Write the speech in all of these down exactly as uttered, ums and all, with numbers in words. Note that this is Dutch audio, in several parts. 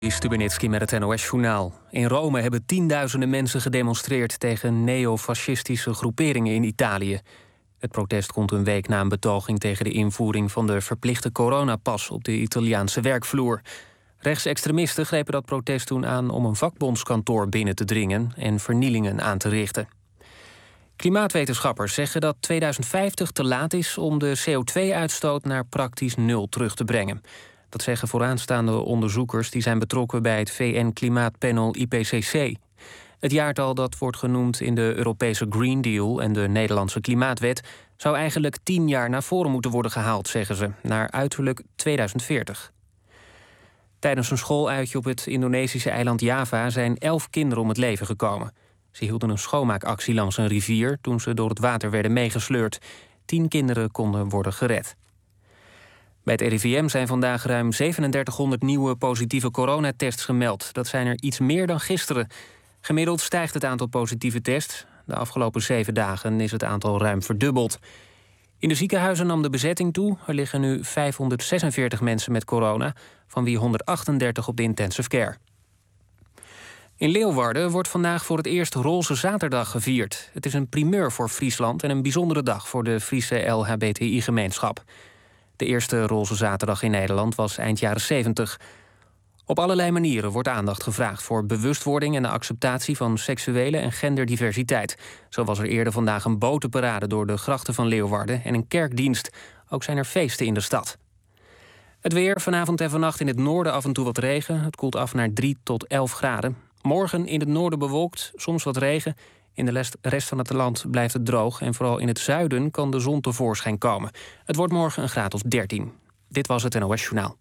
Stubenitski met het N O S-journaal. In Rome hebben tienduizenden mensen gedemonstreerd tegen neofascistische groeperingen in Italië. Het protest komt een week na een betoging tegen de invoering van de verplichte coronapas op de Italiaanse werkvloer. Rechtsextremisten grepen dat protest toen aan om een vakbondskantoor binnen te dringen en vernielingen aan te richten. Klimaatwetenschappers zeggen dat tweeduizend vijftig te laat is om de C O twee uitstoot naar praktisch nul terug te brengen. Dat zeggen vooraanstaande onderzoekers die zijn betrokken bij het V N-klimaatpanel I P C C. Het jaartal dat wordt genoemd in de Europese Green Deal en de Nederlandse Klimaatwet zou eigenlijk tien jaar naar voren moeten worden gehaald, zeggen ze, naar uiterlijk tweeduizend veertig. Tijdens een schooluitje op het Indonesische eiland Java zijn elf kinderen om het leven gekomen. Ze hielden een schoonmaakactie langs een rivier toen ze door het water werden meegesleurd. Tien kinderen konden worden gered. Bij het R I V M zijn vandaag ruim zevenendertighonderd nieuwe positieve coronatests gemeld. Dat zijn er iets meer dan gisteren. Gemiddeld stijgt het aantal positieve tests. De afgelopen zeven dagen is het aantal ruim verdubbeld. In de ziekenhuizen nam de bezetting toe. Er liggen nu vijfhonderdzesenveertig mensen met corona, van wie honderdachtendertig op de intensive care. In Leeuwarden wordt vandaag voor het eerst Roze Zaterdag gevierd. Het is een primeur voor Friesland en een bijzondere dag voor de Friese L H B T I-gemeenschap. De eerste Roze Zaterdag in Nederland was eind jaren zeventig. Op allerlei manieren wordt aandacht gevraagd voor bewustwording en de acceptatie van seksuele en genderdiversiteit. Zo was er eerder vandaag een botenparade door de grachten van Leeuwarden en een kerkdienst. Ook zijn er feesten in de stad. Het weer, vanavond en vannacht in het noorden af en toe wat regen. Het koelt af naar drie tot elf graden. Morgen in het noorden bewolkt, soms wat regen. In de rest van het land blijft het droog en vooral in het zuiden kan de zon tevoorschijn komen. Het wordt morgen een graad of dertien. Dit was het N O S-journaal.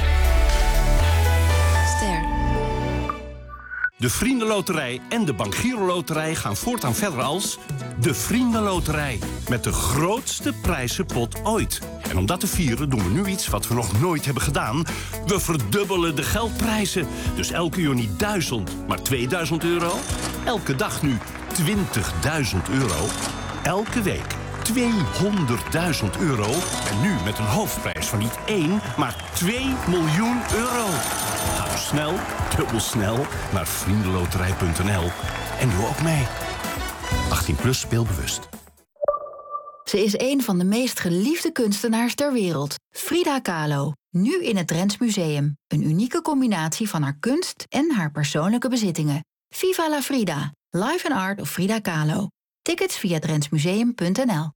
Ster. De Vriendenloterij en de Bank Giro Loterij gaan voortaan verder als de Vriendenloterij. Met de grootste prijzenpot ooit. En om dat te vieren doen we nu iets wat we nog nooit hebben gedaan. We verdubbelen de geldprijzen. Dus elke uur niet duizend, maar tweeduizend euro. Elke dag nu twintigduizend euro. Elke week tweehonderdduizend euro. En nu met een hoofdprijs van niet één, maar twee miljoen euro. Ga dus snel, dubbel snel naar vriendenloterij punt n l. En doe ook mee. achttien plus speelbewust. Ze is een van de meest geliefde kunstenaars ter wereld. Frida Kahlo. Nu in het Drents Museum. Een unieke combinatie van haar kunst en haar persoonlijke bezittingen. Viva la Frida. Life and Art of Frida Kahlo. Tickets via drentsmuseum punt n l.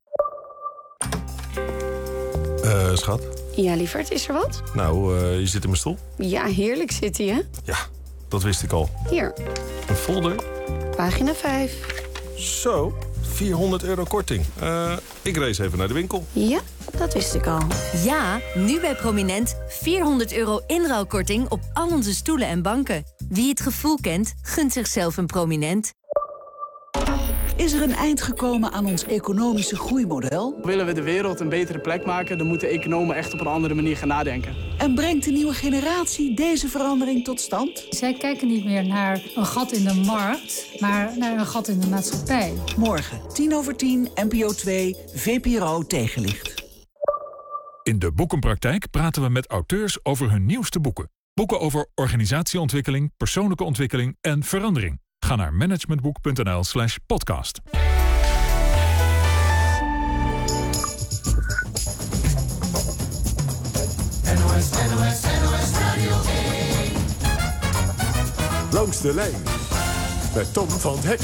Uh, schat? Ja, lieverd, is er wat? Nou, uh, je zit in mijn stoel. Ja, heerlijk zit hij, hè? Ja, dat wist ik al. Hier. Een folder? Pagina vijf. Zo, vierhonderd euro korting. Uh, ik race even naar de winkel. Ja, dat wist ik al. Ja, nu bij Prominent vierhonderd euro inruilkorting op al onze stoelen en banken. Wie het gevoel kent, gunt zichzelf een Prominent. Is er een eind gekomen aan ons economische groeimodel? Willen we de wereld een betere plek maken, dan moeten economen echt op een andere manier gaan nadenken. En brengt de nieuwe generatie deze verandering tot stand? Zij kijken niet meer naar een gat in de markt, maar naar een gat in de maatschappij. Morgen, tien over tien, N P O twee, V P R O Tegenlicht. In de Boekenpraktijk praten we met auteurs over hun nieuwste boeken. Boeken over organisatieontwikkeling, persoonlijke ontwikkeling en verandering. Ga naar managementboek punt n l slash podcast. N O S, N O S, N O S Radio één. Langs de lijn met Tom van Hek.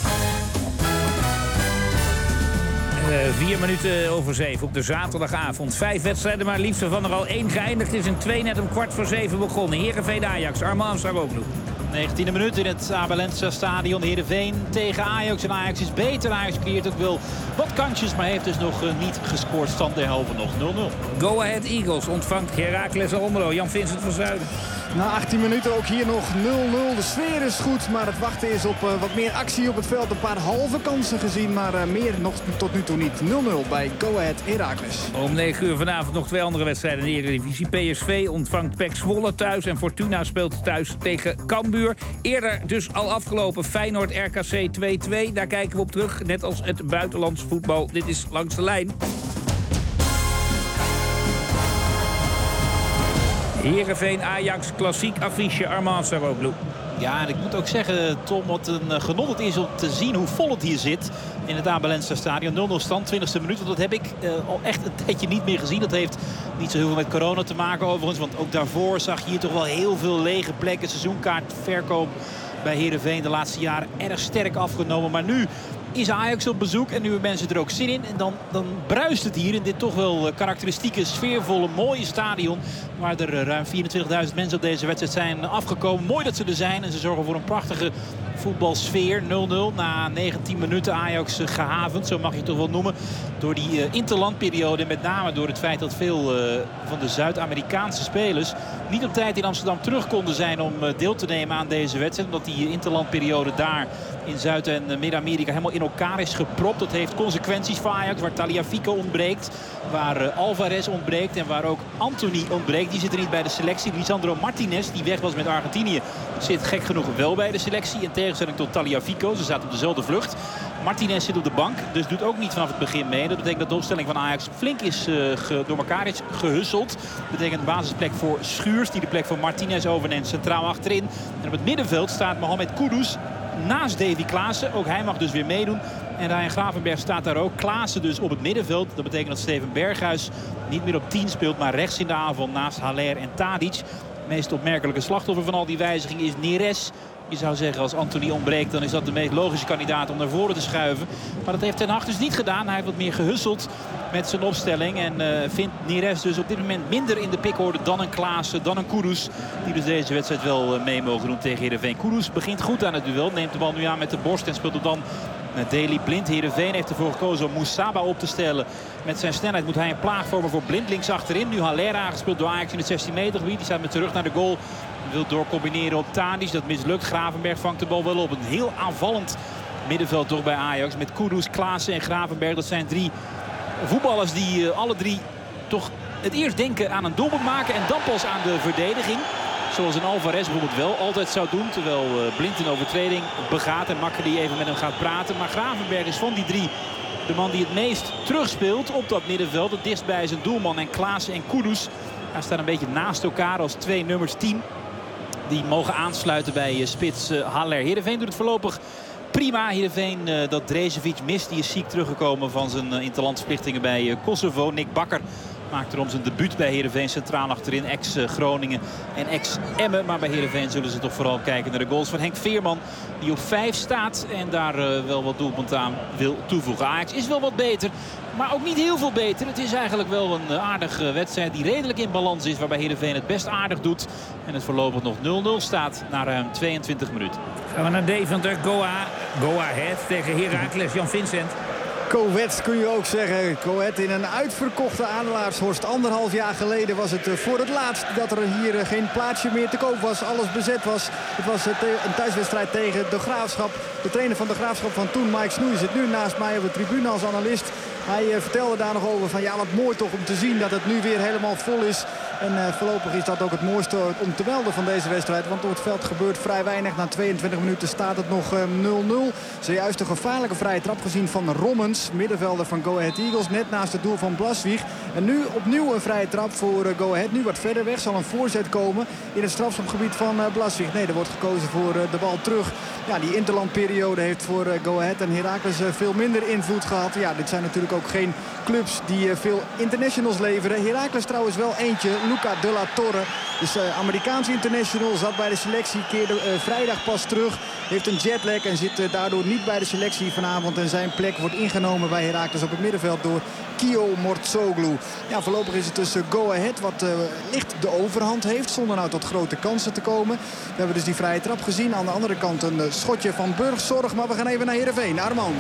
Uh, vier minuten over zeven op de zaterdagavond. Vijf wedstrijden, maar liefst van er al één geëindigd is in twee, net om kwart voor zeven begonnen. Heerenveen Ajax, Armand Saroglu. negentiende minuut in het Abelense stadion. Heerenveen tegen Ajax. En Ajax is beter. Ajax creëert ook wel wat kansjes, maar heeft dus nog uh, niet gescoord. Stand derhalve nog nul nul. Go Ahead Eagles ontvangt Heracles Almelo. Jan-Vincent van Zuiden. Na achttien minuten ook hier nog nul nul. De sfeer is goed, maar het wachten is op uh, wat meer actie op het veld. Een paar halve kansen gezien, maar uh, meer nog tot nu toe niet. nul nul bij Go Ahead Heracles. Om negen uur vanavond nog twee andere wedstrijden in de Eredivisie. P S V ontvangt P E C Zwolle thuis en Fortuna speelt thuis tegen Cambuur. Eerder dus al afgelopen Feyenoord R K C twee twee. Daar kijken we op terug, net als het buitenlands voetbal. Dit is Langs de Lijn. Heerenveen Ajax, klassiek affiche, Armand Saroglu. Ja, en ik moet ook zeggen, Tom, wat een genot het is om te zien hoe vol het hier zit in het Abelense stadion. nul nul stand, twintigste minuut. Want dat heb ik uh, al echt een tijdje niet meer gezien. Dat heeft niet zo heel veel met corona te maken overigens. Want ook daarvoor zag je hier toch wel heel veel lege plekken. Seizoenkaartverkoop bij Heerenveen de laatste jaren erg sterk afgenomen. Maar nu is Ajax op bezoek en nu hebben mensen er ook zin in. En dan, dan bruist het hier in dit toch wel karakteristieke, sfeervolle, mooie stadion. Waar er ruim vierentwintigduizend mensen op deze wedstrijd zijn afgekomen. Mooi dat ze er zijn en ze zorgen voor een prachtige voetbalsfeer. nul nul na negentien minuten. Ajax gehavend, zo mag je het toch wel noemen. Door die uh, interlandperiode. Met name door het feit dat veel uh, van de Zuid-Amerikaanse spelers niet op tijd in Amsterdam terug konden zijn om uh, deel te nemen aan deze wedstrijd. Omdat die interlandperiode daar in Zuid- en uh, Midden-Amerika helemaal in elkaar is gepropt. Dat heeft consequenties voor Ajax. Waar Tagliafico ontbreekt. Waar uh, Alvarez ontbreekt. En waar ook Anthony ontbreekt. Die zit er niet bij de selectie. Lisandro Martinez, die weg was met Argentinië, zit gek genoeg wel bij de selectie. In tegenstelling tot Tagliafico. Ze zaten op dezelfde vlucht. Martinez zit op de bank, dus doet ook niet vanaf het begin mee. Dat betekent dat de opstelling van Ajax flink is uh, ge, door elkaar is gehusseld. Dat betekent een basisplek voor Schuurs, die de plek van Martinez overneemt centraal achterin. En op het middenveld staat Mohamed Kudus naast Davy Klaassen. Ook hij mag dus weer meedoen. En Ryan Gravenberch staat daar ook. Klaassen dus op het middenveld. Dat betekent dat Steven Berghuis niet meer op tien speelt, maar rechts in de aanval naast Haller en Tadic. Het meest opmerkelijke slachtoffer van al die wijzigingen is Neres. Je zou zeggen, als Anthony ontbreekt, dan is dat de meest logische kandidaat om naar voren te schuiven. Maar dat heeft Ten Hag dus niet gedaan. Hij heeft wat meer gehusseld met zijn opstelling. En uh, vindt Neres dus op dit moment minder in de pikorde dan een Klaassen, dan een Kudus. Die dus deze wedstrijd wel uh, mee mogen doen tegen Heerenveen. Kudus begint goed aan het duel. Neemt de bal nu aan met de borst en speelt hem dan met Daley Blind. Heerenveen heeft ervoor gekozen om Moussaba op te stellen. Met zijn snelheid moet hij een plaag vormen voor Blind links achterin. Nu Haller aangespeeld door Ajax in het zestien meter gebied. Die staat met zijn rug naar de goal. Wil doorcombineren op Tadic. Dat mislukt. Gravenberch vangt de bal wel op. Een heel aanvallend middenveld toch bij Ajax. Met Kudus, Klaassen en Gravenberch. Dat zijn drie voetballers die uh, alle drie toch het eerst denken aan een doelpunt maken. En dan pas aan de verdediging. Zoals een Alvarez bijvoorbeeld wel altijd zou doen. Terwijl uh, Blind een overtreding begaat. En Makker die even met hem gaat praten. Maar Gravenberch is van die drie de man die het meest terugspeelt op dat middenveld. Het dichtst bij zijn doelman. En Klaassen en Kudus daar staan een beetje naast elkaar als twee nummers tien. Die mogen aansluiten bij uh, spits uh, Haller. Heerenveen doet het voorlopig prima. Heerenveen uh, dat Drezevic mist. Die is ziek teruggekomen van zijn uh, interlandsverplichtingen bij uh, Kosovo. Nick Bakker maakt erom zijn debuut bij Heerenveen centraal achterin. Ex-Groningen en ex-Emmen. Maar bij Heerenveen zullen ze toch vooral kijken naar de goals van Henk Veerman. Die op vijf staat en daar uh, wel wat doelpunt aan wil toevoegen. Ajax is wel wat beter, maar ook niet heel veel beter. Het is eigenlijk wel een uh, aardige wedstrijd die redelijk in balans is. Waarbij Heerenveen het best aardig doet. En het voorlopig nog nul nul staat na ruim tweeëntwintig minuten. Gaan we naar Deventer. Go, Go Ahead tegen Heracles. Jan Vincent. Go-Ahead kun je ook zeggen. Go-Ahead in een uitverkochte Adelaarshorst. Anderhalf jaar geleden was het voor het laatst dat er hier geen plaatsje meer te koop was. Alles bezet was. Het was een thuiswedstrijd tegen de Graafschap. De trainer van de Graafschap van toen, Mike Snoei, zit nu naast mij op de tribune als analist. Hij uh, vertelde daar nog over van ja, wat mooi toch om te zien dat het nu weer helemaal vol is. En uh, voorlopig is dat ook het mooiste om te melden van deze wedstrijd. Want op het veld gebeurt vrij weinig. Na tweeëntwintig minuten staat het nog nul nul. Uh, Zojuist een gevaarlijke vrije trap gezien van Rommens. Middenvelder van Go Ahead Eagles. Net naast het doel van Blaswieg. En nu opnieuw een vrije trap voor uh, Go Ahead. Nu wat verder weg zal een voorzet komen in het strafschopgebied van uh, Blaswieg. Nee, er wordt gekozen voor uh, de bal terug. Ja, die interlandperiode heeft voor uh, Go Ahead en Heracles uh, veel minder invloed gehad. Ja, dit zijn natuurlijk ook geen clubs die uh, veel internationals leveren. Heracles trouwens wel eentje. Luca de la Torre. Dus uh, Amerikaanse international. Zat bij de selectie. Keerde uh, vrijdag pas terug. Heeft een jetlag en zit uh, daardoor niet bij de selectie vanavond. En zijn plek wordt ingenomen bij Heracles op het middenveld door Kio Mortsoglu. Ja, voorlopig is het dus uh, Go Ahead wat uh, licht de overhand heeft. Zonder nou tot grote kansen te komen. We hebben dus die vrije trap gezien. Aan de andere kant een uh, schotje van Burgzorg. Maar we gaan even naar Heerenveen. Arman.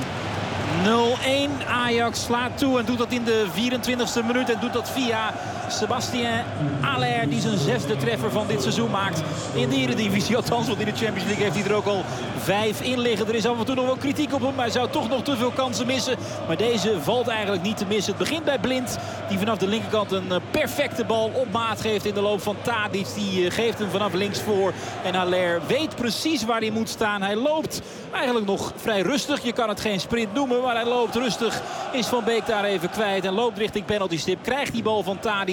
nul één. Ajax slaat toe en doet dat in de vierentwintigste minuut. En doet dat via Sebastien Haller, die zijn zesde treffer van dit seizoen maakt. In de Eredivisie althans, want in de Champions League heeft hij er ook al vijf in liggen. Er is af en toe nog wel kritiek op hem, maar hij zou toch nog te veel kansen missen. Maar deze valt eigenlijk niet te missen. Het begint bij Blind, die vanaf de linkerkant een perfecte bal op maat geeft in de loop van Tadic. Die geeft hem vanaf links voor. En Haller weet precies waar hij moet staan. Hij loopt eigenlijk nog vrij rustig. Je kan het geen sprint noemen, maar hij loopt rustig. Is Van Beek daar even kwijt en loopt richting penaltystip. Krijgt die bal van Tadic.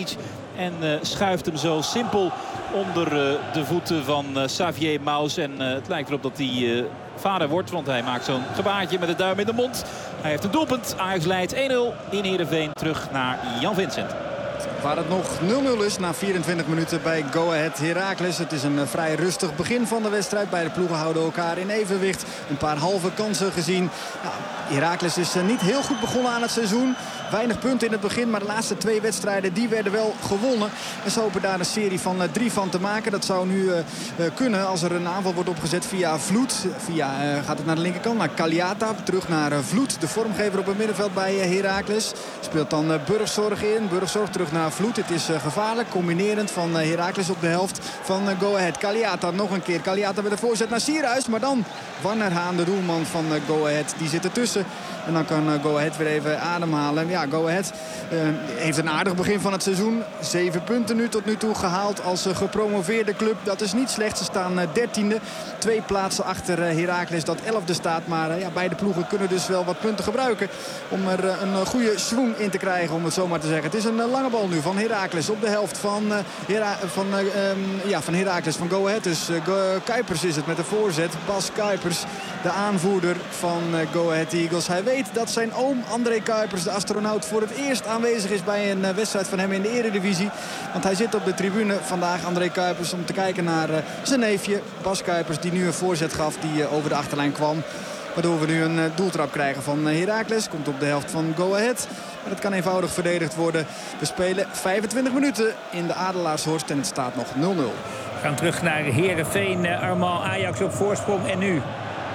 Tadic. En uh, schuift hem zo simpel onder uh, de voeten van uh, Xavier Maus. En uh, het lijkt erop dat hij uh, vader wordt. Want hij maakt zo'n gebaartje met de duim in de mond. Hij heeft een doelpunt. Ajax leidt één nul in Heerenveen. Terug naar Jan Vincent. Waar het nog nul nul is na vierentwintig minuten bij Go Ahead Heracles. Het is een uh, vrij rustig begin van de wedstrijd. Beide ploegen houden elkaar in evenwicht. Een paar halve kansen gezien. Nou, Heracles is uh, niet heel goed begonnen aan het seizoen. Weinig punten in het begin, maar de laatste twee wedstrijden die werden wel gewonnen. En ze hopen daar een serie van uh, drie van te maken. Dat zou nu uh, uh, kunnen als er een aanval wordt opgezet via Vloed. Via uh, gaat het naar de linkerkant, naar Kaliata. Terug naar uh, Vloed, de vormgever op het middenveld bij uh, Heracles. Speelt dan uh, Burgzorg in. Burgzorg terug naar Vloed. Het is uh, gevaarlijk, combinerend van uh, Heracles op de helft van uh, Go Ahead. Kaliata nog een keer. Kaliata met een voorzet naar Sierhuis. Maar dan Warner Haan, de doelman van uh, Go Ahead, die zit ertussen. En dan kan uh, Go Ahead weer even ademhalen. Ja, Go Ahead uh, heeft een aardig begin van het seizoen. Zeven punten nu tot nu toe gehaald als uh, gepromoveerde club. Dat is niet slecht. Ze staan uh, dertiende. Twee plaatsen achter uh, Heracles dat elfde staat. Maar uh, ja, beide ploegen kunnen dus wel wat punten gebruiken om er uh, een uh, goede schwung in te krijgen, om het zo maar te zeggen. Het is een uh, lange bal nu van Heracles op de helft van, uh, Hera van, uh, um, ja, van Heracles, van Go Ahead. Dus uh, Kuipers is het met de voorzet. Bas Kuipers, de aanvoerder van uh, Go Ahead Eagles. Hij weet dat zijn oom André Kuipers, de astronaut, voor het eerst aanwezig is bij een uh, wedstrijd van hem in de Eredivisie. Want hij zit op de tribune vandaag, André Kuipers, om te kijken naar uh, zijn neefje Bas Kuipers, die nu een voorzet gaf die uh, over de achterlijn kwam. Waardoor we nu een uh, doeltrap krijgen van uh, Heracles. Komt op de helft van Go Ahead. Maar het kan eenvoudig verdedigd worden. We spelen vijfentwintig minuten in de Adelaarshorst en het staat nog nul nul. We gaan terug naar Heerenveen. Uh, Armand, Ajax op voorsprong en nu?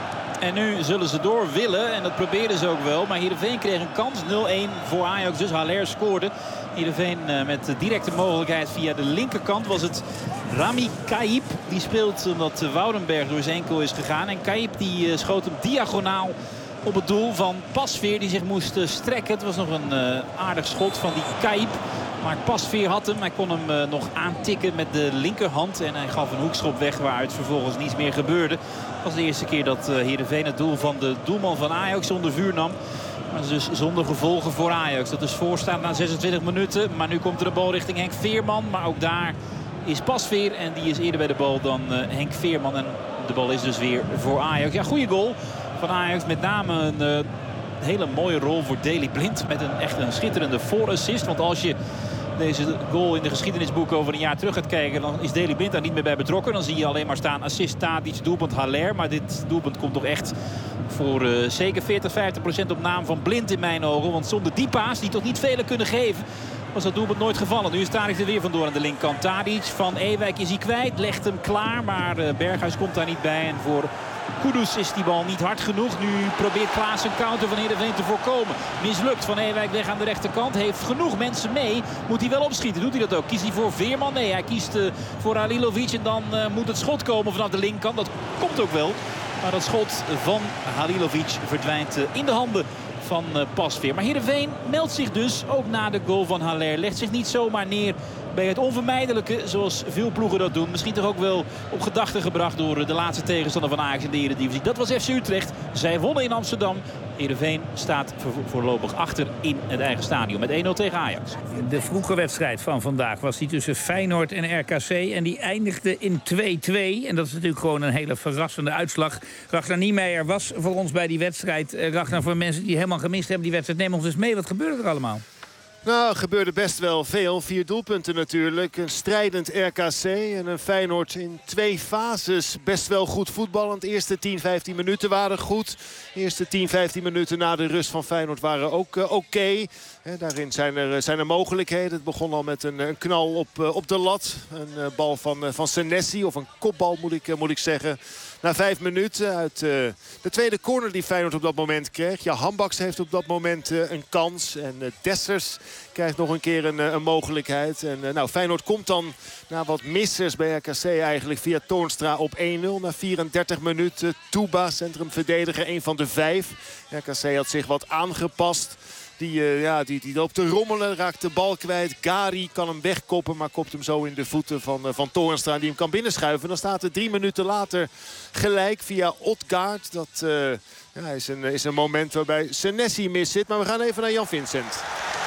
En nu zullen ze door willen. En dat probeerden ze ook wel. Maar Heerenveen kreeg een kans. nul één voor Ajax. Dus Haller scoorde. Heerenveen uh, met de directe mogelijkheid via de linkerkant was het Rami Kaip. Die speelt omdat Woudenberg door zijn enkel is gegaan. En Kaip die uh, schoot hem diagonaal op het doel van Pasveer. Die zich moest uh, strekken. Het was nog een uh, aardig schot van die Kaip. Maar Pasveer had hem. Hij kon hem uh, nog aantikken met de linkerhand. En hij gaf een hoekschop weg waaruit vervolgens niets meer gebeurde. Het was de eerste keer dat uh, Heerenveen het doel van de doelman van Ajax onder vuur nam. Maar dus zonder gevolgen voor Ajax. Dat is voorstaan na zesentwintig minuten. Maar nu komt er een bal richting Henk Veerman. Maar ook daar is Pasveer. En die is eerder bij de bal dan uh, Henk Veerman. En de bal is dus weer voor Ajax. Ja, goede goal van Ajax. Met name een uh, hele mooie rol voor Daley Blind. Met een echt een schitterende voorassist. Want als je deze goal in de geschiedenisboeken over een jaar terug gaat kijken, dan is Daley Blind daar niet meer bij betrokken. Dan zie je alleen maar staan assist Tadic, doelpunt Haller. Maar dit doelpunt komt toch echt voor uh, zeker veertig, vijftig procent op naam van Blind in mijn ogen. Want zonder die paas, die toch niet velen kunnen geven, was dat doelpunt nooit gevallen. Nu is Tadic er weer vandoor aan de linkerkant. Tadic van Ewijk is hij kwijt, legt hem klaar. Maar uh, Berghuis komt daar niet bij. En voor Kudus is die bal niet hard genoeg. Nu probeert Klaas een counter van Heerenveen te voorkomen. Mislukt. Van Ewijk weg aan de rechterkant. Heeft genoeg mensen mee. Moet hij wel opschieten. Doet hij dat ook? Kiest hij voor Veerman? Nee, hij kiest uh, voor Halilovic. En dan uh, moet het schot komen vanaf de linkerkant. Dat komt ook wel. Maar dat schot van Halilovic verdwijnt uh, in de handen van uh, Pasveer. Maar Heerenveen meldt zich dus ook na de goal van Haller. Legt zich niet zomaar neer bij het onvermijdelijke, zoals veel ploegen dat doen. Misschien toch ook wel op gedachten gebracht door de laatste tegenstander van Ajax in de Eredivisie. Dat was F C Utrecht. Zij wonnen in Amsterdam. Heerenveen staat voorlopig achter in het eigen stadion met één nul tegen Ajax. De vroege wedstrijd van vandaag was die tussen Feyenoord en R K C. En die eindigde in twee twee. En dat is natuurlijk gewoon een hele verrassende uitslag. Ragnar Niemeyer was voor ons bij die wedstrijd. Ragnar, voor mensen die helemaal gemist hebben die wedstrijd, neem ons eens mee. Wat gebeurde er allemaal? Nou, er gebeurde best wel veel. Vier doelpunten natuurlijk. Een strijdend R K C en een Feyenoord in twee fases. Best wel goed voetballend. De eerste tien, vijftien minuten waren goed. De eerste tien, vijftien minuten na de rust van Feyenoord waren ook uh, oké. Okay. Daarin zijn er, zijn er mogelijkheden. Het begon al met een, een knal op, uh, op de lat. Een uh, bal van, uh, van Senesi, of een kopbal moet ik, uh, moet ik zeggen. Na vijf minuten uit uh, de tweede corner die Feyenoord op dat moment kreeg. Ja, Hambaks heeft op dat moment uh, een kans. En uh, Dessers krijgt nog een keer een, uh, een mogelijkheid. En uh, nou, Feyenoord komt dan na wat missers bij R K C eigenlijk via Toornstra op één nul. Na vierendertig minuten Touba, centrumverdediger, een van de vijf. R K C had zich wat aangepast. Die, uh, ja, die, die loopt te rommelen, raakt de bal kwijt. Gari kan hem wegkoppen, maar kopt hem zo in de voeten van, uh, van Toornstra. Die hem kan binnenschuiven. Dan staat er drie minuten later gelijk via Odgaard. Dat uh, ja, is, een, is een moment waarbij Senesi mis zit. Maar we gaan even naar Jan Vincent.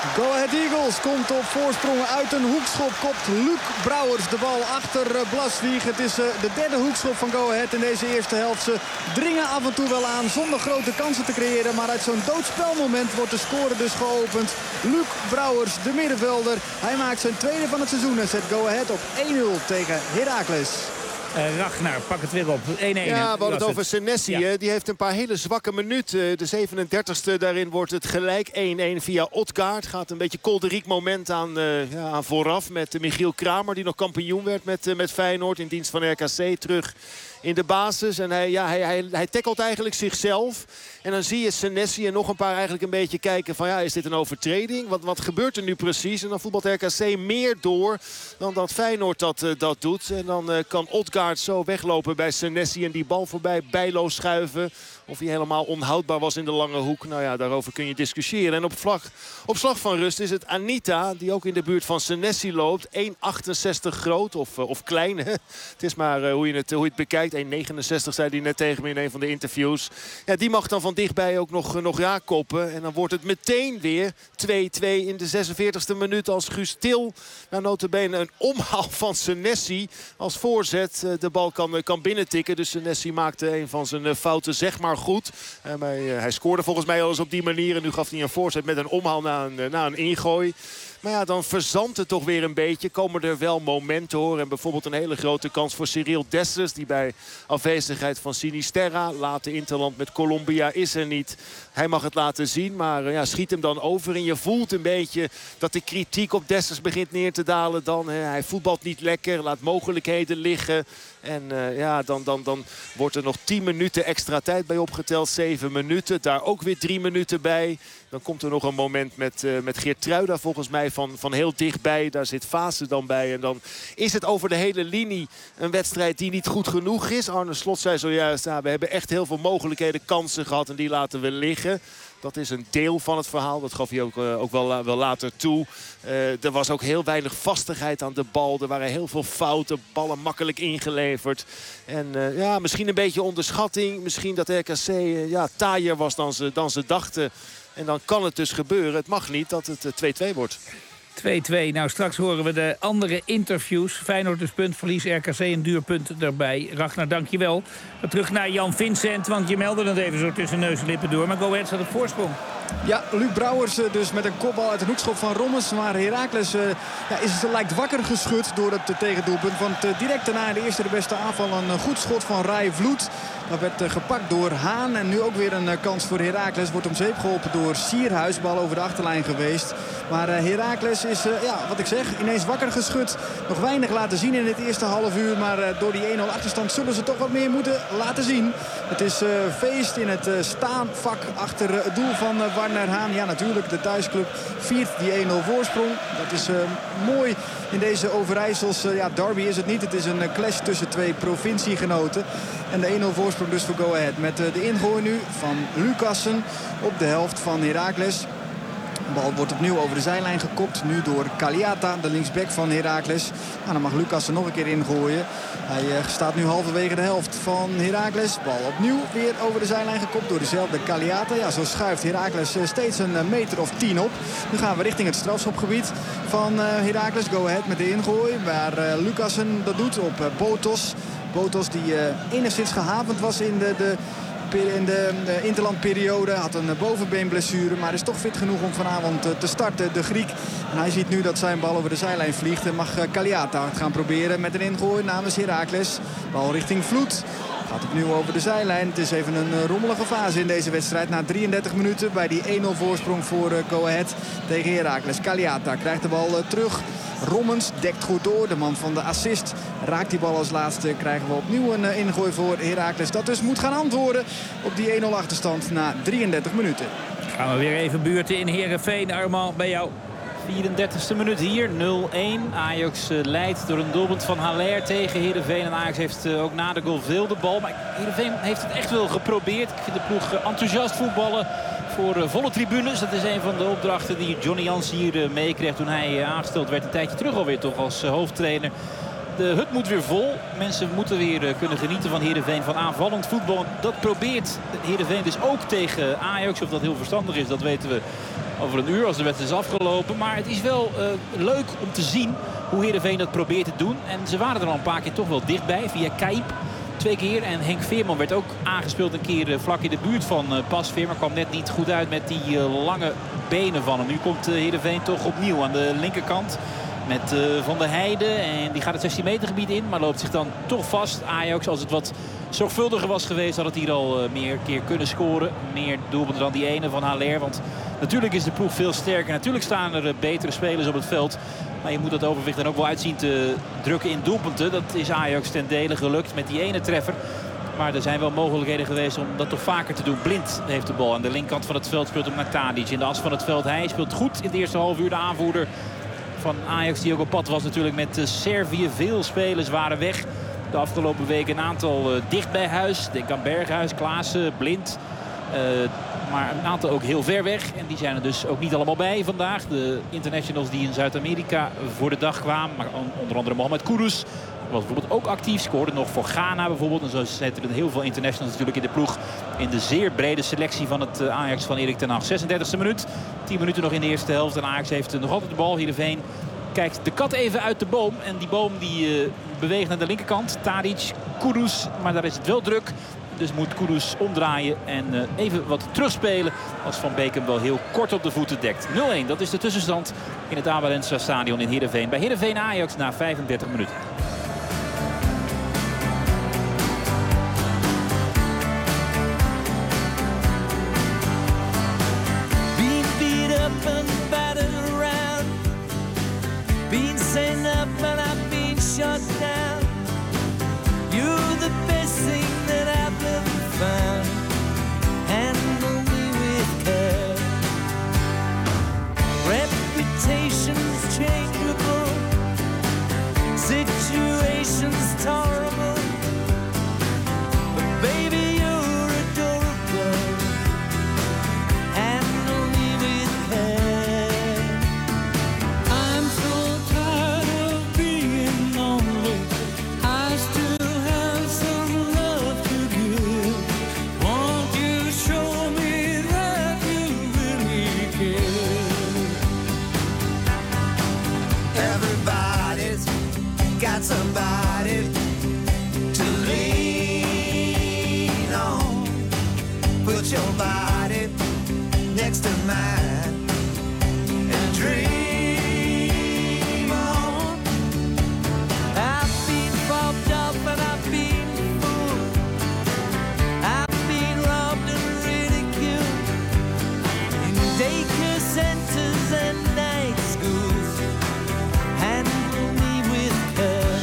Go Ahead Eagles komt op voorsprong uit een hoekschop. Kopt Luc Brouwers de bal achter uh, Blaswieg. Het is uh, de derde hoekschop van Go Ahead in deze eerste helft. Ze dringen af en toe wel aan zonder grote kansen te creëren. Maar uit zo'n doodspelmoment wordt de score dus geopend. Luc Brouwers, de middenvelder. Hij maakt zijn tweede van het seizoen en zet Go Ahead op één nul tegen Heracles. Uh, Ragnar, pak het weer op. één één. Ja, we hadden het over het. Senesi. Ja. Die heeft een paar hele zwakke minuten. De zevenendertigste, daarin wordt het gelijk één één via Odgaard. Gaat een beetje kolderiek moment aan, uh, ja, aan vooraf met Michiel Kramer. Die nog kampioen werd met, uh, met Feyenoord in dienst van R K C terug in de basis. En hij, ja, hij, hij, hij tackelt eigenlijk zichzelf. En dan zie je Senesi en nog een paar eigenlijk een beetje kijken van ja, is dit een overtreding? Wat, wat gebeurt er nu precies? En dan voetbalt R K C meer door dan dat Feyenoord dat, uh, dat doet. En dan uh, kan Odgaard zo weglopen bij Senesi en die bal voorbij Bijlo schuiven. Of hij helemaal onhoudbaar was in de lange hoek. Nou ja, daarover kun je discussiëren. En op, vlag, op slag van rust is het Anita, die ook in de buurt van Senesi loopt. één achtenzestig groot of, of klein. Het is maar uh, hoe, je het, hoe je het bekijkt. één negenenzestig zei hij net tegen me in een van de interviews. Ja, die mag dan van dichtbij ook nog, nog raakkoppen. En dan wordt het meteen weer twee twee in de zesenveertigste minuut. Als Guus Til, nou nota bene een omhaal van Senesi als voorzet. Uh, de bal kan, uh, kan binnentikken. Dus Senesi maakte een van zijn uh, fouten zeg maar goed. Uh, maar, uh, hij scoorde volgens mij al eens op die manier. En nu gaf hij een voorzet met een omhaal na een, uh, na een ingooi. Maar ja, dan verzandt het toch weer een beetje. Komen er wel momenten hoor. En bijvoorbeeld een hele grote kans voor Cyril Dessers. Die bij afwezigheid van Sinisterra. Later interland met Colombia is er niet. Hij mag het laten zien. Maar ja, schiet hem dan over. En je voelt een beetje dat de kritiek op Dessers begint neer te dalen. Dan, hè. Hij voetbalt niet lekker. Laat mogelijkheden liggen. En uh, ja, dan, dan, dan wordt er nog tien minuten extra tijd bij opgeteld. zeven minuten. Daar ook weer drie minuten bij. Dan komt er nog een moment met, uh, met Geertruida volgens mij van, van heel dichtbij. Daar zit Fase dan bij. En dan is het over de hele linie een wedstrijd die niet goed genoeg is. Arne Slot zei zojuist, ja, we hebben echt heel veel mogelijkheden, kansen gehad. En die laten we liggen. Dat is een deel van het verhaal. Dat gaf hij ook, uh, ook wel, uh, wel later toe. Uh, er was ook heel weinig vastigheid aan de bal. Er waren heel veel fouten. Ballen makkelijk ingeleverd. En uh, ja, misschien een beetje onderschatting. Misschien dat R K C uh, ja, taaier was dan ze, dan ze dachten. En dan kan het dus gebeuren. Het mag niet dat het twee twee wordt. twee twee. Nou, straks horen we de andere interviews. Feyenoord dus puntverlies, R K C een duur punt erbij. Ragnar, dankjewel. Maar terug naar Jan Vincent, want je meldde het even zo tussen neus en lippen door. Maar Go Ahead staat op voorsprong. Ja, Luc Brouwers dus met een kopbal uit de hoekschop van Rommens. Maar Heracles uh, ja, is, lijkt wakker geschud door het tegendoelpunt. Want uh, direct daarna in de eerste de beste aanval een goed schot van Rai Vloed. Dat werd uh, gepakt door Haan. En nu ook weer een uh, kans voor Heracles. Wordt om zeep geholpen door Sierhuis. Bal over de achterlijn geweest. Maar uh, Heracles is, uh, ja, wat ik zeg, ineens wakker geschud. Nog weinig laten zien in het eerste half uur. Maar uh, door die één nul achterstand zullen ze toch wat meer moeten laten zien. Het is uh, feest in het uh, staanvak achter uh, het doel van uh, Warner Haan. Ja, natuurlijk, de thuisclub viert die één nul voorsprong. Dat is uh, mooi in deze Overijssels. Uh, ja, derby is het niet. Het is een uh, clash tussen twee provinciegenoten. En de één nul voorsprong dus voor Go Ahead. Met uh, de ingooi nu van Lucassen op de helft van Heracles. De bal wordt opnieuw over de zijlijn gekopt. Nu door Kaliata, de linksback van Heracles. Nou, dan mag Lucas er nog een keer ingooien. Hij uh, staat nu halverwege de helft van Heracles. Bal opnieuw weer over de zijlijn gekopt door dezelfde Kaliata. Ja, zo schuift Heracles uh, steeds een uh, meter of tien op. Nu gaan we richting het strafschopgebied van uh, Heracles. Go Ahead met de ingooi. Waar uh, Lucassen dat doet op uh, Botos. Botos die uh, enigszins gehavend was in de... de in de interlandperiode. Had een bovenbeenblessure, maar is toch fit genoeg om vanavond te starten, de Griek. En hij ziet nu dat zijn bal over de zijlijn vliegt. En mag Kaliata het gaan proberen met een ingooi namens Heracles. Bal richting Vloed. Gaat opnieuw over de zijlijn. Het is even een rommelige fase in deze wedstrijd. Na drieëndertig minuten bij die één nul voorsprong voor Go Ahead tegen Heracles. Kaliata krijgt de bal terug. Rommens dekt goed door. De man van de assist raakt die bal als laatste. Krijgen we opnieuw een ingooi voor Heracles. Dat dus moet gaan antwoorden op die één nul achterstand na drieëndertig minuten. Gaan we weer even buurten in Heerenveen. Armand, bij jou. vierendertigste minuut hier, nul één. Ajax uh, leidt door een doelpunt van Haller tegen Heerenveen. En Ajax heeft uh, ook na de goal veel de bal. Maar Heerenveen heeft het echt wel geprobeerd. Ik vind de ploeg uh, enthousiast voetballen voor uh, volle tribunes. Dat is een van de opdrachten die Johnny Jans hier uh, meekreeg toen hij uh, aangesteld werd. Een tijdje terug alweer toch als uh, hoofdtrainer. De hut moet weer vol. Mensen moeten weer uh, kunnen genieten van Heerenveen, van aanvallend voetbal. Dat probeert Heerenveen dus ook tegen Ajax. Of dat heel verstandig is, dat weten we over een uur als de wedstrijd is afgelopen. Maar het is wel uh, leuk om te zien hoe Heerenveen dat probeert te doen. En ze waren er al een paar keer toch wel dichtbij via Kaip. Twee keer. En Henk Veerman werd ook aangespeeld een keer uh, vlak in de buurt van uh, Pas. Veerman kwam net niet goed uit met die uh, lange benen van hem. Nu komt uh, Heerenveen toch opnieuw aan de linkerkant. Met uh, Van der Heijden. En die gaat het zestien meter gebied in. Maar loopt zich dan toch vast. Ajax, als het wat zorgvuldiger was geweest, had het hier al uh, meer keer kunnen scoren. Meer doelpunten dan die ene van Haller. Want natuurlijk is de ploeg veel sterker. Natuurlijk staan er uh, betere spelers op het veld. Maar je moet dat overwicht dan ook wel uitzien te drukken in doelpunten. Dat is Ajax ten dele gelukt met die ene treffer. Maar er zijn wel mogelijkheden geweest om dat toch vaker te doen. Blind heeft de bal aan de linkerkant van het veld. Speelt hem naar Tadic in de as van het veld. Hij speelt goed in het eerste half uur. De aanvoerder van Ajax die ook op pad was natuurlijk met uh, Servië. Veel spelers waren weg. De afgelopen weken een aantal uh, dicht bij huis. Denk aan Berghuis, Klaassen, Blind. Uh, maar een aantal ook heel ver weg. En die zijn er dus ook niet allemaal bij vandaag. De internationals die in Zuid-Amerika voor de dag kwamen. Maar onder andere Mohamed Kudus was bijvoorbeeld ook actief. Scoorde nog voor Ghana bijvoorbeeld. En zo zitten er heel veel internationals natuurlijk in de ploeg. In de zeer brede selectie van het Ajax van Erik ten Hag. zesendertigste minuut. tien minuten nog in de eerste helft. En Ajax heeft nog altijd de bal. Heerenveen kijkt de kat even uit de boom. En die boom die uh, beweegt naar de linkerkant. Tadic, Kudus. Maar daar is het wel druk. Dus moet Kudus omdraaien en uh, even wat terugspelen. Als Van Beek hem wel heel kort op de voeten dekt. nul een, dat is de tussenstand in het Avalensra Stadion in Heerenveen. Bij Heerenveen Ajax na vijfendertig minuten. Being beat up and battered around. Being sent up and I've been shut down. You're the best thing that I've ever found. Handle me with care. Reputation's changeable. Situation's tolerable. But baby, you're adorable. Handle me with care. I'm so tired of being lonely. I still have some love to give. Won't you show me that you really care? Everybody's got somebody to lean on. Put your body next to mine and dream on. I've been bobbed up and I've been fooled. I've been robbed and ridiculed in daycare centers and night schools. Handle me with care.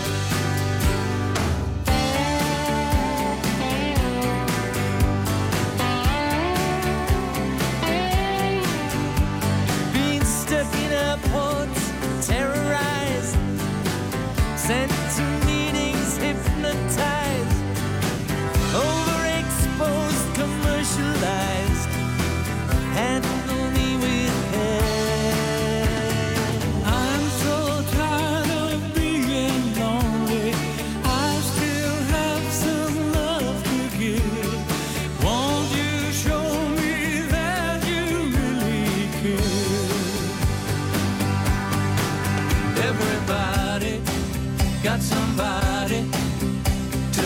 Being stuck in airports, terrorized, sent to meetings, hypnotized, overexposed, commercialized. Handle me with care. I'm so tired of being lonely. I still have some love to give. Won't you show me that you really care? Everybody got somebody to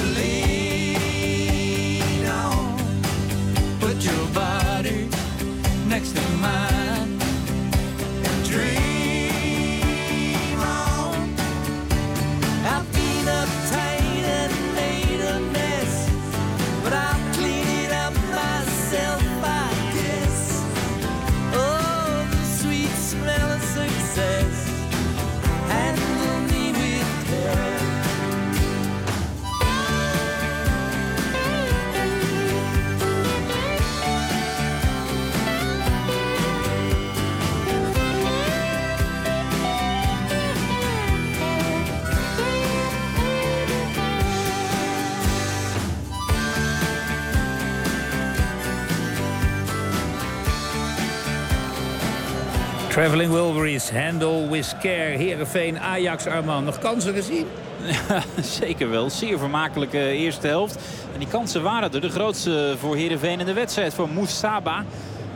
lean on. Put your body next to mine and dream on. I've been uptight and made a mess, but I'll clean it up myself, I guess. Oh, the sweet smell of success. Handle me with care. Traveling Wilburys, Handle with Care. Heerenveen, Ajax, Arman. Nog kansen gezien? Ja, zeker wel. Zeer vermakelijke eerste helft. En die kansen waren er. De grootste voor Heerenveen in de wedstrijd. Voor Moussaba.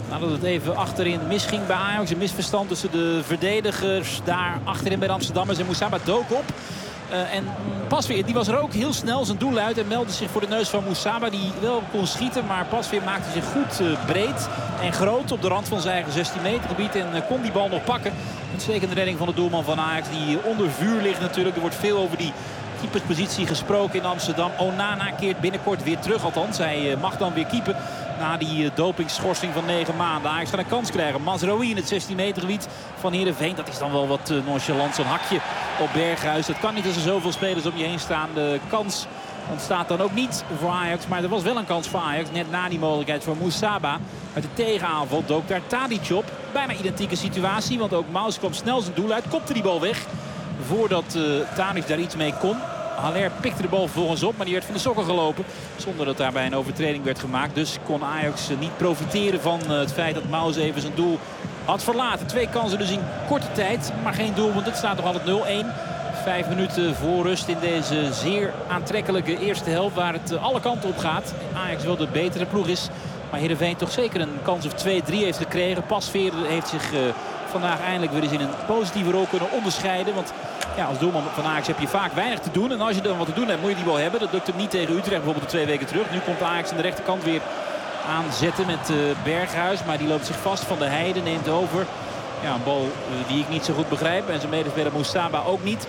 Nadat het even achterin misging bij Ajax. Een misverstand tussen de verdedigers daar achterin bij de Amsterdammers. En Moussaba dook op. Uh, en Pasveer, die was er ook heel snel zijn doel uit. En meldde zich voor de neus van Moussaba. Die wel kon schieten. Maar Pasveer maakte zich goed uh, breed en groot op de rand van zijn eigen zestien meter gebied. En uh, kon die bal nog pakken. Uitstekende redding van de doelman van Ajax. Die onder vuur ligt natuurlijk. Er wordt veel over die keeperspositie gesproken in Amsterdam. Onana keert binnenkort weer terug. Althans, hij uh, mag dan weer keepen. Na die uh, dopingschorsing van negen maanden. Ajax gaat een kans krijgen. Mazraoui in het zestien meter gebied van Heerenveen. Dat is dan wel wat uh, nonchalant. Zo'n hakje op Berghuis. Dat kan niet als er zoveel spelers om je heen staan. De kans ontstaat dan ook niet voor Ajax. Maar er was wel een kans voor Ajax. Net na die mogelijkheid voor Moussaba. Uit de tegenaanval dook daar Tadic op. Bijna identieke situatie. Want ook Maus kwam snel zijn doel uit. Kopte die bal weg. Voordat uh, Tadic daar iets mee kon. Haller pikte de bal vervolgens op, maar die werd van de sokken gelopen. Zonder dat daarbij een overtreding werd gemaakt. Dus kon Ajax niet profiteren van het feit dat Maus even zijn doel had verlaten. Twee kansen dus in korte tijd, maar geen doel, want het staat nog altijd nul-een. Vijf minuten voor rust in deze zeer aantrekkelijke eerste helft waar het alle kanten op gaat. Ajax wel de betere ploeg is, maar Heerenveen toch zeker een kans of twee drie heeft gekregen. Pasveer heeft zich uh, vandaag eindelijk weer eens in een positieve rol kunnen onderscheiden. Want ja, als doelman van Ajax heb je vaak weinig te doen. En als je dan wat te doen hebt, moet je die bal hebben. Dat lukt hem niet tegen Utrecht bijvoorbeeld de twee weken terug. Nu komt Ajax aan de rechterkant weer aanzetten met uh, Berghuis. Maar die loopt zich vast. Van de Heide neemt over. Ja, een bal uh, die ik niet zo goed begrijp. En zijn medespeler Moussaba ook niet.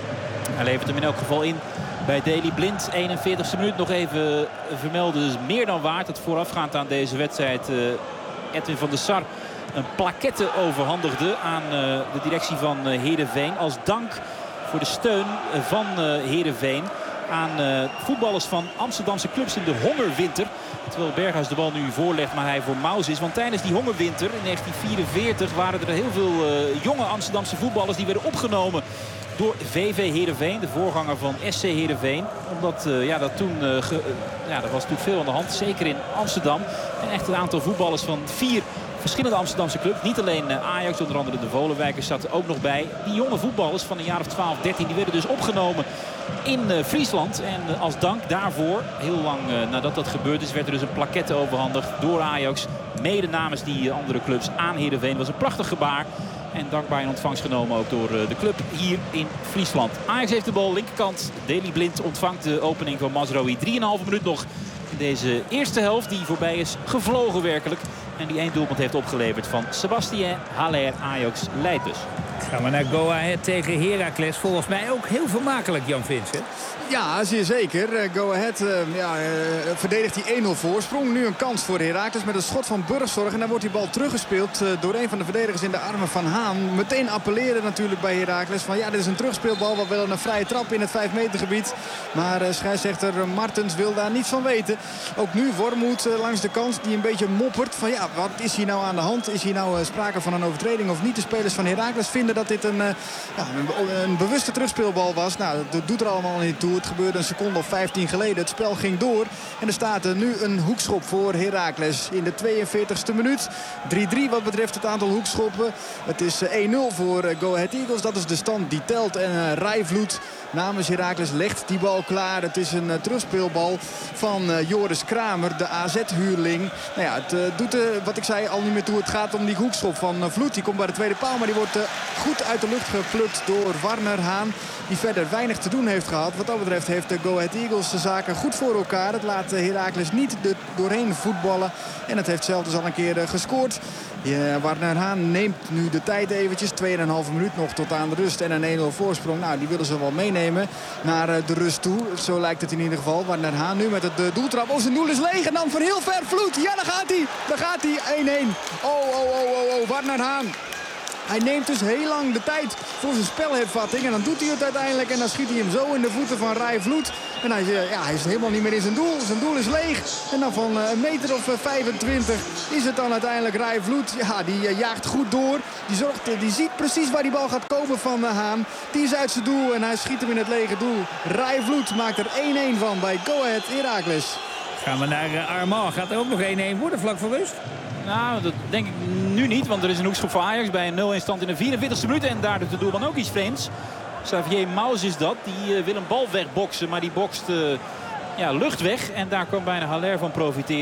Hij levert hem in elk geval in bij Daley Blind. eenenveertigste minuut nog even vermelden. Dus meer dan waard. Het voorafgaand aan deze wedstrijd uh, Edwin van der Sar een plaquette overhandigde aan uh, de directie van uh, Heerenveen. Als dank voor de steun van uh, Heerenveen aan uh, voetballers van Amsterdamse clubs in de hongerwinter. Terwijl Berghuis de bal nu voorlegt, maar hij voor Maus is. Want tijdens die hongerwinter in negentien vierenveertig waren er heel veel uh, jonge Amsterdamse voetballers die werden opgenomen door V V Heerenveen, de voorganger van S C Heerenveen. Omdat uh, ja, dat toen, uh, ge, uh, ja, er was natuurlijk veel aan de hand, zeker in Amsterdam. En echt een aantal voetballers van vier verschillende Amsterdamse clubs. Niet alleen uh, Ajax, onder andere de Volenwijkers zat er ook nog bij. Die jonge voetballers van een jaar of twaalf, dertien, die werden dus opgenomen in uh, Friesland. En uh, als dank daarvoor, heel lang uh, nadat dat gebeurd is, werd er dus een plaquette overhandigd door Ajax. Mede namens die uh, andere clubs aan Heerenveen. Dat was een prachtig gebaar. En dankbaar in ontvangst genomen ook door uh, de club hier in Friesland. Ajax heeft de bal linkerkant. Daley Blind ontvangt de opening van Mazraoui. drieënhalve minuut nog in deze eerste helft die voorbij is gevlogen werkelijk. En die één doelpunt heeft opgeleverd van Sebastien Haller. Ajax leidt dus. Gaan we naar Go Ahead tegen Heracles. Volgens mij ook heel vermakelijk, Jan Vincent. Ja, zeer zeker. Go Ahead uh, ja, uh, verdedigt die één nul voorsprong. Nu een kans voor Heracles met een schot van Burgzorg. En dan wordt die bal teruggespeeld uh, door een van de verdedigers in de armen van Haan. Meteen appelleren natuurlijk bij Heracles. Van ja, dit is een terugspeelbal. We willen een vrije trap in het vijf meter gebied. Maar uh, scheidsrechter Martens wil daar niets van weten. Ook nu Wormoed uh, langs de kant die een beetje moppert. Van ja, wat is hier nou aan de hand? Is hier nou uh, sprake van een overtreding of niet? De spelers van Heracles vinden dat dit een, uh, ja, een, een bewuste terugspeelbal was. Nou, dat doet er allemaal niet toe. Het gebeurde een seconde of vijftien geleden. Het spel ging door. En er staat er nu een hoekschop voor Heracles in de tweeënveertigste minuut. drie drie wat betreft het aantal hoekschoppen. Het is één nul voor Go Ahead Eagles. Dat is de stand die telt. En uh, Rijvloed namens Heracles legt die bal klaar. Het is een uh, terugspeelbal van uh, Joris Kramer, de A Z-huurling. Nou ja, het uh, doet uh, wat ik zei al niet meer toe. Het gaat om die hoekschop van uh, Vloed. Die komt bij de tweede paal, maar die wordt uh, goed uit de lucht geplukt door Warner Haan. Die verder weinig te doen heeft gehad. Wat dat betreft heeft de Go Ahead Eagles de zaken goed voor elkaar. Het laat uh, Heracles niet de, doorheen voetballen. En het heeft zelf dus al een keer uh, gescoord. Ja, Warner Haan neemt nu de tijd eventjes. tweeënhalve minuut nog tot aan de rust. En een één nul voorsprong. Nou, die willen ze wel meenemen naar uh, de rust toe. Zo lijkt het in ieder geval. Warner Haan nu met het uh, doeltrap. Oh, zijn doel is leeg. En dan van heel ver Vloed. Ja, daar gaat hij. Daar gaat hij. één één. Oh, oh, oh, oh, oh. Warner Haan. Hij neemt dus heel lang de tijd voor zijn spelhervatting. En dan doet hij het uiteindelijk. En dan schiet hij hem zo in de voeten van Rai Vloed. En hij, ja, hij is helemaal niet meer in zijn doel. Zijn doel is leeg. En dan van een meter of vijfentwintig is het dan uiteindelijk Rai Vloed. Ja, die jaagt goed door. Die, zorgt, die ziet precies waar die bal gaat komen van Haan. Die is uit zijn doel en hij schiet hem in het lege doel. Rai Vloed maakt er één één van bij Go Ahead Heracles. Gaan we naar Armand. Gaat er ook nog één één worden vlak voor rust? Nou, dat denk ik nu niet. Want er is een hoekschop voor Ajax bij een nul één stand in de vierentwintigste minuut. En daar doet de doelman ook iets vreemds. Xavier Maus is dat. Die uh, wil een bal wegboksen. Maar die bokst uh, ja, lucht weg. En daar kan bijna Haller van profiteren.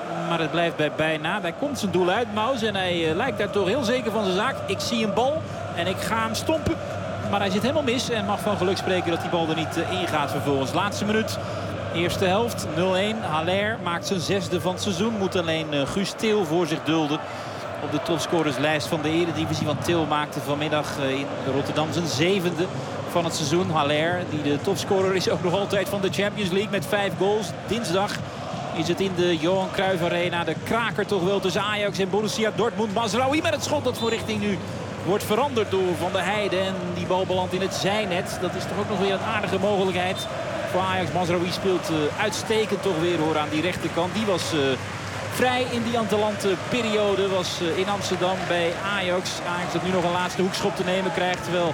Maar het blijft bij bijna. Hij komt zijn doel uit, Maus. En hij uh, lijkt daar toch heel zeker van zijn zaak. Ik zie een bal en ik ga hem stompen. Maar hij zit helemaal mis en mag van geluk spreken dat die bal er niet uh, ingaat vervolgens. Laatste minuut. Eerste helft. nul-een. Haller maakt zijn zesde van het seizoen. Moet alleen uh, Guus Til voor zich dulden. Op de topscorerslijst van de Eredivisie. Want Til maakte vanmiddag uh, in Rotterdam zijn zevende van het seizoen. Haller, die de topscorer is ook nog altijd van de Champions League met vijf goals. Dinsdag is het in de Johan Cruijff Arena de kraker toch wel tussen Ajax en Borussia Dortmund. Mazraoui met het schot dat voor richting nu wordt veranderd door Van der Heijden. En die bal belandt in het zijnet. Dat is toch ook nog weer een aardige mogelijkheid voor Ajax. Mazraoui speelt uh, uitstekend toch weer hoor aan die rechterkant. Die was uh, vrij in die Atalante periode. Was uh, in Amsterdam bij Ajax. Ajax dat nu nog een laatste hoekschop te nemen krijgt. Terwijl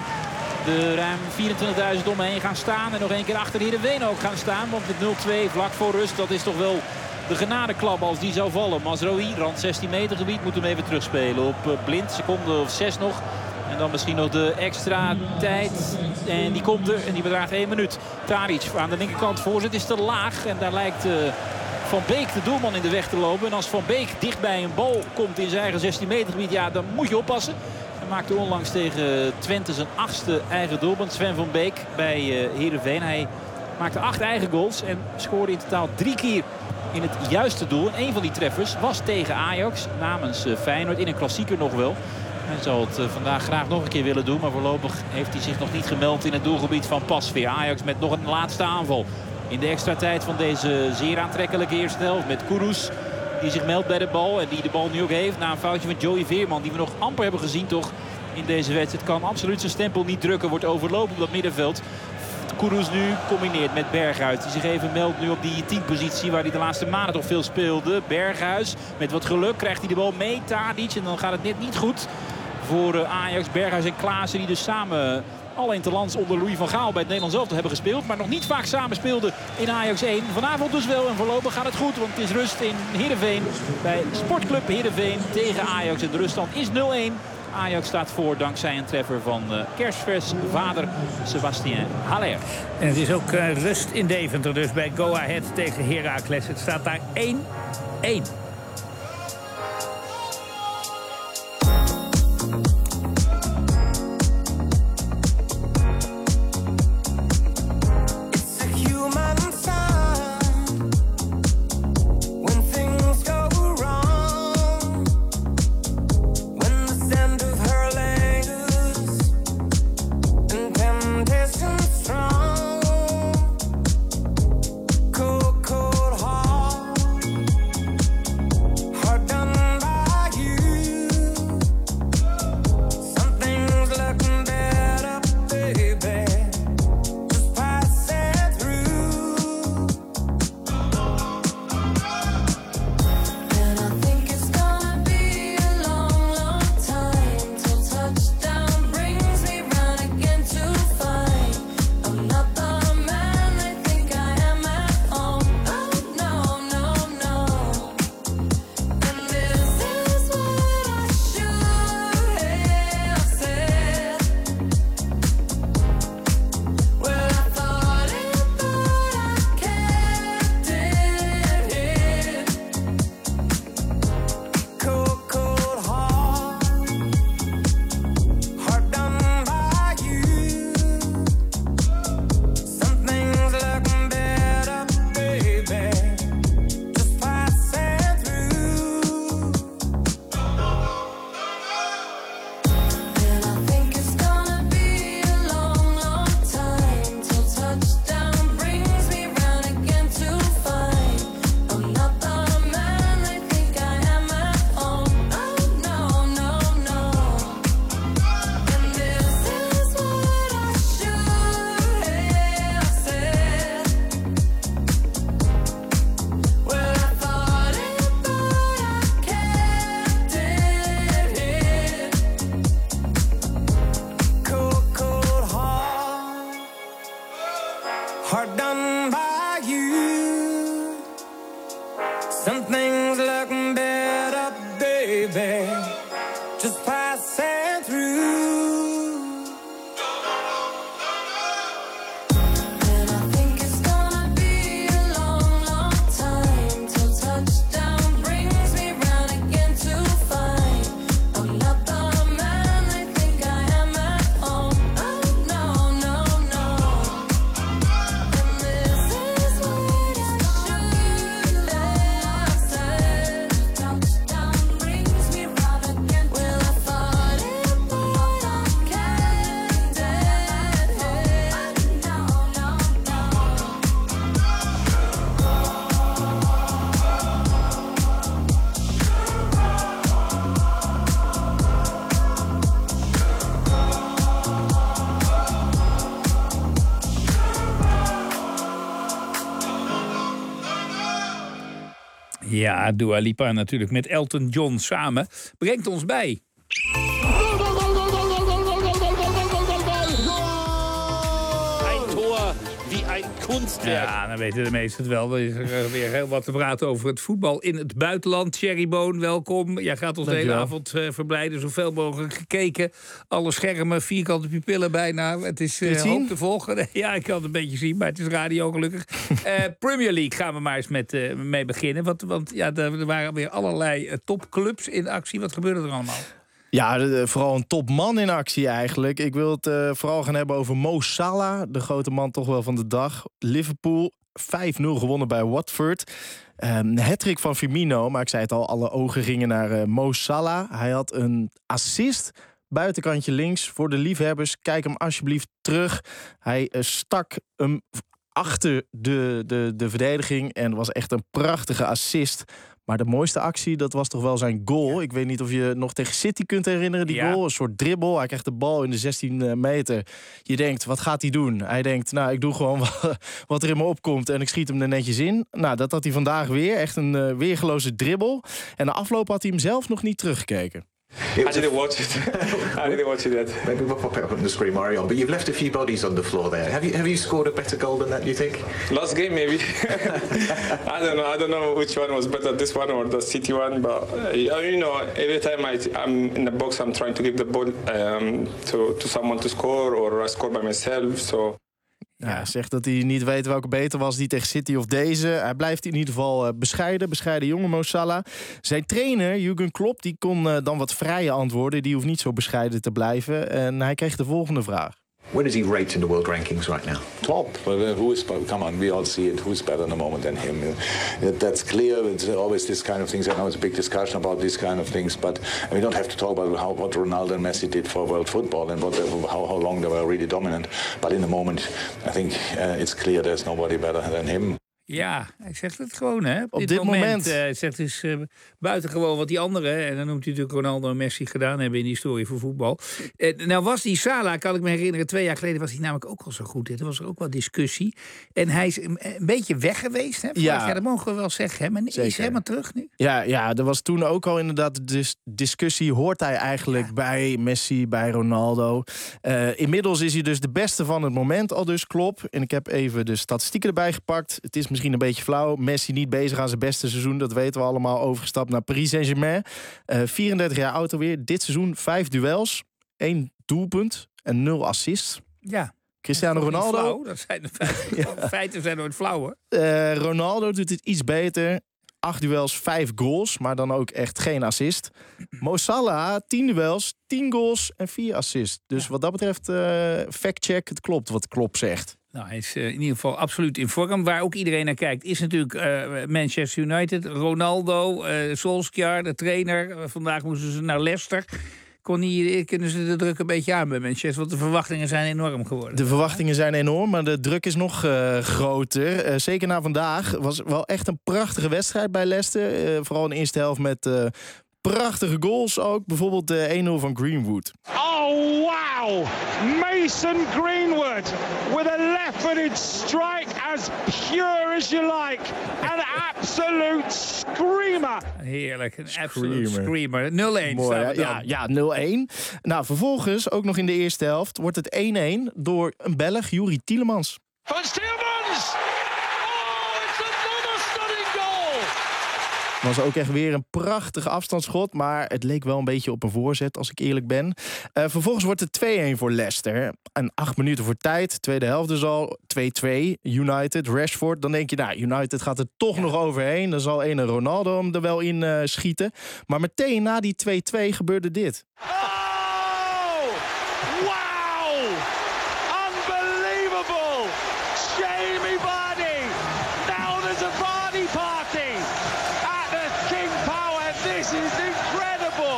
de ruim vierentwintigduizend om me heen gaan staan. En nog één keer achter Heerenveen ook gaan staan. Want met nul twee vlak voor rust, dat is toch wel de genadeklap als die zou vallen. Mazraoui, rand zestien meter gebied, moet hem even terugspelen op uh, Blind. Seconde of zes nog. En dan misschien nog de extra tijd. En die komt er en die bedraagt één minuut. Tadic aan de linkerkant voorzet is te laag. En daar lijkt uh, Van Beek de doelman in de weg te lopen. En als Van Beek dicht bij een bal komt in zijn eigen zestien meter gebied, ja, dan moet je oppassen. Hij maakte onlangs tegen Twente zijn achtste eigen doelpunt. Sven van Beek bij uh, Heerenveen. Hij maakte acht eigen goals en scoorde in totaal drie keer in het juiste doel. En een van die treffers was tegen Ajax namens uh, Feyenoord in een klassieker nog wel. Hij zou het uh, vandaag graag nog een keer willen doen. Maar voorlopig heeft hij zich nog niet gemeld in het doelgebied van Pasveer. Ajax met nog een laatste aanval in de extra tijd van deze zeer aantrekkelijke eerste helft. Met Kudus die zich meldt bij de bal. En die de bal nu ook heeft na een foutje van Joey Veerman. Die we nog amper hebben gezien toch in deze wedstrijd. Kan absoluut zijn stempel niet drukken. Wordt overlopen op dat middenveld. Kudus nu combineert met Berghuis. Die zich even meldt nu op die teampositie waar hij de laatste maanden toch veel speelde. Berghuis met wat geluk krijgt hij de bal mee. Tadic en dan gaat het net niet goed voor Ajax. Berghuis en Klaassen die dus samen al interlands onder Louis van Gaal bij het Nederlands elftal hebben gespeeld. Maar nog niet vaak samen speelden in Ajax één. Vanavond dus wel en voorlopig gaat het goed. Want het is rust in Heerenveen bij Sportclub Heerenveen tegen Ajax. En de ruststand is nul-een. Ajax staat voor dankzij een treffer van uh, kerstvers vader Sebastien Haller. En het is ook uh, rust in Deventer dus bij Go Ahead tegen Heracles. Het staat daar één-één. Hard done by you. Some things look better, baby. Just passing through. And I think it's gonna be a long, long time till touchdown. Ja, Dua Lipa natuurlijk met Elton John samen. Brengt ons bij. Ja, dan weten de meesten het wel. Er is er weer heel wat te praten over het voetbal in het buitenland. Thierry Boon, welkom. Jij gaat ons de hele avond uh, verblijden. Zoveel mogelijk gekeken. Alle schermen, vierkante pupillen bijna. Het is uh, hoop te volgen. Ja, ik kan het een beetje zien, maar het is radio gelukkig. Uh, Premier League gaan we maar eens met, uh, mee beginnen. Want, want ja, er waren weer allerlei uh, topclubs in actie. Wat gebeurde er allemaal? Ja, de, vooral een topman in actie eigenlijk. Ik wil het uh, vooral gaan hebben over Mo Salah. De grote man toch wel van de dag. Liverpool, vijf nul gewonnen bij Watford. Um, hattrick van Firmino, maar ik zei het al, alle ogen gingen naar uh, Mo Salah. Hij had een assist, buitenkantje links. Voor de liefhebbers, kijk hem alsjeblieft terug. Hij uh, stak hem achter de, de, de verdediging en was echt een prachtige assist. Maar de mooiste actie, dat was toch wel zijn goal. Ik weet niet of je nog tegen City kunt herinneren, die ja. goal. Een soort dribbel. Hij krijgt de bal in de zestien meter. Je denkt, wat gaat hij doen? Hij denkt, nou, ik doe gewoon wat er in me opkomt en ik schiet hem er netjes in. Nou, dat had hij vandaag weer. Echt een uh, weergeloze dribbel. En de afloop had hij hem zelf nog niet teruggekeken. I didn't watch it. I didn't watch it yet. Maybe we'll pop it up on the screen, Mario. But you've left a few bodies on the floor there. Have you have you scored a better goal than that, do you think? Last game, maybe. I don't know. I don't know which one was better, this one or the City one. But uh, you know, every time I, I'm in the box, I'm trying to give the ball um, to to someone to score, or I score by myself. So. Ja, hij zegt dat hij niet weet welke beter was, die tegen City of deze. Hij blijft in ieder geval uh, bescheiden. Bescheiden jongen, Mo Salah. Zijn trainer, Jurgen Klopp, die kon uh, dan wat vrije antwoorden. Die hoeft niet zo bescheiden te blijven. En hij kreeg de volgende vraag. Where does he rate in the world rankings right now? Top. Well, uh, who is? Come on, we all see it. Who's better in the moment than him? Uh, that's clear. It's always this kind of things. I know it's a big discussion about these kind of things, but we don't have to talk about how what Ronaldo and Messi did for world football and what how how long they were really dominant. But in the moment, I think uh, it's clear there's nobody better than him. Ja, hij zegt het gewoon, hè. Op, Op dit, dit moment, moment. Uh, zegt dus uh, buitengewoon wat die anderen, en dan noemt hij natuurlijk Ronaldo en Messi gedaan hebben in die historie voor voetbal. Uh, nou was die Salah, kan ik me herinneren, twee jaar geleden was hij namelijk ook al zo goed. Hè. Er was er ook wel discussie. En hij is een, een beetje weg geweest, hè. Ja. ja, dat mogen we wel zeggen, hè. Maar hij is helemaal terug nu. Ja, ja, er was toen ook al inderdaad de dis- discussie. Hoort hij eigenlijk ja. bij Messi, bij Ronaldo? Uh, inmiddels is hij dus de beste van het moment, al dus Klopp. En ik heb even de statistieken erbij gepakt. Het is misschien een beetje flauw. Messi niet bezig aan zijn beste seizoen. Dat weten we allemaal. Overgestapt naar Paris Saint-Germain. Uh, vierendertig jaar oud alweer. Dit seizoen vijf duels. één doelpunt en nul assists. Ja. Cristiano dat Ronaldo. Flauw. Dat zijn de feiten. ja. feiten zijn nooit flauw, hoor. Uh, Ronaldo doet het iets beter. Acht duels, vijf goals. Maar dan ook echt geen assist. Mo Salah, tien duels, tien goals en vier assists. Dus ja. wat dat betreft, uh, fact-check. Het klopt wat Klopp zegt. Nou, hij is uh, in ieder geval absoluut in vorm. Waar ook iedereen naar kijkt is natuurlijk uh, Manchester United. Ronaldo, uh, Solskjaer, de trainer. Uh, vandaag moesten ze naar Leicester. Kon niet, kunnen ze de druk een beetje aan bij Manchester? Want de verwachtingen zijn enorm geworden. De verwachtingen zijn enorm, maar de druk is nog uh, groter. Uh, zeker na vandaag was wel echt een prachtige wedstrijd bij Leicester. Uh, vooral in de eerste helft met uh, prachtige goals ook. Bijvoorbeeld de één nul van Greenwood. Oh, wow! Mason Greenwood with a left-footed strike as pure as you like. An absolute screamer. Heerlijk, een absolute screamer. nul één Mooi, staat ja, ja, nul één. Nou, vervolgens, ook nog in de eerste helft, wordt het één één door een Belg, Youri Tielemans. Van Tielemans! Oh, it's another stunning goal! Was ook echt weer een prachtig afstandsschot, maar het leek wel een beetje op een voorzet, als ik eerlijk ben. Uh, vervolgens wordt het twee één voor Leicester. En acht minuten voor tijd, tweede helft dus al, twee twee, United, Rashford. Dan denk je, nou, United gaat er toch ja. nog overheen. Dan zal ene Ronaldo hem er wel in uh, schieten. Maar meteen na die twee twee gebeurde dit. Oh! Wow! Unbelievable! Jamie Vardy! Now there's a Vardy party! At the King Power, this is incredible!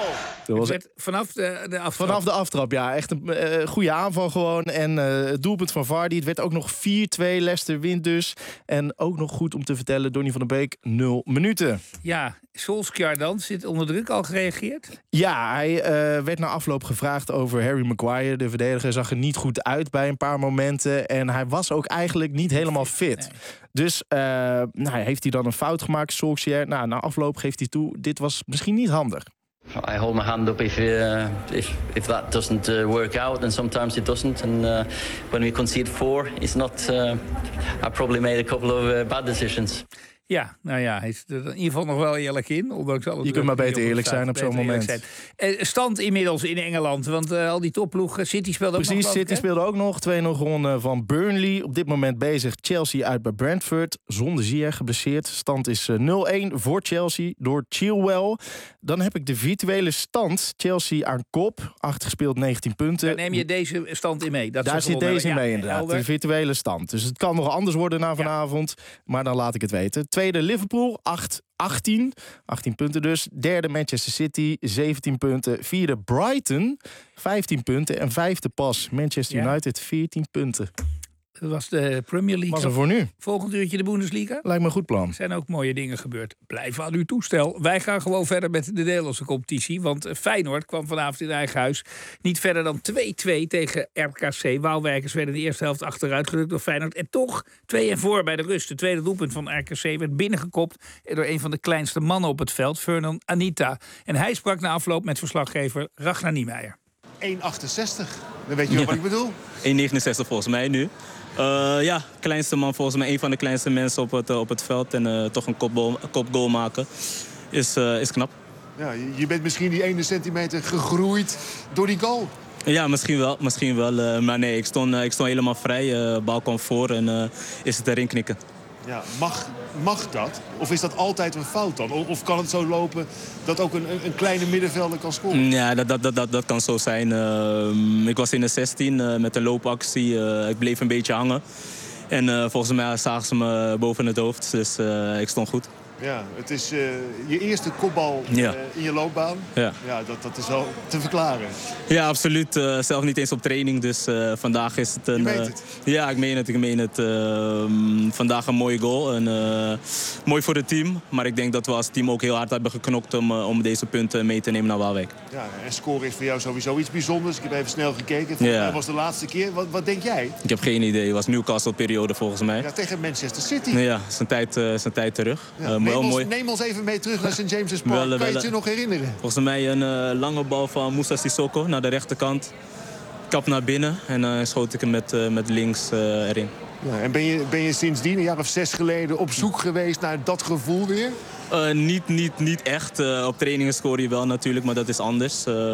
Dat was werd vanaf de, de aftrap. Vanaf de aftrap, ja. Echt een uh, goede aanval gewoon. En uh, het doelpunt van Vardy. Het werd ook nog vier twee. Leicester wint dus. En ook nog goed om te vertellen, Donny van der Beek, nul minuten. Ja, Solskjaer dan. Zit onder druk al gereageerd? Ja, hij uh, werd na afloop gevraagd over Harry Maguire. De verdediger zag er niet goed uit bij een paar momenten. En hij was ook eigenlijk niet helemaal fit. Nee. Dus uh, nou, heeft hij dan een fout gemaakt, Solskjaer? Nou, na afloop geeft hij toe, dit was misschien niet handig. I hold my hand up if uh, if if that doesn't uh, work out, and sometimes it doesn't. And uh, when we concede four, it's not. Uh, I probably made a couple of uh, bad decisions. Ja, nou ja, hij is er in ieder geval nog wel eerlijk in. Ondanks alle je kunt maar beter eerlijk zijn op zo'n moment. Uh, stand inmiddels in Engeland, want uh, al die topploegen. City speelde ook Precies, nog. Precies, City speelde ook nog. twee nul gewonnen van Burnley. Op dit moment bezig Chelsea uit bij Brentford. Zonder Ziyech geblesseerd. Stand is uh, nul één voor Chelsea door Chilwell. Dan heb ik de virtuele stand. Chelsea aan kop. acht gespeeld, negentien punten. Daar neem je deze stand in mee? Dat Daar zit deze in mee, ja, inderdaad. helder. De virtuele stand. Dus het kan nog anders worden na vanavond. Ja. Maar dan laat ik het weten. Tweede Liverpool, acht achttien. achttien punten dus. Derde Manchester City, zeventien punten. Vierde Brighton, vijftien punten. En vijfde pas Manchester ja. United, veertien punten. Dat was de Premier League. Was er voor nu. Volgend uurtje de Bundesliga. Lijkt me een goed plan. Er zijn ook mooie dingen gebeurd. Blijf aan uw toestel. Wij gaan gewoon verder met de Nederlandse competitie. Want Feyenoord kwam vanavond in eigen huis niet verder dan twee twee tegen R K C. Waalwijkers werden in de eerste helft achteruit gedrukt door Feyenoord. En toch twee en voor bij de rust. De tweede doelpunt van R K C werd binnengekopt door een van de kleinste mannen op het veld, Fernand Anita. En hij sprak na afloop met verslaggever Ragnar Niemeyer. één achtenzestig. Dan weet je wel ja. wat ik bedoel. één negenenzestig volgens mij nu. Uh, ja, kleinste man, volgens mij een van de kleinste mensen op het, uh, op het veld. En uh, toch een kopgoal, kopgoal maken is, uh, is knap. Ja, je bent misschien die ene centimeter gegroeid door die goal. Ja, misschien wel. Misschien wel uh, maar nee, ik stond, uh, ik stond helemaal vrij. Uh, bal kwam voor en uh, is het erin knikken. Ja, mag, mag dat? Of is dat altijd een fout dan? Of kan het zo lopen dat ook een, een kleine middenvelder kan scoren? Ja, dat, dat, dat, dat kan zo zijn. Uh, ik was in de zestien uh, met een loopactie. Uh, ik bleef een beetje hangen. En uh, volgens mij zagen ze me boven het hoofd. Dus uh, ik stond goed. Ja, het is uh, je eerste kopbal ja. uh, in je loopbaan. Ja, ja dat, dat is wel te verklaren. Ja, absoluut. Uh, zelf niet eens op training, dus uh, vandaag is het een... Je meent het? Uh, ja, ik meen het. Ik meen het. Uh, vandaag een mooie goal. En, uh, mooi voor het team. Maar ik denk dat we als team ook heel hard hebben geknokt om, uh, om deze punten mee te nemen naar Waalwijk. Ja, en scoren is voor jou sowieso iets bijzonders. Ik heb even snel gekeken. Volgens mij was de laatste keer. Wat, wat denk jij? Ik heb geen idee. Het was Newcastle-periode volgens mij. Ja, tegen Manchester City. Ja, zijn tijd, uh, zijn tijd terug. Ja, uh, neem, ons, mooi. neem ons even mee terug naar Saint James's Park. Wel, kan je het je nog herinneren? Volgens mij een uh, lange bal van Moussa Sissoko naar de rechterkant. Kap naar binnen en dan uh, schoot ik hem met, uh, met links uh, erin. Ja, en ben je, ben je sindsdien, een jaar of zes geleden, op zoek geweest naar dat gevoel weer? Uh, niet, niet, niet echt. Uh, op trainingen scoor je wel natuurlijk, maar dat is anders. Uh,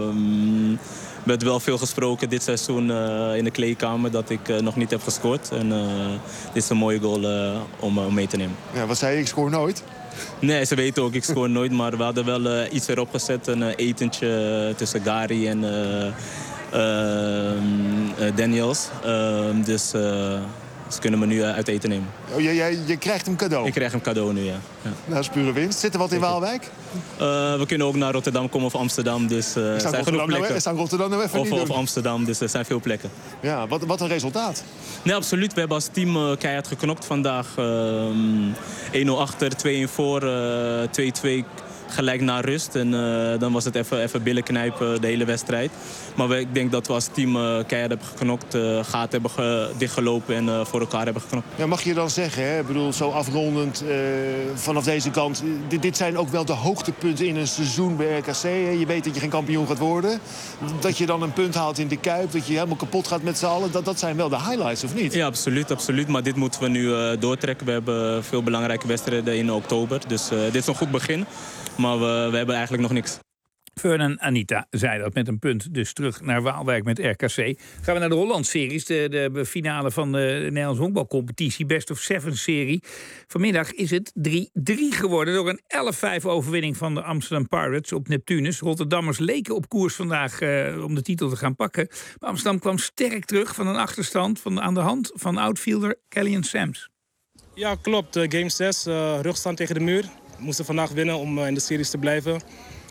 Er werd wel veel gesproken dit seizoen uh, in de kleedkamer dat ik uh, nog niet heb gescoord. En uh, dit is een mooie goal uh, om, uh, om mee te nemen. Ja, wat zei je? Ik scoor nooit? Nee, ze weten ook, ik scoor nooit. Maar we hadden wel uh, iets erop gezet. Een uh, etentje uh, tussen Gary en uh, uh, uh, Daniels. Uh, dus uh, ze kunnen me nu uh, uit eten nemen. Oh, je, je, je krijgt hem cadeau? Ik krijg hem cadeau nu, ja. ja. Nou, dat is pure winst. Zit er wat in Waalwijk? Uh, we kunnen ook naar Rotterdam komen of Amsterdam. Dus uh, er zijn genoeg plekken. Ik zou Rotterdam nou even of, niet of doen. Amsterdam, dus er zijn veel plekken. Ja, wat, wat een resultaat. Nee, absoluut. We hebben als team uh, keihard geknokt vandaag. Uh, één nul achter, twee een voor, uh, twee twee gelijk naar rust. En uh, dan was het even, even billen knijpen de hele wedstrijd. Maar we, ik denk dat we als team uh, keihard hebben geknokt, uh, gaten hebben ge, dichtgelopen en uh, voor elkaar hebben geknokt. Ja, mag je dan zeggen, hè? Ik bedoel, zo afrondend uh, vanaf deze kant. Dit, dit zijn ook wel de hoogtepunten in een seizoen bij R K C. Hè? Je weet dat je geen kampioen gaat worden. Dat je dan een punt haalt in de Kuip, dat je helemaal kapot gaat met z'n allen. Dat, dat zijn wel de highlights, of niet? Ja, absoluut, absoluut. Maar dit moeten we nu uh, doortrekken. We hebben veel belangrijke wedstrijden in oktober. Dus uh, dit is een goed begin. Maar we, we hebben eigenlijk nog niks. Fernand Anita zei dat met een punt. Dus terug naar Waalwijk met R K C. Gaan we naar de Holland-series. De, de finale van de Nederlandse honkbalcompetitie. Best of Seven-serie. Vanmiddag is het drie drie geworden. Door een elf vijf overwinning van de Amsterdam Pirates op Neptunus. Rotterdammers leken op koers vandaag uh, om de titel te gaan pakken. Maar Amsterdam kwam sterk terug van een achterstand van, aan de hand van outfielder Kellyan Sams. Ja, klopt. Uh, game zes. Uh, rugstand tegen de muur. We moesten vandaag winnen om uh, in de series te blijven.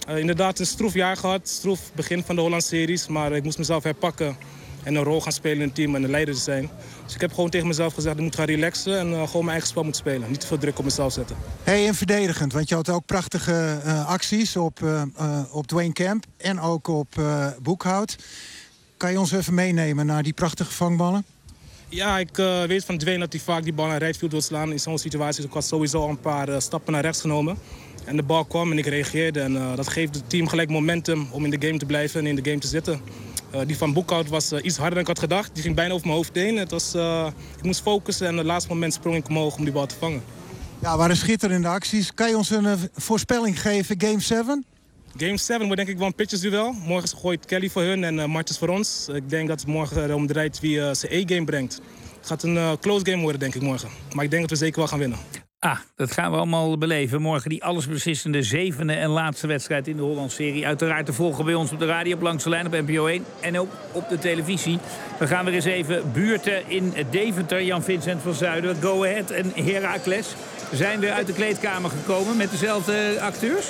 Uh, inderdaad een stroef jaar gehad. Stroef begin van de Holland-series. Maar ik moest mezelf herpakken en een rol gaan spelen in het team en een leider te zijn. Dus ik heb gewoon tegen mezelf gezegd, ik moet gaan relaxen en uh, gewoon mijn eigen spel moeten spelen. Niet te veel druk op mezelf zetten. Hey, en verdedigend, want je had ook prachtige uh, acties op, uh, uh, op Dwayne Camp en ook op uh, Boekhout. Kan je ons even meenemen naar die prachtige vangballen? Ja, ik uh, weet van Dwayne dat hij vaak die bal naar rightfield wil slaan. In zo'n situatie ik had sowieso al een paar uh, stappen naar rechts genomen. En de bal kwam en ik reageerde. En uh, dat geeft het team gelijk momentum om in de game te blijven en in de game te zitten. Uh, die van Boekhout was uh, iets harder dan ik had gedacht. Die ging bijna over mijn hoofd heen. Het was, uh, ik moest focussen en op het laatste moment sprong ik omhoog om die bal te vangen. Ja, waren schitterende acties. Kan je ons een uh, voorspelling geven, Game zeven? Game zeven wordt denk ik wel een pitchersduel. Morgen gooit Kelly voor hun en uh, Martens voor ons. Ik denk dat het morgen erom draait wie uh, zijn E-game brengt. Het gaat een uh, close game worden denk ik morgen. Maar ik denk dat we zeker wel gaan winnen. Ah, dat gaan we allemaal beleven. Morgen die allesbeslissende zevende en laatste wedstrijd in de Holland-serie. Uiteraard te volgen bij ons op de radio, op Langs de Lijn, op N P O één en ook op de televisie. We gaan weer eens even buurten in Deventer. Jan-Vincent van Zuiden, Go Ahead en Heracles zijn weer uit de kleedkamer gekomen met dezelfde acteurs.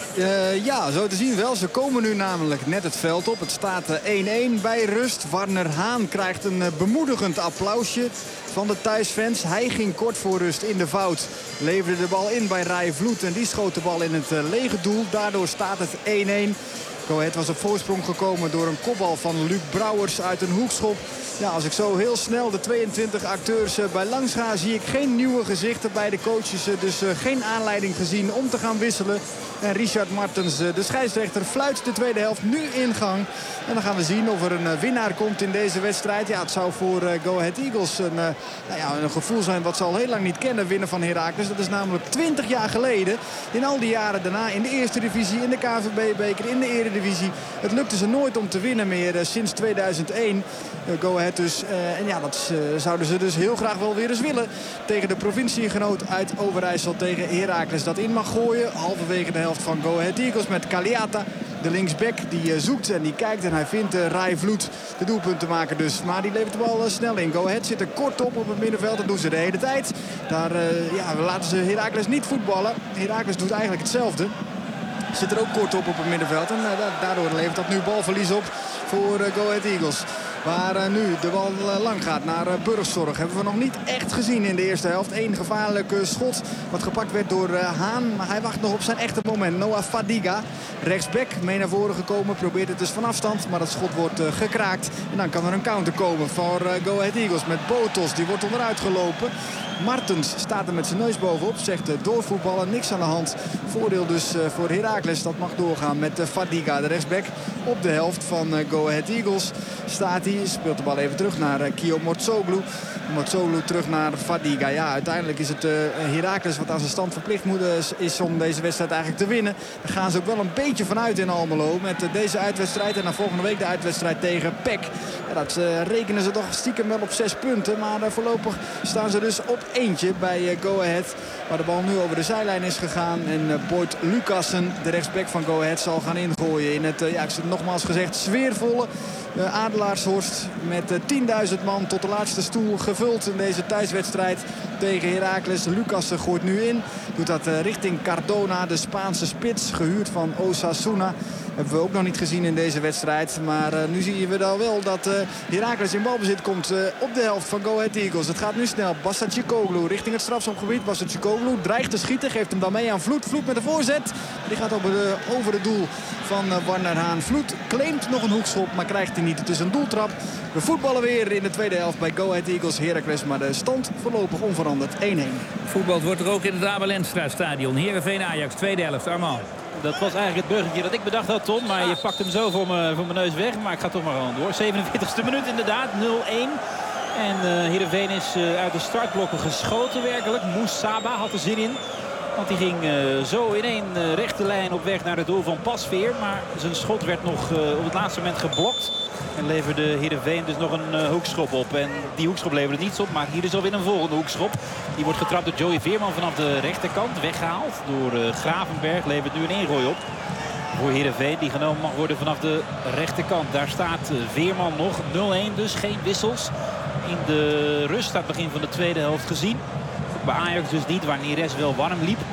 Uh, ja, zo te zien wel. Ze komen nu namelijk net het veld op. Het staat één-één bij rust. Warner Haan krijgt een uh, bemoedigend applausje van de thuisfans. Hij ging kort voor rust in de fout. Leverde de bal in bij Rai Vloed en die schoot de bal in het uh, lege doel. Daardoor staat het één-één. Go Ahead was op voorsprong gekomen door een kopbal van Luc Brouwers uit een hoekschop. Ja, als ik zo heel snel de tweeëntwintig acteurs uh, bij langs ga, zie ik geen nieuwe gezichten bij de coaches. Uh, dus uh, geen aanleiding gezien om te gaan wisselen. En Richard Martens, uh, de scheidsrechter, fluit de tweede helft nu in gang. En dan gaan we zien of er een uh, winnaar komt in deze wedstrijd. Ja, het zou voor uh, Go Ahead Eagles een, uh, nou ja, een gevoel zijn wat ze al heel lang niet kennen, winnen van Heracles. Dat is namelijk twintig jaar geleden. In al die jaren daarna in de eerste divisie, in de K V B-beker, in de eredivisie. Het lukte ze nooit om te winnen meer uh, sinds tweeduizend één. Uh, Go Ahead dus. Uh, en ja, dat uh, zouden ze dus heel graag wel weer eens willen. Tegen de provinciegenoot uit Overijssel, tegen Heracles dat in mag gooien. Halverwege de helft van Go Ahead Eagles met Kaliata. De linksback die uh, zoekt en die kijkt en hij vindt uh, Rai Vloed de doelpunt te maken dus. Maar die levert de bal uh, snel in. Go Ahead zit er kort op op het middenveld. Dat doen ze de hele tijd. Daar uh, ja, laten ze Heracles niet voetballen. Heracles doet eigenlijk hetzelfde. Zit er ook kort op op het middenveld. En uh, daardoor levert dat nu balverlies op voor uh, Go Ahead Eagles. Waar uh, nu de bal uh, lang gaat naar uh, Burgzorg. Hebben we nog niet echt gezien in de eerste helft. Eén gevaarlijke schot wat gepakt werd door uh, Haan. Maar hij wacht nog op zijn echte moment. Noah Fadiga, rechtsback, mee naar voren gekomen. Probeert het dus van afstand. Maar dat schot wordt uh, gekraakt. En dan kan er een counter komen voor uh, Go Ahead Eagles met Botos. Die wordt onderuit gelopen. Martens staat er met zijn neus bovenop. Zegt uh, doorvoetballen, niks aan de hand. Voordeel dus uh, voor Heracles. Dat mag doorgaan met uh, Fadiga, de rechtsback. Op de helft van uh, Go Ahead Eagles staat hij. Speelt de bal even terug naar uh, Kio Mortsoglu. Mortsoglu terug naar Fadiga. Ja, uiteindelijk is het uh, Heracles wat aan zijn stand verplicht moet, uh, is om deze wedstrijd eigenlijk te winnen. Daar gaan ze ook wel een beetje vanuit in Almelo. Met uh, deze uitwedstrijd en dan volgende week de uitwedstrijd tegen P E C. Ja, dat uh, rekenen ze toch stiekem wel op zes punten. Maar uh, voorlopig staan ze dus op eentje bij uh, Go Ahead. Waar de bal nu over de zijlijn is gegaan. En uh, Boyd Lucassen, de rechtsback van Go Ahead, zal gaan ingooien in het, uh, ja, ik heb nogmaals gezegd, sfeervolle uh, Adelaarshorst. Met uh, tienduizend man tot de laatste stoel gevuld in deze thuiswedstrijd tegen Heracles. Lucassen gooit nu in. Doet dat uh, richting Cardona, de Spaanse spits, gehuurd van Osasuna. Hebben we ook nog niet gezien in deze wedstrijd. Maar uh, nu zien we dan wel dat uh, Heracles in balbezit komt uh, op de helft van Go Ahead Eagles. Het gaat nu snel. Basacikoglu richting het strafschopgebied. Basacikoglu dreigt te schieten. Geeft hem dan mee aan Vloed. Vloed met de voorzet. Die gaat over, de, over het doel van uh, Warner Haan. Vloed claimt nog een hoekschop, maar krijgt hij niet. Het is een doeltrap. We voetballen weer in de tweede helft bij Go Ahead Eagles Heracles. Maar de stand voorlopig onveranderd één-één. Voetbal wordt er ook in het Abelenstra stadion. Heerenveen Ajax, tweede helft. Armand. Dat was eigenlijk het bruggetje dat ik bedacht had, Tom. Maar je pakt hem zo voor, me, voor mijn neus weg. Maar ik ga toch maar gewoon door. zevenenveertigste minuut inderdaad, nul-één. En uh, Heerenveen is uh, uit de startblokken geschoten werkelijk. Moussaba had er zin in. Want die ging uh, zo in één uh, rechte lijn op weg naar het doel van Pasveer. Maar zijn schot werd nog uh, op het laatste moment geblokt. En leverde Heerenveen dus nog een uh, hoekschop op. En die hoekschop leverde niets op. Maar hier is alweer een volgende hoekschop. Die wordt getrapt door Joey Veerman vanaf de rechterkant. Weggehaald door uh, Gravenberg. Levert nu een ingooi op. Voor Heerenveen die genomen mag worden vanaf de rechterkant. Daar staat uh, Veerman nog. nul-één dus. Geen wissels. In de rust aan het begin van de tweede helft gezien. Bij Ajax dus niet. Waar Neres wel warm liep.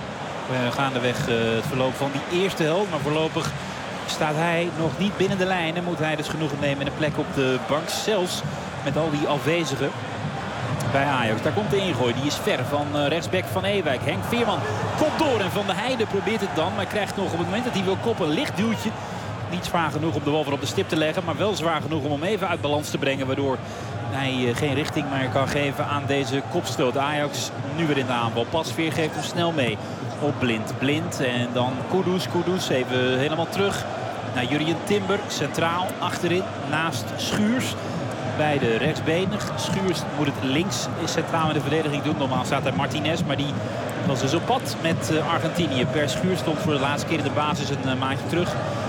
uh, gaandeweg uh, het verloop van die eerste helft. Maar voorlopig staat hij nog niet binnen de lijn. En moet hij dus genoegen nemen in een plek op de bank. Zelfs met al die afwezigen bij Ajax. Daar komt de ingooi. Die is ver van uh, rechtsback van Ewijk. Henk Veerman komt door. En Van der Heijden probeert het dan. Maar krijgt nog op het moment dat hij wil koppen een licht duwtje. Niet zwaar genoeg om de bal weer op de stip te leggen. Maar wel zwaar genoeg om hem even uit balans te brengen. Waardoor hij uh, geen richting meer kan geven aan deze kopstoot. Ajax nu weer in de aanval. Pasveer geeft hem snel mee op Blind. Blind en dan Kudus. Kudus even helemaal terug naar Jurjen Timber. Centraal achterin naast Schuurs. Beide rechtsbenig. Schuurs moet het links centraal in de verdediging doen. Normaal staat daar Martinez, maar die was dus op pad met uh, Argentinië. Per Schuurs stond voor de laatste keer in de basis een uh, maandje terug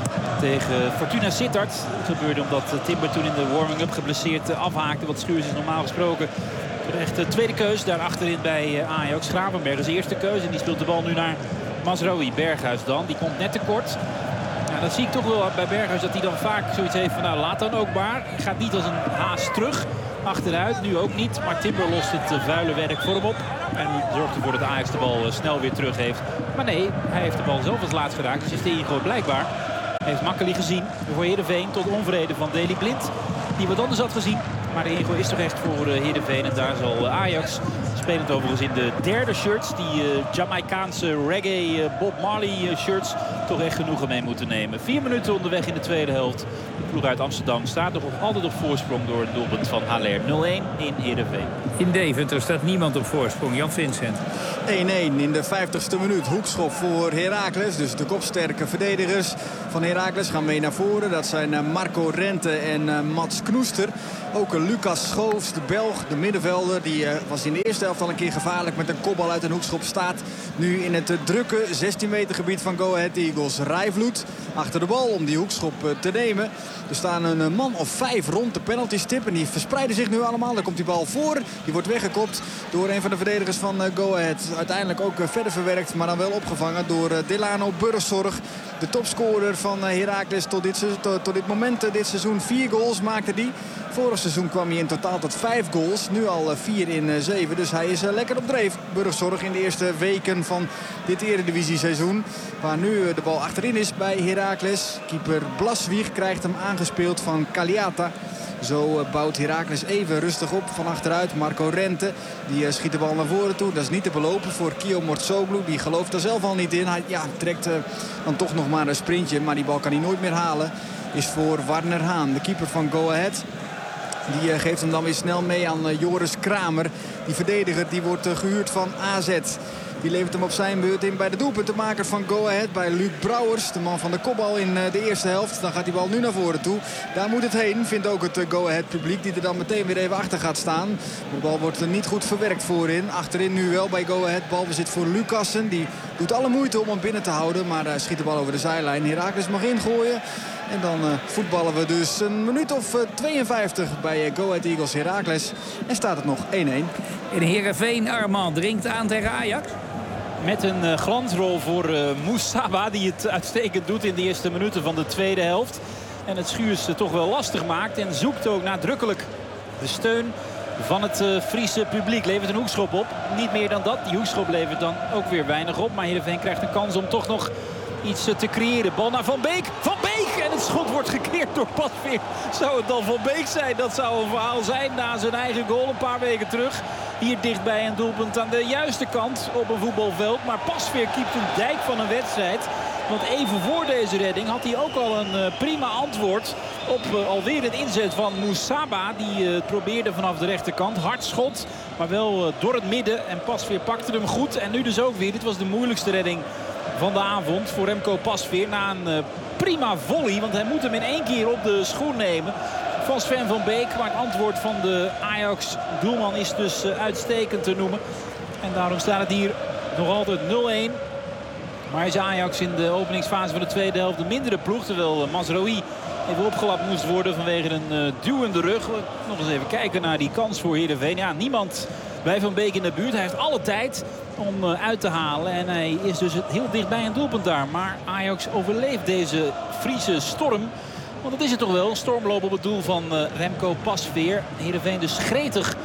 tegen Fortuna Sittard. Dat gebeurde omdat uh, Timber toen in de warming-up geblesseerd uh, afhaakte. Want Schuurs is normaal gesproken echt de tweede keus. Daar achterin bij uh, Ajax. Gravenberg is de eerste keus. En die speelt de bal nu naar Mazraoui. Berghuis dan. Die komt net tekort. Ja, dat zie ik toch wel bij Berghuis, dat hij dan vaak zoiets heeft van nou laat dan ook maar. Hij gaat niet als een haas terug. Achteruit, nu ook niet. Maar Timber lost het uh, vuile werk voor hem op. En zorgt ervoor dat Ajax de bal uh, snel weer terug heeft. Maar nee, hij heeft de bal zelf als laatst geraakt. Dus is de ingooi blijkbaar. Hij heeft Makkeli gezien. Voor Heerenveen tot onvrede van Daley Blind. Die wat anders had gezien. Maar de ingooi is toch echt voor uh, Heerenveen. En daar zal uh, Ajax, spelend overigens in de derde shirts, die uh, Jamaicaanse reggae uh, Bob Marley uh, shirts, toch echt genoegen mee moeten nemen. Vier minuten onderweg in de tweede helft. De ploeg uit Amsterdam staat nog altijd op voorsprong door het doelpunt van Haller. nul een in Heerenveen. In Deventer staat niemand op voorsprong. Jan Vincent. één-één in de vijftigste minuut. Hoekschop voor Heracles. Dus de kopsterke verdedigers van Heracles gaan mee naar voren. Dat zijn Marco Rente en Mats Knoester. Ook Lucas Schoofs, de Belg, de middenvelder. Die was in de eerste helft al een keer gevaarlijk met een kopbal uit een hoekschop. Staat nu in het drukke zestien meter gebied van Go Ahead Eagles. Rijvloed achter de bal om die hoekschop te nemen. Er staan een man of vijf rond de penaltystip. En die verspreiden zich nu allemaal. Dan komt die bal voor. Die wordt weggekopt door een van de verdedigers van Go Ahead. Uiteindelijk ook verder verwerkt, maar dan wel opgevangen door Delano Burgzorg. De topscorer van Heracles tot dit, tot, tot dit moment dit seizoen. Vier goals maakte die. Vorig seizoen kwam hij in totaal tot vijf goals. Nu al vier in zeven. Dus hij is lekker op dreef. Burgzorg in de eerste weken van dit eredivisie seizoen. Waar nu de bal achterin is bij Heracles. Keeper Blaswieg krijgt hem aangespeeld van Kaliata. Zo bouwt Heracles even rustig op van achteruit. Marco Rente, die schiet de bal naar voren toe. Dat is niet te belopen voor Kio Mortsoglu. Die gelooft er zelf al niet in. Hij ja, trekt uh, dan toch nog maar een sprintje. Maar die bal kan hij nooit meer halen. Is voor Warner Haan, de keeper van Go Ahead. Die uh, geeft hem dan weer snel mee aan uh, Joris Kramer. Die verdediger die wordt uh, gehuurd van A Z. Die levert hem op zijn beurt in bij de doelpuntenmaker van Go Ahead. Bij Luc Brouwers, de man van de kopbal in de eerste helft. Dan gaat die bal nu naar voren toe. Daar moet het heen, vindt ook het Go Ahead publiek. Die er dan meteen weer even achter gaat staan. De bal wordt er niet goed verwerkt voorin. Achterin nu wel bij Go Ahead. Balbezit voor Lucassen. Die doet alle moeite om hem binnen te houden. Maar uh, schiet de bal over de zijlijn. Heracles mag ingooien. En dan uh, voetballen we dus een minuut of uh, tweeënvijftig bij uh, Go Ahead Eagles Heracles. En staat het nog één-één. In Heerenveen, Armand dringt aan tegen Ajax. Met een uh, glansrol voor uh, Moussaba, die het uitstekend doet in de eerste minuten van de tweede helft. En het Schuurs uh, toch wel lastig maakt en zoekt ook nadrukkelijk de steun van het uh, Friese publiek. Levert een hoekschop op, niet meer dan dat. Die hoekschop levert dan ook weer weinig op. Maar Heerenveen krijgt een kans om toch nog iets uh, te creëren. Bal naar Van Beek, Van Beek! En het schot wordt gekeerd door Pasveer. Zou het dan Van Beek zijn? Dat zou een verhaal zijn na zijn eigen goal een paar weken terug. Hier dichtbij een doelpunt aan de juiste kant op een voetbalveld. Maar Pasveer keept een dijk van een wedstrijd. Want even voor deze redding had hij ook al een uh, prima antwoord op uh, alweer een inzet van Moussaba. Die uh, probeerde vanaf de rechterkant. Hard schot, maar wel uh, door het midden. En Pasveer pakte hem goed. En nu dus ook weer. Dit was de moeilijkste redding van de avond voor Remco Pasveer. Na een uh, prima volley, want hij moet hem in één keer op de schoen nemen van Sven van Beek. Maar het antwoord van de Ajax-doelman is dus uh, uitstekend te noemen. En daarom staat het hier nog altijd nul-één. Maar is Ajax in de openingsfase van de tweede helft de mindere ploeg. Terwijl uh, Mazraoui even opgelapt moest worden vanwege een uh, duwende rug. Nog eens even kijken naar die kans voor Heerenveen. Ja, niemand bij Van Beek in de buurt. Hij heeft alle tijd om uh, uit te halen. En hij is dus heel dichtbij een doelpunt daar. Maar Ajax overleeft deze Friese storm. Want dat is het toch wel. Stormloop op het doel van uh, Remco Pasveer. Heerenveen dus gretig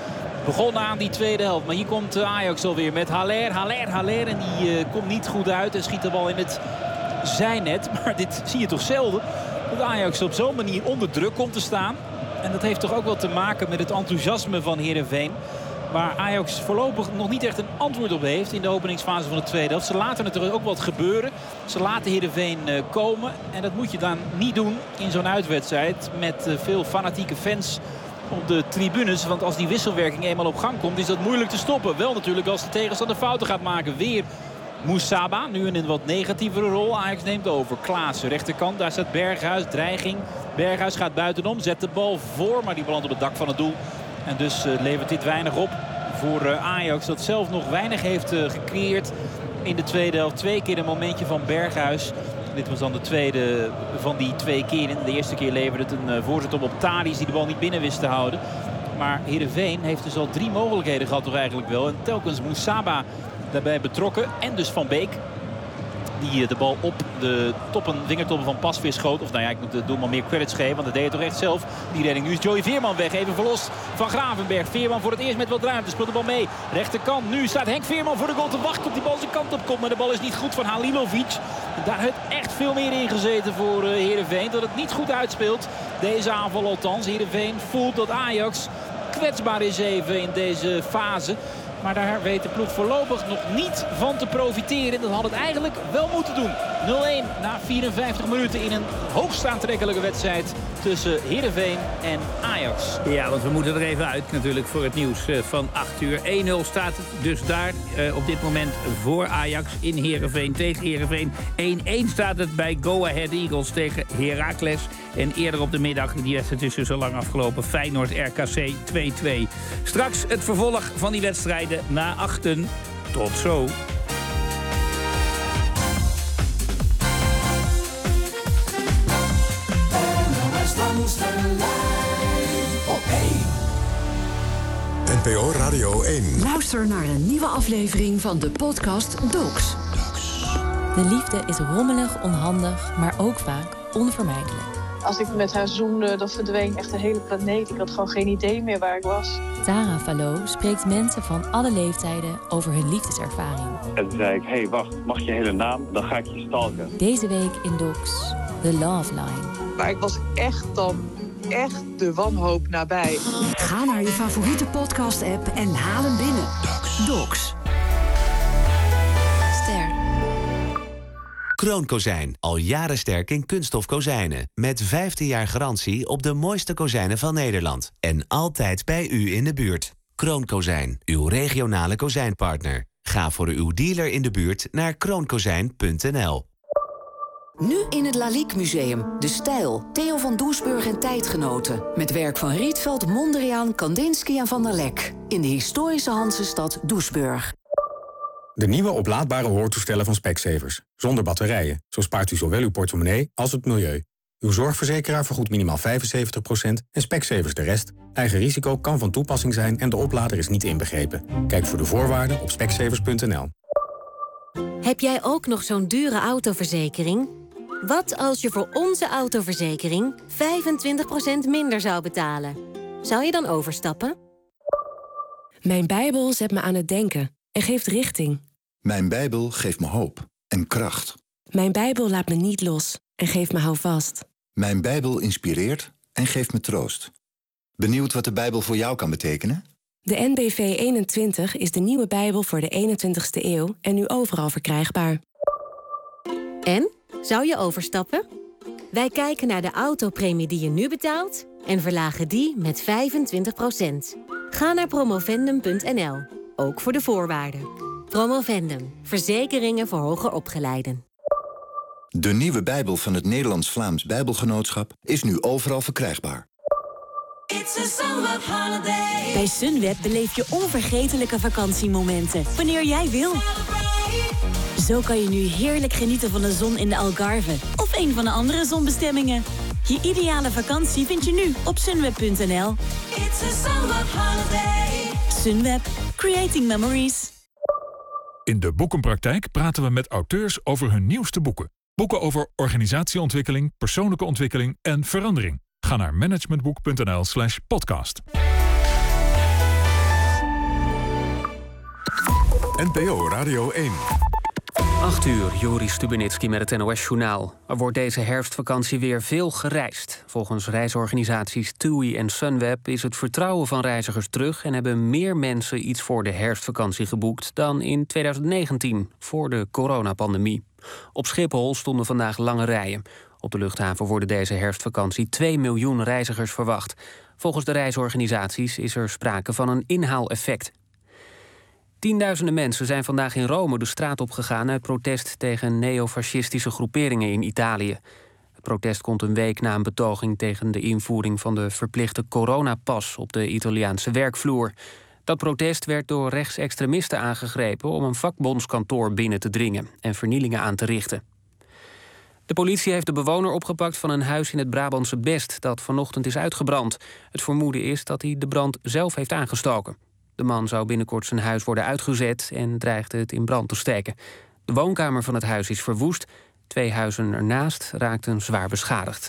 begonnen aan die tweede helft. Maar hier komt Ajax alweer met Haller, Haller, Haller. En die uh, komt niet goed uit en schiet de bal in het zijnet. Maar dit zie je toch zelden. Dat Ajax op zo'n manier onder druk komt te staan. En dat heeft toch ook wel te maken met het enthousiasme van Heerenveen. Waar Ajax voorlopig nog niet echt een antwoord op heeft in de openingsfase van de tweede helft. Ze laten het er ook wat gebeuren. Ze laten Heerenveen uh, komen. En dat moet je dan niet doen in zo'n uitwedstrijd met uh, veel fanatieke fans op de tribunes. Want als die wisselwerking eenmaal op gang komt, is dat moeilijk te stoppen. Wel natuurlijk als de tegenstander fouten gaat maken. Weer Moussaba, nu in een wat negatievere rol. Ajax neemt over. Klaassen, rechterkant, daar staat Berghuis, dreiging. Berghuis gaat buitenom, zet de bal voor, maar die belandt op het dak van het doel. En dus uh, levert dit weinig op voor uh, Ajax, dat zelf nog weinig heeft uh, gecreëerd in de tweede helft. Twee keer een momentje van Berghuis. Dit was dan de tweede van die twee keren. De eerste keer leverde het een uh, voorzet op op Tadic die de bal niet binnen wist te houden. Maar Heerenveen heeft dus al drie mogelijkheden gehad toch eigenlijk wel. En telkens Moussaba daarbij betrokken. En dus Van Beek. Die de bal op de toppen, vingertoppen van Pasveer schoot. Of nou ja, ik moet de doelman meer credits geven. Want dat deed hij toch echt zelf. Die redding. Nu is Joey Veerman weg. Even verlost van Gravenberg. Veerman voor het eerst met wat ruimte. Speelt de bal mee. Rechterkant. Nu staat Henk Veerman voor de goal te wachten. Op die bal zijn kant op komt. Maar de bal is niet goed van Halilovic. Daar heeft echt veel meer in gezeten voor uh, Heerenveen. Dat het niet goed uitspeelt. Deze aanval althans. Heerenveen voelt dat Ajax kwetsbaar is even in deze fase. Maar daar weet de ploeg voorlopig nog niet van te profiteren. Dat had het eigenlijk wel moeten doen. nul-een na vierenvijftig minuten in een hoogst aantrekkelijke wedstrijd tussen Heerenveen en Ajax. Ja, want we moeten er even uit natuurlijk voor het nieuws van acht uur. één nul staat het dus daar uh, op dit moment voor Ajax in Heerenveen tegen Heerenveen. één-één staat het bij Go Ahead Eagles tegen Heracles. En eerder op de middag, die wedstrijd is dus al lang afgelopen, Feyenoord R K C twee-twee. Straks het vervolg van die wedstrijden na achten. Tot zo. Langs de lijn op één. N P O Radio één. Luister naar een nieuwe aflevering van de podcast Docs. De liefde is rommelig, onhandig, maar ook vaak onvermijdelijk. Als ik met haar zoende, dan verdween echt de hele planeet. Ik had gewoon geen idee meer waar ik was. Tara Fallot spreekt mensen van alle leeftijden over hun liefdeservaring. En toen zei ik, hé, hey, wacht, mag je hele naam? Dan ga ik je stalken. Deze week in Docs, The Love Line. Maar ik was echt dan, echt de wanhoop nabij. Ga naar je favoriete podcast-app en haal hem binnen. Docs. Docs. Ster. Kroon Kozijn, al jaren sterk in kunststof kozijnen. Met vijftien jaar garantie op de mooiste kozijnen van Nederland. En altijd bij u in de buurt. Kroon Kozijn, uw regionale kozijnpartner. Ga voor uw dealer in de buurt naar kroonkozijn punt n l. Nu in het Lalique Museum. De Stijl. Theo van Doesburg en tijdgenoten. Met werk van Rietveld, Mondriaan, Kandinsky en Van der Lek. In de historische Hansestad Doesburg. De nieuwe oplaadbare hoortoestellen van Specsavers. Zonder batterijen. Zo spaart u zowel uw portemonnee als het milieu. Uw zorgverzekeraar vergoedt minimaal vijfenzeventig procent en Specsavers de rest. Eigen risico kan van toepassing zijn en de oplader is niet inbegrepen. Kijk voor de voorwaarden op specsavers punt n l. Heb jij ook nog zo'n dure autoverzekering? Wat als je voor onze autoverzekering vijfentwintig procent minder zou betalen? Zou je dan overstappen? Mijn Bijbel zet me aan het denken en geeft richting. Mijn Bijbel geeft me hoop en kracht. Mijn Bijbel laat me niet los en geeft me houvast. Mijn Bijbel inspireert en geeft me troost. Benieuwd wat de Bijbel voor jou kan betekenen? De N B V eenentwintig is de nieuwe Bijbel voor de eenentwintigste eeuw en nu overal verkrijgbaar. En? Zou je overstappen? Wij kijken naar de autopremie die je nu betaalt en verlagen die met vijfentwintig procent. Ga naar promovendum punt n l, ook voor de voorwaarden. Promovendum, verzekeringen voor hoger opgeleiden. De nieuwe Bijbel van het Nederlands-Vlaams Bijbelgenootschap is nu overal verkrijgbaar. It's a summer holiday. Bij Sunweb beleef je onvergetelijke vakantiemomenten, wanneer jij wil. Zo kan je nu heerlijk genieten van de zon in de Algarve of een van de andere zonbestemmingen. Je ideale vakantie vind je nu op sunweb punt n l. It's a summer holiday. Sunweb, creating memories. In de Boekenpraktijk praten we met auteurs over hun nieuwste boeken. Boeken over organisatieontwikkeling, persoonlijke ontwikkeling en verandering. Ga naar managementboek punt n l slash podcast. N P O Radio één. acht uur, Joris Stubenitski met het N O S-journaal. Er wordt deze herfstvakantie weer veel gereisd. Volgens reisorganisaties TUI en Sunweb is het vertrouwen van reizigers terug en hebben meer mensen iets voor de herfstvakantie geboekt dan in twintig negentien, voor de coronapandemie. Op Schiphol stonden vandaag lange rijen. Op de luchthaven worden deze herfstvakantie twee miljoen reizigers verwacht. Volgens de reisorganisaties is er sprake van een inhaaleffect. Tienduizenden mensen zijn vandaag in Rome de straat opgegaan uit protest tegen neofascistische groeperingen in Italië. Het protest komt een week na een betoging tegen de invoering van de verplichte coronapas op de Italiaanse werkvloer. Dat protest werd door rechtsextremisten aangegrepen om een vakbondskantoor binnen te dringen en vernielingen aan te richten. De politie heeft de bewoner opgepakt van een huis in het Brabantse Best dat vanochtend is uitgebrand. Het vermoeden is dat hij de brand zelf heeft aangestoken. De man zou binnenkort zijn huis worden uitgezet en dreigde het in brand te steken. De woonkamer van het huis is verwoest. Twee huizen ernaast raakten zwaar beschadigd.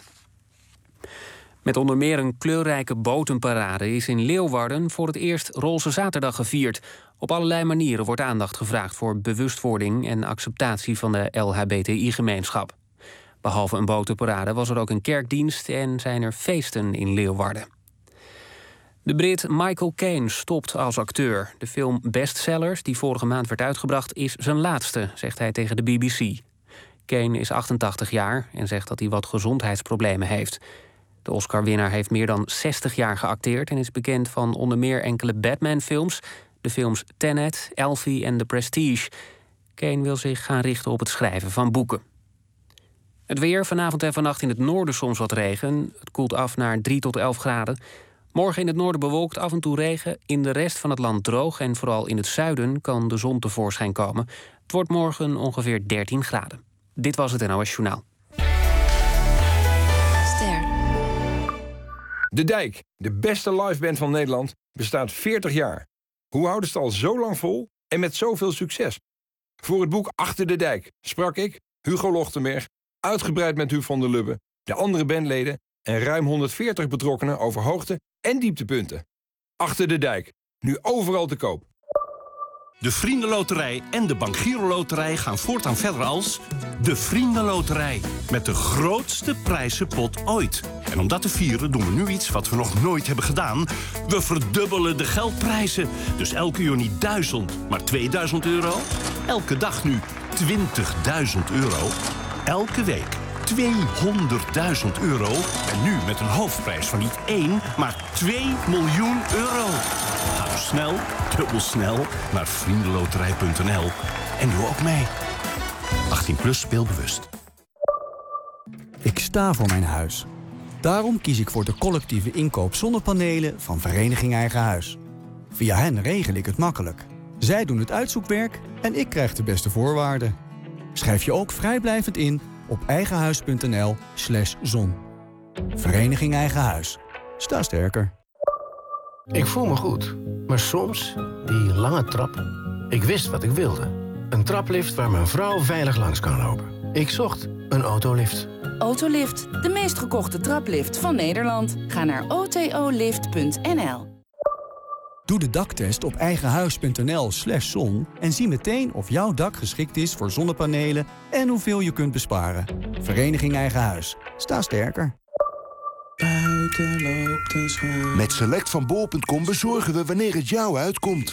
Met onder meer een kleurrijke botenparade is in Leeuwarden voor het eerst Roze Zaterdag gevierd. Op allerlei manieren wordt aandacht gevraagd voor bewustwording en acceptatie van de L H B T I-gemeenschap. Behalve een botenparade was er ook een kerkdienst en zijn er feesten in Leeuwarden. De Brit Michael Caine stopt als acteur. De film Bestsellers, die vorige maand werd uitgebracht, is zijn laatste, zegt hij tegen de B B C. Caine is achtentachtig jaar en zegt dat hij wat gezondheidsproblemen heeft. De Oscar-winnaar heeft meer dan zestig jaar geacteerd en is bekend van onder meer enkele Batman-films, de films Tenet, Elfie en The Prestige. Caine wil zich gaan richten op het schrijven van boeken. Het weer, vanavond en vannacht in het noorden soms wat regen. Het koelt af naar drie tot elf graden. Morgen in het noorden bewolkt, af en toe regen. In de rest van het land droog en vooral in het zuiden kan de zon tevoorschijn komen. Het wordt morgen ongeveer dertien graden. Dit was het N O S Journaal. Ster. De Dijk, de beste liveband van Nederland, bestaat veertig jaar. Hoe houden ze het al zo lang vol en met zoveel succes? Voor het boek Achter de Dijk sprak ik, Hugo Lochtenberg, uitgebreid met Huub van der Lubbe, de andere bandleden en ruim honderdveertig betrokkenen over hoogte- en dieptepunten. Achter de Dijk, nu overal te koop. De Vriendenloterij en de Bank Giro Loterij gaan voortaan verder als de Vriendenloterij. Met de grootste prijzenpot ooit. En om dat te vieren doen we nu iets wat we nog nooit hebben gedaan. We verdubbelen de geldprijzen. Dus elke uur niet duizend, maar tweeduizend euro. Elke dag nu twintigduizend euro. Elke week tweehonderdduizend euro. En nu met een hoofdprijs van niet één, maar twee miljoen euro. Ga dus snel, dubbel snel naar vriendenloterij punt n l en doe ook mee. achttien plus, speelbewust. Ik sta voor mijn huis. Daarom kies ik voor de collectieve inkoop zonnepanelen van Vereniging Eigen Huis. Via hen regel ik het makkelijk. Zij doen het uitzoekwerk en ik krijg de beste voorwaarden. Schrijf je ook vrijblijvend in op eigenhuis punt n l slash zon. Vereniging Eigen Huis. Sta sterker. Ik voel me goed, maar soms die lange trap. Ik wist wat ik wilde. Een traplift waar mijn vrouw veilig langs kan lopen. Ik zocht een autolift. Autolift, de meest gekochte traplift van Nederland. Ga naar autolift punt n l. Doe de daktest op eigenhuis punt n l slash zon en zie meteen of jouw dak geschikt is voor zonnepanelen en hoeveel je kunt besparen. Vereniging Eigen Huis. Sta sterker. Buiten loopt een schaap. Met Select van bol punt com bezorgen we wanneer het jou uitkomt.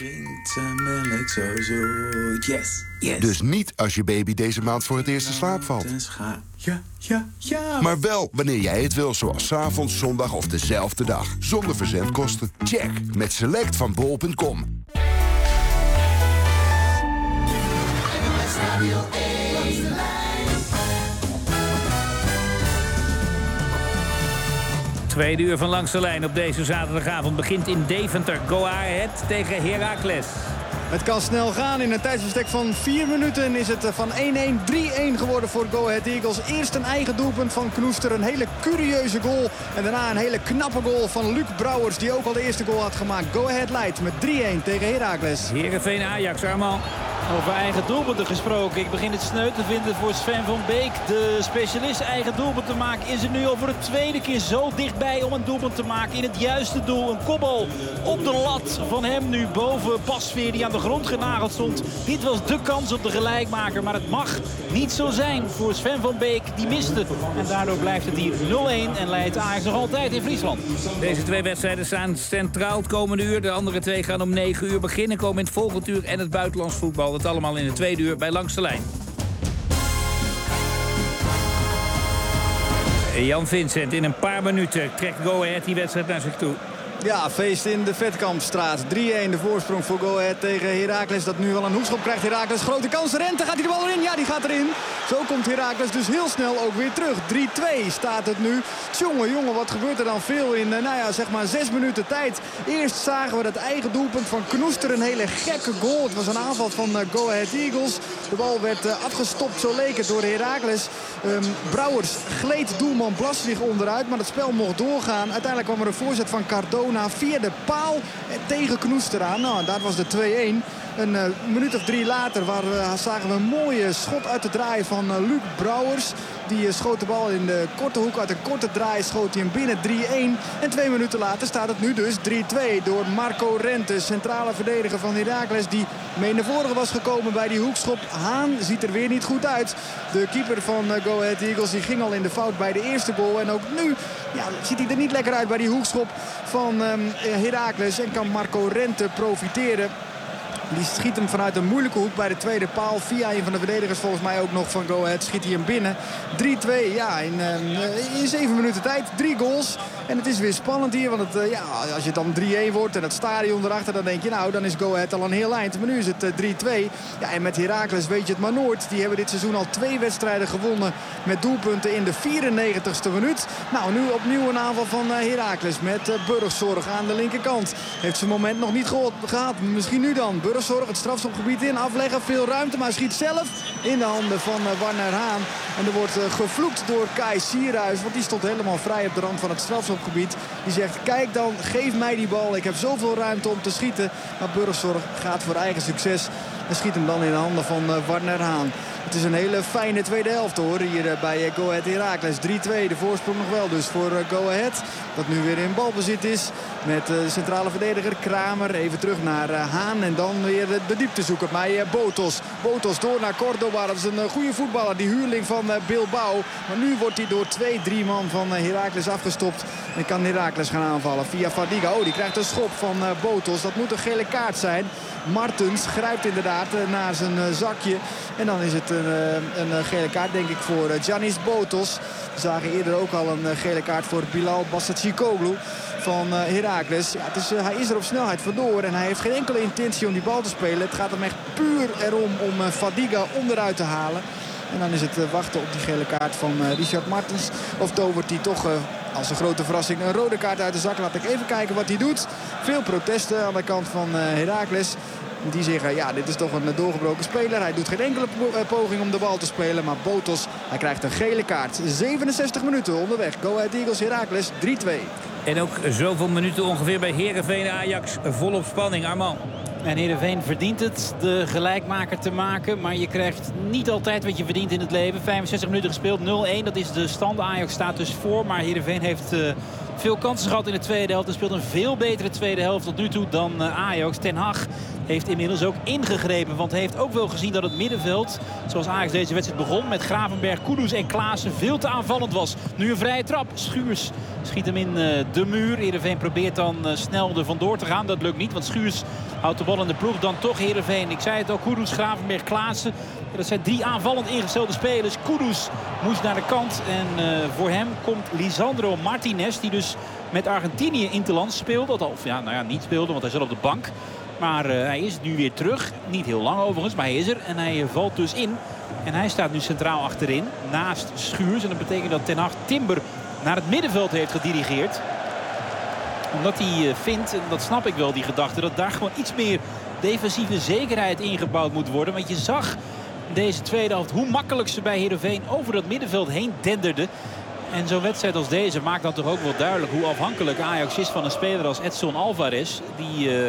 Zo zoet. Yes, yes. Dus niet als je baby deze maand voor het eerst in slaap valt. Ja, ja, ja. Maar wel wanneer jij het wil, zoals 's avonds, zondag of dezelfde dag. Zonder verzendkosten. Check met Select van bol punt com. Tweede uur van Langs de Lijn op deze zaterdagavond begint in Deventer. Go Ahead tegen Heracles. Het kan snel gaan. In een tijdsbestek van vier minuten is het van één-één drie-één geworden voor Go Ahead Eagles. Eerst een eigen doelpunt van Knoester. Een hele curieuze goal. En daarna een hele knappe goal van Luc Brouwers, die ook al de eerste goal had gemaakt. Go Ahead leidt met drie-één tegen Heracles. Heerenveen Ajax, Armand. Over eigen doelpunten gesproken. Ik begin het sneu te vinden voor Sven van Beek. De specialist eigen doelpunt te maken is er nu al voor de tweede keer zo dichtbij om een doelpunt te maken. In het juiste doel. Een kopbal op de lat van hem nu boven Pasveer die aan de grond genageld stond. Dit was de kans op de gelijkmaker. Maar het mag niet zo zijn voor Sven van Beek. Die miste. En daardoor blijft het hier nul-een en leidt Ajax nog altijd in Friesland. Deze twee wedstrijden staan centraal het komende uur. De andere twee gaan om negen uur beginnen. Komen in het volgende uur en het buitenlands voetbal. Dat allemaal in de tweede uur bij Langs de Lijn. Jan Vincent, in een paar minuten trekt Go Ahead die wedstrijd naar zich toe. Ja, feest in de Vetkampstraat. drie-een de voorsprong voor Go Ahead tegen Heracles. Dat nu wel een hoekschop krijgt. Heracles grote kans. Rente, gaat hij de bal erin? Ja, die gaat erin. Zo komt Heracles dus heel snel ook weer terug. drie-twee staat het nu. Tjonge, jongen, wat gebeurt er dan veel in, nou ja, zeg maar zes minuten tijd. Eerst zagen we dat eigen doelpunt van Knoester. Een hele gekke goal. Het was een aanval van uh, Go Ahead Eagles. De bal werd uh, afgestopt, zo leek het, door Heracles. Um, Brouwers gleed doelman Blaswig onderuit, maar het spel mocht doorgaan. Uiteindelijk kwam er een voorzet van Cardona via de paal tegen Knoester aan. Nou, daar was de twee-een. Een uh, minuut of drie later waar, uh, zagen we een mooie schot uit de draai van uh, Luc Brouwers. Die uh, schoot de bal in de korte hoek. Uit een korte draai schoot hij hem binnen drie-een. En twee minuten later staat het nu dus drie-twee door Marco Rente. Centrale verdediger van Heracles die mee naar voren was gekomen bij die hoekschop. Haan ziet er weer niet goed uit. De keeper van uh, Go Ahead Eagles die ging al in de fout bij de eerste goal. En ook nu ja, ziet hij er niet lekker uit bij die hoekschop van um, Heracles. En kan Marco Rente profiteren. Die schiet hem vanuit een moeilijke hoek bij de tweede paal. Via een van de verdedigers volgens mij ook nog van Go Ahead schiet hij hem binnen. drie-twee, ja, in, uh, in zeven minuten tijd. Drie goals. En het is weer spannend hier. Want het, uh, ja, als je dan drie-een wordt en het stadion erachter, dan denk je nou, dan is Go Ahead al een heel eind. Maar nu is het uh, drie-twee. Ja, en met Heracles weet je het maar nooit. Die hebben dit seizoen al twee wedstrijden gewonnen met doelpunten in de vierennegentigste minuut. Nou, nu opnieuw een aanval van uh, Heracles met uh, Burgzorg aan de linkerkant. Heeft zijn moment nog niet gehad. Misschien nu dan. Burgzorg het strafschopgebied in, afleggen, veel ruimte, maar schiet zelf in de handen van uh, Warner Haan. En er wordt uh, gevloekt door Kai Sierhuis, want die stond helemaal vrij op de rand van het strafschopgebied. Die zegt, kijk dan, geef mij die bal, ik heb zoveel ruimte om te schieten. Maar Burgzorg gaat voor eigen succes en schiet hem dan in de handen van uh, Warner Haan. Het is een hele fijne tweede helft hoor, hier uh, bij uh, Go Ahead Heracles. drie-twee, de voorsprong nog wel dus voor uh, Go Ahead. Dat nu weer in balbezit is met uh, de centrale verdediger Kramer. Even terug naar uh, Haan en dan weer de, de diepte zoeken bij uh, Botos. Botos door naar Cordoba, dat is een uh, goede voetballer, die huurling van uh, Bilbao. Maar nu wordt hij door twee, drie man van uh, Heracles afgestopt. En kan Heracles gaan aanvallen via Fadiga. Oh, die krijgt een schop van uh, Botos. Dat moet een gele kaart zijn. Martens grijpt inderdaad uh, naar zijn uh, zakje. En dan is het een, uh, een uh, gele kaart denk ik voor uh, Giannis Botos. We zagen eerder ook al een uh, gele kaart voor Bilal Bassacikoglu van uh, Heracles. Ja, het is, uh, hij is er op snelheid vandoor en hij heeft geen enkele intentie om die bal te spelen. Het gaat hem echt puur erom om uh, Fadiga onderuit te halen. En dan is het uh, wachten op die gele kaart van uh, Richard Martens. Of tovert hij toch uh, als een grote verrassing een rode kaart uit de zak. Laat ik even kijken wat hij doet. Veel protesten aan de kant van uh, Heracles. Die zeggen, ja, dit is toch een doorgebroken speler. Hij doet geen enkele poging om de bal te spelen. Maar Botos, hij krijgt een gele kaart. zevenenzestig minuten onderweg. Go Ahead Eagles Heracles drie-twee. En ook zoveel minuten ongeveer bij Heerenveen Ajax. Volop spanning, Armand. En Heerenveen verdient het de gelijkmaker te maken. Maar je krijgt niet altijd wat je verdient in het leven. vijfenzestig minuten gespeeld, nul-een. Dat is de stand. Ajax staat dus voor. Maar Heerenveen heeft uh, veel kansen gehad in de tweede helft. En speelt een veel betere tweede helft tot nu toe dan uh, Ajax. Ten Hag heeft inmiddels ook ingegrepen. Want hij heeft ook wel gezien dat het middenveld, zoals Ajax deze wedstrijd begon, met Gravenberg, Kudus en Klaassen veel te aanvallend was. Nu een vrije trap. Schuurs schiet hem in uh, de muur. Heerenveen probeert dan uh, snel er vandoor te gaan. Dat lukt niet, want Schuurs houdt de bal in de ploeg. Dan toch Heerenveen. Ik zei het ook, Kudus, Gravenberg, Klaassen. Ja, dat zijn drie aanvallend ingestelde spelers. Kudus moest naar de kant. En uh, voor hem komt Lisandro Martinez, die dus met Argentinië interlands speelde. Of ja, nou ja, niet speelde, want hij zat op de bank. Maar uh, hij is nu weer terug. Niet heel lang overigens, maar hij is er. En hij uh, valt dus in. En hij staat nu centraal achterin, naast Schuurs. En dat betekent dat Ten Hag Timber naar het middenveld heeft gedirigeerd. Omdat hij uh, vindt, en dat snap ik wel, die gedachte, dat daar gewoon iets meer defensieve zekerheid ingebouwd moet worden. Want je zag deze tweede helft hoe makkelijk ze bij Heerenveen over dat middenveld heen denderden. En zo'n wedstrijd als deze maakt dan toch ook wel duidelijk hoe afhankelijk Ajax is van een speler als Edson Alvarez. Die uh,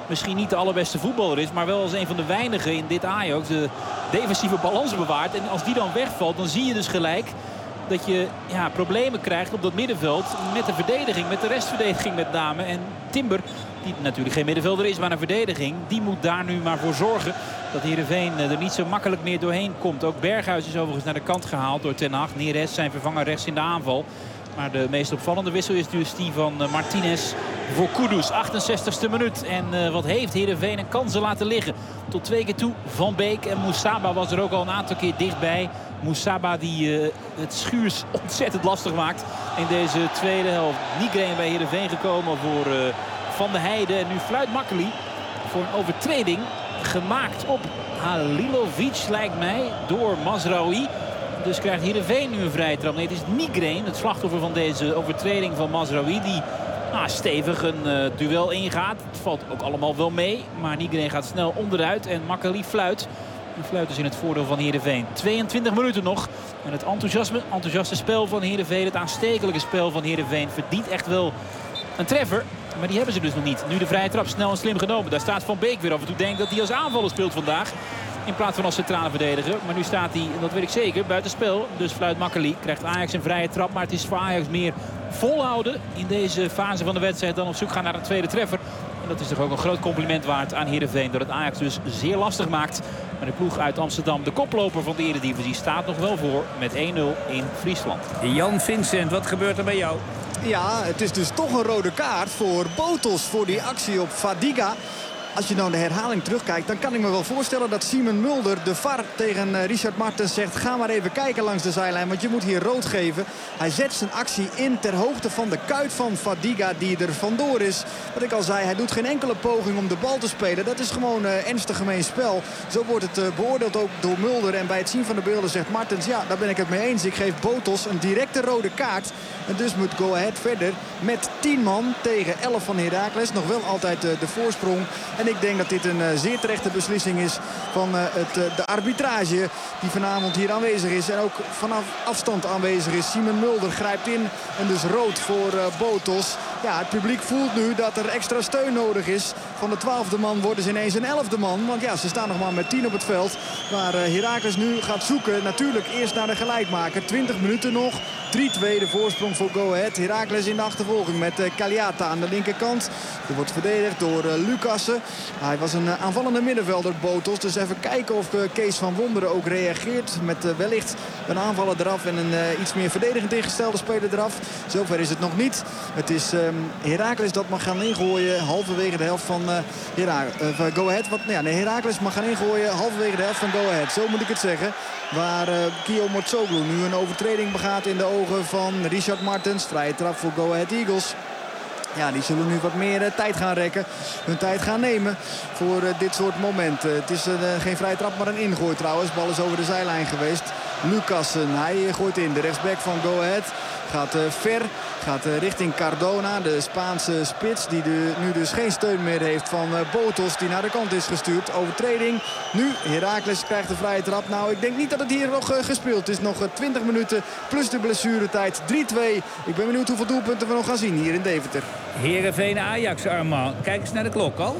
misschien niet de allerbeste voetballer is, maar wel als een van de weinigen in dit Ajax de defensieve balans bewaart. En als die dan wegvalt, dan zie je dus gelijk dat je ja, problemen krijgt op dat middenveld met de verdediging, met de restverdediging met name. En Timber, die natuurlijk geen middenvelder is, maar een verdediging, die moet daar nu maar voor zorgen dat Heerenveen er niet zo makkelijk meer doorheen komt. Ook Berghuis is overigens naar de kant gehaald door Ten Hag. Neres, zijn vervanger, rechts in de aanval. Maar de meest opvallende wissel is dus die van Martinez voor Kudus. achtenzestigste minuut. En uh, wat heeft Heerenveen een kansen laten liggen. Tot twee keer toe Van Beek. En Moussaba was er ook al een aantal keer dichtbij. Moussaba die uh, het Schuurs ontzettend lastig maakt in deze tweede helft. Nigren bij Heerenveen gekomen voor uh, Van de Heijden. En nu fluit Makkeli voor een overtreding gemaakt op Halilovic, lijkt mij, door Mazraoui. Dus krijgt Heerenveen nu een vrije trap. Nee, het is Nigren, het slachtoffer van deze overtreding van Mazraoui, die nou, stevig een uh, duel ingaat. Het valt ook allemaal wel mee. Maar Nigren gaat snel onderuit en Makkeli fluit. Die fluit dus in het voordeel van Heerenveen. tweeëntwintig minuten nog. En het enthousiasme, enthousiaste spel van Heerenveen, het aanstekelijke spel van Heerenveen, verdient echt wel een treffer. Maar die hebben ze dus nog niet. Nu de vrije trap, snel en slim genomen. Daar staat Van Beek weer af en toe. Denkt dat hij als aanvaller speelt vandaag. In plaats van als centrale verdediger. Maar nu staat hij, dat weet ik zeker, buitenspel. Dus fluit Makkeli. Krijgt Ajax een vrije trap. Maar het is voor Ajax meer volhouden in deze fase van de wedstrijd dan op zoek gaan naar een tweede treffer. En dat is toch ook een groot compliment waard aan Heerenveen. Dat het Ajax dus zeer lastig maakt. Maar de ploeg uit Amsterdam, de koploper van de Eredivisie, staat nog wel voor met één nul in Friesland. Jan Vincent, wat gebeurt er bij jou? Ja, het is dus toch een rode kaart voor Botos voor die actie op Fadiga. Als je nou de herhaling terugkijkt, dan kan ik me wel voorstellen dat Simon Mulder, de V A R, tegen Richard Martens zegt: ga maar even kijken langs de zijlijn, want je moet hier rood geven. Hij zet zijn actie in ter hoogte van de kuit van Fadiga, die er vandoor is. Wat ik al zei, hij doet geen enkele poging om de bal te spelen. Dat is gewoon uh, ernstig gemeen spel. Zo wordt het uh, beoordeeld ook door Mulder. En bij het zien van de beelden zegt Martens: ja, daar ben ik het mee eens. Ik geef Botos een directe rode kaart. En dus moet Go Ahead verder met tien man tegen elf van Heracles. Nog wel altijd uh, de voorsprong. En ik denk dat dit een uh, zeer terechte beslissing is van uh, het, uh, de arbitrage die vanavond hier aanwezig is. En ook vanaf afstand aanwezig is. Simon Mulder grijpt in en dus rood voor uh, Botos. Ja, het publiek voelt nu dat er extra steun nodig is. Van de twaalfde man worden ze ineens een elfde man. Want ja, ze staan nog maar met tien op het veld. Waar uh, Heracles nu gaat zoeken. Natuurlijk eerst naar de gelijkmaker. twintig minuten nog. drie twee de voorsprong voor Go Ahead. Heracles in de achtervolging met uh, Cagliata aan de linkerkant. Er wordt verdedigd door uh, Lucassen. Hij was een uh, aanvallende middenvelder, Botos. Dus even kijken of uh, Kees van Wonderen ook reageert. Met uh, wellicht een aanvaller eraf en een uh, iets meer verdedigend ingestelde speler eraf. Zover is het nog niet. Het is um, Heracles dat mag gaan ingooien halverwege de helft van uh, Hera uh, Go Ahead. Wat, ja, nee, Heracles mag gaan ingooien halverwege de helft van Go Ahead. Zo moet ik het zeggen. Waar uh, Kio Motsoglu nu een overtreding begaat in de ogen van Richard Martens. Vrije trap voor Go Ahead Eagles. Ja, die zullen nu wat meer uh, tijd gaan rekken. Hun tijd gaan nemen voor uh, dit soort momenten. Het is uh, geen vrije trap, maar een ingooi trouwens. Bal is over de zijlijn geweest. Lucassen, hij uh, gooit in. De rechtsback van Go Ahead gaat uh, ver. Gaat uh, richting Cardona, de Spaanse spits. Die de, nu dus geen steun meer heeft van uh, Botos. Die naar de kant is gestuurd. Overtreding. Nu Heracles krijgt de vrije trap. Nou, ik denk niet dat het hier nog uh, gespeeld is. Nog uh, twintig minuten plus de blessuretijd. drie twee. Ik ben benieuwd hoeveel doelpunten we nog gaan zien hier in Deventer. Heerenveen Ajax, Armand. Kijk eens naar de klok al.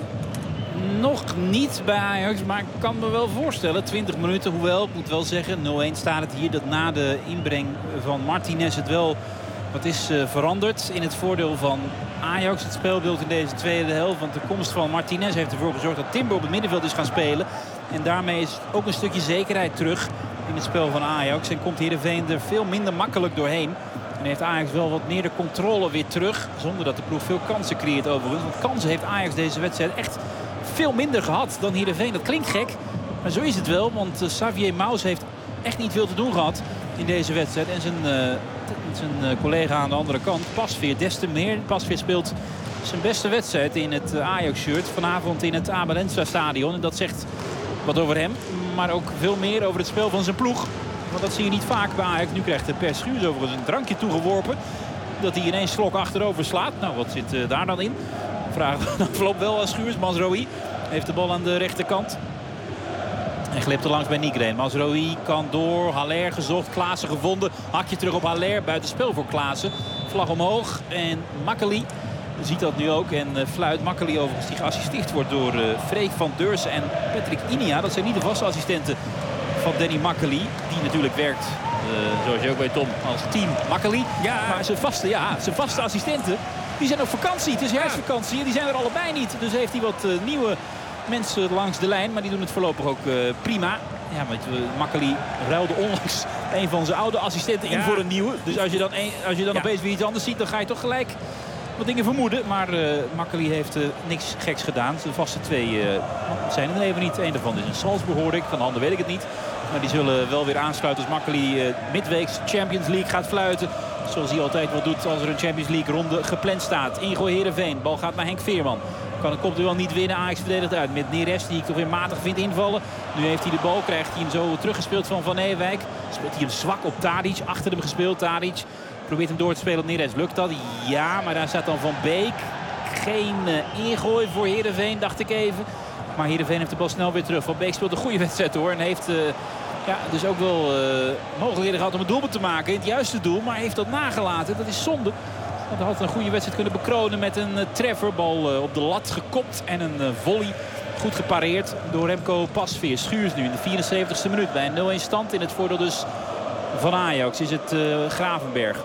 Nog niet bij Ajax, maar ik kan me wel voorstellen. twintig minuten, hoewel, ik moet wel zeggen, nul één staat het hier. Dat na de inbreng van Martinez het wel wat is uh, veranderd in het voordeel van Ajax. Het speelbeeld in deze tweede helft. Want de komst van Martinez heeft ervoor gezorgd dat Timber op het middenveld is gaan spelen. En daarmee is ook een stukje zekerheid terug in het spel van Ajax. En komt Heerenveen er veel minder makkelijk doorheen. En heeft Ajax wel wat meer de controle weer terug. Zonder dat de ploeg veel kansen creëert overigens. Want kansen heeft Ajax deze wedstrijd echt veel minder gehad dan Heerenveen. Dat klinkt gek, maar zo is het wel. Want uh, Xavier Maus heeft echt niet veel te doen gehad in deze wedstrijd. En zijn, uh, zijn uh, collega aan de andere kant, Pasveer, des te meer. Pasveer speelt zijn beste wedstrijd in het uh, Ajax-shirt. Vanavond in het Abel Enstra stadion. En dat zegt wat over hem. Maar ook veel meer over het spel van zijn ploeg. Want dat zie je niet vaak bij Ajax. Nu krijgt de Per Schuurs overigens een drankje toegeworpen. Dat hij ineens slok achterover slaat. Nou, wat zit uh, daar dan in? Vragen we dan verloopt wel aan Schuurs. Mazraoui heeft de bal aan de rechterkant. En glipt er langs bij Nigren. Mazraoui kan door. Haller gezocht. Klaassen gevonden. Hakje terug op Haller. Buitenspel voor Klaassen. Vlag omhoog. En Makkeli ziet dat nu ook en uh, fluit. Makkeli overigens die geassisteerd wordt door uh, Freek van Deursen en Patrick Inia. Dat zijn niet de vaste assistenten van Danny Makkeli. Die natuurlijk werkt, uh, zoals je ook weet Tom, als team Makkeli. Ja. Maar zijn vaste, ja, zijn vaste assistenten, die zijn op vakantie. Het is herfstvakantie en die zijn er allebei niet. Dus heeft hij wat uh, nieuwe mensen langs de lijn. Maar die doen het voorlopig ook uh, prima. Ja, want uh, Makkeli ruilde onlangs een van zijn oude assistenten in ja. voor een nieuwe. Dus als je dan, een, als je dan ja. opeens weer iets anders ziet, dan ga je toch gelijk wat dingen vermoeden. Maar uh, Makkeli heeft uh, niks geks gedaan. Zijn vaste twee uh, zijn er even niet. Eén daarvan is een Salzburg, hoor ik. Van de ander weet ik het niet. Maar die zullen wel weer aansluiten als Makkeli uh, midweeks Champions League gaat fluiten. Zoals hij altijd wel doet als er een Champions League ronde gepland staat. Ingooi Heerenveen. Bal gaat naar Henk Veerman. Kan het komt er wel niet winnen. Ajax verdedigt uit met Neres, die ik toch weer matig vind invallen. Nu heeft hij de bal, krijgt hij hem zo teruggespeeld van Van Ewijk. Speelt hij hem zwak op Tadic. Achter hem gespeeld Tadic. Probeert hem door te spelen op Neres. Lukt dat? Ja, maar daar staat dan Van Beek. Geen uh, ingooi voor Heerenveen, dacht ik even. Maar Heerenveen heeft de bal snel weer terug. Van Beek speelt een goede wedstrijd hoor. En heeft uh, ja, dus ook wel uh, mogelijkheden gehad om een doelpunt te maken. In het juiste doel, maar heeft dat nagelaten. Dat is zonde. Want hij had een goede wedstrijd kunnen bekronen met een uh, treffer. Bal uh, op de lat gekopt en een uh, volley. Goed gepareerd door Remco Pasveer. Schuurs nu in de vierenzeventigste minuut bij een nul een stand. In het voordeel dus van Ajax is het uh, Gravenberg.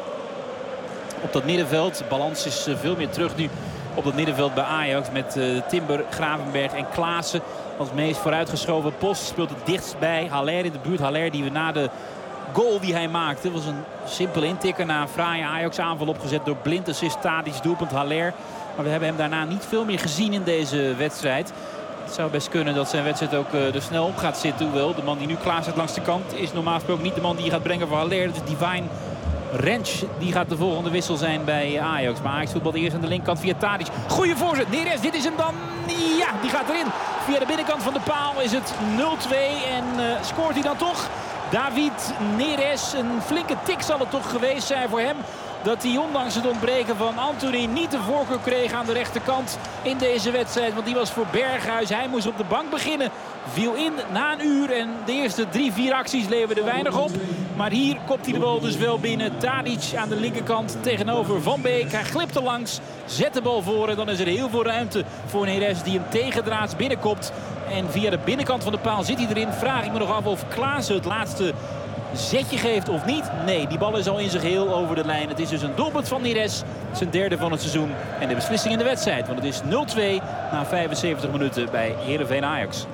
Op dat middenveld. Balans is uh, veel meer terug nu op dat middenveld bij Ajax. Met uh, Timber, Gravenberg en Klaassen als meest vooruitgeschoven. Post speelt het dichtst bij. Haller in de buurt. Haller die we na de goal die hij maakte. Was een simpele intikker na een fraaie Ajax aanval opgezet door Blind. Assist Tadic, doelpunt Haller. Maar we hebben hem daarna niet veel meer gezien in deze wedstrijd. Het zou best kunnen dat zijn wedstrijd ook uh, er snel op gaat zitten. Hoewel de man die nu klaar staat langs de kant is normaal gesproken niet de man die je gaat brengen voor Haller. Dat is Divine Rensch. Die gaat de volgende wissel zijn bij Ajax. Maar Ajax voetbalt eerst aan de linkerkant via Tadic. Goeie voorzet. Neres, dit is hem dan. Ja, die gaat erin. Via de binnenkant van de paal is het nul twee. En uh, scoort hij dan toch? David Neres. Een flinke tik zal het toch geweest zijn voor hem. Dat hij ondanks het ontbreken van Anthony niet de voorkeur kreeg aan de rechterkant in deze wedstrijd. Want die was voor Berghuis. Hij moest op de bank beginnen. Viel in na een uur en de eerste drie, vier acties leverden weinig op. Maar hier kopt hij de bal dus wel binnen. Tadic aan de linkerkant tegenover Van Beek. Hij glipt er langs, zet de bal voor en dan is er heel veel ruimte voor Neres die hem tegendraads binnenkopt. En via de binnenkant van de paal zit hij erin. Vraag ik me nog af of Klaassen het laatste zetje geeft of niet. Nee, die bal is al in zijn geheel over de lijn. Het is dus een doelpunt van Neres. Zijn derde van het seizoen. En de beslissing in de wedstrijd. Want het is nul twee na vijfenzeventig minuten bij Heerenveen Ajax.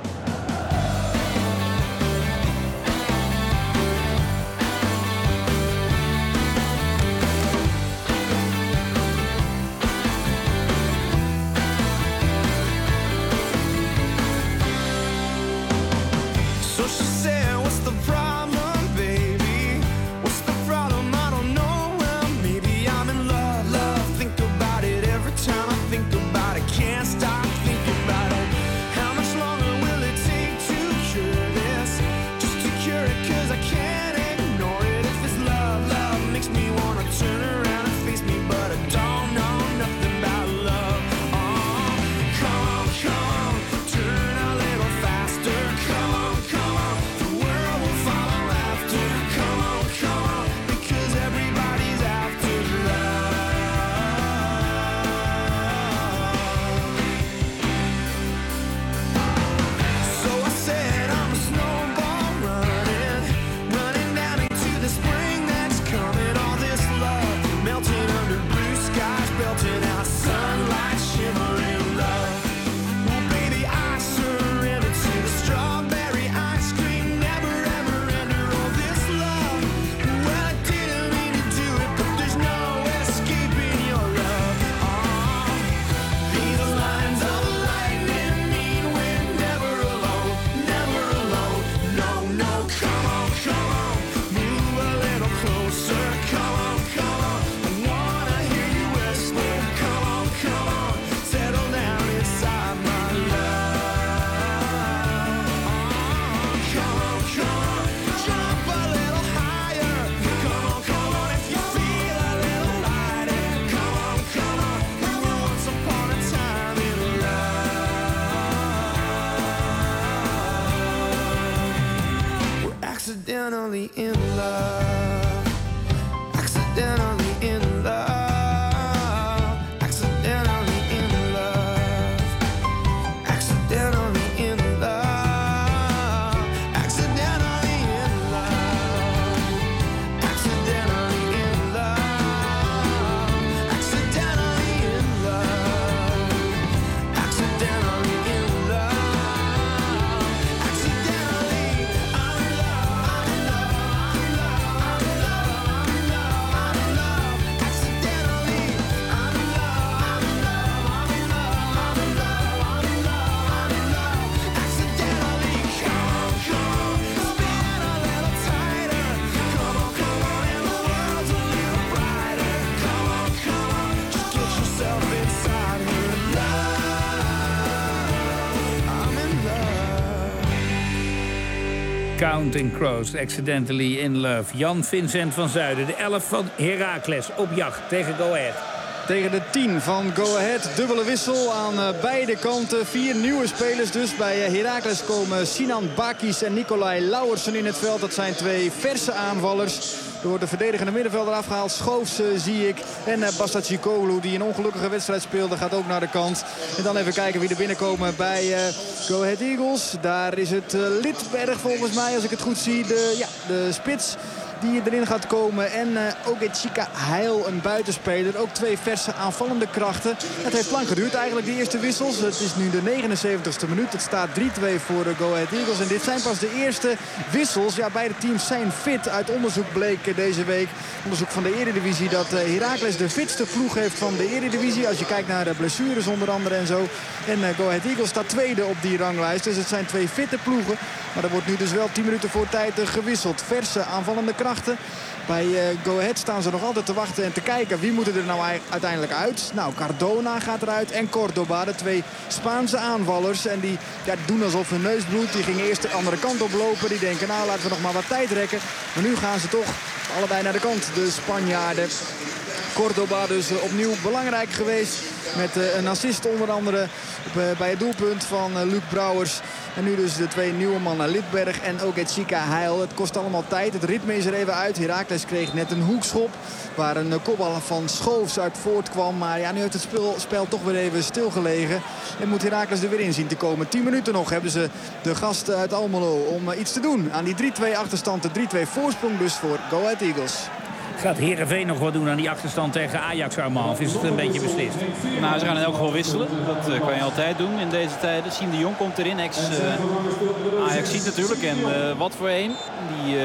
Accidentally in love. Accidentally in love. Accidentally Counting Crows, Accidentally in Love. Jan Vincent van Zuiden, de elf van Heracles op jacht tegen Go Ahead. Tegen de tien van Go Ahead. Dubbele wissel aan uh, beide kanten. Vier nieuwe spelers dus. Bij uh, Heracles komen Sinan Bakis en Nicolai Lauwersen in het veld. Dat zijn twee verse aanvallers. Er wordt de verdedigende middenvelder afgehaald. Schoofs uh, zie ik. En uh, Basacikoglu, die een ongelukkige wedstrijd speelde, gaat ook naar de kant. En dan even kijken wie er binnenkomen bij uh, Go Ahead Eagles. Daar is het uh, Lidberg volgens mij, als ik het goed zie. De, ja, de spits die erin gaat komen. En uh, Ogechika Heil, een buitenspeler. Ook twee verse aanvallende krachten. Het heeft lang geduurd eigenlijk, de eerste wissels. Het is nu de negenenzeventigste minuut. Het staat drie twee voor de Go Ahead Eagles. En dit zijn pas de eerste wissels. Ja, beide teams zijn fit. Uit onderzoek bleek deze week, onderzoek van de Eredivisie, dat uh, Heracles de fitste ploeg heeft van de Eredivisie. Als je kijkt naar de blessures onder andere en zo. En uh, Go Ahead Eagles staat tweede op die ranglijst. Dus het zijn twee fitte ploegen. Maar er wordt nu dus wel tien minuten voor tijd uh, gewisseld. Verse aanvallende krachten. Bij uh, Go Ahead staan ze nog altijd te wachten en te kijken wie moeten er nou uiteindelijk uit. Nou, Cardona gaat eruit en Cordoba, de twee Spaanse aanvallers. En die ja, doen alsof hun neus bloedt. Die gingen eerst de andere kant oplopen. Die denken, nou laten we nog maar wat tijd rekken. Maar nu gaan ze toch allebei naar de kant, de Spanjaarden. Cordoba dus uh, opnieuw belangrijk geweest. Met uh, een assist onder andere uh, bij het doelpunt van uh, Luc Brouwers. En nu dus de twee nieuwe mannen, Lidberg en Ogechika Heil. Het kost allemaal tijd. Het ritme is er even uit. Heracles kreeg net een hoekschop waar een uh, kopbal van Schoofs uit voortkwam. Maar ja, nu heeft het spel, spel toch weer even stilgelegen. En moet Heracles er weer in zien te komen. tien minuten nog hebben ze de gasten uit Almelo om uh, iets te doen aan die drie twee achterstand. De drie twee voorsprong dus voor Go Ahead Eagles. Gaat Heerenveen nog wat doen aan die achterstand tegen Ajax, Armand? Of is het een beetje beslist? Nou, ze gaan in elk geval wisselen. Dat uh, kan je altijd doen in deze tijden. Siem de Jong komt erin, ex-Ajax uh, ziet natuurlijk. En uh, wat voor een. Die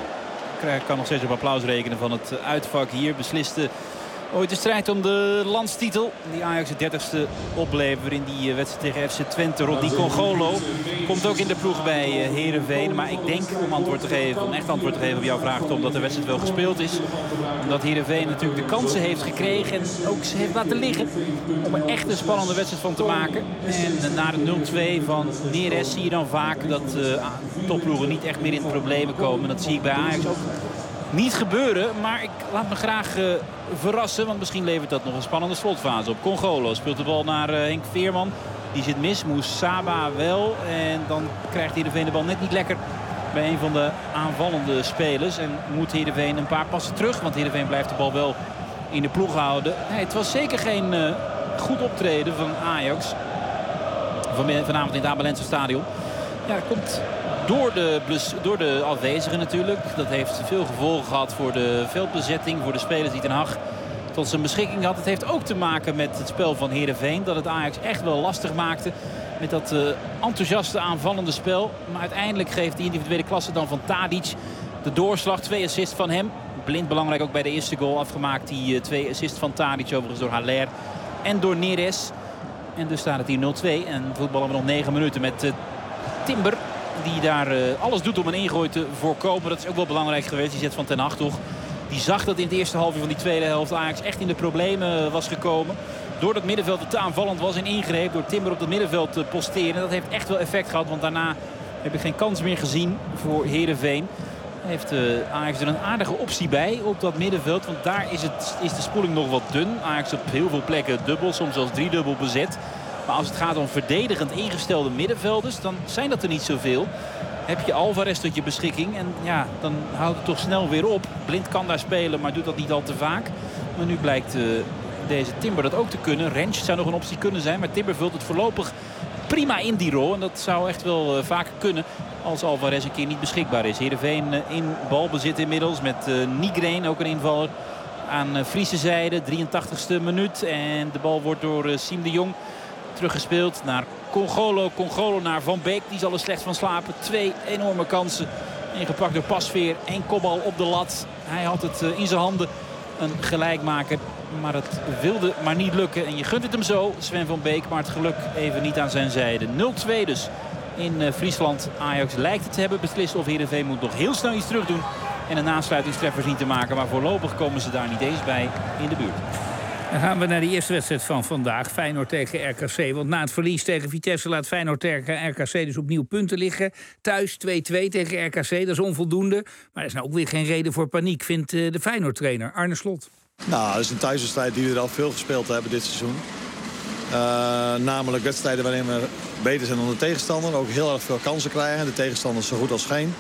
uh, kan nog steeds op applaus rekenen van het uitvak hier. Besliste ooit de strijd om de landstitel. Die Ajax het dertigste opleveren in die wedstrijd tegen F C Twente. Rodney Congolo komt ook in de ploeg bij Heerenveen. Maar ik denk, om antwoord te geven, om echt antwoord te geven op jouw vraag, Tom, dat de wedstrijd wel gespeeld is. Omdat Heerenveen natuurlijk de kansen heeft gekregen. En ook ze heeft laten liggen om er echt een spannende wedstrijd van te maken. En na de nul twee van Neres zie je dan vaak dat uh, topploegen niet echt meer in problemen komen. Dat zie ik bij Ajax ook niet gebeuren, maar ik laat me graag uh, verrassen. Want misschien levert dat nog een spannende slotfase op. Congolo speelt de bal naar uh, Henk Veerman. Die zit mis, Moussaba wel. En dan krijgt Heerenveen de bal net niet lekker bij een van de aanvallende spelers. En moet Heerenveen een paar passen terug. Want Heerenveen blijft de bal wel in de ploeg houden. Nee, het was zeker geen uh, goed optreden van Ajax. Van, vanavond in het Abelense stadion. Ja, dat komt door de, door de afwezigen natuurlijk. Dat heeft veel gevolgen gehad voor de veldbezetting. Voor de spelers die Ten Hag tot zijn beschikking had. Het heeft ook te maken met het spel van Heerenveen. Dat het Ajax echt wel lastig maakte. Met dat uh, enthousiaste aanvallende spel. Maar uiteindelijk geeft die individuele klasse dan van Tadic de doorslag. Twee assists van hem. Blind belangrijk ook bij de eerste goal afgemaakt. Die uh, twee assists van Tadic overigens door Haller en door Neres. En dus staat het hier nul twee. En voetballen we nog negen minuten met uh, Timber. Die daar uh, alles doet om een ingooi te voorkomen. Dat is ook wel belangrijk geweest. Die zet van Ten Hag toch. Die zag dat in het eerste half uur van die tweede helft Ajax echt in de problemen was gekomen. Door dat middenveld dat te aanvallend was en ingreep. Door Timber op het middenveld te posteren. Dat heeft echt wel effect gehad. Want daarna heb ik geen kans meer gezien voor Heerenveen. Heeft uh, Ajax er een aardige optie bij op dat middenveld. Want daar is, het, is de spoeling nog wat dun. Ajax op heel veel plekken dubbel, soms zelfs driedubbel bezet. Maar als het gaat om verdedigend ingestelde middenvelders, dan zijn dat er niet zoveel. Heb je Alvarez tot je beschikking en ja, dan houdt het toch snel weer op. Blind kan daar spelen, maar doet dat niet al te vaak. Maar nu blijkt uh, deze Timber dat ook te kunnen. Rens zou nog een optie kunnen zijn, maar Timber vult het voorlopig prima in die rol. En dat zou echt wel uh, vaker kunnen als Alvarez een keer niet beschikbaar is. Heerenveen uh, in balbezit inmiddels met uh, Nigrein, ook een invaller aan uh, Friese zijde. drieëntachtigste minuut en de bal wordt door uh, Siem de Jong teruggespeeld naar Congolo. Congolo naar Van Beek. Die zal er slecht van slapen. Twee enorme kansen. Ingepakt door Pasveer. Eén kopbal op de lat. Hij had het in zijn handen. Een gelijkmaker. Maar het wilde maar niet lukken. En je gunt het hem zo, Sven van Beek. Maar het geluk even niet aan zijn zijde. nul twee dus in Friesland. Ajax lijkt het te hebben beslist. Of Heerenveen moet nog heel snel iets terug doen. En een nasluitingstreffer zien te maken. Maar voorlopig komen ze daar niet eens bij in de buurt. Dan gaan we naar de eerste wedstrijd van vandaag. Feyenoord tegen R K C. Want na het verlies tegen Vitesse laat Feyenoord tegen R K C dus opnieuw punten liggen. Thuis twee-twee tegen R K C, dat is onvoldoende. Maar er is nou ook weer geen reden voor paniek, vindt de Feyenoord-trainer Arne Slot. Nou, dat is een thuiswedstrijd die we er al veel gespeeld hebben dit seizoen. Uh, namelijk wedstrijden waarin we beter zijn dan de tegenstander. Ook heel erg veel kansen krijgen. De tegenstander zo goed als geen.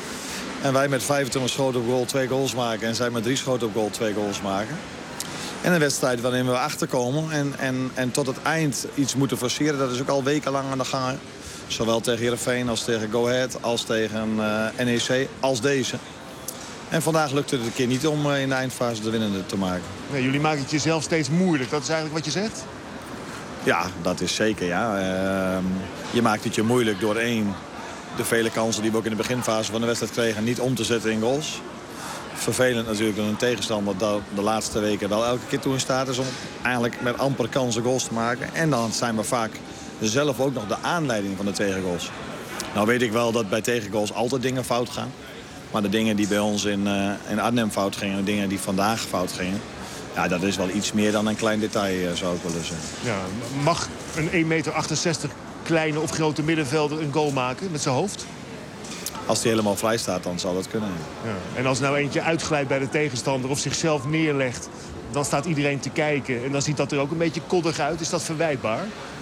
En wij met vijfentwintig schoten op goal twee goals maken. En zij met drie schoten op goal twee goals maken. En een wedstrijd waarin we achterkomen. En, en, en tot het eind iets moeten forceren. Dat is ook al wekenlang aan de gang. Zowel tegen Heerenveen als tegen Go Ahead. Als tegen uh, N E C. Als deze. En vandaag lukte het een keer niet om uh, in de eindfase de winnende te maken. Nee, jullie maken het jezelf steeds moeilijk. Dat is eigenlijk wat je zegt? Ja, dat is zeker, ja. Uh, je maakt het je moeilijk door één... de vele kansen die we ook in de beginfase van de wedstrijd kregen... niet om te zetten in goals. Vervelend natuurlijk dat een tegenstander dat de laatste weken wel elke keer toe in staat is... om eigenlijk met amper kansen goals te maken. En dan zijn we vaak zelf ook nog de aanleiding van de tegengoals. Nou weet ik wel dat bij tegengoals altijd dingen fout gaan. Maar de dingen die bij ons in, uh, in Arnhem fout gingen... de dingen die vandaag fout gingen... ja, dat is wel iets meer dan een klein detail, zou ik willen zeggen. Ja, mag een één meter achtenzestig kleine of grote middenvelder een goal maken met zijn hoofd? Als hij helemaal vrij staat, dan zal dat kunnen. Ja. En als nou eentje uitglijdt bij de tegenstander of zichzelf neerlegt... dan staat iedereen te kijken en dan ziet dat er ook een beetje koddig uit. Is dat verwijtbaar?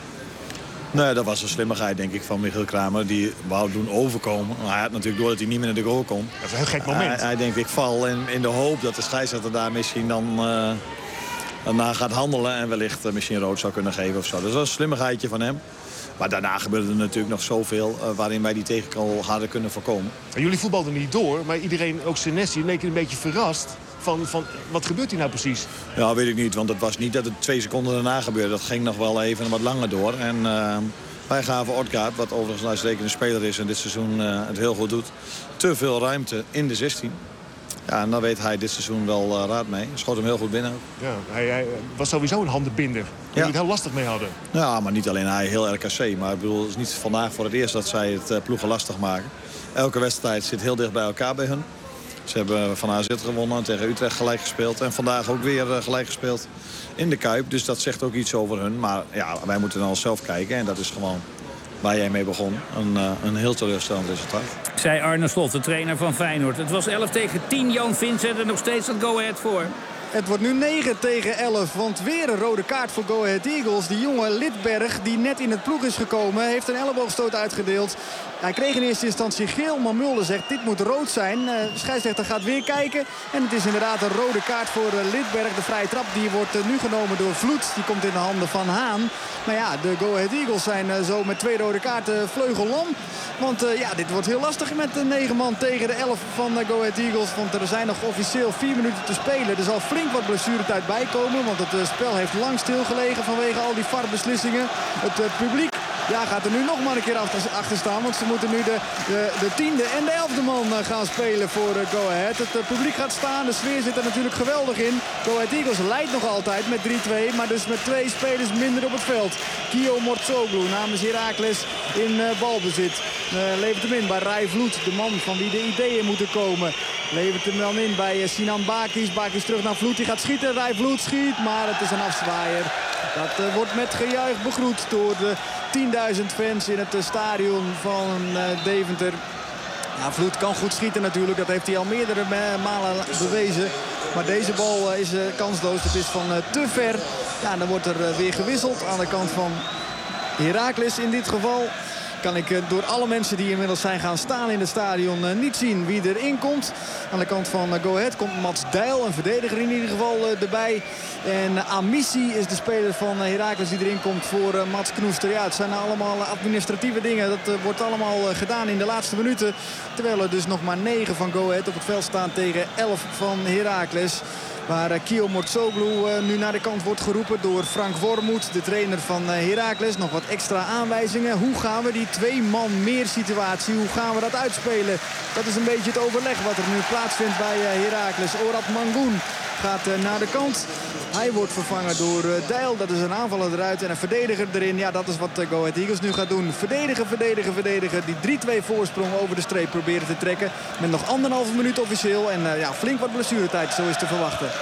Nee, dat was een slimmigheid, denk ik, van Michiel Kramer. Die wou doen overkomen. Maar hij had natuurlijk door dat hij niet meer naar de goal kon. Dat is een heel gek moment. Hij, hij denkt, ik val in, in de hoop dat de scheidsrechter daar misschien dan... Uh, daarna gaat handelen en wellicht uh, misschien rood zou kunnen geven of zo. Dat was een slimmigheidje van hem. Maar daarna gebeurde er natuurlijk nog zoveel uh, waarin wij die tegengoal hadden kunnen voorkomen. En jullie voetbalden niet door, maar iedereen, ook Senesi, leek een beetje verrast. Van, van, wat gebeurt hier nou precies? Ja, weet ik niet, want het was niet dat het twee seconden daarna gebeurde. Dat ging nog wel even wat langer door. En uh, wij gaven Odgaard, wat overigens een uitstekende speler is... en dit seizoen uh, het heel goed doet, te veel ruimte in de zestien. Ja, en daar weet hij dit seizoen wel uh, raad mee. Schoot hem heel goed binnen. Ja, hij, hij was sowieso een handenbinder. Waar ja. jullie het heel lastig mee hadden. Ja, maar niet alleen hij, heel R K C. Maar ik bedoel, het is niet vandaag voor het eerst dat zij het uh, ploegen lastig maken. Elke wedstrijd zit heel dicht bij elkaar bij hun. Ze hebben van A Z gewonnen, tegen Utrecht gelijk gespeeld. En vandaag ook weer uh, gelijk gespeeld in de Kuip. Dus dat zegt ook iets over hun. Maar ja, wij moeten dan zelf kijken. En dat is gewoon waar jij mee begon. Een, uh, een heel teleurstellend resultaat. Zei Arne Slot, de trainer van Feyenoord. Het was elf tegen tien, Jan Vincent, en nog steeds dat Go Ahead voor. Het wordt nu negen tegen elf, want weer een rode kaart voor Go Ahead Eagles. Die jonge Lidberg, die net in het ploeg is gekomen, heeft een elleboogstoot uitgedeeld. Hij kreeg in eerste instantie geel, maar Mulder zegt dit moet rood zijn. Uh, de scheidsrechter gaat weer kijken. En het is inderdaad een rode kaart voor uh, Lidberg. De vrije trap die wordt uh, nu genomen door Vloed. Die komt in de handen van Haan. Maar ja, de Go Ahead Eagles zijn uh, zo met twee rode kaarten vleugellam. Want uh, ja, dit wordt heel lastig met de negen man tegen de elf van uh, Go Ahead Eagles. Want er zijn nog officieel vier minuten te spelen. Er zal flink wat blessuretijd bij komen. Want het uh, spel heeft lang stilgelegen vanwege al die V A R-beslissingen. Het uh, publiek ja, gaat er nu nog maar een keer achter staan. Want ze moeten nu de, de, de tiende en de elfde man uh, gaan spelen voor uh, Go Ahead. Het uh, publiek gaat staan. De sfeer zit er natuurlijk geweldig in. Go Ahead Eagles leidt nog altijd met drie twee. Maar dus met twee spelers minder op het veld. Kio Mortsoglu namens Heracles in uh, balbezit. Uh, levert hem in bij Rai Vloed. De man van wie de ideeën moeten komen. Levert hem dan in bij uh, Sinan Bakis. Bakis terug naar Vloed. Die gaat schieten. Rai Vloed schiet. Maar het is een afzwaaier. Dat uh, wordt met gejuich begroet door de tienduizend fans in het uh, stadion van uh, Deventer. Ja, Vloed kan goed schieten natuurlijk. Dat heeft hij al meerdere malen bewezen. Maar deze bal uh, is uh, kansloos. Het is van uh, te ver. Ja, dan wordt er uh, weer gewisseld aan de kant van Heracles in dit geval. Kan ik uh, door alle mensen die inmiddels zijn gaan staan in het stadion uh, niet zien wie erin komt. Aan de kant van uh, Go Ahead komt Mats Dijl, een verdediger in ieder geval uh, erbij. En uh, Amissi is de speler van uh, Heracles die erin komt voor uh, Mats Knoester. Ja, het zijn allemaal uh, administratieve dingen. Dat uh, wordt allemaal uh, gedaan in de laatste minuten. Terwijl er dus nog maar negen van Go Ahead op het veld staan tegen elf van Heracles. Waar uh, Kio Mortsoglu uh, nu naar de kant wordt geroepen door Frank Wormoed, de trainer van uh, Heracles. Nog wat extra aanwijzingen. Hoe gaan we die twee man meer situatie, hoe gaan we dat uitspelen? Dat is een beetje het overleg wat er nu plaatsvindt bij uh, Heracles. Orad Mangoen gaat uh, naar de kant. Hij wordt vervangen door uh, Dijl. Dat is een aanvaller eruit en een verdediger erin. Ja, dat is wat uh, Go Ahead Eagles nu gaat doen. Verdedigen, verdedigen, verdedigen. Die drie twee voorsprong over de streep proberen te trekken. Met nog anderhalve minuut officieel. En uh, ja, flink wat blessuretijd, zo is te verwachten.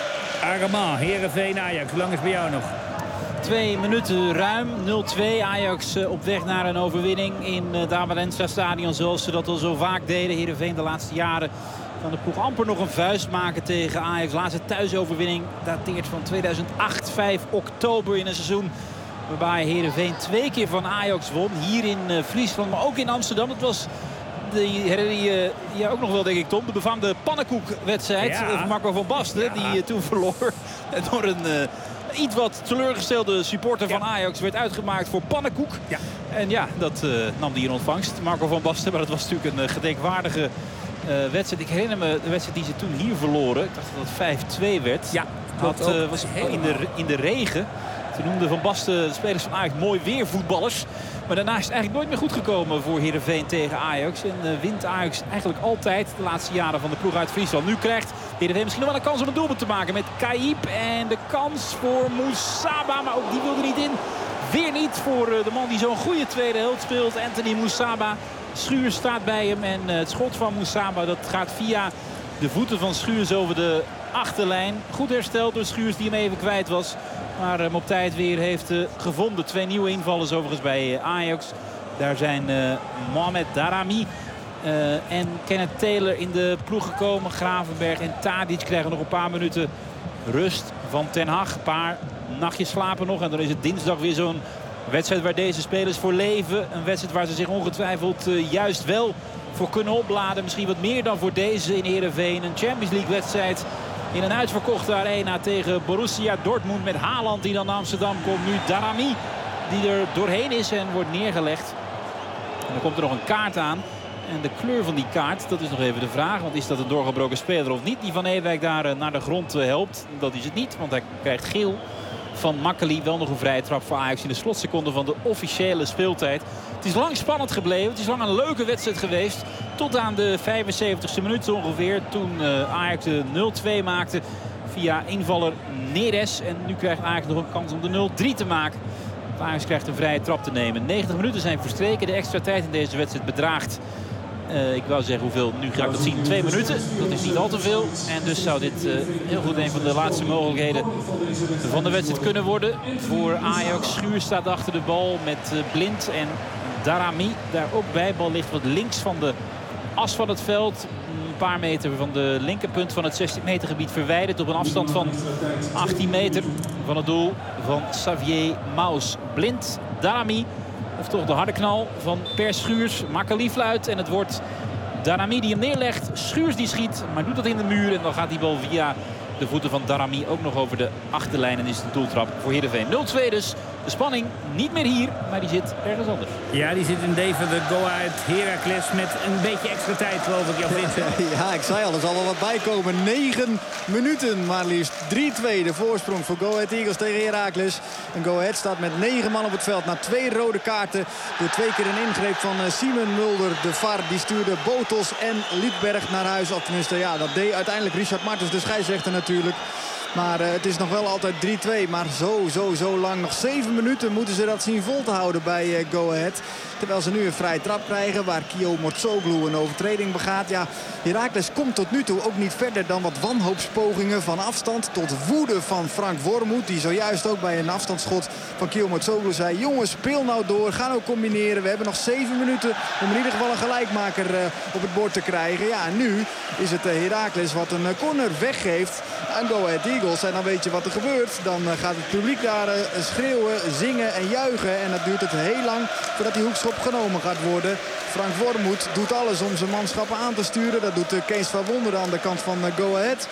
Armand, Heerenveen, Ajax. Hoe lang is het bij jou nog? Twee minuten ruim. nul twee. Ajax op weg naar een overwinning in het Amelensa stadion. Zoals ze dat al zo vaak deden. Heerenveen de laatste jaren kan de ploeg amper nog een vuist maken tegen Ajax. Laatste thuisoverwinning dateert van tweeduizend acht. vijf oktober in een seizoen waarbij Heerenveen twee keer van Ajax won. Hier in uh, Friesland, maar ook in Amsterdam. Het was, de, herinner je ja, ook nog wel, denk ik, Tom, de befaamde pannenkoekwedstrijd ja. van Marco van Basten. Ja. Die uh, toen verloor door een uh, iets wat teleurgestelde supporter ja. van Ajax. Werd uitgemaakt voor pannenkoek. Ja. En ja, dat uh, nam die in ontvangst, Marco van Basten. Maar dat was natuurlijk een uh, gedenkwaardige uh, wedstrijd. Ik herinner me de wedstrijd die ze toen hier verloren. Ik dacht dat het vijf twee werd. Ja, dat uh, was in de, in de regen. Toen noemde Van Basten de spelers van Ajax mooi weer voetballers. Maar daarna is het eigenlijk nooit meer goed gekomen voor Heerenveen tegen Ajax. En uh, wint Ajax eigenlijk altijd de laatste jaren van de ploeg uit Friesland. Nu krijgt Heerenveen misschien nog wel een kans om een doelpunt te maken met Kaïb. En de kans voor Moussaba, maar ook die wilde niet in. Weer niet voor uh, de man die zo'n goede tweede helft speelt, Anthony Moussaba. Schuurs staat bij hem en uh, het schot van Moussaba dat gaat via de voeten van Schuurs over de achterlijn. Goed hersteld door Schuurs die hem even kwijt was. Maar hem op tijd weer heeft uh, gevonden. Twee nieuwe invallers overigens bij uh, Ajax. Daar zijn uh, Mohamed Darami uh, en Kenneth Taylor in de ploeg gekomen. Gravenberg en Tadic krijgen nog een paar minuten rust van Ten Hag. Een paar nachtjes slapen nog. En dan is het dinsdag weer zo'n wedstrijd waar deze spelers voor leven. Een wedstrijd waar ze zich ongetwijfeld uh, juist wel voor kunnen opladen. Misschien wat meer dan voor deze in Heerenveen. Een Champions League wedstrijd in een uitverkochte arena tegen Borussia Dortmund met Haaland die dan naar Amsterdam komt. Nu Darami die er doorheen is en wordt neergelegd. En dan komt er nog een kaart aan. En de kleur van die kaart, dat is nog even de vraag. Want is dat een doorgebroken speler of niet? Die Van Ewijk daar naar de grond helpt. Dat is het niet, want hij krijgt geel van Makkeli. Wel nog een vrije trap voor Ajax in de slotseconde van de officiële speeltijd. Het is lang spannend gebleven. Het is lang een leuke wedstrijd geweest. Tot aan de vijfenzeventigste minuut ongeveer. Toen uh, Ajax de nul twee maakte via invaller Neres. En nu krijgt Ajax nog een kans om de nul drie te maken. Ajax krijgt een vrije trap te nemen. negentig minuten zijn verstreken. De extra tijd in deze wedstrijd bedraagt. Uh, ik wou zeggen hoeveel, nu ga ik dat zien, twee minuten. Dat is niet al te veel. En dus zou dit uh, heel goed een van de laatste mogelijkheden van de wedstrijd kunnen worden. Voor Ajax. Schuur staat achter de bal met uh, Blind en Darami daar ook bij. Bal ligt wat links van de as van het veld. Een paar meter van de linkerpunt van het zestien meter gebied verwijderd. Op een afstand van achttien meter van het doel van Xavier Maus. Blind, Darami. Of toch de harde knal van Per Schuurs. Makkeli fluit en het wordt Darami die hem neerlegt. Schuurs die schiet, maar doet dat in de muur. En dan gaat die bal via de voeten van Darami ook nog over de achterlijn. En is het een doeltrap voor Heerenveen. nul twee dus. De spanning niet meer hier, maar die zit ergens anders. Ja, die zit in Deventer. Go uit Heracles met een beetje extra tijd, geloof ik, Jan Vincent. Ja, ik zei al, er zal wel wat bij komen. Negen minuten, maar liefst drie twee. De voorsprong voor Go Ahead Eagles tegen Heracles. En Go Ahead staat met negen man op het veld. Na twee rode kaarten. Door twee keer een ingreep van Simon Mulder. De V A R die stuurde Botos en Liedberg naar huis. Of tenminste, ja, dat deed uiteindelijk Richard Martens, de scheidsrechter natuurlijk. Maar uh, het is nog wel altijd drie twee. Maar zo, zo, zo lang. Nog zeven minuten moeten ze dat zien vol te houden bij uh, Go Ahead. Terwijl ze nu een vrije trap krijgen waar Kio Motsoglu een overtreding begaat. Ja, Heracles komt tot nu toe ook niet verder dan wat wanhoopspogingen van afstand. Tot woede van Frank Wormoed. Die zojuist ook bij een afstandsschot van Kio Motsoglu zei: jongens, speel nou door. Ga nou combineren. We hebben nog zeven minuten om in ieder geval een gelijkmaker uh, op het bord te krijgen. Ja, en nu is het uh, Heracles wat een uh, corner weggeeft aan Go Ahead Eagles. En dan weet je wat er gebeurt. Dan uh, gaat het publiek daar uh, schreeuwen, zingen en juichen. En dat duurt het heel lang voordat die hoekschop genomen gaat worden. Frank Wormoed doet alles om zijn manschappen aan te sturen. Dat doet uh, Kees van Wonderen aan de kant van uh, Go Ahead.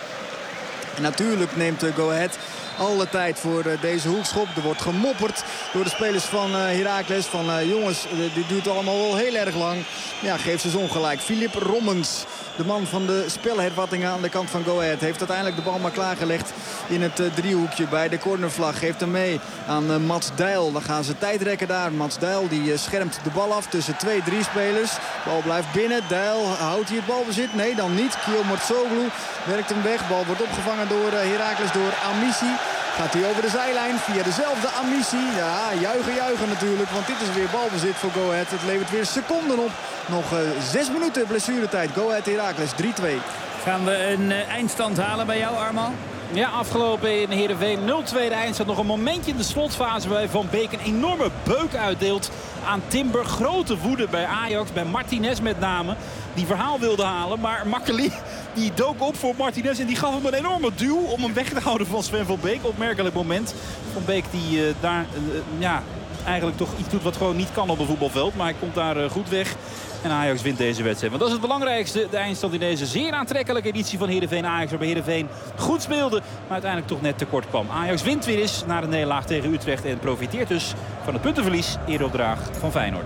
En natuurlijk neemt uh, Go Ahead alle tijd voor uh, deze hoekschop. Er wordt gemopperd door de spelers van uh, Heracles. Van uh, jongens, uh, dit duurt allemaal wel heel erg lang. Ja, geeft ze zo ongelijk. Filip Rommens, de man van de spelhervattingen aan de kant van Go Ahead, heeft uiteindelijk de bal maar klaargelegd in het uh, driehoekje bij de cornervlag. Geeft hem mee aan uh, Mats Dijl. Dan gaan ze tijd rekken daar. Mats Dijl die uh, schermt de bal af tussen twee, drie spelers. Bal blijft binnen. Dijl houdt hij het balbezit? Nee, dan niet. Kio Motsoglu werkt hem weg. Bal wordt opgevangen door uh, Heracles, door Amissi. Gaat hij over de zijlijn via dezelfde Amissi. Ja, juichen, juichen natuurlijk. Want dit is weer balbezit voor Go Ahead. Het levert weer seconden op. Nog uh, zes minuten blessuretijd. Go Ahead Heracles drie twee. Gaan we een uh, eindstand halen bij jou, Arman? Ja, afgelopen in Heerenveen nul twee de eindstand. Nog een momentje in de slotfase waarbij Van Beek een enorme beuk uitdeelt aan Timber. Grote woede bij Ajax, bij Martinez met name. Die verhaal wilde halen, maar Makkeli die dook op voor Martinez en die gaf hem een enorme duw om hem weg te houden van Sven Van Beek. Opmerkelijk moment. Van Beek die uh, daar uh, ja, eigenlijk toch iets doet wat gewoon niet kan op een voetbalveld. Maar hij komt daar uh, goed weg. En Ajax wint deze wedstrijd. Want dat is het belangrijkste. De eindstand in deze zeer aantrekkelijke editie van Heerenveen-Ajax. Waarbij Heerenveen goed speelde, maar uiteindelijk toch net tekort kwam. Ajax wint weer eens na de nederlaag tegen Utrecht. En profiteert dus van het puntenverlies eerder op draag van Feyenoord.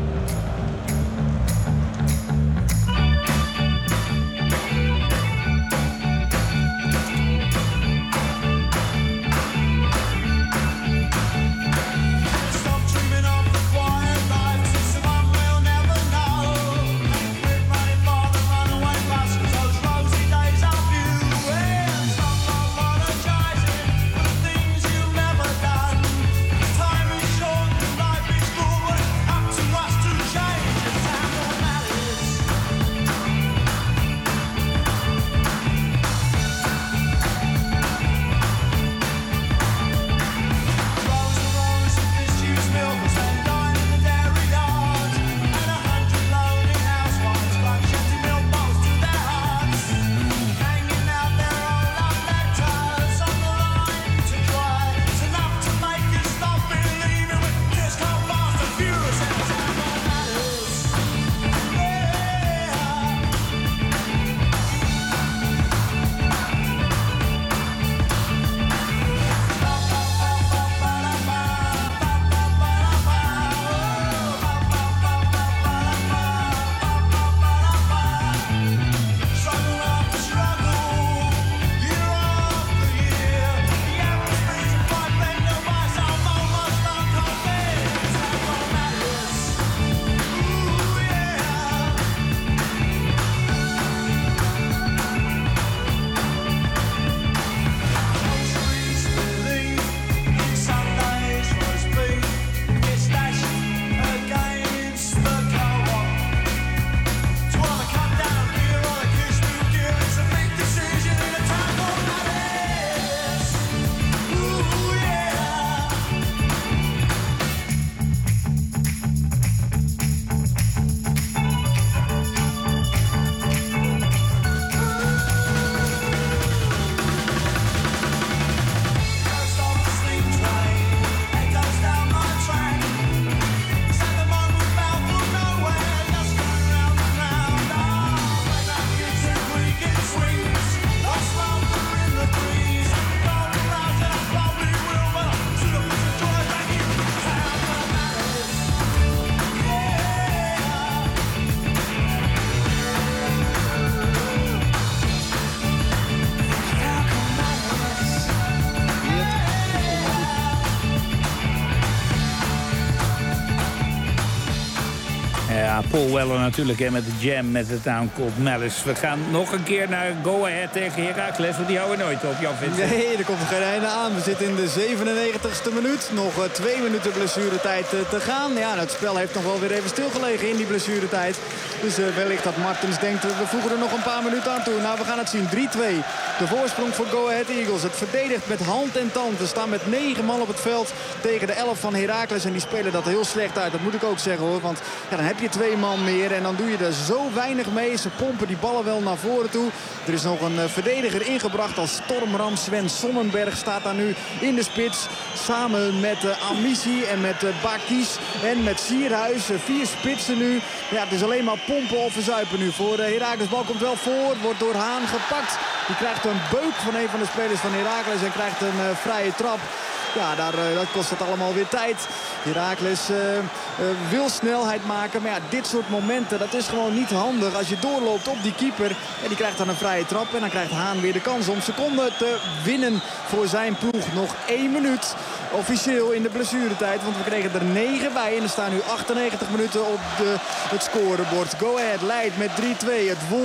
Paul Weller natuurlijk, hè, met de Jam, met de Town Called Malice. We gaan nog een keer naar Go Ahead tegen Heracles, want die houden we nooit op, Jan Vincent. Nee, er komt nog geen einde aan. We zitten in de zevenennegentigste minuut. Nog uh, twee minuten blessuretijd uh, te gaan. Ja, het spel heeft nog wel weer even stilgelegen in die blessuretijd. Dus uh, wellicht dat Martens denkt, uh, we voegen er nog een paar minuten aan toe. Nou, we gaan het zien. drie twee. De voorsprong voor Go Ahead Eagles. Het verdedigt met hand en tand. We staan met negen man op het veld tegen de elf van Heracles. En die spelen dat heel slecht uit. Dat moet ik ook zeggen, hoor. Want ja, dan heb je twee man meer en dan doe je er zo weinig mee. Ze pompen die ballen wel naar voren toe. Er is nog een uh, verdediger ingebracht als stormram. Sven Sonnenberg staat daar nu in de spits. Samen met uh, Amici en met uh, Bakis en met Sierhuis. Uh, vier spitsen nu. Ja, het is alleen maar pompen of verzuipen nu voor uh, Heracles. Bal komt wel voor, wordt door Haan gepakt. Die krijgt een beuk van een van de spelers van Heracles en krijgt een uh, vrije trap. Ja, daar, uh, dat kost het allemaal weer tijd. Heracles uh, uh, wil snelheid maken. Maar ja, dit soort momenten, dat is gewoon niet handig. Als je doorloopt op die keeper en die krijgt dan een vrije trap. En dan krijgt Haan weer de kans om seconden te winnen voor zijn ploeg. Nog één minuut officieel in de blessuretijd. Want we kregen er negen bij. En er staan nu achtennegentig minuten op de, het scorebord. Go Ahead leidt met drie twee. Het won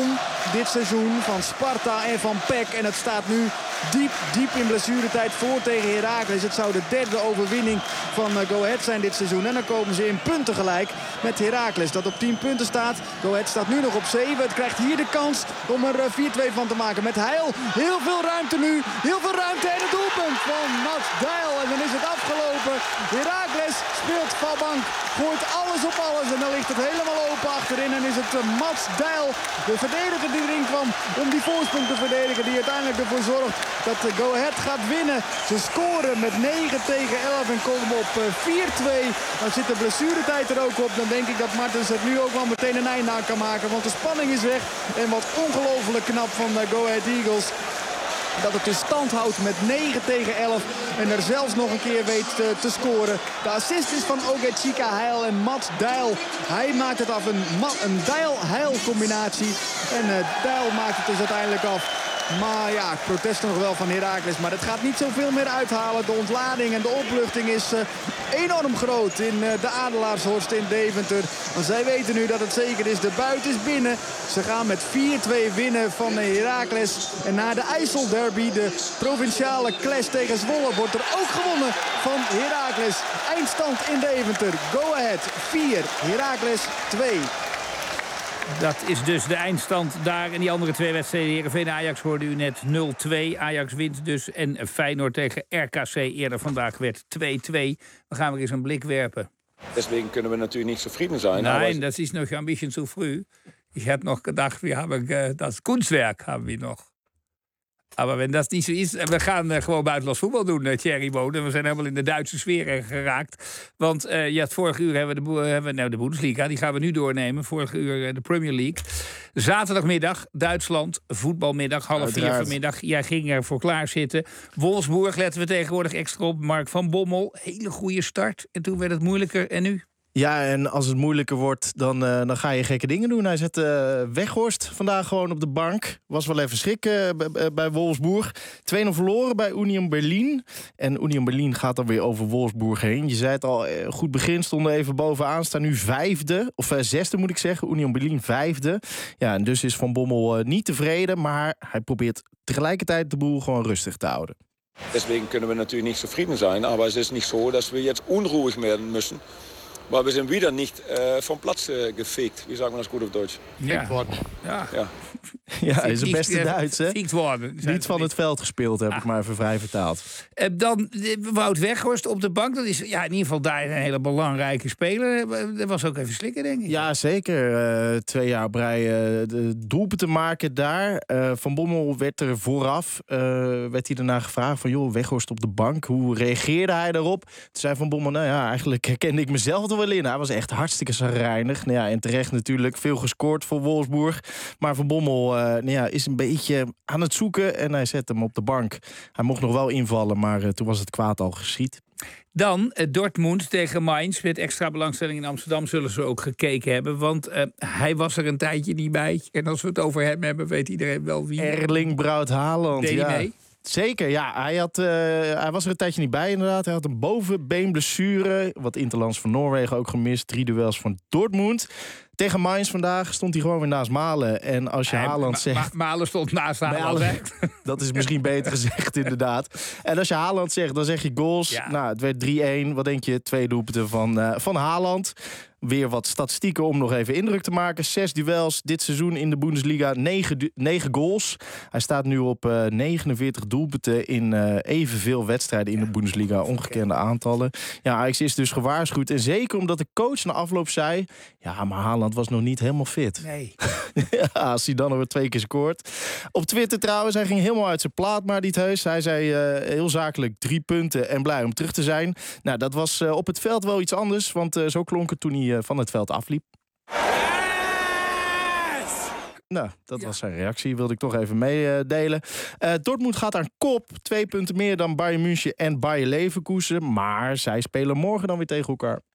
dit seizoen van Sparta en van P E C. En het staat nu diep, diep in blessuretijd voor tegen Heracles. Het zou de derde overwinning van uh, Go Ahead zijn dit seizoen. En dan komen ze in punten gelijk met Heracles, dat op tien punten staat. Go Ahead staat nu nog op zeven. Het krijgt hier de kans om er uh, vier twee van te maken met Heil. Heel veel ruimte nu. Heel veel ruimte en het doelpunt van Mats Deil. En dan is het afgelopen. Heracles speelt valbank. Gooit alles op alles. En dan ligt het helemaal open achterin. En is het uh, Mats Deil, de verdediger die erin kwam om die voorsprong te verdedigen. Die uiteindelijk ervoor zorgt dat uh, Go Ahead gaat winnen. Ze scoren met negen tegen elf en komen op uh, vier twee. Dan zit de blessuretijd er ook op. Dan denk ik dat Martens het nu ook wel meteen een einde aan kan maken. Want de spanning is weg. En wat ongelooflijk knap van uh, Go Ahead Eagles. Dat het dus stand houdt met negen tegen elf. En er zelfs nog een keer weet uh, te scoren. De assist is van Ogechika Heil en Mats Deil. Hij maakt het af. Een, een Deil-Heil combinatie. En uh, Deil maakt het dus uiteindelijk af. Maar ja, protest nog wel van Heracles. Maar het gaat niet zoveel meer uithalen. De ontlading en de opluchting is uh, enorm groot in uh, de Adelaarshorst in Deventer. Want zij weten nu dat het zeker is. De buit is binnen. Ze gaan met vier twee winnen van Heracles. En na de IJsselderby, de provinciale clash tegen Zwolle, wordt er ook gewonnen van Heracles. Eindstand in Deventer. Go Ahead vier, Heracles twee. Dat is dus de eindstand daar. En die andere twee wedstrijden, Heerenveen en Ajax, hoorde u net nul twee. Ajax wint dus. En Feyenoord tegen R K C eerder vandaag werd twee twee. Dan gaan we eens een blik werpen. Deswegen kunnen we natuurlijk niet zufrieden zijn. Nein, dat is nog een beetje zu früh. Ich heb nog gedacht, we hebben dat Kunstwerk hebben we nog. Maar wenn dat niet zo is, we gaan uh, gewoon buitenlands voetbal doen, uh, Thierry Bode. We zijn helemaal in de Duitse sfeer geraakt. Want uh, ja, het vorige uur hebben we de, hebben, nou, de Bundesliga, die gaan we nu doornemen. Vorige uur uh, de Premier League. Zaterdagmiddag, Duitsland, voetbalmiddag, half Uiteraard. vier vanmiddag. Jij ging ervoor klaar zitten. Wolfsburg letten we tegenwoordig extra op. Mark van Bommel, hele goede start. En toen werd het moeilijker. En nu? Ja, en als het moeilijker wordt, dan, uh, dan ga je gekke dingen doen. Hij zet uh, Weghorst vandaag gewoon op de bank. Was wel even schrik uh, b- bij Wolfsburg. twee nul verloren bij Union Berlin. En Union Berlin gaat dan weer over Wolfsburg heen. Je zei het al, uh, goed begin, stonden even bovenaan. Staan nu vijfde, of uh, zesde moet ik zeggen. Union Berlin vijfde. Ja, en dus is Van Bommel uh, niet tevreden. Maar hij probeert tegelijkertijd de boel gewoon rustig te houden. Deswegen kunnen we natuurlijk niet zufrieden zijn. Maar het is niet zo dat we jetzt unruhig werden müssen. Maar we zijn weer niet uh, van plaats uh, gefegt. Wie sagen we dat goed op Duits? Ja. Ja. Ja. Ja, hij is het beste Duits, hè? Worden. Niet van het veld gespeeld, heb ah. ik maar even vrij vertaald. Uh, dan Wout Weghorst op de bank. Dat is ja, in ieder geval daar een hele belangrijke speler. Dat was ook even slikken, denk ik. Ja, zeker. Uh, twee jaar op rij uh, de doelpunten te maken daar. Uh, Van Bommel werd er vooraf. Uh, werd hij daarna gevraagd van, joh, Weghorst op de bank. Hoe reageerde hij daarop? Toen zei Van Bommel, nou ja, eigenlijk herkende ik mezelf er wel in. Hij was echt hartstikke chagrijnig. Nou ja, en terecht natuurlijk veel gescoord voor Wolfsburg. Maar Van Bommel uh, nou ja, is een beetje aan het zoeken en hij zet hem op de bank. Hij mocht nog wel invallen, maar uh, toen was het kwaad al geschied. Dan uh, Dortmund tegen Mainz. Met extra belangstelling in Amsterdam zullen ze ook gekeken hebben. Want uh, hij was er een tijdje niet bij. En als we het over hem hebben, weet iedereen wel wie. Erling Braut Haaland. Deed ja. hij mee? Zeker, ja. Hij, had, uh, hij was er een tijdje niet bij, inderdaad. Hij had een bovenbeenblessure. Wat Interlands van Noorwegen ook gemist. Drie duels van Dortmund. Tegen Mainz vandaag stond hij gewoon weer naast Malen. En als je ja, Haaland ma- zegt... Ma- Malen stond naast Haaland. Dat is misschien beter gezegd, inderdaad. En als je Haaland zegt, dan zeg je goals. Ja. Nou, het werd drie een. Wat denk je? Twee doelpunten van, uh, van Haaland. Weer wat statistieken om nog even indruk te maken. Zes duels dit seizoen in de Bundesliga. Negen, du- negen goals. Hij staat nu op uh, negenenveertig doelpunten in uh, evenveel wedstrijden in de Bundesliga. Ongekende aantallen. Ja, Ajax is dus gewaarschuwd. En zeker omdat de coach na afloop zei... ja, maar Haaland was nog niet helemaal fit. Nee. Ja, als hij dan nog weer twee keer scoort. Op Twitter trouwens, hij ging helemaal uit zijn plaat, maar niet heus. Hij zei uh, heel zakelijk drie punten en blij om terug te zijn. Nou, dat was uh, op het veld wel iets anders. Want uh, zo klonk het toen hij uh, van het veld afliep. Yes! Nou, dat ja. was zijn reactie. Wilde ik toch even meedelen. Uh, Dortmund gaat aan kop. Twee punten meer dan Bayern München en Bayer Leverkusen. Maar zij spelen morgen dan weer tegen elkaar.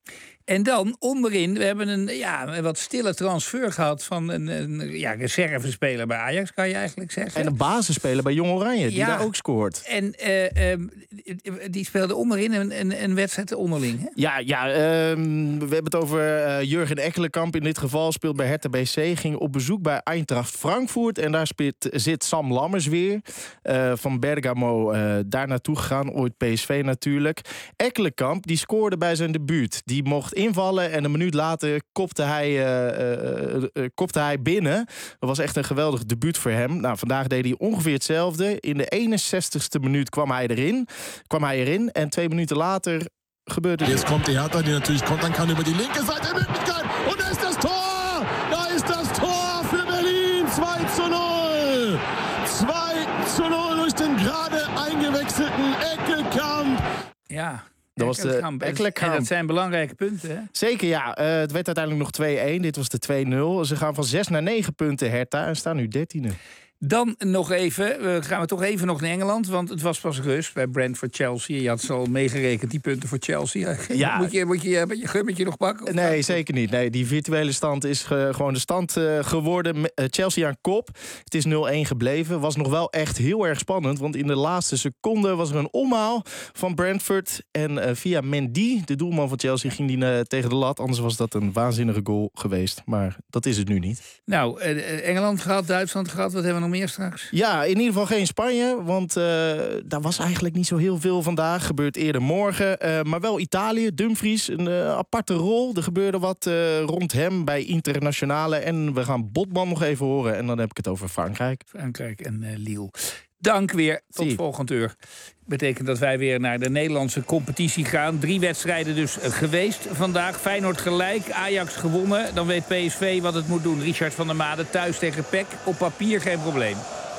En dan onderin, we hebben een, ja, een wat stille transfer gehad van een, een ja, reservespeler bij Ajax, kan je eigenlijk zeggen. En een basisspeler bij Jong Oranje, die ja, daar ook scoort. En uh, uh, die speelde onderin een, een, een wedstrijd onderling, hè? Ja, ja uh, we hebben het over uh, Jurgen Ekkelenkamp in dit geval. Speelt bij Hertha B C, ging op bezoek bij Eintracht Frankfurt. En daar speelt, zit Sam Lammers weer. Uh, van Bergamo uh, daar naartoe gegaan, ooit P S V natuurlijk. Ekkelenkamp, die scoorde bij zijn debuut. Die mocht invallen en een minuut later kopte hij, uh, uh, uh, kopte hij binnen. Dat was echt een geweldig debuut voor hem. Nou, vandaag deed hij ongeveer hetzelfde. In de eenenzestigste minuut kwam hij erin. Kwam hij erin en twee minuten later gebeurde... Jetzt kommt die Hertha, die natürlich kontern kann über die linke Seite. Möglichkeit. Und da ist das Tor! Da ist das Tor für Berlin. zwei zu null. zwei zu null durch den gerade eingewechselten Ekkelenkamp. Ja... Dat was de en dat zijn belangrijke punten, hè? Zeker, ja. Uh, het werd uiteindelijk nog twee-een. Dit was de twee nul. Ze gaan van zes naar negen punten, Hertha. En staan nu dertiende. Dan nog even, uh, gaan we toch even nog naar Engeland. Want het was pas rust bij Brentford-Chelsea. Je had ze al meegerekend, die punten voor Chelsea. Ja. Moet je, moet je uh, je gummetje nog pakken? Of nee, zeker niet. Nee, die virtuele stand is ge, gewoon de stand uh, geworden. Uh, Chelsea aan kop. Het is nul-een gebleven. Was nog wel echt heel erg spannend. Want in de laatste seconde was er een omhaal van Brentford. En uh, via Mendy, de doelman van Chelsea, ging die uh, tegen de lat. Anders was dat een waanzinnige goal geweest. Maar dat is het nu niet. Nou, uh, Engeland gehad, Duitsland gehad. Wat hebben we nog meer straks? Ja, in ieder geval geen Spanje, want uh, daar was eigenlijk niet zo heel veel vandaag. Gebeurt eerder morgen, uh, maar wel Italië. Dumfries, een uh, aparte rol. Er gebeurde wat uh, rond hem bij internationale. En we gaan Botman nog even horen. En dan heb ik het over Frankrijk. Frankrijk en uh, Lille. Dank weer. Tot Zie. volgend uur. Betekent dat wij weer naar de Nederlandse competitie gaan. Drie wedstrijden dus geweest vandaag. Feyenoord gelijk, Ajax gewonnen. Dan weet P S V wat het moet doen. Richard van der Made thuis tegen P E C. Op papier geen probleem.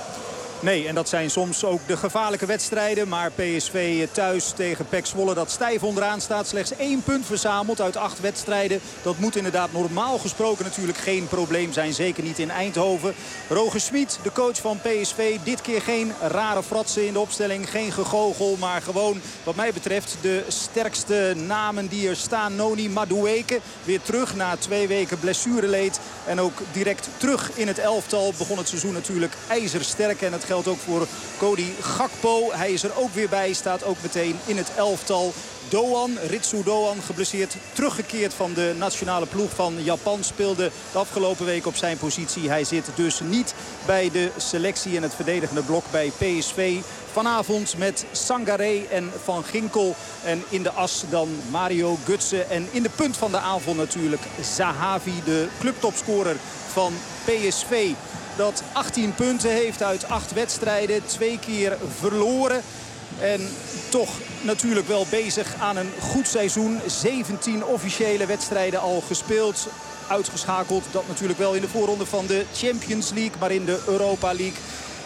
Nee, en dat zijn soms ook de gevaarlijke wedstrijden. Maar P S V thuis tegen P E C Zwolle dat stijf onderaan staat. Slechts één punt verzameld uit acht wedstrijden. Dat moet inderdaad normaal gesproken natuurlijk geen probleem zijn. Zeker niet in Eindhoven. Roger Smit, de coach van P S V. Dit keer geen rare fratsen in de opstelling. Geen gegoochel, maar gewoon wat mij betreft de sterkste namen die er staan. Noni Madueke weer terug na twee weken blessureleed. En ook direct terug in het elftal. Begon het seizoen natuurlijk ijzersterk. En het geldt ook voor Cody Gakpo. Hij is er ook weer bij. Staat ook meteen in het elftal. Doan, Ritsu Doan, geblesseerd, teruggekeerd van de nationale ploeg van Japan. Speelde de afgelopen week op zijn positie. Hij zit dus niet bij de selectie en het verdedigende blok bij P S V. Vanavond met Sangaré en Van Ginkel. En in de as dan Mario Götze. En in de punt van de aanval natuurlijk Zahavi, de clubtopscorer van P S V. Dat achttien punten heeft uit acht wedstrijden. Twee keer verloren. En toch natuurlijk wel bezig aan een goed seizoen. zeventien officiële wedstrijden al gespeeld. Uitgeschakeld, dat natuurlijk wel in de voorronde van de Champions League. Maar in de Europa League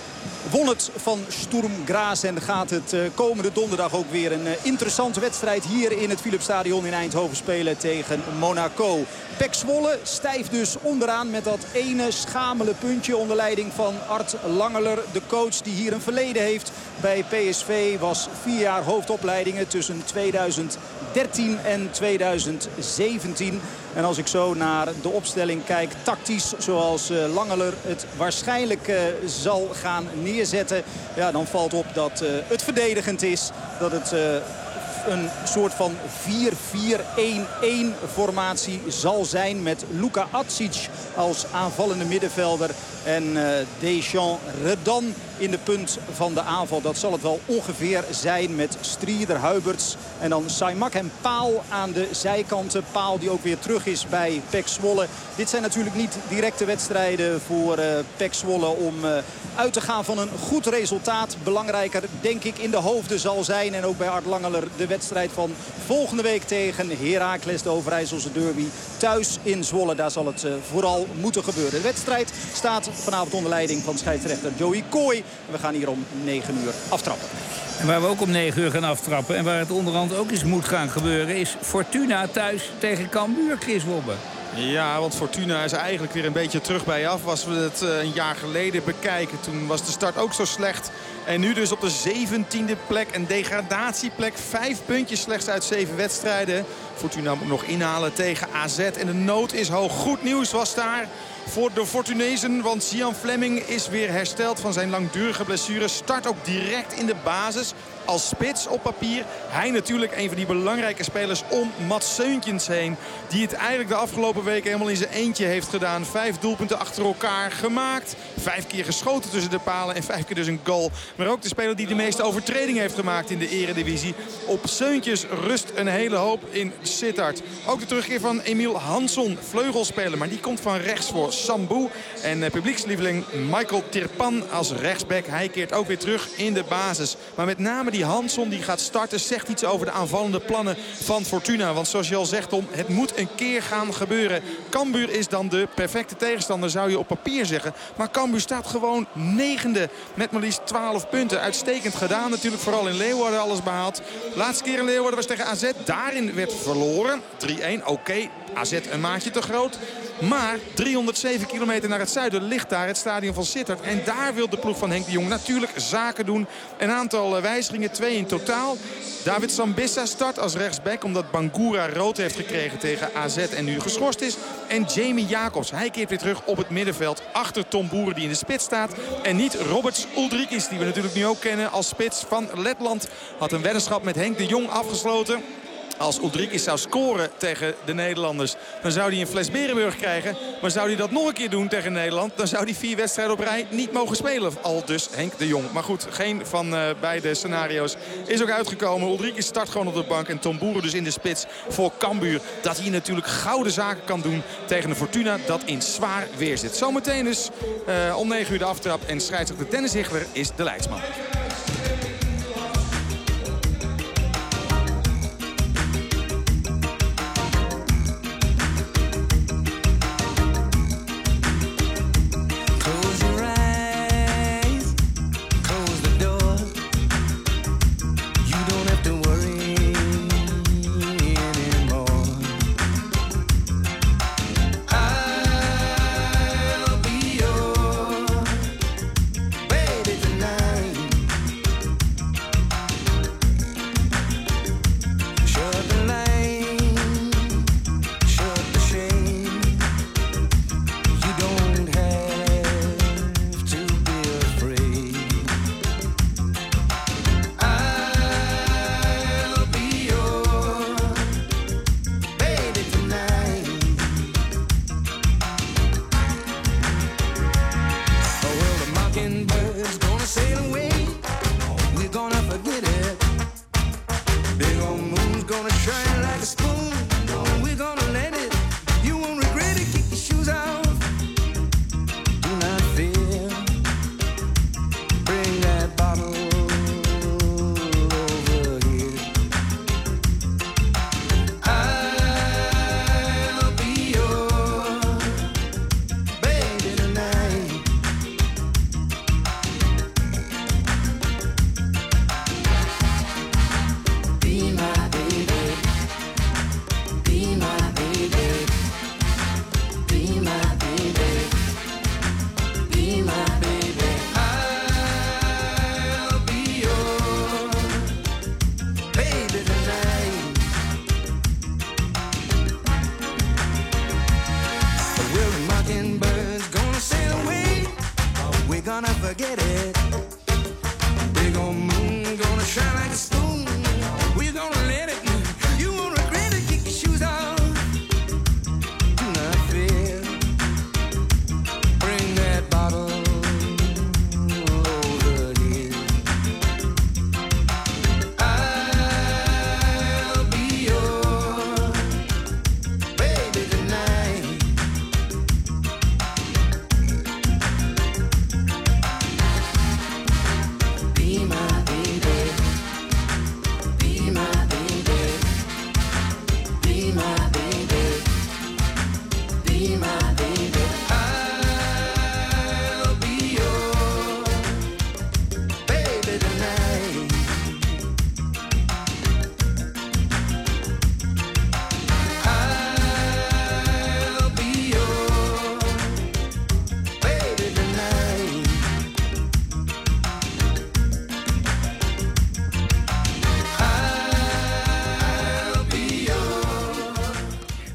won het van Sturm Graz. En gaat het komende donderdag ook weer een interessante wedstrijd hier in het Philipsstadion in Eindhoven spelen tegen Monaco. P E C Zwolle stijf dus onderaan met dat ene schamele puntje onder leiding van Art Langeler. De coach die hier een verleden heeft bij P S V. Was vier jaar hoofdopleidingen tussen tweeduizend dertien en tweeduizend zeventien. En als ik zo naar de opstelling kijk, tactisch zoals uh, Langeler het waarschijnlijk uh, zal gaan neerzetten. Ja, dan valt op dat uh, het verdedigend is. Dat het uh, een soort van vier vier een een formatie zal zijn. Met Luka Atsic als aanvallende middenvelder. En uh, Dejan Redan in de punt van de aanval. Dat zal het wel ongeveer zijn met Strieder, Huiberts. En dan Saimak en Paal aan de zijkanten. Paal die ook weer terug is bij P E C Zwolle. Dit zijn natuurlijk niet directe wedstrijden voor uh, P E C Zwolle om uh, uit te gaan van een goed resultaat. Belangrijker denk ik in de hoofden zal zijn. En ook bij Art Langeler de wedstrijd van volgende week tegen Heracles. De Overijsselse derby thuis in Zwolle. Daar zal het uh, vooral moeten gebeuren. De wedstrijd staat vanavond onder leiding van scheidsrechter Joey Kooi. En we gaan hier om negen uur aftrappen. En waar we ook om negen uur gaan aftrappen en waar het onderhand ook eens moet gaan gebeuren is Fortuna thuis tegen Cambuur, Chris Wobbe. Ja, want Fortuna is eigenlijk weer een beetje terug bij af. Als we het een jaar geleden bekijken, toen was de start ook zo slecht. En nu dus op de zeventiende plek, een degradatieplek. Vijf puntjes slechts uit zeven wedstrijden. Fortuna moet nog inhalen tegen A Z. En de nood is hoog. Goed nieuws was daar voor de Fortunezen. Want Sian Fleming is weer hersteld van zijn langdurige blessure. Start ook direct in de basis. Als spits op papier. Hij natuurlijk een van die belangrijke spelers om Mats Seuntjens heen. Die het eigenlijk de afgelopen weken helemaal in zijn eentje heeft gedaan. Vijf doelpunten achter elkaar gemaakt. Vijf keer geschoten tussen de palen en vijf keer dus een goal. Maar ook de speler die de meeste overtredingen heeft gemaakt in de eredivisie. Op Seuntjens rust een hele hoop in Sittard. Ook de terugkeer van Emiel Hansson, vleugelspeler. Maar die komt van rechts voor Sambu. En eh, publiekslieveling Michael Tirpan als rechtsback. Hij keert ook weer terug in de basis. Maar met name die Hansson die gaat starten zegt iets over de aanvallende plannen van Fortuna. Want zoals je al zegt, Tom, het moet een keer gaan gebeuren. Cambuur is dan de perfecte tegenstander, zou je op papier zeggen. Maar Cambuur staat gewoon negende met maar liefst twaalf punten. Uitstekend gedaan natuurlijk, vooral in Leeuwarden alles behaald. Laatste keer in Leeuwarden was tegen A Z. Daarin werd verloren. drie-een, oké. Okay. A Z een maatje te groot. Maar driehonderdzeven kilometer naar het zuiden ligt daar het stadion van Sittard. En daar wil de ploeg van Henk de Jong natuurlijk zaken doen. Een aantal wijzigingen, twee in totaal. David Sambissa start als rechtsback omdat Bangura rood heeft gekregen tegen A Z en nu geschorst is. En Jamie Jacobs, hij keert weer terug op het middenveld achter Tom Boeren die in de spits staat. En niet Roberts Uldrikis, die we natuurlijk nu ook kennen als spits van Letland. Had een weddenschap met Henk de Jong afgesloten. Als Uldrikis zou scoren tegen de Nederlanders, dan zou hij een fles Berenburg krijgen. Maar zou hij dat nog een keer doen tegen Nederland, dan zou hij vier wedstrijden op rij niet mogen spelen. Al dus Henk de Jong. Maar goed, geen van uh, beide scenario's is ook uitgekomen. Uldrikis start gewoon op de bank en Tom Boeren dus in de spits voor Cambuur. Dat hij natuurlijk gouden zaken kan doen tegen een Fortuna dat in zwaar weer zit. Zometeen dus uh, om negen uur de aftrap en scheidsrechter Dennis Hichler is de leidsman.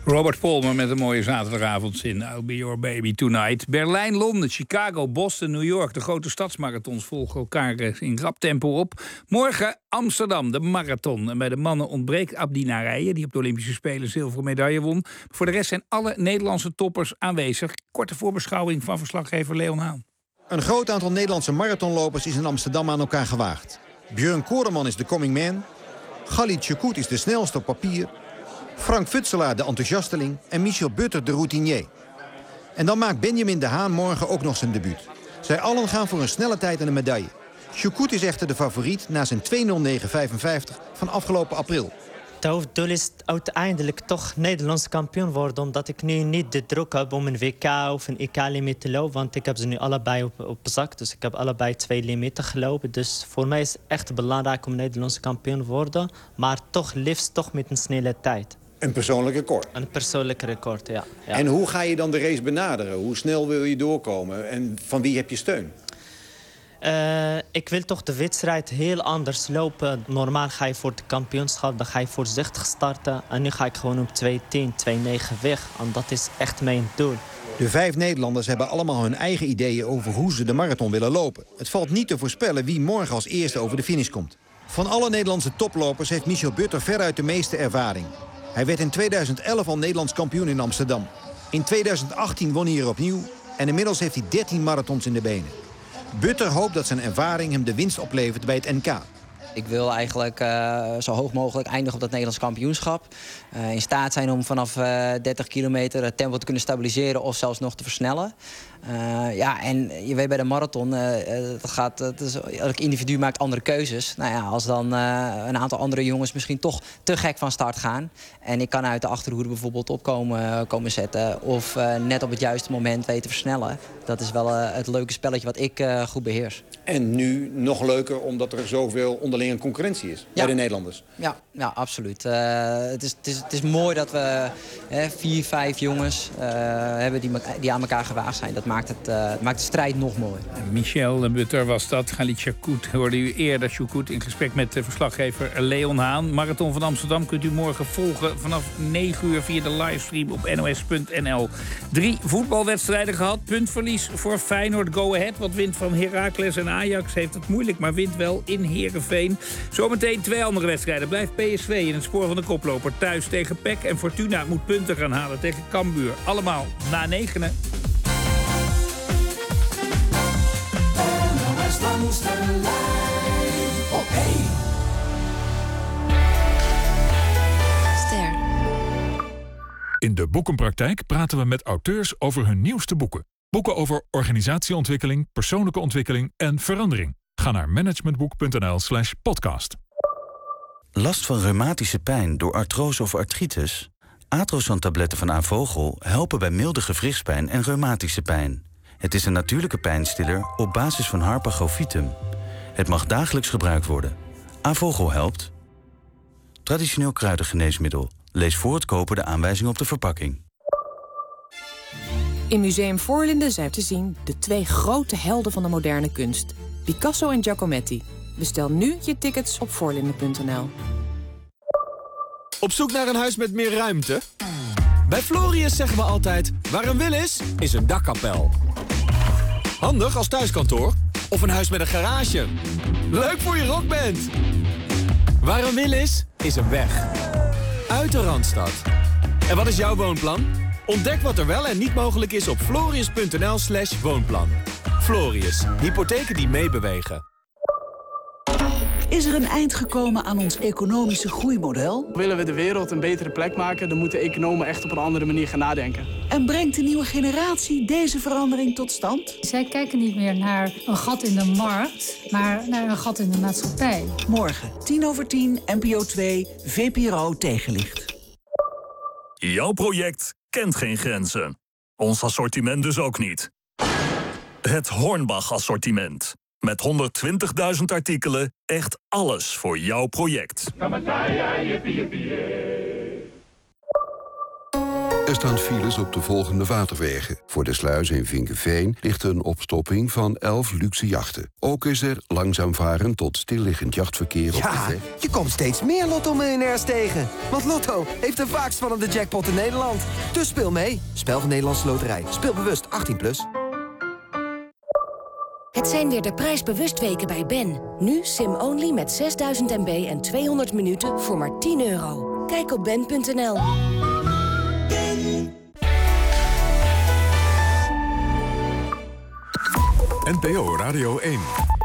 Robert Palmer met een mooie zaterdagavond in I'll Be Your Baby Tonight. Berlijn, Londen, Chicago, Boston, New York. De grote stadsmarathons volgen elkaar in rap tempo op. Morgen Amsterdam, de marathon. En bij de mannen ontbreekt Abdi Narije, die op de Olympische Spelen zilveren medaille won. Voor de rest zijn alle Nederlandse toppers aanwezig. Korte voorbeschouwing van verslaggever Leon Haan. Een groot aantal Nederlandse marathonlopers is in Amsterdam aan elkaar gewaagd. Björn Koreman is de coming man. Khalid Chekut is de snelste op papier. Frank Futselaar de enthousiasteling en Michel Butter de routinier. En dan maakt Benjamin de Haan morgen ook nog zijn debuut. Zij allen gaan voor een snelle tijd en een medaille. Chekut is echter de favoriet na zijn twee nul negen vijfenvijftig van afgelopen april. Het hoofddoel is uiteindelijk toch Nederlands kampioen worden. Omdat ik nu niet de druk heb om een W K of een E K-limiet te lopen. Want ik heb ze nu allebei op, op zak. Dus ik heb allebei twee limieten gelopen. Dus voor mij is het echt belangrijk om Nederlands kampioen te worden. Maar toch liefst toch met een snelle tijd. Een persoonlijk record? Een persoonlijk record, ja. ja. En hoe ga je dan de race benaderen? Hoe snel wil je doorkomen? En van wie heb je steun? Uh, ik wil toch de wedstrijd heel anders lopen. Normaal ga je voor het kampioenschap, dan ga je voorzichtig starten. En nu ga ik gewoon op twee tien, twee negen weg. En dat is echt mijn doel. De vijf Nederlanders hebben allemaal hun eigen ideeën over hoe ze de marathon willen lopen. Het valt niet te voorspellen wie morgen als eerste over de finish komt. Van alle Nederlandse toplopers heeft Michel Butter veruit de meeste ervaring. Hij werd in tweeduizend elf al Nederlands kampioen in Amsterdam. In tweeduizend achttien won hij er opnieuw en inmiddels heeft hij dertien marathons in de benen. Butter hoopt dat zijn ervaring hem de winst oplevert bij het N K. Ik wil eigenlijk uh, zo hoog mogelijk eindigen op dat Nederlands kampioenschap. Uh, in staat zijn om vanaf uh, dertig kilometer het tempo te kunnen stabiliseren of zelfs nog te versnellen. Uh, ja, en je weet bij de marathon, uh, dat gaat, dat is, elk individu maakt andere keuzes. Nou ja, als dan uh, een aantal andere jongens misschien toch te gek van start gaan. En ik kan uit de achterhoede bijvoorbeeld opkomen komen zetten. Of uh, net op het juiste moment weten versnellen. Dat is wel uh, het leuke spelletje wat ik uh, goed beheers. En nu nog leuker omdat er zoveel onderlinge concurrentie is, ja, bij de Nederlanders. Ja, ja absoluut. Uh, het, is, het, is, het is mooi dat we uh, vier, vijf jongens uh, hebben die, die aan elkaar gewaagd zijn. Dat maakt het, uh, maakt de strijd nog mooi. Michel Butter was dat. Khalid Chekut hoorde u eerder. Chekut in gesprek met de verslaggever Leon Haan. Marathon van Amsterdam kunt u morgen volgen vanaf negen uur via de livestream op N O S punt N L. Drie voetbalwedstrijden gehad. Puntverlies voor Feyenoord. Go Ahead. Wat wint van Heracles en Ajax heeft het moeilijk, maar wint wel in Heerenveen. Zometeen twee andere wedstrijden. Blijft P S V in het spoor van de koploper. Thuis tegen P E C en Fortuna moet punten gaan halen tegen Cambuur. Allemaal na negenen. Langs de lijn op één. Ster. In de Boekenpraktijk praten we met auteurs over hun nieuwste boeken. Boeken over organisatieontwikkeling, persoonlijke ontwikkeling en verandering. Ga naar managementboek.nl slash podcast. Last van reumatische pijn door artrose of artritis? Atrosan-tabletten van Avogel helpen bij milde gewrichtspijn en reumatische pijn. Het is een natuurlijke pijnstiller op basis van Harpagofitum. Het mag dagelijks gebruikt worden. Avogel helpt. Traditioneel kruidengeneesmiddel. Lees voor het kopen de aanwijzing op de verpakking. In Museum Voorlinden zijn te zien de twee grote helden van de moderne kunst. Picasso en Giacometti. Bestel nu je tickets op voorlinden punt n l. Op zoek naar een huis met meer ruimte? Bij Florius zeggen we altijd, waar een wil is, is een dakkapel. Handig als thuiskantoor of een huis met een garage. Leuk voor je rockband. Waar een wil is, is een weg. Uit de Randstad. En wat is jouw woonplan? Ontdek wat er wel en niet mogelijk is op florius punt n l slash woonplan. Florius, hypotheken die meebewegen. Is er een eind gekomen aan ons economische groeimodel? Willen we de wereld een betere plek maken, dan moeten economen echt op een andere manier gaan nadenken. En brengt de nieuwe generatie deze verandering tot stand? Zij kijken niet meer naar een gat in de markt, maar naar een gat in de maatschappij. Morgen, tien over tien, N P O twee, V P R O Tegenlicht. Jouw project kent geen grenzen. Ons assortiment dus ook niet. Het Hornbach-assortiment. Met honderdtwintigduizend artikelen, echt alles voor jouw project. Er staan files op de volgende waterwegen. Voor de sluis in Vinkeveen ligt een opstopping van elf luxe jachten. Ook is er langzaam varen tot stilliggend jachtverkeer op de Ja, weg. je komt steeds meer Lotto-miljonairs tegen. Want Lotto heeft de vaakst vallende jackpot in Nederland. Dus speel mee. Spel van Nederlandse Loterij. Speel bewust achttien plus. Het zijn weer de prijsbewustweken bij Ben. Nu sim-only met zesduizend megabit en tweehonderd minuten voor maar tien euro. Kijk op ben punt n l. N P O Radio één.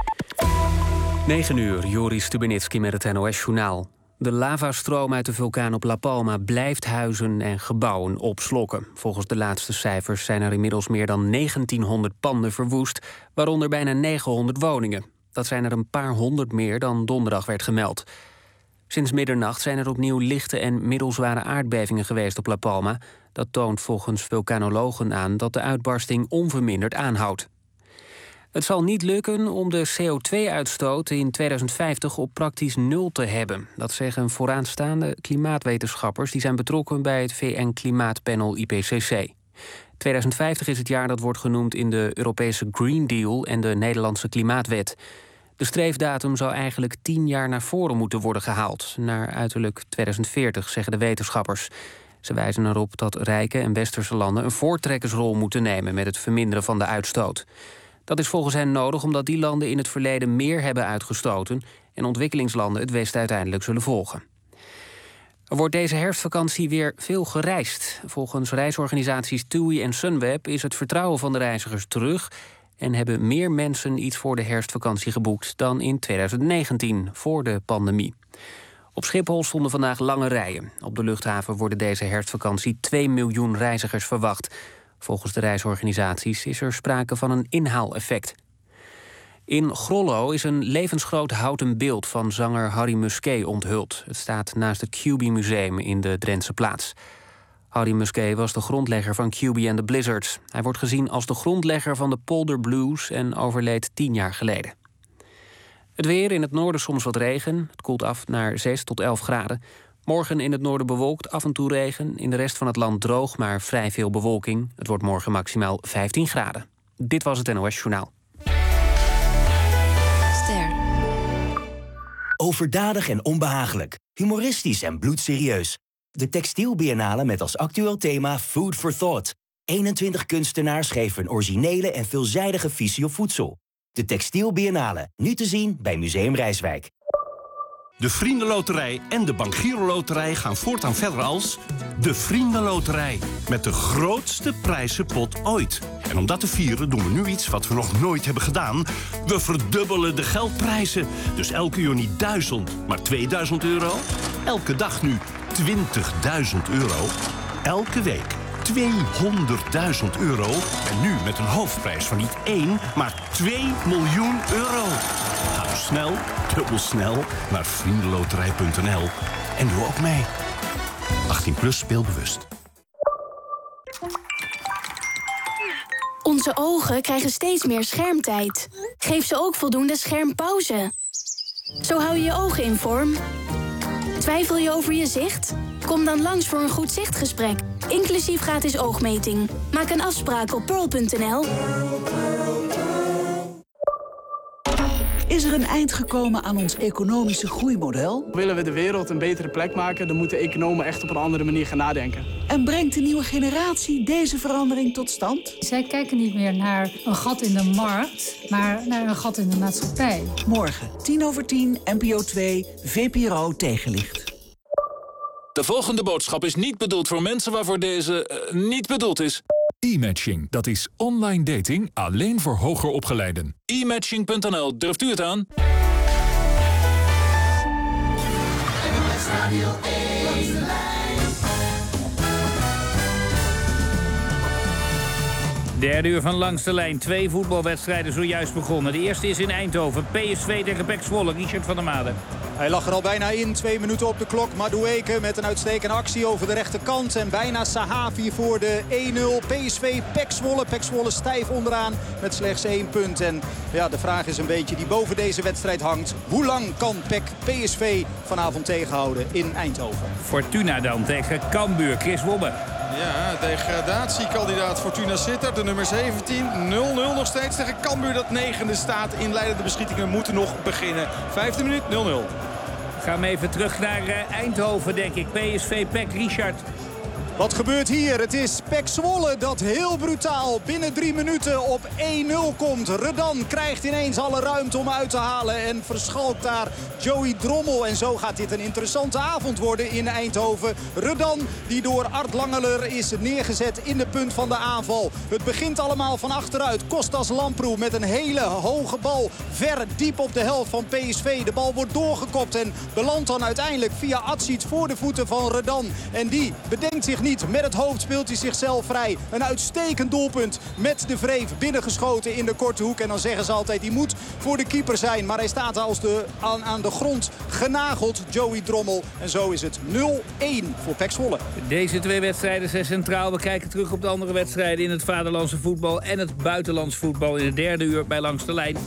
negen uur, Joris Stubenitski met het N O S-journaal. De lavastroom uit de vulkaan op La Palma blijft huizen en gebouwen opslokken. Volgens de laatste cijfers zijn er inmiddels meer dan negentienhonderd panden verwoest, waaronder bijna negenhonderd woningen. Dat zijn er een paar honderd meer dan donderdag werd gemeld. Sinds middernacht zijn er opnieuw lichte en middelzware aardbevingen geweest op La Palma. Dat toont volgens vulkanologen aan dat de uitbarsting onverminderd aanhoudt. Het zal niet lukken om de C O twee uitstoot in tweeduizend vijftig op praktisch nul te hebben. Dat zeggen vooraanstaande klimaatwetenschappers die zijn betrokken bij het V N-klimaatpanel I P C C. tweeduizend vijftig is het jaar dat wordt genoemd in de Europese Green Deal en de Nederlandse Klimaatwet. De streefdatum zou eigenlijk tien jaar naar voren moeten worden gehaald, naar uiterlijk tweeduizend veertig, zeggen de wetenschappers. Ze wijzen erop dat rijke en westerse landen een voortrekkersrol moeten nemen met het verminderen van de uitstoot. Dat is volgens hen nodig omdat die landen in het verleden meer hebben uitgestoten en ontwikkelingslanden het Westen uiteindelijk zullen volgen. Er wordt deze herfstvakantie weer veel gereisd. Volgens reisorganisaties TUI en Sunweb is het vertrouwen van de reizigers terug en hebben meer mensen iets voor de herfstvakantie geboekt dan in tweeduizend negentien, voor de pandemie. Op Schiphol stonden vandaag lange rijen. Op de luchthaven worden deze herfstvakantie twee miljoen reizigers verwacht. Volgens de reisorganisaties is er sprake van een inhaaleffect. In Grollo is een levensgroot houten beeld van zanger Harry Musquet onthuld. Het staat naast het Q B Museum in de Drentse Plaats. Harry Musquet was de grondlegger van Q B and the Blizzards. Hij wordt gezien als de grondlegger van de Polder Blues en overleed tien jaar geleden. Het weer, in het noorden soms wat regen. Het koelt af naar zes tot elf graden. Morgen in het noorden bewolkt, af en toe regen. In de rest van het land droog, maar vrij veel bewolking. Het wordt morgen maximaal vijftien graden. Dit was het N O S-journaal. Ster. Overdadig en onbehagelijk. Humoristisch en bloedserieus. De Textielbiennale met als actueel thema Food for Thought. eenentwintig kunstenaars geven een originele en veelzijdige visie op voedsel. De Textielbiennale, nu te zien bij Museum Rijswijk. De Vriendenloterij en de Bank Giro Loterij gaan voortaan verder als de Vriendenloterij. Met de grootste prijzenpot ooit. En om dat te vieren doen we nu iets wat we nog nooit hebben gedaan. We verdubbelen de geldprijzen. Dus elke uur niet duizend, maar tweeduizend euro. Elke dag nu twintigduizend euro. Elke week tweehonderdduizend euro. En nu met een hoofdprijs van niet één, maar twee miljoen euro. Ga dus snel, dubbel snel naar vriendenloterij punt n l en doe ook mee. achttien plus speelbewust. Onze ogen krijgen steeds meer schermtijd. Geef ze ook voldoende schermpauze. Zo hou je je ogen in vorm. Twijfel je over je zicht? Kom dan langs voor een goed zichtgesprek, inclusief gratis oogmeting. Maak een afspraak op pearl punt n l. Is er een eind gekomen aan ons economische groeimodel? Willen we de wereld een betere plek maken, dan moeten economen echt op een andere manier gaan nadenken. En brengt de nieuwe generatie deze verandering tot stand? Zij kijken niet meer naar een gat in de markt, maar naar een gat in de maatschappij. Morgen, tien over tien, N P O twee, V P R O Tegenlicht. De volgende boodschap is niet bedoeld voor mensen waarvoor deze uh, niet bedoeld is. E-matching, dat is online dating alleen voor hoger opgeleiden. e matching punt n l, durft u het aan? Derde uur van Langs de Lijn. Twee voetbalwedstrijden zojuist begonnen. De eerste is in Eindhoven. P S V tegen P E C Zwolle. Richard van der Made. Hij lag er al bijna in. Twee minuten op de klok. Madueke met een uitstekende actie over de rechterkant. En bijna Sahavi voor de één nul. P S V, P E C Zwolle. P E C Zwolle stijf onderaan met slechts één punt. En ja, de vraag is een beetje die boven deze wedstrijd hangt. Hoe lang kan P E C P S V vanavond tegenhouden in Eindhoven? Fortuna dan tegen Cambuur. Chris Wobbe. Ja, degradatiekandidaat Fortuna Sittard, de nummer zeventien. nul nul nog steeds tegen Cambuur dat negende staat. Inleidende beschietingen moeten nog beginnen. Vijfde minuut, nul nul. Gaan we even terug naar uh, Eindhoven, denk ik. P S V, P E C, Richard. Wat gebeurt hier? Het is P E C Zwolle dat heel brutaal binnen drie minuten op één nul komt. Redan krijgt ineens alle ruimte om uit te halen en verschalkt daar Joey Drommel. En zo gaat dit een interessante avond worden in Eindhoven. Redan die door Art Langeler is neergezet in de punt van de aanval. Het begint allemaal van achteruit. Kostas Lamproe met een hele hoge bal ver diep op de helft van P S V. De bal wordt doorgekopt en belandt dan uiteindelijk via Atsic voor de voeten van Redan. En die bedenkt zich niet. Met het hoofd speelt hij zichzelf vrij. Een uitstekend doelpunt met de vreef binnengeschoten in de korte hoek. En dan zeggen ze altijd, die moet voor de keeper zijn. Maar hij staat als de, aan, aan de grond genageld, Joey Drommel. En zo is het nul één voor P E C Zwolle. Deze twee wedstrijden zijn centraal. We kijken terug op de andere wedstrijden in het vaderlandse voetbal en het buitenlands voetbal in het derde uur bij Langs de Lijn.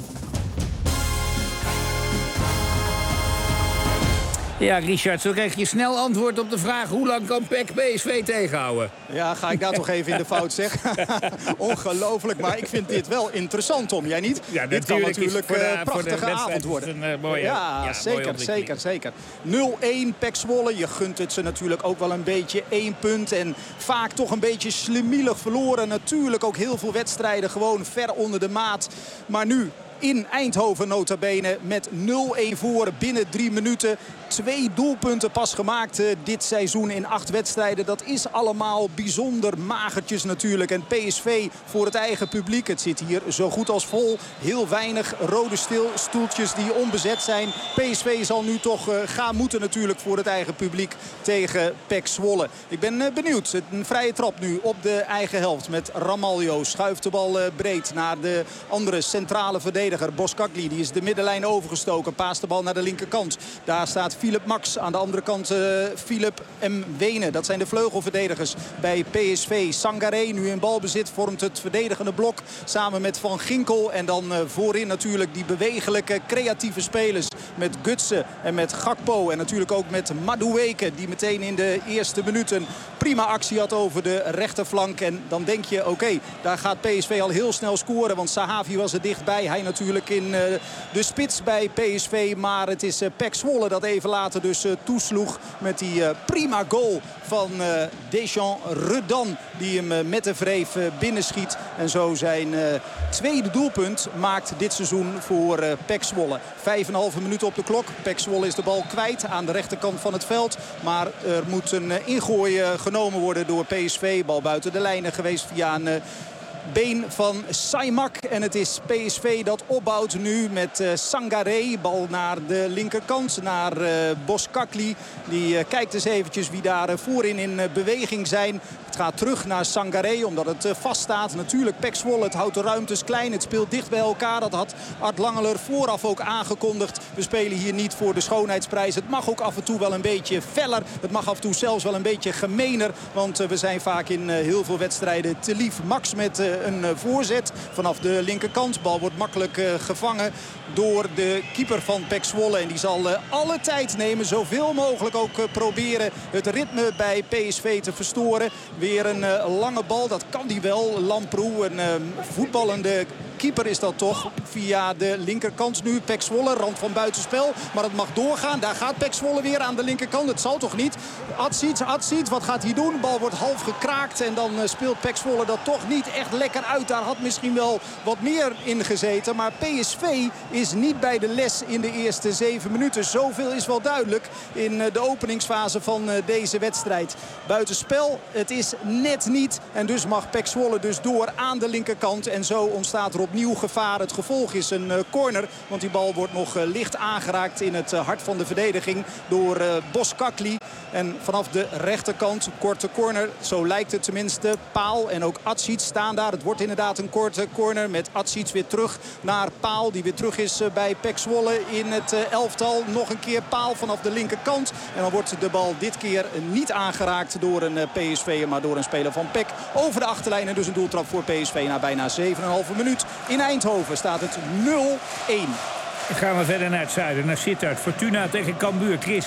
Ja, Richard, zo krijg je snel antwoord op de vraag... hoe lang kan P E C P S V tegenhouden? Ja, ga ik daar toch even in de fout zeggen. Ongelooflijk, maar ik vind dit wel interessant, Tom. Jij niet? Ja, dit kan natuurlijk een uh, prachtige avond worden. Een, uh, mooie, ja, ja, zeker, zeker, zeker. nul één P E C Zwolle. Je gunt het ze natuurlijk ook wel een beetje één punt. En vaak toch een beetje slimielig verloren. Natuurlijk ook heel veel wedstrijden gewoon ver onder de maat. Maar nu... in Eindhoven nota bene met nul één voor binnen drie minuten. Twee doelpunten pas gemaakt uh, dit seizoen in acht wedstrijden. Dat is allemaal bijzonder magertjes natuurlijk. En P S V voor het eigen publiek. Het zit hier zo goed als vol. Heel weinig rode stil, stoeltjes die onbezet zijn. P S V zal nu toch uh, gaan moeten natuurlijk voor het eigen publiek tegen P E C Zwolle. Ik ben uh, benieuwd. Een vrije trap nu op de eigen helft met Ramaljo. Schuift de bal uh, breed naar de andere centrale verdediger. Boskakli, die is de middenlijn overgestoken. Paast de bal naar de linkerkant. Daar staat Philip Max. Aan de andere kant uh, Philip M. Wene. Dat zijn de vleugelverdedigers bij P S V. Sangaré nu in balbezit vormt het verdedigende blok. Samen met Van Ginkel. En dan uh, voorin natuurlijk die bewegelijke creatieve spelers. Met Gutsen en met Gakpo. En natuurlijk ook met Madueke. Die meteen in de eerste minuten prima actie had over de rechterflank. En dan denk je, oké, okay, daar gaat P S V al heel snel scoren. Want Sahavi was er dichtbij. Hij natuurlijk in uh, de spits bij P S V. Maar het is uh, P E C Zwolle dat even later dus uh, toesloeg. Met die uh, prima goal van uh, Deschamps Redan. Die hem uh, met de vreef uh, binnenschiet. En zo zijn uh, tweede doelpunt maakt dit seizoen voor uh, P E C Zwolle. Vijf en een halve minuut op de klok. P E C Zwolle is de bal kwijt aan de rechterkant van het veld. Maar er moet een uh, ingooi uh, genomen worden door P S V. Bal buiten de lijnen geweest via een... Uh, been van Saimak. En het is P S V dat opbouwt nu met uh, Sangaré. Bal naar de linkerkant, naar uh, Boskakli. Die uh, kijkt eens eventjes wie daar uh, voorin in uh, beweging zijn. Het gaat terug naar Sangaré omdat het uh, vaststaat. Natuurlijk P E C Zwolle, het houdt de ruimtes klein. Het speelt dicht bij elkaar. Dat had Art Langeler vooraf ook aangekondigd. We spelen hier niet voor de schoonheidsprijs. Het mag ook af en toe wel een beetje feller. Het mag af en toe zelfs wel een beetje gemener. Want uh, we zijn vaak in uh, heel veel wedstrijden te lief. Max met uh, een uh, voorzet vanaf de linkerkant. Bal wordt makkelijk uh, gevangen door de keeper van P E C Zwolle. En die zal uh, alle tijd nemen. Zoveel mogelijk ook uh, proberen het ritme bij P S V te verstoren. Weer een uh, lange bal. Dat kan die wel. Lamproe, een uh, voetballende keeper is dat toch. Via de linkerkant nu P E C Zwolle. Rand van buitenspel. Maar het mag doorgaan. Daar gaat P E C Zwolle weer aan de linkerkant. Het zal toch niet. Atsic, Atsic, wat gaat hij doen? De bal wordt half gekraakt. En dan uh, speelt P E C Zwolle dat toch niet echt lekker uit. Daar had misschien wel wat meer in gezeten. Maar P S V is niet bij de les in de eerste zeven minuten. Zoveel is wel duidelijk in uh, de openingsfase van uh, deze wedstrijd. Buitenspel, het is net niet. En dus mag P E C Zwolle dus door aan de linkerkant. En zo ontstaat er opnieuw gevaar. Het gevolg is een uh, corner. Want die bal wordt nog uh, licht aangeraakt in het uh, hart van de verdediging door uh, Boskakli. En vanaf de rechterkant, korte corner. Zo lijkt het tenminste. Paal en ook Atsic staan daar. Het wordt inderdaad een korte corner met Atsic weer terug naar Paal. Die weer terug is uh, bij P E C Zwolle in het uh, elftal. Nog een keer Paal vanaf de linkerkant. En dan wordt de bal dit keer niet aangeraakt door een uh, P S V'er, maar door een speler van P E C. Over de achterlijn en dus een doeltrap voor P S V na bijna zeven komma vijf minuut. In Eindhoven staat het nul één. Dan gaan we verder naar het zuiden, naar Sittard. Fortuna tegen Cambuur. Chris.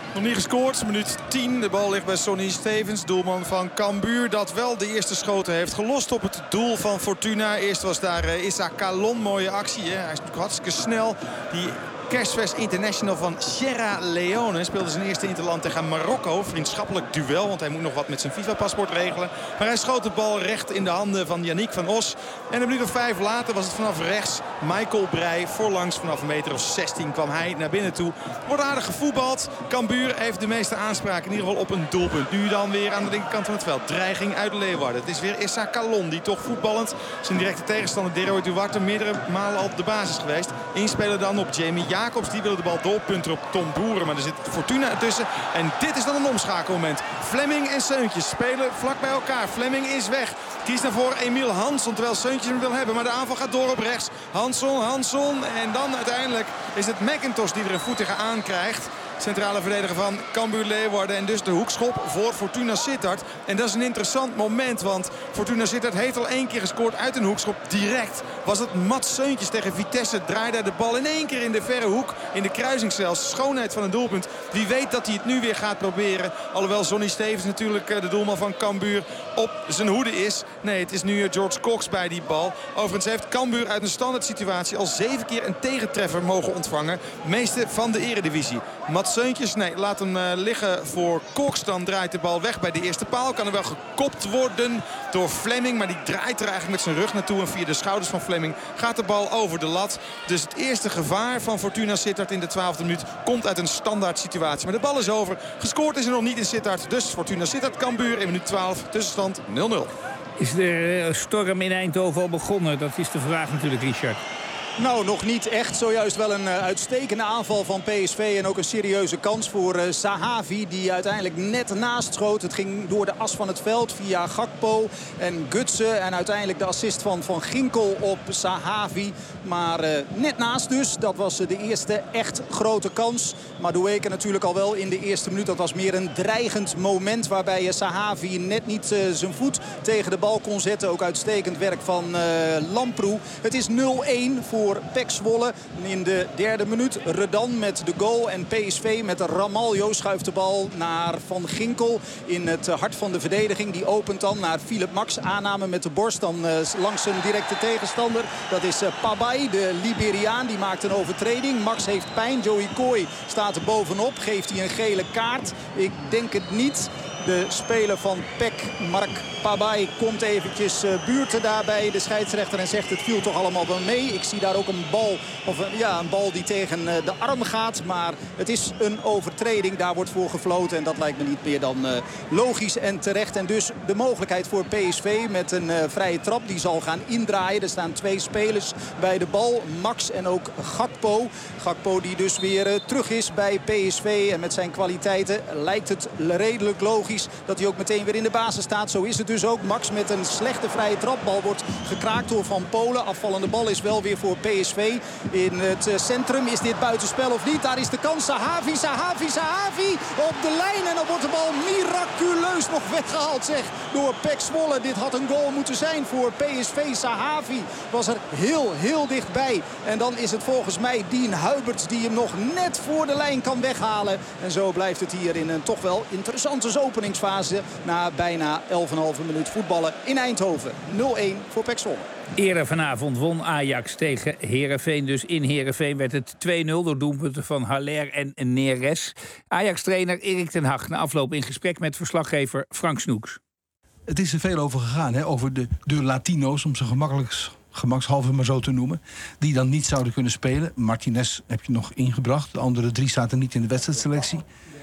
Nog niet gescoord, minuut tien. De bal ligt bij Sonny Stevens, doelman van Cambuur. Dat wel de eerste schoten heeft gelost op het doel van Fortuna. Eerst was daar uh, Issa Kalon, mooie actie. Hè? Hij is natuurlijk hartstikke snel. Die Kerstvers International van Sierra Leone speelde zijn eerste interland tegen Marokko. Vriendschappelijk duel, want hij moet nog wat met zijn FIFA-paspoort regelen. Maar hij schoot de bal recht in de handen van Yannick van Os. En een minuut of vijf later was het vanaf rechts Michael Breij. Voorlangs vanaf een meter of zestien kwam hij naar binnen toe. Wordt aardig gevoetbald. Cambuur heeft de meeste aanspraak in ieder geval op een doelpunt. Nu dan weer aan de linkerkant van het veld. Dreiging uit Leeuwarden. Het is weer Issa Kalon die toch voetballend zijn directe tegenstander Deroy Duarte meerdere malen al op de basis geweest. Inspelen dan op Jamie Jacobs. Die willen de bal doorpunten op Tom Boeren. Maar er zit Fortuna ertussen. En dit is dan een omschakelmoment. Flemming en Seuntjes spelen vlak bij elkaar. Flemming is weg. Kiest naar voren Emiel Hansson. Terwijl Seuntjes hem wil hebben. Maar de aanval gaat door op rechts. Hansson, Hansson. En dan uiteindelijk is het McIntosh die er een voet tegenaan krijgt. Centrale verdediger van Cambuur Leeuwarden. En dus de hoekschop voor Fortuna Sittard. En dat is een interessant moment. Want Fortuna Sittard heeft al één keer gescoord uit een hoekschop. Direct was het Mats Seuntjes tegen Vitesse. Draaide de bal in één keer in de verre hoek. In de kruising zelfs. Schoonheid van een doelpunt. Wie weet dat hij het nu weer gaat proberen. Alhoewel Sonny Stevens natuurlijk de doelman van Cambuur op zijn hoede is. Nee, het is nu George Cox bij die bal. Overigens heeft Cambuur uit een standaard situatie al zeven keer een tegentreffer mogen ontvangen. De meeste van de eredivisie. Mats Seuntjes, nee, laat hem uh, liggen voor Cox. Dan draait de bal weg bij de eerste paal. Kan er wel gekopt worden door Flemming. Maar die draait er eigenlijk met zijn rug naartoe. En via de schouders van Flemming gaat de bal over de lat. Dus het eerste gevaar van Fortuna Sittard in de twaalfde minuut komt uit een standaard situatie. Maar de bal is over. Gescoord is er nog niet in Sittard. Dus Fortuna Sittard Cambuur in minuut twaalf. Tussenstand nul nul. Is de storm in Eindhoven al begonnen? Dat is de vraag natuurlijk, Richard. Nou, nog niet echt. Zojuist wel een uh, uitstekende aanval van P S V. En ook een serieuze kans voor uh, Sahavi. Die uiteindelijk net naast schoot. Het ging door de as van het veld via Gakpo en Gutsen. En uiteindelijk de assist van Van Ginkel op Sahavi. Maar uh, net naast dus. Dat was uh, de eerste echt grote kans. Maar Doueke natuurlijk al wel in de eerste minuut. Dat was meer een dreigend moment. Waarbij uh, Sahavi net niet uh, zijn voet tegen de bal kon zetten. Ook uitstekend werk van uh, Lamproe. Het is nul één voor voor P E C Zwolle. In de derde minuut Redan met de goal. En P S V met Ramaljo schuift de bal naar Van Ginkel. In het hart van de verdediging. Die opent dan naar Philip Max. Aanname met de borst. Dan uh, langs zijn directe tegenstander. Dat is uh, Pabay, de Liberiaan. Die maakt een overtreding. Max heeft pijn. Joey Kooi staat er bovenop. Geeft hij een gele kaart? Ik denk het niet. De speler van P E C, Mark Pabay, komt eventjes uh, buurten daarbij de scheidsrechter en zegt het viel toch allemaal wel mee. Ik zie daar ook een bal, of een, ja, een bal die tegen uh, de arm gaat. Maar het is een overtreding, daar wordt voor gefloten. En dat lijkt me niet meer dan uh, logisch en terecht. En dus de mogelijkheid voor P S V met een uh, vrije trap. Die zal gaan indraaien. Er staan twee spelers bij de bal. Max en ook Gakpo. Gakpo die dus weer uh, terug is bij P S V. En met zijn kwaliteiten lijkt het redelijk logisch dat hij ook meteen weer in de basis staat. Zo is het dus ook. Max met een slechte vrije trapbal wordt gekraakt door Van Polen. Afvallende bal is wel weer voor P S V. In het centrum is dit buitenspel of niet? Daar is de kans. Sahavi, Sahavi, Sahavi op de lijn. En dan wordt de bal miraculeus nog weggehaald, zeg, door P E C Zwolle. Dit had een goal moeten zijn voor P S V. Sahavi was er heel, heel dichtbij. En dan is het volgens mij Dean Huiberts die hem nog net voor de lijn kan weghalen. En zo blijft het hier in een toch wel interessante openingsfase na bijna elf komma vijf minuut voetballen in Eindhoven. nul één voor P E C Zwolle. Eerder vanavond won Ajax tegen Heerenveen. Dus in Heerenveen werd het twee nul door doelpunten van Haller en Neres. Ajax-trainer Erik ten Hag na afloop in gesprek met verslaggever Frank Snoeks. Het is er veel over gegaan, hè? Over de, de Latino's, om ze gemakkelijk, gemakshalve maar zo te noemen, die dan niet zouden kunnen spelen. Martinez heb je nog ingebracht. De andere drie zaten niet in de wedstrijdselectie.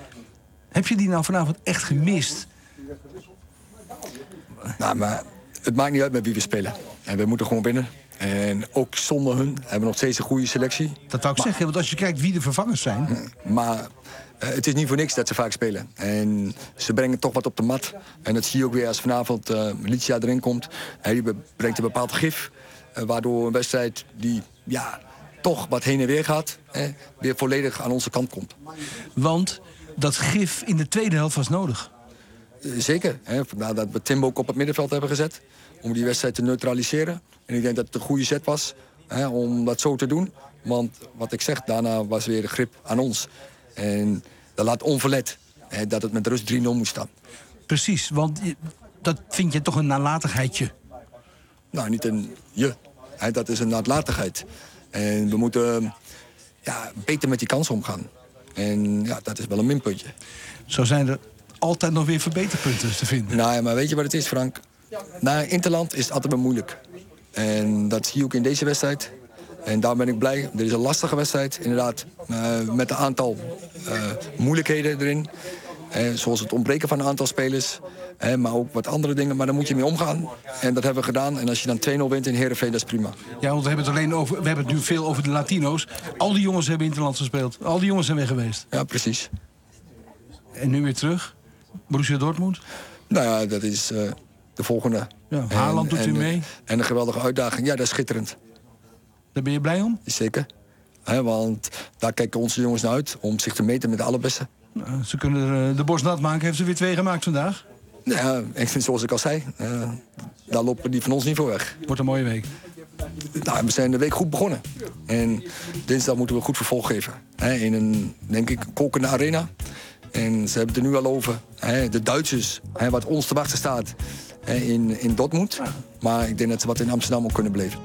Heb je die nou vanavond echt gemist? Nou, maar het maakt niet uit met wie we spelen. En we moeten gewoon winnen. En ook zonder hun hebben we nog steeds een goede selectie. Dat wou ik maar, zeggen, want als je kijkt wie de vervangers zijn. Maar uh, het is niet voor niks dat ze vaak spelen. En ze brengen toch wat op de mat. En dat zie je ook weer als vanavond uh, Militia erin komt. Hij brengt een bepaald gif. Uh, waardoor een wedstrijd die ja, toch wat heen en weer gaat. Eh, weer volledig aan onze kant komt. Want dat gif in de tweede helft was nodig. Zeker. Hè. Vandaar dat we Timbo ook op het middenveld hebben gezet. Om die wedstrijd te neutraliseren. En ik denk dat het een goede zet was hè, om dat zo te doen. Want wat ik zeg, daarna was weer de grip aan ons. En dat laat onverlet hè, dat het met rust drie nul moet staan. Precies, want je, dat vind je toch een nalatigheidje? Nou, niet een je. Hè, dat is een nalatigheid. En we moeten ja, beter met die kansen omgaan. En ja, dat is wel een minpuntje. Zo zijn er altijd nog weer verbeterpunten te vinden. Nou ja, maar weet je wat het is, Frank? Na Interland is het altijd maar moeilijk. En dat zie je ook in deze wedstrijd. En daar ben ik blij. Er is een lastige wedstrijd, inderdaad. Uh, met een aantal uh, moeilijkheden erin. Uh, zoals het ontbreken van een aantal spelers. Uh, maar ook wat andere dingen. Maar daar moet je mee omgaan. En dat hebben we gedaan. En als je dan twee nul wint in Heerenveen, dat is prima. Ja, want we hebben het alleen over. We hebben het nu veel over de Latino's. Al die jongens hebben Interland gespeeld. Al die jongens zijn weg geweest. Ja, precies. En nu weer terug? Borussia Dortmund? Nou ja, dat is uh, de volgende. Ja, Haaland doet u mee. En een geweldige uitdaging. Ja, dat is schitterend. Daar ben je blij om? Zeker. He, want daar kijken onze jongens naar uit. Om zich te meten met de allerbeste. Nou, ze kunnen er de borst nat maken. Heeft ze weer twee gemaakt vandaag? Ja, en zoals ik al zei. Uh, daar lopen die van ons niet voor weg. Wordt een mooie week. Nou, we zijn de week goed begonnen. En dinsdag moeten we goed vervolg geven. He, in een, denk ik, kokende arena. En ze hebben het er nu al over. He, de Duitsers, he, wat ons te wachten staat he, in, in Dortmund. Maar ik denk dat ze wat in Amsterdam ook kunnen beleven.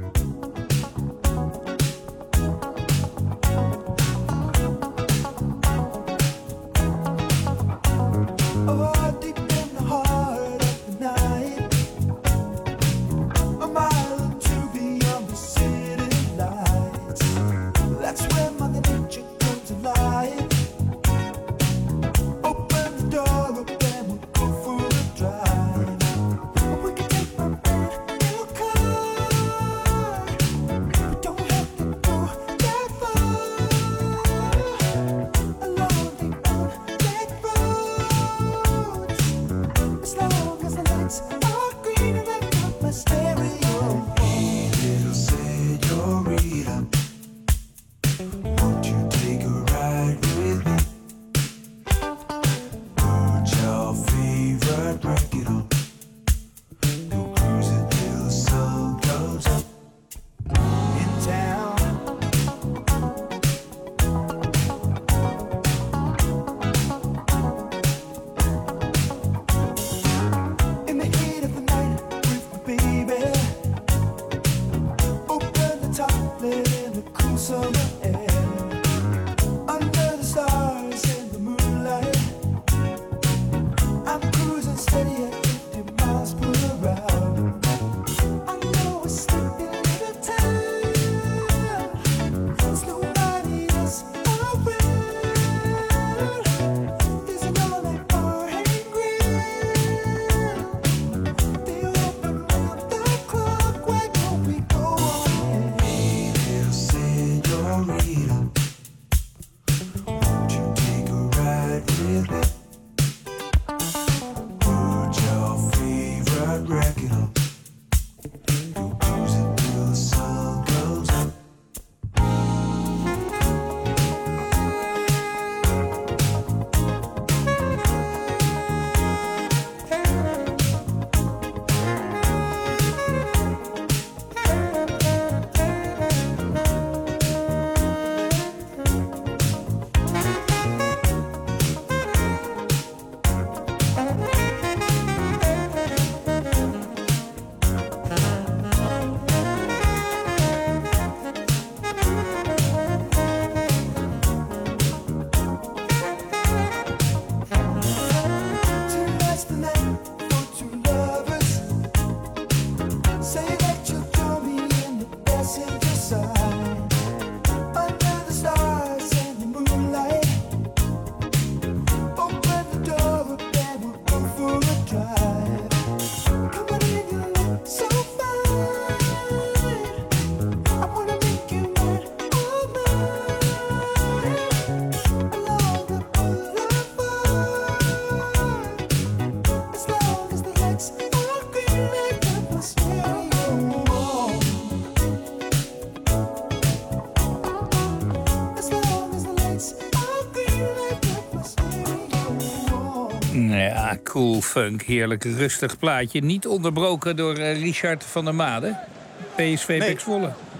Ja, cool funk, heerlijk rustig plaatje. Niet onderbroken door uh, Richard van der Made. P S V nee. Pek Zwolle.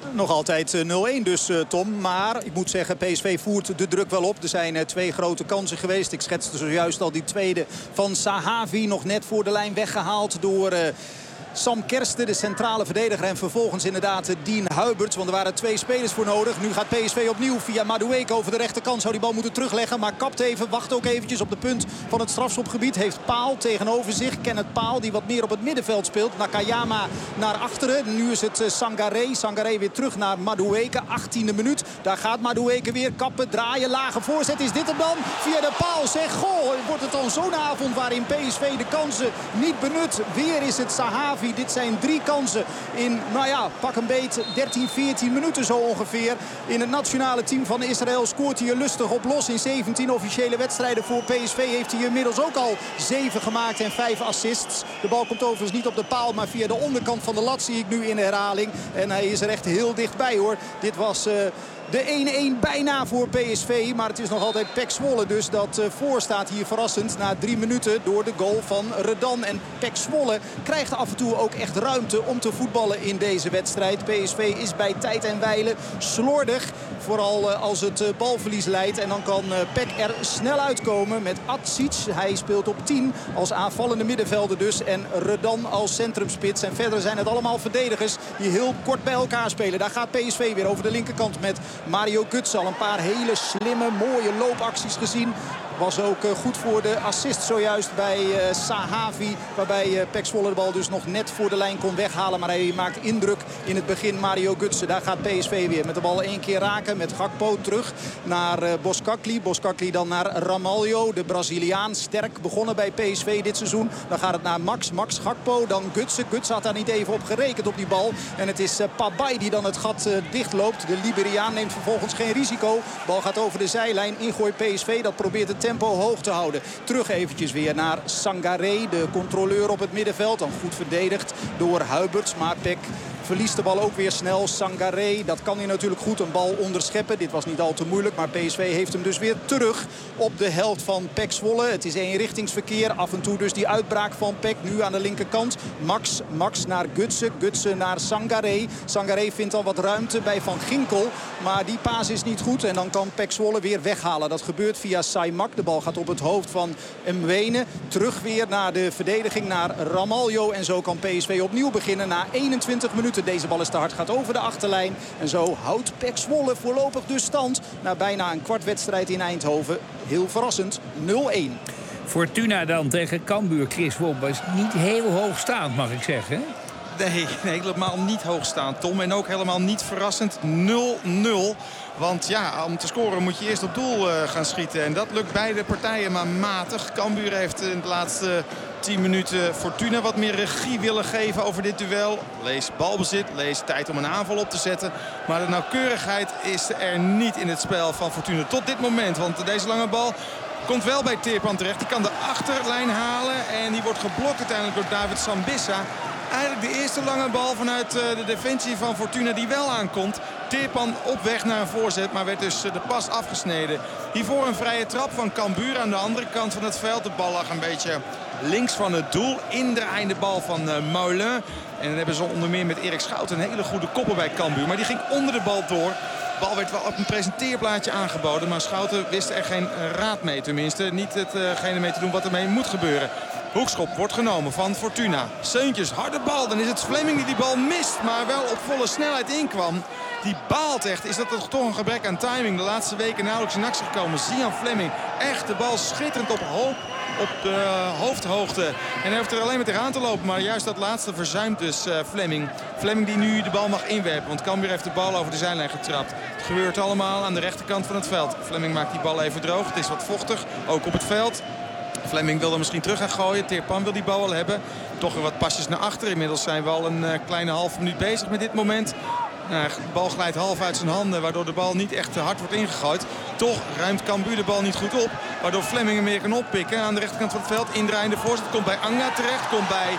Nog altijd nul-één dus, Tom. Maar ik moet zeggen, P S V voert de druk wel op. Er zijn twee grote kansen geweest. Ik schetste zojuist al die tweede van Sahavi. Nog net voor de lijn weggehaald door... Uh, Sam Kersten, de centrale verdediger. En vervolgens inderdaad Dean Huiberts. Want er waren twee spelers voor nodig. Nu gaat P S V opnieuw via Madueke over de rechterkant. Zou die bal moeten terugleggen. Maar kapt even. Wacht ook eventjes op de punt van het strafschopgebied. Heeft Paal tegenover zich. Kenneth Paal die wat meer op het middenveld speelt. Nakayama naar achteren. Nu is het Sangaré. Sangaré weer terug naar Madueke. achttiende minuut. Daar gaat Madueke weer kappen. Draaien. Lage voorzet. Is dit hem dan? Via de paal. Zeg, goh. Wordt het dan zo'n avond waarin P S V de kansen niet benut. Weer is het Sahavi. Dit zijn drie kansen in, nou ja, pak een beet dertien, veertien minuten zo ongeveer. In het nationale team van Israël scoort hij er lustig op los. In zeventien officiële wedstrijden voor P S V heeft hij inmiddels ook al zeven gemaakt en vijf assists. De bal komt overigens niet op de paal, maar via de onderkant van de lat zie ik nu in de herhaling. En hij is er echt heel dichtbij hoor. Dit was... Uh, De één-één bijna voor P S V. Maar het is nog altijd P E C Zwolle dus dat uh, voor staat hier verrassend. Na drie minuten door de goal van Redan. En P E C Zwolle krijgt af en toe ook echt ruimte om te voetballen in deze wedstrijd. P S V is bij tijd en wijle slordig. Vooral uh, als het uh, balverlies leidt. En dan kan uh, P E C er snel uitkomen met Atsic. Hij speelt op tien als aanvallende middenvelder dus. En Redan als centrumspits. En verder zijn het allemaal verdedigers die heel kort bij elkaar spelen. Daar gaat P S V weer over de linkerkant met... Mario Götze, al een paar hele slimme, mooie loopacties gezien. Was ook uh, goed voor de assist zojuist bij uh, Sahavi. Waarbij uh, P E C Zwolle de bal dus nog net voor de lijn kon weghalen. Maar hij maakt indruk in het begin. Mario Götze, daar gaat P S V weer met de bal één keer raken. Met Gakpo terug naar uh, Boskakli. Boskakli dan naar Ramalho. De Braziliaan sterk begonnen bij P S V dit seizoen. Dan gaat het naar Max. Max Gakpo, dan Götze. Götze had daar niet even op gerekend op die bal. En het is uh, Pabay die dan het gat uh, dichtloopt. De Liberiaan neemt vervolgens geen risico. Bal gaat over de zijlijn. Ingooi P S V. Dat probeert het tempo hoog te houden. Terug eventjes weer naar Sangaré, de controleur op het middenveld. Dan goed verdedigd door Huiberts. Maar P E C verliest de bal ook weer snel. Sangaré, dat kan hij natuurlijk goed een bal onderscheppen. Dit was niet al te moeilijk, maar P S V heeft hem dus weer terug op de helft van P E C Zwolle. Het is eenrichtingsverkeer. Af en toe dus die uitbraak van P E C. Nu aan de linkerkant. Max, Max naar Götze. Götze naar Sangaré. Sangaré vindt al wat ruimte bij Van Ginkel. Maar die paas is niet goed. En dan kan P E C Zwolle weer weghalen. Dat gebeurt via Saimak. De bal gaat op het hoofd van Mwene. Terug weer naar de verdediging naar Ramalho. En zo kan P S V opnieuw beginnen na eenentwintig minuten. Deze bal is te hard, gaat over de achterlijn. En zo houdt P E C Zwolle voorlopig dus stand. Na bijna een kwart wedstrijd in Eindhoven. Heel verrassend, nul-één. Fortuna dan tegen Cambuur. Chris Womb is niet heel hoogstaand, mag ik zeggen. Nee, nee, helemaal niet hoogstaand, Tom. En ook helemaal niet verrassend, nul nul. Want ja, om te scoren moet je eerst op doel uh, gaan schieten. En dat lukt beide partijen maar matig. Cambuur heeft in de laatste tien minuten Fortuna wat meer regie willen geven over dit duel. Lees balbezit, lees tijd om een aanval op te zetten. Maar de nauwkeurigheid is er niet in het spel van Fortuna tot dit moment. Want deze lange bal komt wel bij Teerpan terecht. Die kan de achterlijn halen en die wordt geblokt uiteindelijk door David Sambissa. Eigenlijk de eerste lange bal vanuit de defensie van Fortuna die wel aankomt. Teerpan op weg naar een voorzet, maar werd dus de pas afgesneden. Hiervoor een vrije trap van Cambuur aan de andere kant van het veld. De bal lag een beetje links van het doel. Indraaiende bal van uh, Moulin. En dan hebben ze onder meer met Erik Schouten een hele goede koppel bij Cambuur. Maar die ging onder de bal door. De bal werd wel op een presenteerblaadje aangeboden. Maar Schouten wist er geen raad mee. Tenminste, niet hetgene mee te doen wat ermee moet gebeuren. Hoekschop wordt genomen van Fortuna. Seuntjes, harde bal. Dan is het Fleming die die bal mist. Maar wel op volle snelheid inkwam. Die baalt echt. Is dat toch een gebrek aan timing? De laatste weken nauwelijks in actie gekomen. Zian Fleming. Echt de bal schitterend op hoop. Op de hoofdhoogte. En hij heeft er alleen maar tegenaan te lopen. Maar juist dat laatste verzuimt dus uh, Fleming. Fleming die nu de bal mag inwerpen. Want Cambuur heeft de bal over de zijlijn getrapt. Het gebeurt allemaal aan de rechterkant van het veld. Fleming maakt die bal even droog. Het is wat vochtig. Ook op het veld. Fleming wil er misschien terug gaan gooien. Teerpan wil die bal wel hebben. Toch weer wat pasjes naar achter. Inmiddels zijn we al een uh, kleine half minuut bezig met dit moment. Nou, de bal glijdt half uit zijn handen, waardoor de bal niet echt te hard wordt ingegooid. Toch ruimt Cambuur de bal niet goed op, waardoor Fleming hem meer kan oppikken. Aan de rechterkant van het veld, indraaiende voorzet, komt bij Anga terecht, komt bij,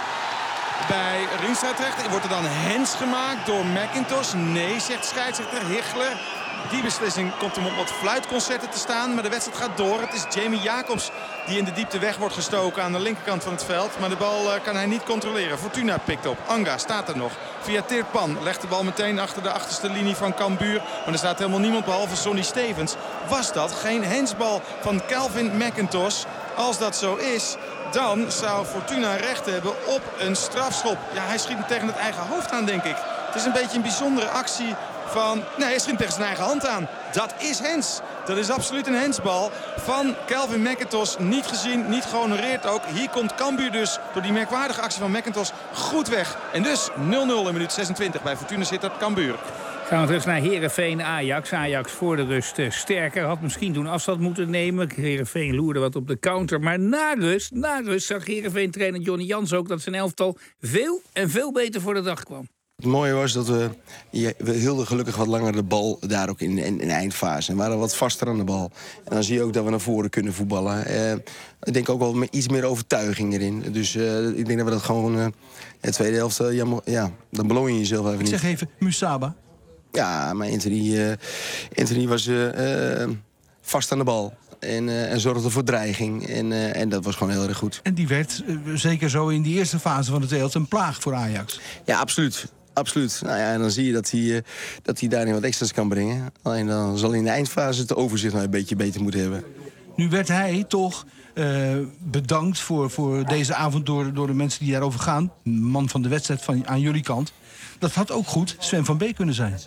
bij Rienstra terecht. Wordt er dan hens gemaakt door McIntosh? Nee, zegt scheidsrechter Hichler. die beslissing komt hem op wat fluitconcerten te staan. Maar de wedstrijd gaat door. Het is Jamie Jacobs die in de diepte weg wordt gestoken aan de linkerkant van het veld. Maar de bal uh, kan hij niet controleren. Fortuna pikt op. Anga staat er nog. Via Tirpan legt de bal meteen achter de achterste linie van Cambuur. Maar er staat helemaal niemand behalve Sonny Stevens. Was dat geen hensbal van Calvin McIntosh? Als dat zo is, dan zou Fortuna recht hebben op een strafschop. Ja, hij schiet hem tegen het eigen hoofd aan, denk ik. Het is een beetje een bijzondere actie van... Nee, hij schiet tegen zijn eigen hand aan. Dat is hens. Dat is absoluut een hensbal van Calvin McIntosh. Niet gezien, niet gehonoreerd ook. Hier komt Cambuur dus door die merkwaardige actie van McIntosh goed weg. En dus nul nul in minuut zesentwintig bij Fortuna Sittard Cambuur. Gaan we terug naar Heerenveen Ajax. Ajax voor de rust uh, sterker. Had misschien toen afstand moeten nemen. Heerenveen loerde wat op de counter. Maar na rust, na rust zag Heerenveen-trainer Johnny Jans ook dat zijn elftal veel en veel beter voor de dag kwam. Het mooie was dat we, ja, we hielden gelukkig wat langer de bal daar ook in, in, in de eindfase. En waren wat vaster aan de bal. En dan zie je ook dat we naar voren kunnen voetballen. Uh, ik denk ook wel met iets meer overtuiging erin. Dus uh, ik denk dat we dat gewoon uh, de tweede helft, uh, ja, ja, dan beloon je jezelf even niet. Ik zeg even, Musaba. Ja, maar Anthony, uh, Anthony was uh, uh, vast aan de bal. En, uh, en zorgde voor dreiging. En, uh, en dat was gewoon heel erg goed. En die werd, uh, zeker zo in die eerste fase van het hele, een plaag voor Ajax. Ja, absoluut. Absoluut. Nou ja, en dan zie je dat hij, uh, dat hij daarin wat extra's kan brengen. Alleen dan zal hij in de eindfase het overzicht nog een beetje beter moeten hebben. Nu werd hij toch uh, bedankt voor, voor deze avond door, door de mensen die daarover gaan. Man van de wedstrijd van, aan jullie kant. Dat had ook goed Sven van Beek kunnen zijn.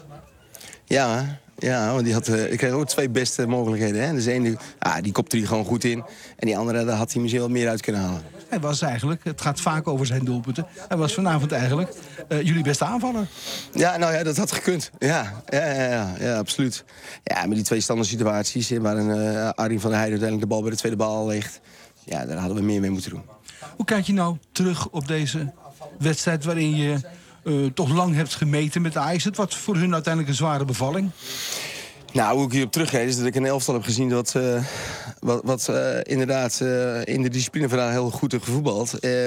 Ja, ja, want die, had, uh, die kreeg ook twee beste mogelijkheden. Hè? Dus de ene, ah, die kopte hij gewoon goed in. En die andere, daar had hij misschien wat meer uit kunnen halen. Hij was eigenlijk, het gaat vaak over zijn doelpunten. Hij was vanavond eigenlijk uh, jullie beste aanvaller. Ja, nou ja, dat had gekund. Ja, ja, ja, ja, ja absoluut. Ja, met die twee standaard situaties, waarin uh, Arjen van der Heijden uiteindelijk de bal bij de tweede bal legt. Ja, daar hadden we meer mee moeten doen. Hoe kijk je nou terug op deze wedstrijd waarin je Uh, toch lang hebt gemeten met de Ajax? Het was voor hun uiteindelijk een zware bevalling. Nou, hoe ik hierop teruggeef is dat ik een elftal heb gezien dat, uh, wat, wat uh, inderdaad uh, in de discipline vandaag heel goed heeft gevoetbald. Uh,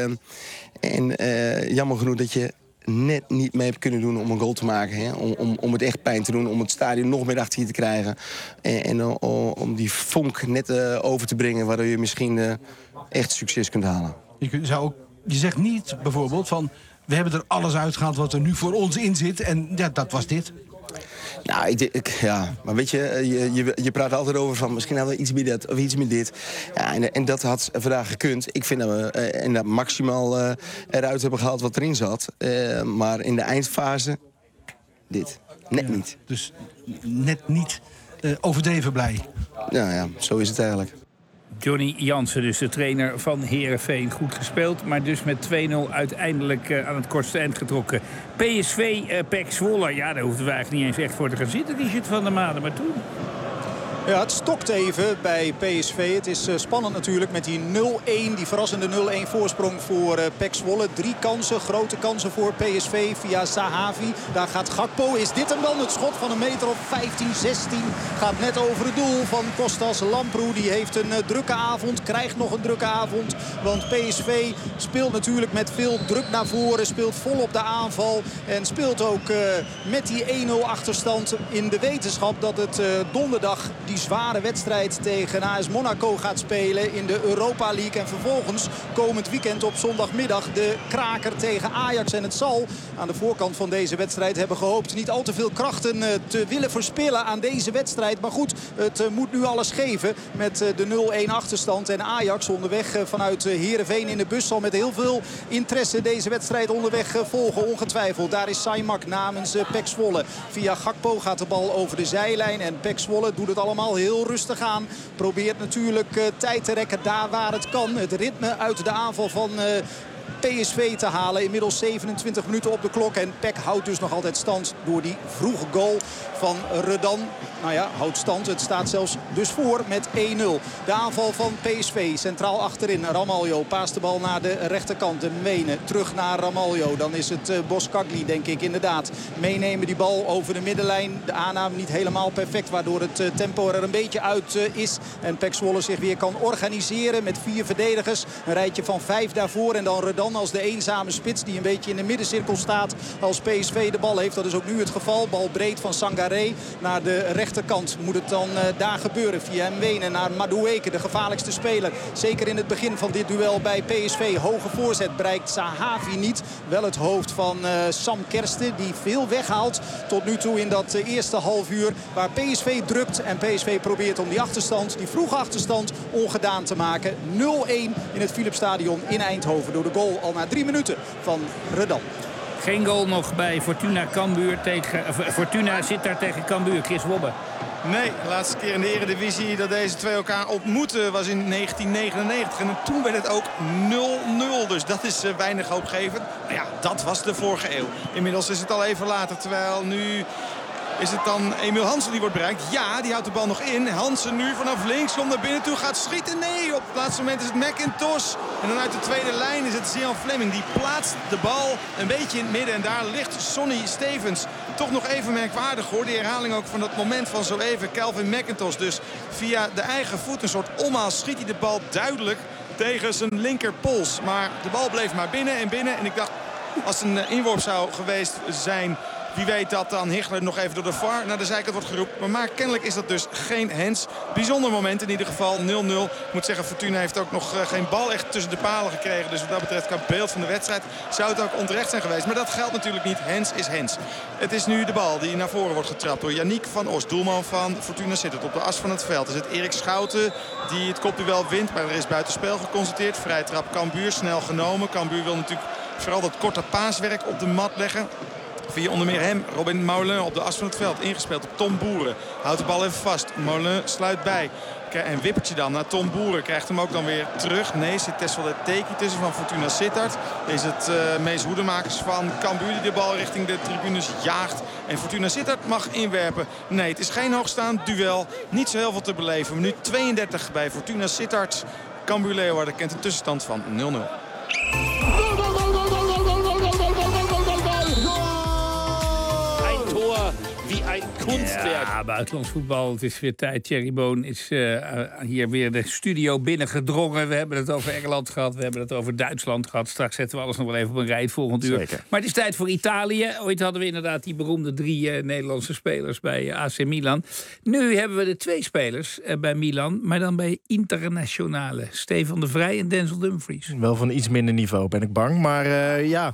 en uh, jammer genoeg dat je net niet mee hebt kunnen doen om een goal te maken. Hè? Om, om, om het echt pijn te doen, om het stadion nog meer achter je te krijgen. En, en uh, om die vonk net uh, over te brengen, waardoor je misschien uh, echt succes kunt halen. Je, zou ook, je zegt niet bijvoorbeeld van, we hebben er alles uitgehaald wat er nu voor ons in zit. En ja, dat was dit. Nou, ik, ik, ja, maar weet je, je, je, je praat altijd over van misschien hadden we iets meer dat of iets meer dit. Ja, en, en dat had vandaag gekund. Ik vind dat we uh, en dat maximaal uh, eruit hebben gehaald wat erin zat. Uh, maar in de eindfase, dit. Net ja, niet. Dus net niet uh, overdreven blij. Nou ja, zo is het eigenlijk. Johnny Jansen, dus de trainer van Heerenveen. Goed gespeeld, maar dus met twee nul uiteindelijk uh, aan het kortste eind getrokken. P S V, uh, P E C Zwolle, ja, daar hoefden we eigenlijk niet eens echt voor te gaan zitten, die shit van de maanden, maar toen... Ja, het stokt even bij P S V. Het is uh, spannend natuurlijk met die nul een. Die verrassende nul een voorsprong voor uh, P E C Zwolle. Drie kansen, grote kansen voor P S V via Zahavi. Daar gaat Gakpo. Is dit hem dan? Het schot van een meter of vijftien, zestien. Gaat net over het doel van Kostas Lamproe. Die heeft een uh, drukke avond. Krijgt nog een drukke avond. Want P S V speelt natuurlijk met veel druk naar voren. Speelt vol op de aanval. En speelt ook uh, met die een nul achterstand in de wetenschap dat het uh, donderdag... die zware wedstrijd tegen A S Monaco gaat spelen in de Europa League. En vervolgens komend weekend op zondagmiddag de kraker tegen Ajax. En het zal aan de voorkant van deze wedstrijd hebben gehoopt niet al te veel krachten te willen verspillen aan deze wedstrijd. Maar goed, het moet nu alles geven met de nul een achterstand. En Ajax onderweg vanuit Heerenveen in de bus zal met heel veel interesse deze wedstrijd onderweg volgen. Ongetwijfeld. Daar is Saimak namens P E C Zwolle. Via Gakpo gaat de bal over de zijlijn. En P E C Zwolle doet het allemaal heel rustig aan. Probeert natuurlijk uh, tijd te rekken daar waar het kan. Het ritme uit de aanval van uh, P S V te halen. Inmiddels zevenentwintig minuten op de klok. En P E C houdt dus nog altijd stand door die vroege goal van Redan. Nou ja, houdt stand. Het staat zelfs dus voor met een nul. De aanval van P S V. Centraal achterin. Ramaljo paast de bal naar de rechterkant. De Mene terug naar Ramaljo. Dan is het uh, Boskagli, denk ik inderdaad. Meenemen die bal over de middenlijn. De aanname niet helemaal perfect. Waardoor het uh, tempo er een beetje uit uh, is. En P E C Zwolle zich weer kan organiseren met vier verdedigers. Een rijtje van vijf daarvoor. En dan Redan dan als de eenzame spits die een beetje in de middencirkel staat als P S V de bal heeft. Dat is ook nu het geval. Bal breed van Sangaré naar de rechterkant. Moet het dan uh, daar gebeuren via Mwene naar Madueke, de gevaarlijkste speler. Zeker in het begin van dit duel bij P S V. Hoge voorzet bereikt Sahavi niet. Wel het hoofd van uh, Sam Kersten die veel weghaalt tot nu toe in dat uh, eerste half uur. Waar P S V drukt en P S V probeert om die achterstand, die vroege achterstand, ongedaan te maken. nul-een in het Philipsstadion in Eindhoven door de goal al na drie minuten van Redan. Geen goal nog bij Fortuna Cambuur tegen uh, Fortuna zit daar tegen Cambuur. Chris Wobbe. Nee, de laatste keer in de Eredivisie dat deze twee elkaar ontmoeten was in negentien negenennegentig. En toen werd het ook nul nul. Dus dat is uh, weinig hoopgevend. Maar ja, dat was de vorige eeuw. Inmiddels is het al even later. Terwijl nu is het dan Emiel Hansen die wordt bereikt. Ja, die houdt de bal nog in. Hansen nu vanaf links komt naar binnen toe. Gaat schieten. Nee, op het laatste moment is het McIntosh. En dan uit de tweede lijn is het Zian Fleming. Die plaatst de bal een beetje in het midden. En daar ligt Sonny Stevens. Toch nog even merkwaardig hoor. Die herhaling ook van dat moment van zo even. Calvin McIntosh dus via de eigen voet. Een soort omhaal schiet hij de bal duidelijk tegen zijn linkerpols. Maar de bal bleef maar binnen en binnen. En ik dacht, als het een inworp zou geweest zijn, wie weet dat dan Hichler nog even door de V A R naar de zijkant wordt geroepen. Maar kennelijk is dat dus geen hands. Bijzonder moment in ieder geval. nul nul. Ik moet zeggen, Fortuna heeft ook nog uh, geen bal echt tussen de palen gekregen. Dus wat dat betreft, qua beeld van de wedstrijd, zou het ook onterecht zijn geweest. Maar dat geldt natuurlijk niet. Hands is hands. Het is nu de bal die naar voren wordt getrapt door Yannick van Os. Doelman van Fortuna zit het op de as van het veld. Is het Erik Schouten die het kopduel wint. Maar er is buitenspel geconstateerd. Vrije trap Cambuur, snel genomen. Cambuur wil natuurlijk vooral dat korte paaswerk op de mat leggen. Via onder meer hem, Robin Moulin op de as van het veld. Ingespeeld op Tom Boeren. Houdt de bal even vast. Moulin sluit bij. En wippertje dan naar Tom Boeren. Krijgt hem ook dan weer terug. Nee, zit Tessel de Teki tussen van Fortuna Sittard. Is het uh, Mees Hoedemakers van Cambuur die de bal richting de tribunes jaagt. En Fortuna Sittard mag inwerpen. Nee, het is geen hoogstaand duel. Niet zo heel veel te beleven. Minuut tweeëndertig bij Fortuna Sittard. Cambuur Leeuwarden kent een tussenstand van nul nul. Wie een kunstwerk. Ja, buitenlands voetbal. Het is weer tijd. Thierry Boon is uh, hier weer de studio binnengedrongen. We hebben het over Engeland gehad. We hebben het over Duitsland gehad. Straks zetten we alles nog wel even op een rij het volgend uur. Zeker. Maar het is tijd voor Italië. Ooit hadden we inderdaad die beroemde drie uh, Nederlandse spelers bij uh, A C Milan. Nu hebben we de twee spelers uh, bij Milan. Maar dan bij Internationale. Stefan de Vrij en Denzel Dumfries. Wel van iets minder niveau, ben ik bang. Maar uh, ja...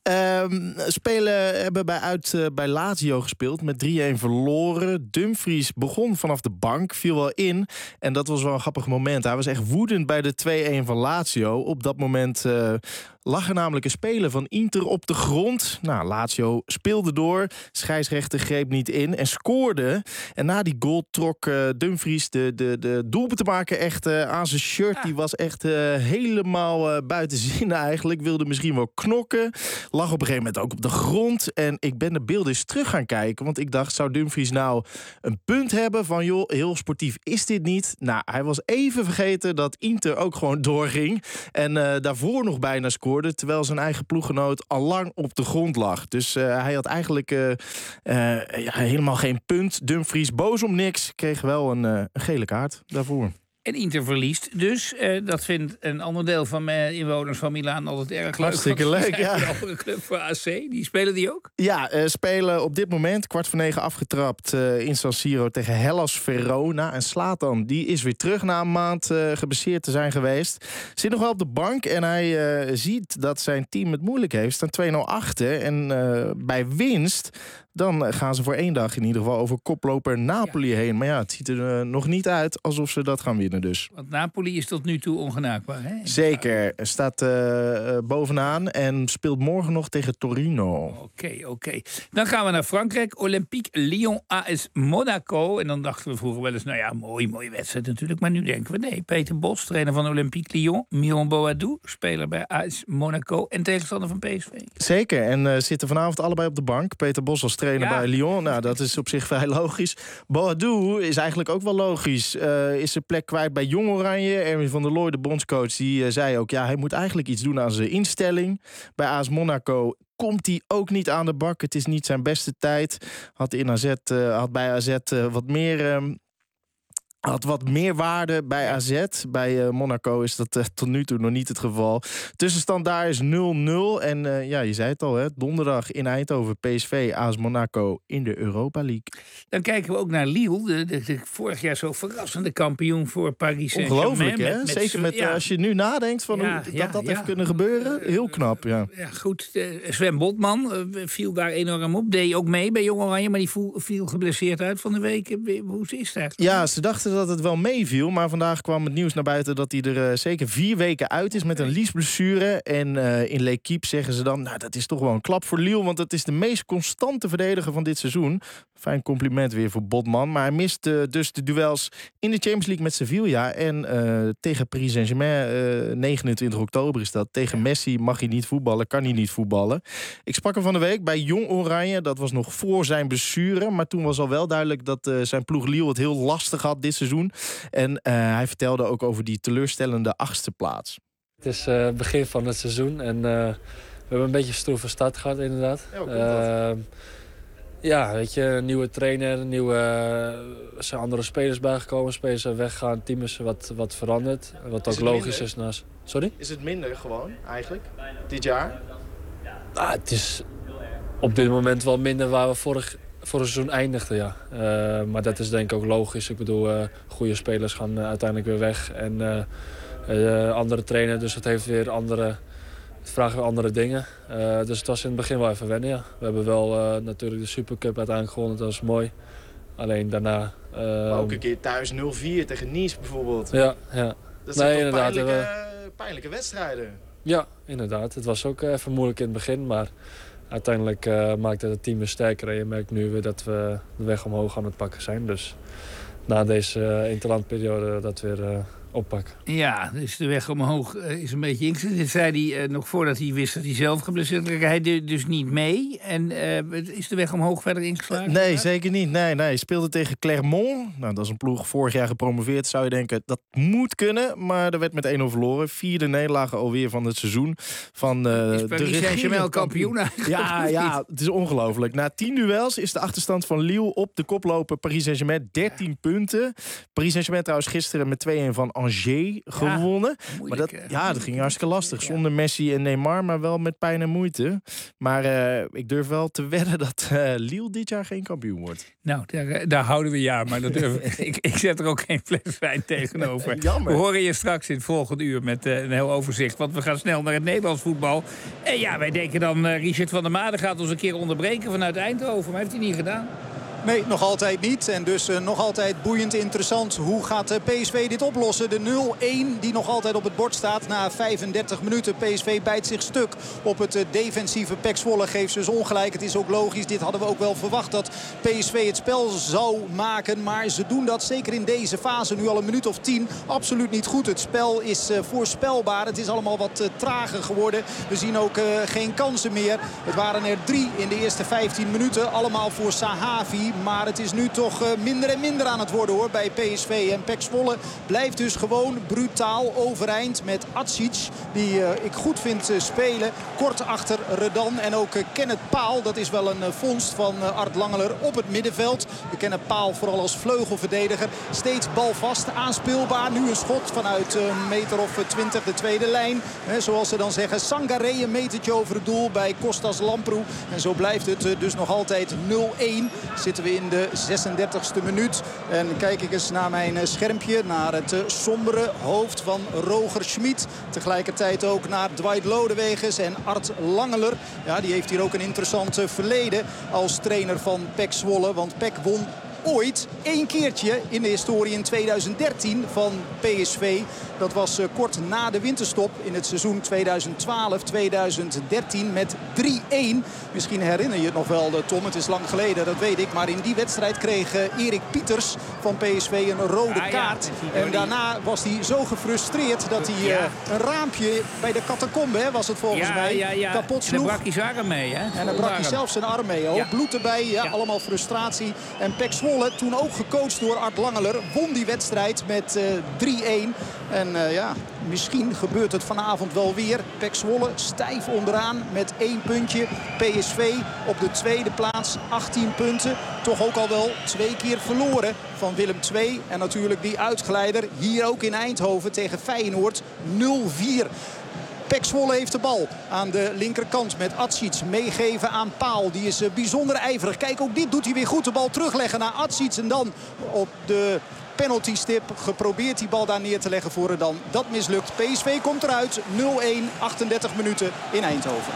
Um, spelen hebben bij, uit uh, bij Lazio gespeeld, met drie-een verloren. Dumfries begon vanaf de bank, viel wel in. En dat was wel een grappig moment. Hij was echt woedend bij de twee-een van Lazio. Op dat moment uh, lag er namelijk een speler van Inter op de grond. Nou, Lazio speelde door. Scheidsrechter greep niet in en scoorde. En na die goal trok uh, Dumfries de, de, de doelpuntenmaker echt uh, aan zijn shirt. Ja. Die was echt uh, helemaal uh, buiten zin eigenlijk. Wilde misschien wel knokken. Lag op een gegeven moment ook op de grond. En ik ben de beelden eens terug gaan kijken. Want ik dacht, zou Dumfries nou een punt hebben van, joh, heel sportief is dit niet? Nou, hij was even vergeten dat Inter ook gewoon doorging. En uh, daarvoor nog bijna scoorde. Terwijl zijn eigen ploeggenoot al lang op de grond lag. Dus uh, hij had eigenlijk uh, uh, ja, helemaal geen punt. Dumfries boos om niks. Kreeg wel een, uh, een gele kaart daarvoor. En Inter verliest dus. Uh, dat vindt een ander deel van mijn inwoners van Milaan altijd erg leuk. Hartstikke leuk, ja. Een andere club voor A C. Die spelen die ook? Ja, uh, spelen op dit moment kwart voor negen afgetrapt uh, in San Siro tegen Hellas Verona. En Zlatan, die is weer terug na een maand uh, geblesseerd te zijn geweest. Zit nog wel op de bank en hij uh, ziet dat zijn team het moeilijk heeft. Staan twee nul achter en uh, bij winst, dan gaan ze voor één dag in ieder geval over koploper Napoli ja. heen. Maar ja, het ziet er uh, nog niet uit alsof ze dat gaan winnen dus. Want Napoli is tot nu toe ongenaakbaar, hè? Zeker. Staat uh, bovenaan en speelt morgen nog tegen Torino. Oké, okay, oké. Okay. Dan gaan we naar Frankrijk. Olympique Lyon A S Monaco. En dan dachten we vroeger wel eens, nou ja, mooi, mooie wedstrijd natuurlijk. Maar nu denken we, nee, Peter Bos, trainer van Olympique Lyon. Miron Boadou, speler bij A S Monaco en tegenstander van P S V. Zeker. En uh, zitten vanavond allebei op de bank. Peter Bos als trainer ja. bij Lyon. Nou, dat is op zich vrij logisch. Boadou is eigenlijk ook wel logisch. Uh, is zijn plek kwijt bij Jong Oranje. Erwin van der Looy, de bondscoach, die uh, zei ook, ja, hij moet eigenlijk iets doen aan zijn instelling. Bij A S Monaco komt hij ook niet aan de bak. Het is niet zijn beste tijd. Had, in A Z, uh, had bij A Z uh, wat meer... Um, Had wat meer waarde bij A Z. Bij uh, Monaco is dat uh, tot nu toe nog niet het geval. Tussenstand daar is nul nul. En uh, ja, je zei het al, hè, donderdag in Eindhoven P S V A S Monaco in de Europa League. Dan kijken we ook naar Lille. De, de, de vorig jaar zo verrassende kampioen voor Paris Saint-Germain. Ongelooflijk, hè? Met, met Zeker met, ja. uh, als je nu nadenkt van ja, hoe dat, ja, dat ja. heeft kunnen gebeuren. Heel knap, ja. Ja, goed. Uh, Sven Botman uh, viel daar enorm op. Deed ook mee bij Jong Oranje, maar die voel, viel geblesseerd uit van de week. Hoe is het eigenlijk? Ja, ze dachten dat het wel meeviel, maar vandaag kwam het nieuws naar buiten dat hij er uh, zeker vier weken uit is met een liesblessure. En uh, in L'Équipe zeggen ze dan, nou dat is toch wel een klap voor Lille, want het is de meest constante verdediger van dit seizoen. Fijn compliment weer voor Botman, maar hij mist uh, dus de duels in de Champions League met Sevilla en uh, tegen Paris Saint-Germain, uh, negenentwintig oktober is dat. Tegen Messi mag hij niet voetballen, kan hij niet voetballen. Ik sprak hem van de week bij Jong Oranje, dat was nog voor zijn blessure, maar toen was al wel duidelijk dat uh, zijn ploeg Lille het heel lastig had dit seizoen. En uh, hij vertelde ook over die teleurstellende achtste plaats. Het is het uh, begin van het seizoen en uh, we hebben een beetje een stroeve start gehad inderdaad. Ja, uh, ja, weet je, een nieuwe trainer, nieuwe, uh, er zijn andere spelers bijgekomen, spelers zijn weggegaan, het team is wat, wat veranderd. Wat ook logisch minder? is naast. Sorry? Is het minder gewoon eigenlijk, dit jaar? Ah, het is op dit moment wel minder waar we vorig Voor het seizoen eindigde, ja. Uh, maar dat is denk ik ook logisch. Ik bedoel, uh, goede spelers gaan uh, uiteindelijk weer weg. En uh, uh, andere trainer, dus het heeft weer andere... Het vraagt weer andere dingen. Uh, dus het was in het begin wel even wennen, ja. We hebben wel uh, natuurlijk de Supercup uiteindelijk gewonnen. Dat was mooi. Alleen daarna... Uh, maar ook een keer thuis nul vier tegen Nice bijvoorbeeld. Ja, ja. Dat zijn nee, toch pijnlijke, we... pijnlijke wedstrijden. Ja, inderdaad. Het was ook even moeilijk in het begin, maar... Uiteindelijk uh, maakte het team weer sterker en je merkt nu weer dat we de weg omhoog aan het pakken zijn. Dus na deze uh, interlandperiode dat weer uh, oppakken. Ja, dus de weg omhoog uh, is een beetje ingezet. Dit zei hij uh, nog voordat hij wist dat hij zelf geblesseerd was. Hij deed dus niet mee. En uh, is de weg omhoog verder ingeslagen? Nee, zeker niet. Nee, nee. Hij speelde tegen Clermont. Nou, dat is een ploeg vorig jaar gepromoveerd. Zou je denken, dat moet kunnen. Maar er werd met één nul verloren. Vierde nederlaag alweer van het seizoen. Van, uh, is Paris Saint-Germain kampioen eigenlijk? Ja, ja, het is ongelooflijk. Na tien duels is de achterstand van Lille op de koploper Paris Saint-Germain dertien punten. Paris Saint-Germain trouwens gisteren met twee een van Angers gewonnen. Ja, maar dat, ja, dat ging hartstikke lastig. Zonder Messi en Neymar, maar wel met pijn en moeite. Maar uh, ik durf wel te wedden dat uh, Lille dit jaar geen kampioen wordt. Nou, daar, daar houden we ja, maar dat durf, ik, ik zet er ook geen fles wijn tegenover. Jammer. We horen je straks in het volgende uur met uh, een heel overzicht. Want we gaan snel naar het Nederlands voetbal. En ja, wij denken dan, uh, Richard van der Made gaat ons een keer onderbreken vanuit Eindhoven. Maar heeft hij niet gedaan. Nee, nog altijd niet. En dus uh, nog altijd boeiend interessant. Hoe gaat uh, P S V dit oplossen? De nul een die nog altijd op het bord staat na vijfendertig minuten. P S V bijt zich stuk op het uh, defensieve P E C Zwolle. Geeft dus ongelijk. Het is ook logisch. Dit hadden we ook wel verwacht dat P S V het spel zou maken. Maar ze doen dat zeker in deze fase nu al een minuut of tien absoluut niet goed. Het spel is uh, voorspelbaar. Het is allemaal wat uh, trager geworden. We zien ook uh, geen kansen meer. Het waren er drie in de eerste vijftien minuten. Allemaal voor Sahavi. Maar het is nu toch minder en minder aan het worden hoor bij P S V. En P E C Zwolle blijft dus gewoon brutaal overeind met Atsic. Die uh, ik goed vind uh, spelen. Kort achter Redan. En ook uh, Kenneth Paal. Dat is wel een uh, vondst van uh, Art Langeler op het middenveld. We kennen Paal vooral als vleugelverdediger. Steeds balvast, aanspeelbaar. Nu een schot vanuit een uh, meter of twintig de tweede lijn. He, zoals ze dan zeggen. Sangaré een metertje over het doel bij Kostas Lamproe. En zo blijft het uh, dus nog altijd nul een. Zitten we in de zesendertigste minuut. En kijk ik eens naar mijn schermpje. Naar het uh, sombere hoofd van Roger Schmid. Tegelijkertijd ook naar Dwight Lodewegens en Art Langeler. Ja, die heeft hier ook een interessant uh, verleden als trainer van P E C Zwolle. Want P E C won ooit één keertje in de historie in tweeduizend dertien van P S V. Dat was uh, kort na de winterstop in het seizoen tweeduizend twaalf tweeduizend dertien met drie een. Misschien herinner je het nog wel, Tom. Het is lang geleden, dat weet ik. Maar in die wedstrijd kreeg uh, Erik Pieters van P S V een rode ah, kaart. Ja, en daarna was hij zo gefrustreerd dat hij uh, ja. een raampje bij de catacombe, hè, was het volgens ja, mij, ja, ja. kapot sloeg. En dan brak hij zijn arm mee. Hè? En dan brak hij zelfs zijn arm mee. Oh, ja. Bloed erbij, ja, ja. allemaal frustratie. En P E C Zwolle Zwolle, toen ook gecoacht door Art Langeler, won die wedstrijd met uh, drie-een. En uh, ja, misschien gebeurt het vanavond wel weer. P E C Zwolle stijf onderaan met één puntje. P S V op de tweede plaats, achttien punten. Toch ook al wel twee keer verloren van Willem twee. En natuurlijk die uitgeleider hier ook in Eindhoven tegen Feyenoord nul vier. P E C Zwolle heeft de bal aan de linkerkant met Atsic meegeven aan Paal. Die is bijzonder ijverig. Kijk, ook dit doet hij weer goed. De bal terugleggen naar Atsic en dan op de penalty stip geprobeerd die bal daar neer te leggen voor Redan. Dat mislukt. P S V komt eruit. nul-een, achtendertig minuten in Eindhoven.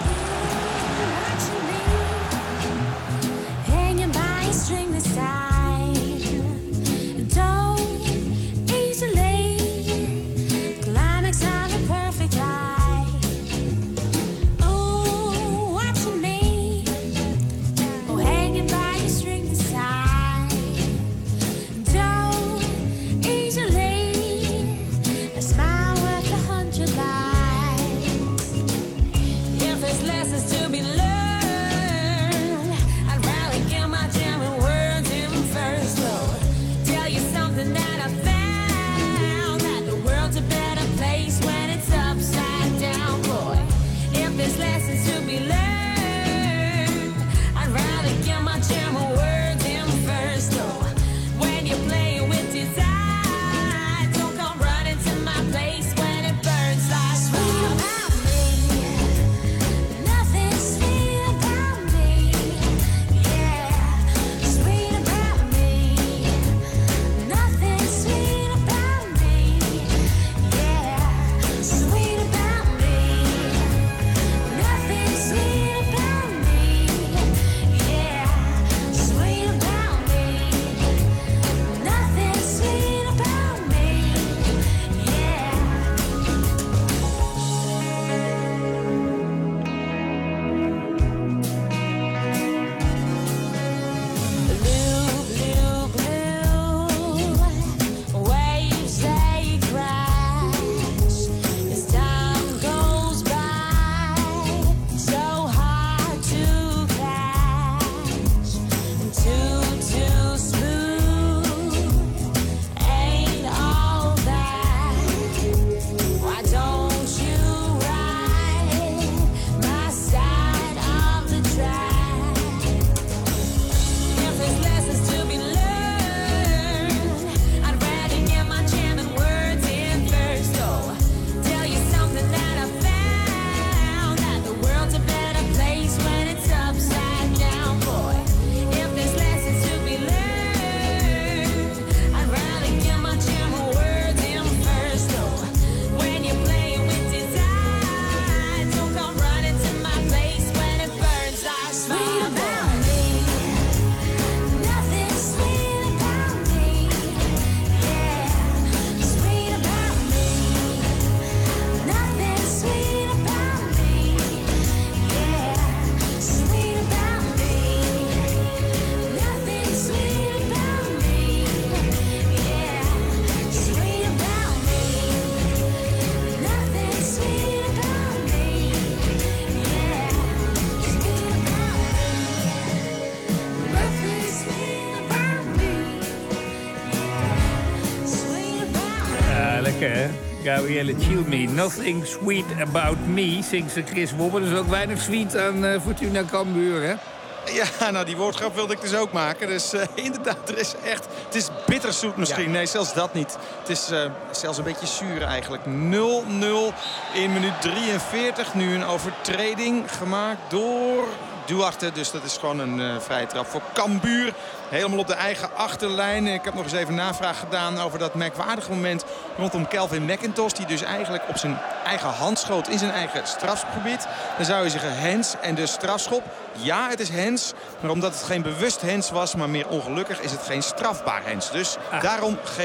Gabrielle Cilmi. Nothing sweet about me, zingt ze Chris Wobber. Dus ook weinig sweet aan uh, Fortuna Cambuur, hè? Ja, nou die woordgrap wilde ik dus ook maken. Dus uh, inderdaad, er is echt... Het is bitterzoet misschien. Ja. Nee, zelfs dat niet. Het is uh, zelfs een beetje zuur eigenlijk. nul nul in minuut drieënveertig. Nu een overtreding gemaakt door Duarte. Dus dat is gewoon een uh, vrije trap voor Cambuur. Helemaal op de eigen achterlijn. Ik heb nog eens even navraag gedaan over dat merkwaardige moment rondom Kelvin McIntosh. Die dus eigenlijk op zijn eigen hand schoot in zijn eigen strafschopgebied. Dan zou je zeggen hens en dus strafschop. Ja, het is hens. Maar omdat het geen bewust hens was, maar meer ongelukkig, is het geen strafbaar hens. Dus ah. daarom geen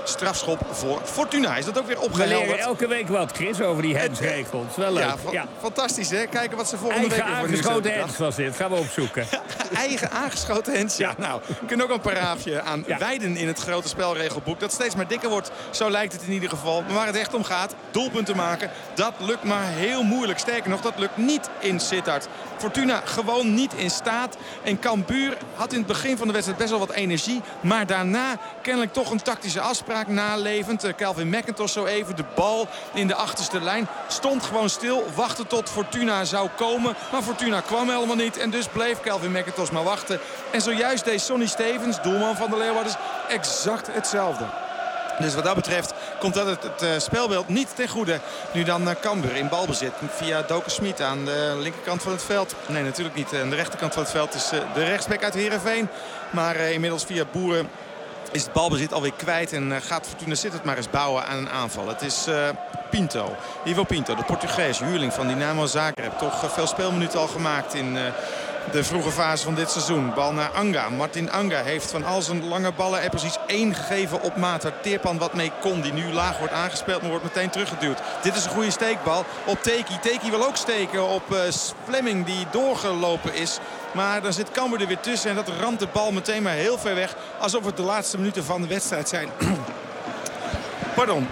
strafschop voor Fortuna. Is dat ook weer We opgehelderd? leren elke week wat, Chris, over die handsregels. Wel leuk. Ja, fa- ja. fantastisch hè. Kijken wat ze volgende Eigen week weer voor nieuws aangeschoten hebben hands was dit. Gaan we opzoeken. Eigen aangeschoten hands. Ja, nou, we kunnen ook een paragraafje aan Ja. wijden in het grote spelregelboek. Dat steeds maar dikker wordt. Zo lijkt het in ieder geval. Maar waar het echt om gaat, doelpunten maken, dat lukt maar heel moeilijk. Sterker nog, dat lukt niet in Sittard. Fortuna gewoon niet in staat. En Cambuur had in het begin van de wedstrijd best wel wat energie. Maar daarna kennelijk toch een tactische afspraak nalevend. Uh, Calvin McIntosh zo even de bal in de achterste lijn. Stond gewoon stil, wachtte tot Fortuna zou komen. Maar Fortuna kwam helemaal niet. En dus bleef Calvin McIntosh maar wachten. En zojuist deed Sonny Stevens, doelman van de Leeuwarders, exact hetzelfde. Dus wat dat betreft komt dat het, het uh, spelbeeld niet ten goede. Nu dan uh, Cambuur in balbezit via Doken Smit aan de linkerkant van het veld. Nee, natuurlijk niet. Aan de rechterkant van het veld is uh, de rechtsback uit Heerenveen. Maar uh, inmiddels via Boeren is het balbezit alweer kwijt. En uh, gaat Fortuna Sittard maar eens bouwen aan een aanval. Het is uh, Pinto, Ivo Pinto, de Portugees, huurling van Dynamo Zagreb. Toch uh, veel speelminuten al gemaakt in... Uh, de vroege fase van dit seizoen. Bal naar Anga. Martin Anga heeft van al zijn lange ballen er precies één gegeven op maat. Waar Teerpan wat mee kon. Die nu laag wordt aangespeeld, maar wordt meteen teruggeduwd. Dit is een goede steekbal op Teki. Teki wil ook steken op uh, Fleming die doorgelopen is. Maar dan zit Cambuur er weer tussen. En dat ramt de bal meteen maar heel ver weg. Alsof het de laatste minuten van de wedstrijd zijn. Pardon.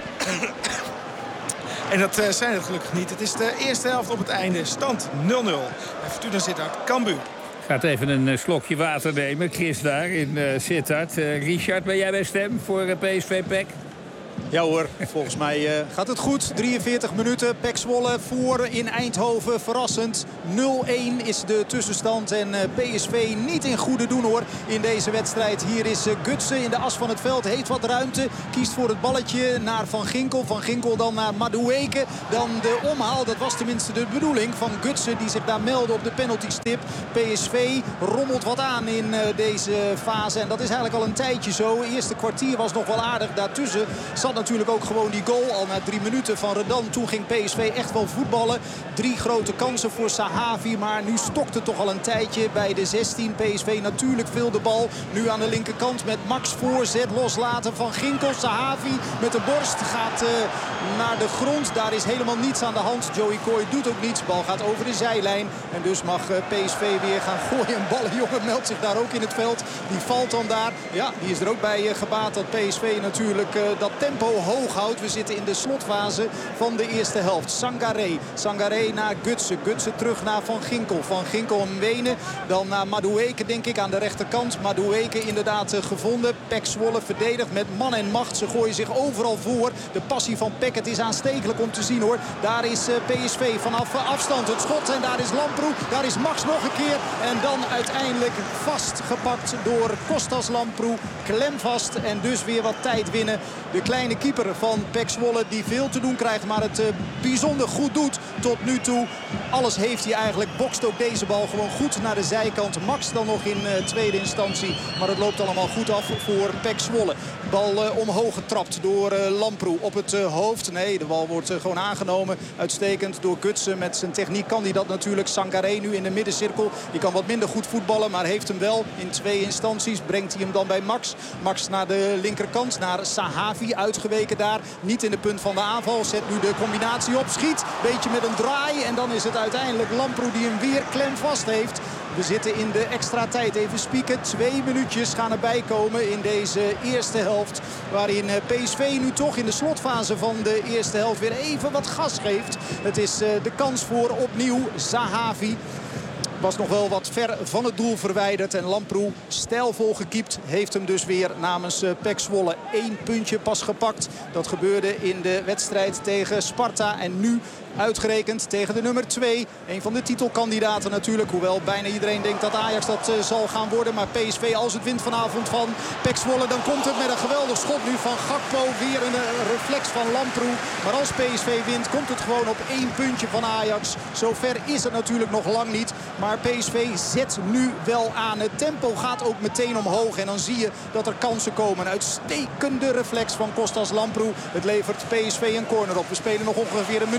En dat uh, zijn het gelukkig niet. Het is de eerste helft op het einde. Stand nul nul. En Fortuna Sittard, Cambuur. Gaat even een uh, slokje water nemen. Chris daar in uh, Sittard. Uh, Richard, ben jij bij stem voor uh, P S V P E C? Ja hoor, volgens mij uh, gaat het goed. drieënveertig minuten, P E C Zwolle voor in Eindhoven. Verrassend, nul-één is de tussenstand. En uh, P S V niet in goede doen hoor in deze wedstrijd. Hier is uh, Gutsen in de as van het veld. Heeft wat ruimte, kiest voor het balletje naar Van Ginkel. Van Ginkel dan naar Madueke. Dan de omhaal, dat was tenminste de bedoeling van Gutsen die zich daar meldde op de penaltystip. P S V rommelt wat aan in uh, deze fase. En dat is eigenlijk al een tijdje zo. Eerste kwartier was nog wel aardig. Daartussen zat natuurlijk ook gewoon die goal al na drie minuten van Redan. Toen ging P S V echt wel voetballen. Drie grote kansen voor Sahavi. Maar nu stokt het toch al een tijdje bij de zestien. P S V natuurlijk veel de bal. Nu aan de linkerkant met Max voorzet. Loslaten van Ginkel. Sahavi met de borst gaat uh, naar de grond. Daar is helemaal niets aan de hand. Joey Coy doet ook niets. Bal gaat over de zijlijn. En dus mag uh, P S V weer gaan gooien. Ballenjongen meldt zich daar ook in het veld. Die valt dan daar. Ja, die is er ook bij uh, gebaat dat P S V natuurlijk uh, dat tempo hoog houdt. We zitten in de slotfase van de eerste helft. Sangaré. Sangaré naar Gutsen. Gutsen terug naar Van Ginkel. Van Ginkel en Wenen. Dan naar Madueke denk ik aan de rechterkant. Madueke inderdaad uh, gevonden. P E C Zwolle verdedigt met man en macht. Ze gooien zich overal voor. De passie van P E C. Het is aanstekelijk om te zien hoor. Daar is uh, P S V vanaf uh, afstand het schot. En daar is Lamproe. Daar is Max nog een keer. En dan uiteindelijk vastgepakt door Kostas Lamproe. Klemvast en dus weer wat tijd winnen. De kleine keeper van P E C Zwolle die veel te doen krijgt. Maar het uh, bijzonder goed doet tot nu toe. Alles heeft hij eigenlijk. Bokst ook deze bal gewoon goed naar de zijkant. Max dan nog in uh, tweede instantie. Maar het loopt allemaal goed af voor P E C Zwolle. Bal uh, omhoog getrapt door uh, Lamproe op het uh, hoofd. Nee, de bal wordt uh, gewoon aangenomen. Uitstekend door Gutsen. Met zijn techniek kan hij dat natuurlijk. Sangaré nu in de middencirkel. Die kan wat minder goed voetballen. Maar heeft hem wel in twee instanties. Brengt hij hem dan bij Max. Max naar de linkerkant. Naar Sahavi. Uitgeweken daar. Niet in de punt van de aanval. Zet nu de combinatie op. Schiet. Beetje met een draai. En dan is het uiteindelijk Lamproe die hem weer klem vast heeft. We zitten in de extra tijd. Even spieken. Twee minuutjes gaan erbij komen in deze eerste helft. Waarin P S V nu toch in de slotfase van de eerste helft weer even wat gas geeft. Het is de kans voor opnieuw Sahavi. Was nog wel wat ver van het doel verwijderd. En Lamproe, stijlvol gekiept, heeft hem dus weer namens P E C Zwolle één puntje pas gepakt. Dat gebeurde in de wedstrijd tegen Sparta. En nu uitgerekend tegen de nummer twee. Een van de titelkandidaten natuurlijk. Hoewel bijna iedereen denkt dat Ajax dat uh, zal gaan worden. Maar P S V als het wint vanavond van P E C Zwolle. Dan komt het met een geweldig schot nu van Gakpo. Weer een uh, reflex van Lamproe. Maar als P S V wint komt het gewoon op één puntje van Ajax. Zover is het natuurlijk nog lang niet. Maar P S V zet nu wel aan. Het tempo gaat ook meteen omhoog. En dan zie je dat er kansen komen. Een uitstekende reflex van Kostas Lamproe. Het levert P S V een corner op. We spelen nog ongeveer een minuutje.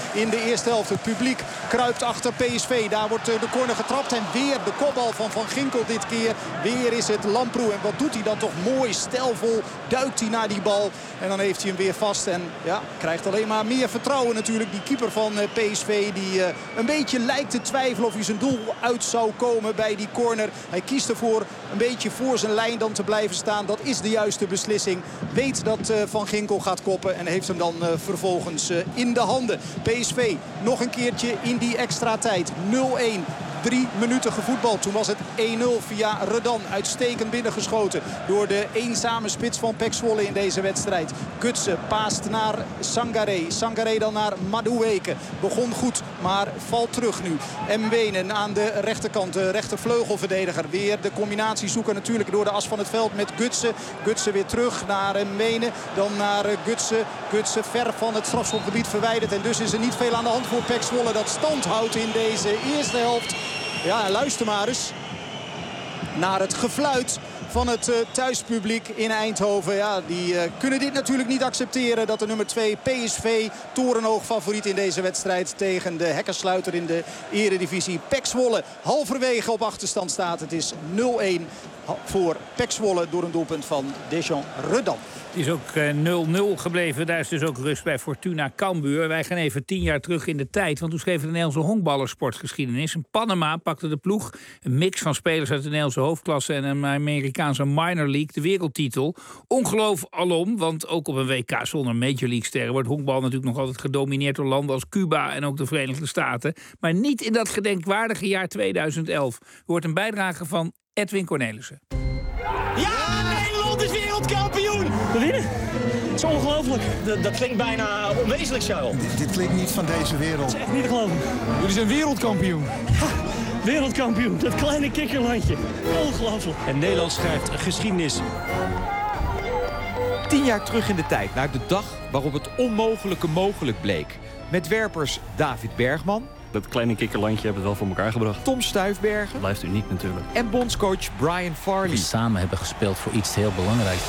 in de eerste helft. Het publiek kruipt achter P S V. Daar wordt de corner getrapt en weer de kopbal van Van Ginkel dit keer. Weer is het Lamproe. En wat doet hij dan toch mooi, stijlvol, duikt hij naar die bal. En dan heeft hij hem weer vast. En ja, krijgt alleen maar meer vertrouwen natuurlijk. Die keeper van P S V die uh, een beetje lijkt te twijfelen of hij zijn doel uit zou komen bij die corner. Hij kiest ervoor een beetje voor zijn lijn dan te blijven staan. Dat is de juiste beslissing. Weet dat uh, Van Ginkel gaat koppen en heeft hem dan uh, vervolgens uh, in de handen. P S V nog een keertje in die extra tijd. nul-een. Drie minuten gevoetbald. Toen was het één nul via Redan. Uitstekend binnengeschoten door de eenzame spits van Pek Zwolle in deze wedstrijd. Gutsen paast naar Sangaré. Sangaré dan naar Madueke. Begon goed, maar valt terug nu. Mbenen aan de rechterkant, de rechtervleugelverdediger. Weer de combinatie zoeken natuurlijk door de as van het veld met Gutsen. Gutsen weer terug naar Mbenen. Dan naar Gutsen. Gutsen ver van het strafschopgebied verwijderd. En dus is er niet veel aan de hand voor Pek Zwolle dat stand houdt in deze eerste helft. Ja, luister maar eens naar het gefluit van het uh, thuispubliek in Eindhoven. Ja, die uh, kunnen dit natuurlijk niet accepteren dat de nummer twee P S V torenhoog favoriet in deze wedstrijd tegen de hekkersluiter in de eredivisie. Pek Zwolle halverwege op achterstand staat. Het is nul-een voor Pek Zwolle door een doelpunt van Dejan Redan. Het is ook nul nul gebleven. Daar is dus ook rust bij Fortuna Cambuur. Wij gaan even tien jaar terug in de tijd. Want toen schreef de Nederlandse honkballer sportgeschiedenis. In Panama pakte de ploeg een mix van spelers uit de Nederlandse hoofdklasse en een Amerikaanse minor league de wereldtitel. Ongeloof alom, want ook op een W K zonder Major League sterren wordt honkbal natuurlijk nog altijd gedomineerd door landen als Cuba en ook de Verenigde Staten. Maar niet in dat gedenkwaardige jaar tweeduizend elf. Er wordt een bijdrage van Edwin Cornelissen. Ja, Nederland is wereldkampioen! We winnen. Het is ongelooflijk. Dat, dat klinkt bijna onwezenlijk, Charles. Dit, dit klinkt niet van deze wereld. Dat is echt niet te geloven. Jullie zijn wereldkampioen. Ha, wereldkampioen, dat kleine kikkerlandje. Ongelooflijk. En Nederland schrijft geschiedenis. Tien jaar terug in de tijd, naar de dag waarop het onmogelijke mogelijk bleek. Met werpers David Bergman. Dat kleine kikkerlandje hebben het wel voor elkaar gebracht. Tom Stuyfbergen. Blijft uniek natuurlijk. En bondscoach Brian Farley. Die samen hebben gespeeld voor iets heel belangrijks.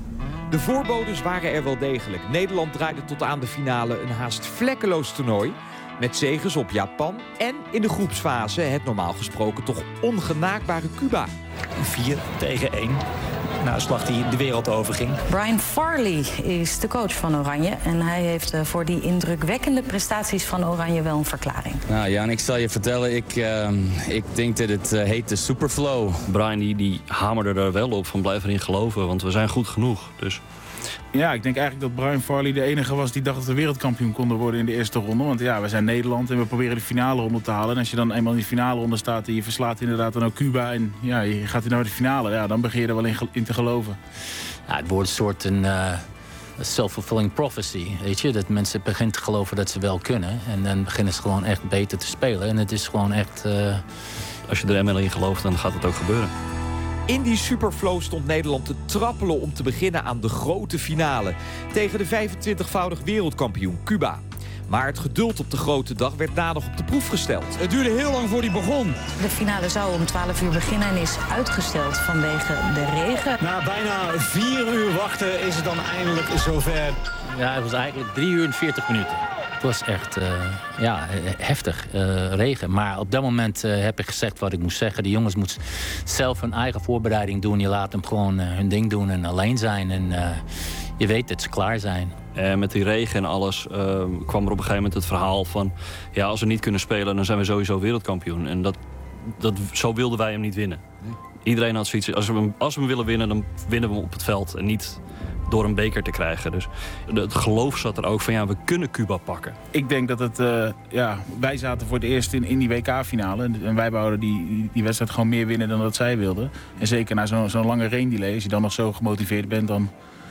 De voorbodes waren er wel degelijk. Nederland draaide tot aan de finale een haast vlekkeloos toernooi. Met zeges op Japan en in de groepsfase het normaal gesproken toch ongenaakbare Cuba. vier tegen één. Na een slag die de wereld overging. Brian Farley is de coach van Oranje. En hij heeft uh, voor die indrukwekkende prestaties van Oranje wel een verklaring. Nou Jan, ik zal je vertellen, ik, uh, ik denk dat het uh, heet de Superflow. Brian die, die hamerde er wel op van blijf erin geloven, want we zijn goed genoeg. Dus... Ja, ik denk eigenlijk dat Brian Farley de enige was die dacht dat we wereldkampioen konden worden in de eerste ronde. Want ja, we zijn Nederland en we proberen de finale ronde te halen. En als je dan eenmaal in die finale ronde staat en je verslaat inderdaad dan ook Cuba en ja, je gaat naar de finale, ja, dan begin je er wel in, in te geloven. Ja, het wordt een soort een uh, self-fulfilling prophecy, weet je. Dat mensen beginnen te geloven dat ze wel kunnen. En dan beginnen ze gewoon echt beter te spelen. En het is gewoon echt... Uh... Als je er eenmaal in gelooft, dan gaat het ook gebeuren. In die superflow stond Nederland te trappelen om te beginnen aan de grote finale. Tegen de vijfentwintigvoudig wereldkampioen Cuba. Maar het geduld op de grote dag werd nader op de proef gesteld. Het duurde heel lang voor die begon. De finale zou om twaalf uur beginnen en is uitgesteld vanwege de regen. Na bijna vier uur wachten is het dan eindelijk zover. Ja, het was eigenlijk drie uur en veertig minuten. Het was echt uh, ja, heftig, uh, regen. Maar op dat moment uh, heb ik gezegd wat ik moest zeggen. De jongens moeten zelf hun eigen voorbereiding doen. Je laat hem gewoon uh, hun ding doen en alleen zijn. En uh, je weet dat ze klaar zijn. En met die regen en alles uh, kwam er op een gegeven moment het verhaal van... ja, als we niet kunnen spelen, dan zijn we sowieso wereldkampioen. En dat, dat, zo wilden wij hem niet winnen. Nee. Iedereen had zoiets, als we, hem, als we hem willen winnen, dan winnen we hem op het veld. En niet door een beker te krijgen. Dus het geloof zat er ook van, ja, we kunnen Cuba pakken. Ik denk dat het, uh, ja, wij zaten voor het eerst in, in die W K-finale. En wij wouden die, die wedstrijd gewoon meer winnen dan dat zij wilden. En zeker na zo'n zo'n lange rain delay, als je dan nog zo gemotiveerd bent, dan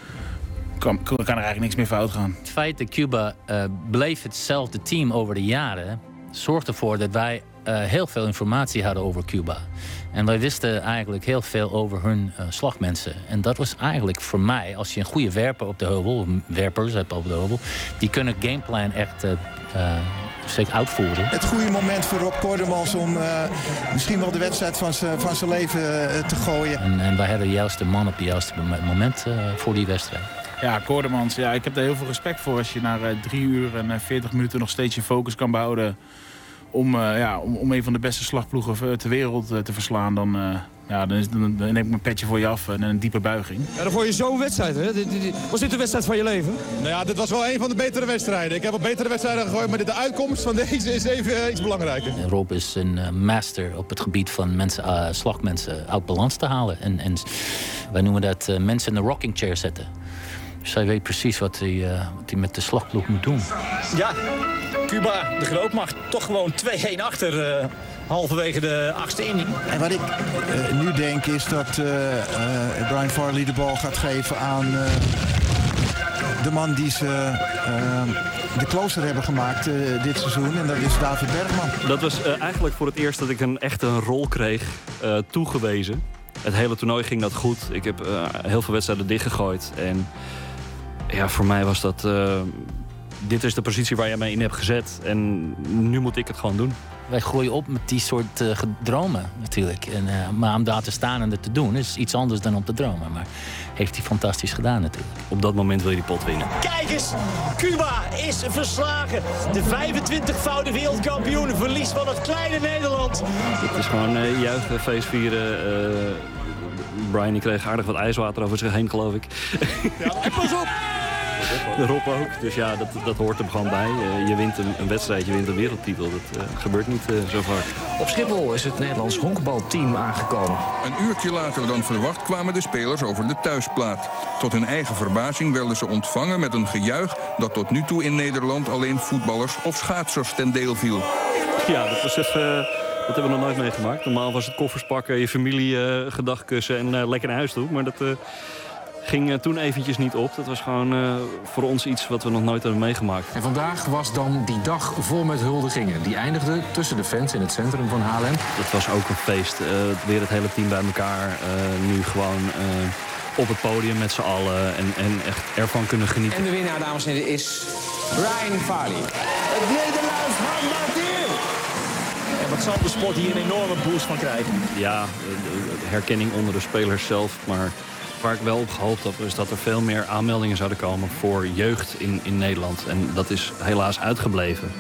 kan, kan er eigenlijk niks meer fout gaan. Het feit dat Cuba uh, bleef hetzelfde team over de jaren zorgde ervoor dat wij uh, heel veel informatie hadden over Cuba. En wij wisten eigenlijk heel veel over hun uh, slagmensen. En dat was eigenlijk voor mij, als je een goede werper op de heuvel, werpers hebt op de heuvel, die kunnen gameplan echt uh, uh, zeker uitvoeren. Het goede moment voor Rob Kordemans om uh, misschien wel de wedstrijd van van zijn leven uh, te gooien. En, en wij hadden juist de man op het juiste moment uh, voor die wedstrijd. Ja, Koordemans, ja, ik heb daar heel veel respect voor als je na uh, drie uur en uh, veertig minuten nog steeds je focus kan behouden om, uh, ja, om, om een van de beste slagploegen ter wereld uh, te verslaan. Dan, uh, ja, dan, is, dan, dan neem ik mijn petje voor je af en een diepe buiging. Ja, dan voor je zo'n wedstrijd, hè? Was dit de wedstrijd van je leven? Nou ja, dit was wel een van de betere wedstrijden. Ik heb op betere wedstrijden gegooid, maar de uitkomst van deze is even uh, iets belangrijker. Rob is een uh, master op het gebied van mensen, uh, slagmensen uit balans te halen. En, en wij noemen dat uh, mensen in de rocking chair zetten. Dus hij weet precies wat hij, uh, wat hij met de slagploeg moet doen. Ja, Cuba, de grootmacht, toch gewoon twee-een achter... Uh... halverwege de achtste inning. En wat ik uh, nu denk is dat uh, uh, Brian Farley de bal gaat geven aan uh, de man die ze uh, de closer hebben gemaakt uh, dit seizoen. En dat is David Bergman. Dat was uh, eigenlijk voor het eerst dat ik een echt een rol kreeg uh, toegewezen. Het hele toernooi ging dat goed. Ik heb uh, heel veel wedstrijden dichtgegooid. En ja, voor mij was dat... Uh, dit is de positie waar jij mij in hebt gezet. En nu moet ik het gewoon doen. Wij groeien op met die soort uh, dromen natuurlijk. En, uh, maar om daar te staan en het te doen is iets anders dan om te dromen. Maar heeft hij fantastisch gedaan natuurlijk. Op dat moment wil je die pot winnen. Kijk eens, Cuba is verslagen. De vijfentwintigvoudige wereldkampioen verliest van het kleine Nederland. Het is gewoon uh, juichen, feestvieren. Uh, Brian die kreeg aardig wat ijswater over zich heen, geloof ik. Ja, en pas op! Rob ook. Dus ja, dat, dat hoort er gewoon bij. Uh, je wint een, een wedstrijd, je wint een wereldtitel. Dat uh, gebeurt niet uh, zo vaak. Op Schiphol is het Nederlands honkbalteam aangekomen. Een uurtje later dan verwacht kwamen de spelers over de thuisplaat. Tot hun eigen verbazing werden ze ontvangen met een gejuich... dat tot nu toe in Nederland alleen voetballers of schaatsers ten deel viel. Ja, dat was even... Dat hebben we nog nooit meegemaakt. Normaal was het koffers pakken, je familie uh, gedag kussen en uh, lekker naar huis toe. Maar dat... Uh, ging uh, toen eventjes niet op. Dat was gewoon uh, voor ons iets wat we nog nooit hebben meegemaakt. En vandaag was dan die dag vol met huldigingen. Die eindigde tussen de fans in het centrum van Haarlem. Het was ook een feest. Uh, weer het hele team bij elkaar. Uh, nu gewoon uh, op het podium met z'n allen. En, en echt ervan kunnen genieten. En de winnaar, dames en heren, is Brian Farley. Het Nederlands handbalteam! En wat zal de sport hier een enorme boost van krijgen? Ja, herkenning onder de spelers zelf, maar... Waar ik wel op gehoopt heb, is dat er veel meer aanmeldingen zouden komen voor jeugd in, in Nederland. En dat is helaas uitgebleven.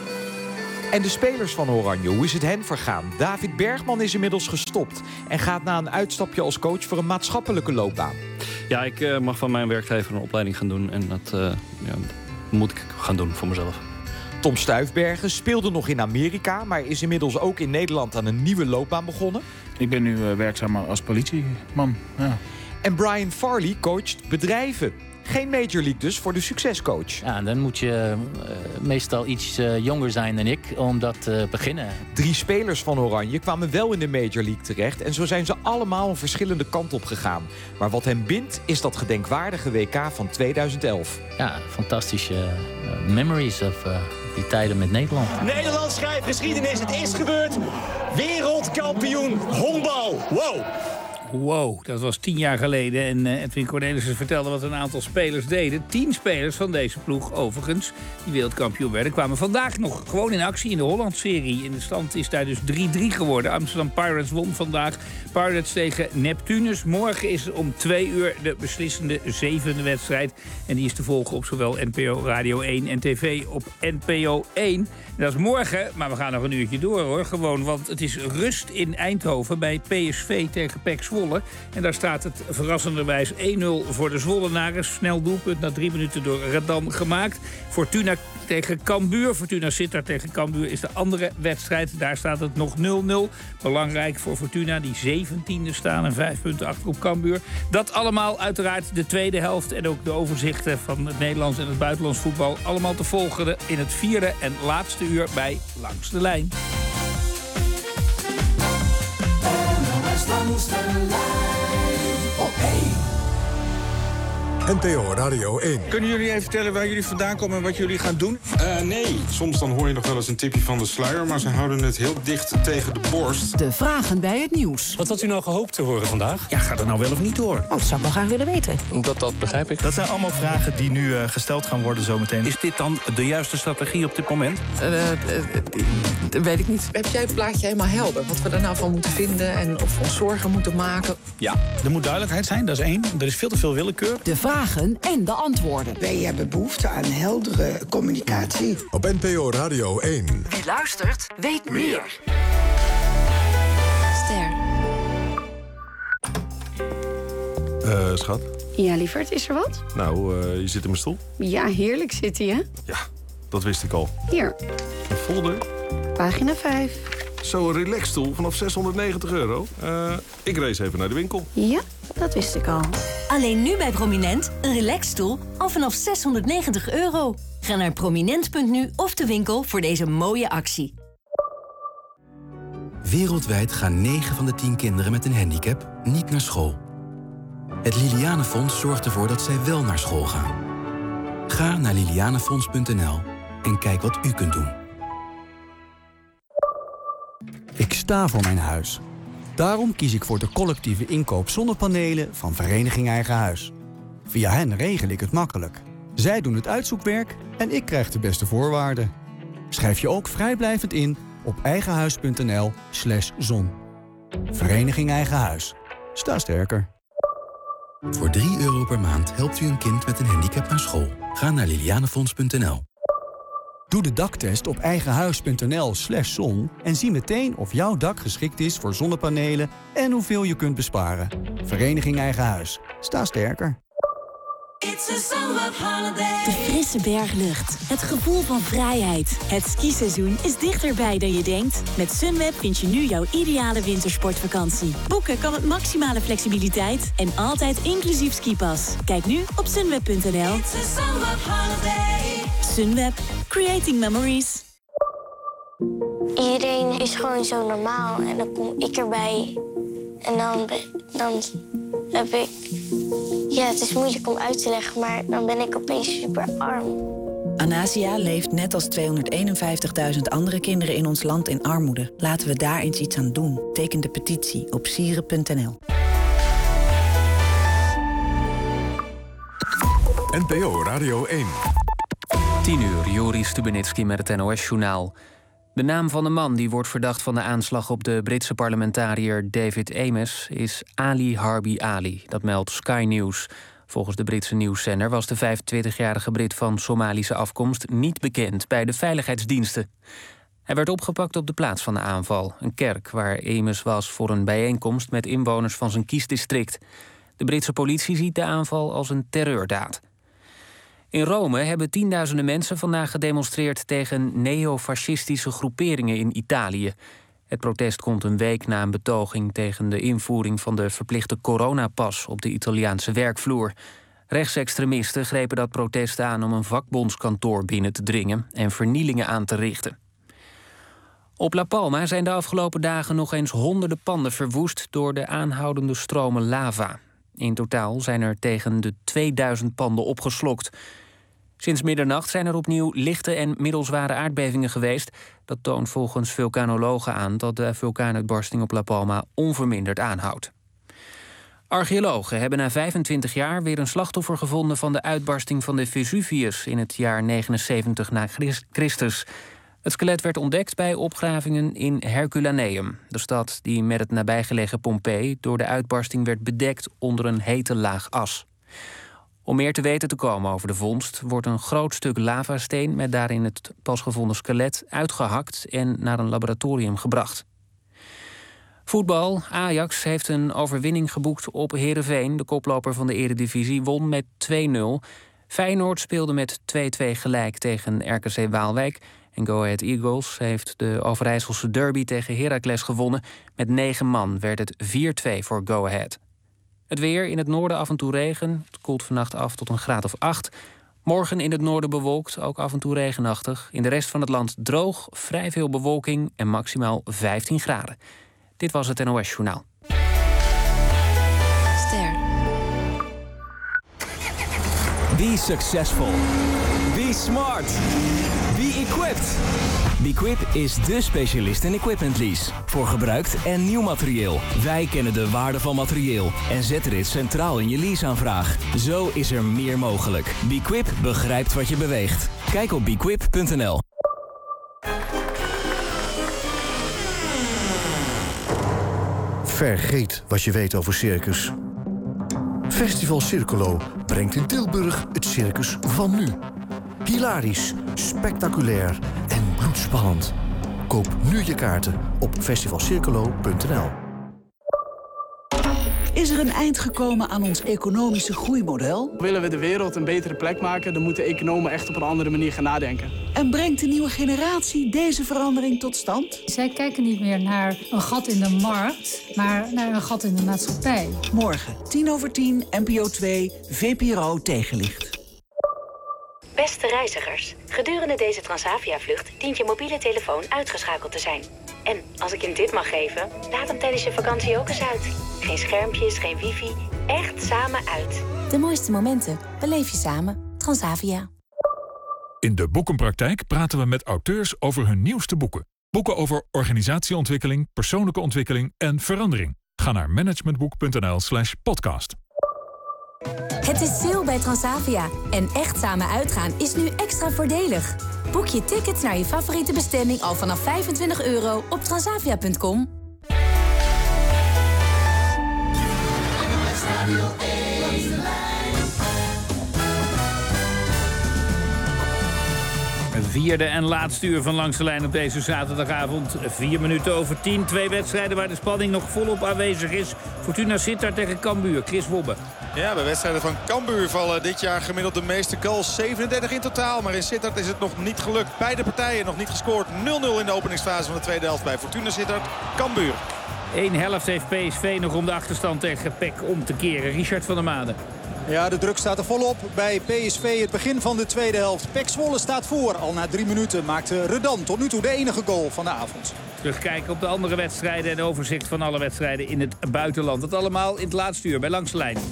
En de spelers van Oranje, hoe is het hen vergaan? David Bergman is inmiddels gestopt en gaat na een uitstapje als coach voor een maatschappelijke loopbaan. Ja, ik uh, mag van mijn werkgever een opleiding gaan doen en dat uh, ja, moet ik gaan doen voor mezelf. Tom Stuyfbergen speelde nog in Amerika, maar is inmiddels ook in Nederland aan een nieuwe loopbaan begonnen. Ik ben nu uh, werkzaam als politieman, ja. En Brian Farley coacht bedrijven. Geen Major League dus voor de succescoach. Ja, dan moet je uh, meestal iets uh, jonger zijn dan ik om dat te uh, beginnen. Drie spelers van Oranje kwamen wel in de Major League terecht. En zo zijn ze allemaal een verschillende kant op gegaan. Maar wat hen bindt is dat gedenkwaardige W K van tweeduizend elf. Ja, fantastische uh, memories of uh, die tijden met Nederland. Nederland schrijft geschiedenis, het is gebeurd. Wereldkampioen honkbal. Wow! Wow, dat was tien jaar geleden. En uh, Edwin Cornelissen vertelde wat een aantal spelers deden. Tien spelers van deze ploeg, overigens, die wereldkampioen werden, kwamen vandaag nog gewoon in actie in de Holland-serie. In de stand is daar dus drie drie geworden. Amsterdam Pirates won vandaag. Pirates tegen Neptunus. Morgen is om twee uur de beslissende zevende wedstrijd. En die is te volgen op zowel N P O Radio één en tv op N P O één. En dat is morgen, maar we gaan nog een uurtje door hoor. Gewoon, want het is rust in Eindhoven bij P S V tegen P E C Zwolle. En daar staat het verrassenderwijs één nul voor de Zwollenaren. Snel doelpunt na drie minuten door Radan gemaakt. Fortuna tegen Cambuur. Fortuna Sittard tegen Cambuur is de andere wedstrijd. Daar staat het nog nul nul. Belangrijk voor Fortuna, die zeventiende staan en vijf punten achter op Cambuur. Dat allemaal uiteraard de tweede helft en ook de overzichten van het Nederlands en het buitenlands voetbal. Allemaal te volgen in het vierde en laatste uur bij Langs de Lijn. Langs de lijn op één. N P O Radio één. Kunnen jullie even vertellen waar jullie vandaan komen en wat jullie gaan doen? Uh, nee, soms dan hoor je nog wel eens een tipje van de sluier, maar ze houden het heel dicht tegen de borst. De vragen bij het nieuws. Wat had u nou gehoopt te horen vandaag? Ja, gaat het nou wel of niet door? Oh, dat zou ik wel graag willen weten. Dat, dat begrijp ik. Dat zijn allemaal vragen die nu uh, gesteld gaan worden zometeen. Is dit dan de juiste strategie op dit moment? Uh, uh, uh, weet ik niet. Heb jij het plaatje helemaal helder? Wat we er nou van moeten vinden en of we ons zorgen moeten maken? Ja, er moet duidelijkheid zijn, dat is één. Er is veel te veel willekeur. De vraag vragen en de antwoorden. Wij hebben behoefte aan heldere communicatie. Op N P O Radio één. Wie luistert, weet meer. Ster. Uh, schat? Ja, lieverd, is er wat? Nou, uh, je zit in mijn stoel. Ja, heerlijk zit hij, hè? Ja, dat wist ik al. Hier. Een folder? Pagina vijf. Zo'n relaxstoel vanaf zeshonderdnegentig euro. Uh, ik race even naar de winkel. Ja, dat wist ik al. Alleen nu bij Prominent, een relaxstoel al vanaf zeshonderdnegentig euro. Ga naar prominent punt nu of de winkel voor deze mooie actie. Wereldwijd gaan negen van de tien kinderen met een handicap niet naar school. Het Lilianenfonds zorgt ervoor dat zij wel naar school gaan. Ga naar lilianenfonds punt n l en kijk wat u kunt doen. Ik sta voor mijn huis. Daarom kies ik voor de collectieve inkoop zonnepanelen van Vereniging Eigen Huis. Via hen regel ik het makkelijk. Zij doen het uitzoekwerk en ik krijg de beste voorwaarden. Schrijf je ook vrijblijvend in op eigenhuis punt n l slash zon. Vereniging Eigen Huis. Sta sterker. Voor drie euro per maand helpt u een kind met een handicap naar school. Ga naar lilianenfonds punt n l. Doe de daktest op eigenhuis punt n l slash zon en zie meteen of jouw dak geschikt is voor zonnepanelen en hoeveel je kunt besparen. Vereniging Eigen Huis. Sta sterker. De frisse berglucht, het gevoel van vrijheid. Het skiseizoen is dichterbij dan je denkt. Met Sunweb vind je nu jouw ideale wintersportvakantie. Boeken kan met maximale flexibiliteit en altijd inclusief skipas. Kijk nu op sunweb punt n l. Sunweb, creating memories. Iedereen is gewoon zo normaal en dan kom ik erbij. En dan, dan heb ik... Ja, het is moeilijk om uit te leggen, maar dan ben ik opeens super arm. Anasia leeft net als tweehonderdeenenvijftigduizend andere kinderen in ons land in armoede. Laten we daar eens iets aan doen. Teken de petitie op sieren punt n l. N P O Radio één. tien uur, Joris Stubenitski met het N O S-journaal. De naam van de man die wordt verdacht van de aanslag op de Britse parlementariër David Amess is Ali Harbi Ali. Dat meldt Sky News. Volgens de Britse nieuwszender was de vijfentwintigjarige Brit van Somalische afkomst niet bekend bij de veiligheidsdiensten. Hij werd opgepakt op de plaats van de aanval, een kerk waar Amess was voor een bijeenkomst met inwoners van zijn kiesdistrict. De Britse politie ziet de aanval als een terreurdaad. In Rome hebben tienduizenden mensen vandaag gedemonstreerd tegen neofascistische groeperingen in Italië. Het protest komt een week na een betoging tegen de invoering van de verplichte coronapas op de Italiaanse werkvloer. Rechtsextremisten grepen dat protest aan om een vakbondskantoor binnen te dringen en vernielingen aan te richten. Op La Palma zijn de afgelopen dagen nog eens honderden panden verwoest door de aanhoudende stromen lava. In totaal zijn er tegen de tweeduizend panden opgeslokt. Sinds middernacht zijn er opnieuw lichte en middelzware aardbevingen geweest. Dat toont volgens vulkanologen aan dat de vulkaanuitbarsting op La Palma onverminderd aanhoudt. Archeologen hebben na vijfentwintig jaar weer een slachtoffer gevonden van de uitbarsting van de Vesuvius in het jaar negenenzeventig na Christus. Het skelet werd ontdekt bij opgravingen in Herculaneum, de stad die met het nabijgelegen Pompeii door de uitbarsting werd bedekt onder een hete laag as. Om meer te weten te komen over de vondst wordt een groot stuk lavasteen met daarin het pas gevonden skelet uitgehakt en naar een laboratorium gebracht. Voetbal. Ajax heeft een overwinning geboekt op Heerenveen. De koploper van de Eredivisie won met twee nul. Feyenoord speelde met twee-twee gelijk tegen R K C Waalwijk. En Go Ahead Eagles heeft de Overijsselse derby tegen Heracles gewonnen. Met negen man werd het vier-twee voor Go Ahead. Het weer, in het noorden af en toe regen. Het koelt vannacht af tot een graad of acht. Morgen in het noorden bewolkt, ook af en toe regenachtig. In de rest van het land droog, vrij veel bewolking en maximaal vijftien graden. Dit was het N O S-journaal. Ster. Be successful. Be smart. Be equipped. Bequip is dé specialist in equipment lease. Voor gebruikt en nieuw materieel. Wij kennen de waarde van materieel en zetten dit centraal in je leaseaanvraag. Zo is er meer mogelijk. Bequip begrijpt wat je beweegt. Kijk op bequip punt n l. Vergeet wat je weet over circus. Festival Circolo brengt in Tilburg het circus van nu. Hilarisch, spectaculair en bloedspannend. Koop nu je kaarten op festivalcircolo punt n l. Is er een eind gekomen aan ons economische groeimodel? Willen we de wereld een betere plek maken, dan moeten economen echt op een andere manier gaan nadenken. En brengt de nieuwe generatie deze verandering tot stand? Zij kijken niet meer naar een gat in de markt, maar naar een gat in de maatschappij. Morgen, tien over tien, N P O twee, V P R O Tegenlicht. Beste reizigers, gedurende deze Transavia-vlucht dient je mobiele telefoon uitgeschakeld te zijn. En als ik je een tip mag geven, laat hem tijdens je vakantie ook eens uit. Geen schermpjes, geen wifi, echt samen uit. De mooiste momenten beleef je samen. Transavia. In de Boekenpraktijk praten we met auteurs over hun nieuwste boeken. Boeken over organisatieontwikkeling, persoonlijke ontwikkeling en verandering. Ga naar managementboek punt n l slash podcast. Het is sale bij Transavia. En echt samen uitgaan is nu extra voordelig. Boek je tickets naar je favoriete bestemming al vanaf vijfentwintig euro op transavia punt com. Vierde en laatste uur van Langs de Lijn op deze zaterdagavond. Vier minuten over tien. Twee wedstrijden waar de spanning nog volop aanwezig is. Fortuna Sittard tegen Cambuur. Chris Wobbe. Ja, bij wedstrijden van Cambuur vallen dit jaar gemiddeld de meeste goals. zevenendertig in totaal, maar in Sittard is het nog niet gelukt. Beide partijen nog niet gescoord. nul nul in de openingsfase van de tweede helft bij Fortuna Sittard. Cambuur. Eén helft heeft P S V nog om de achterstand tegen P E C om te keren. Richard van der Made. Ja, de druk staat er volop bij P S V. Het begin van de tweede helft. P E C Zwolle staat voor. Al na drie minuten maakte Redan tot nu toe de enige goal van de avond. Terugkijken op de andere wedstrijden en overzicht van alle wedstrijden in het buitenland. Dat allemaal in het laatste uur bij Langs de Lijn.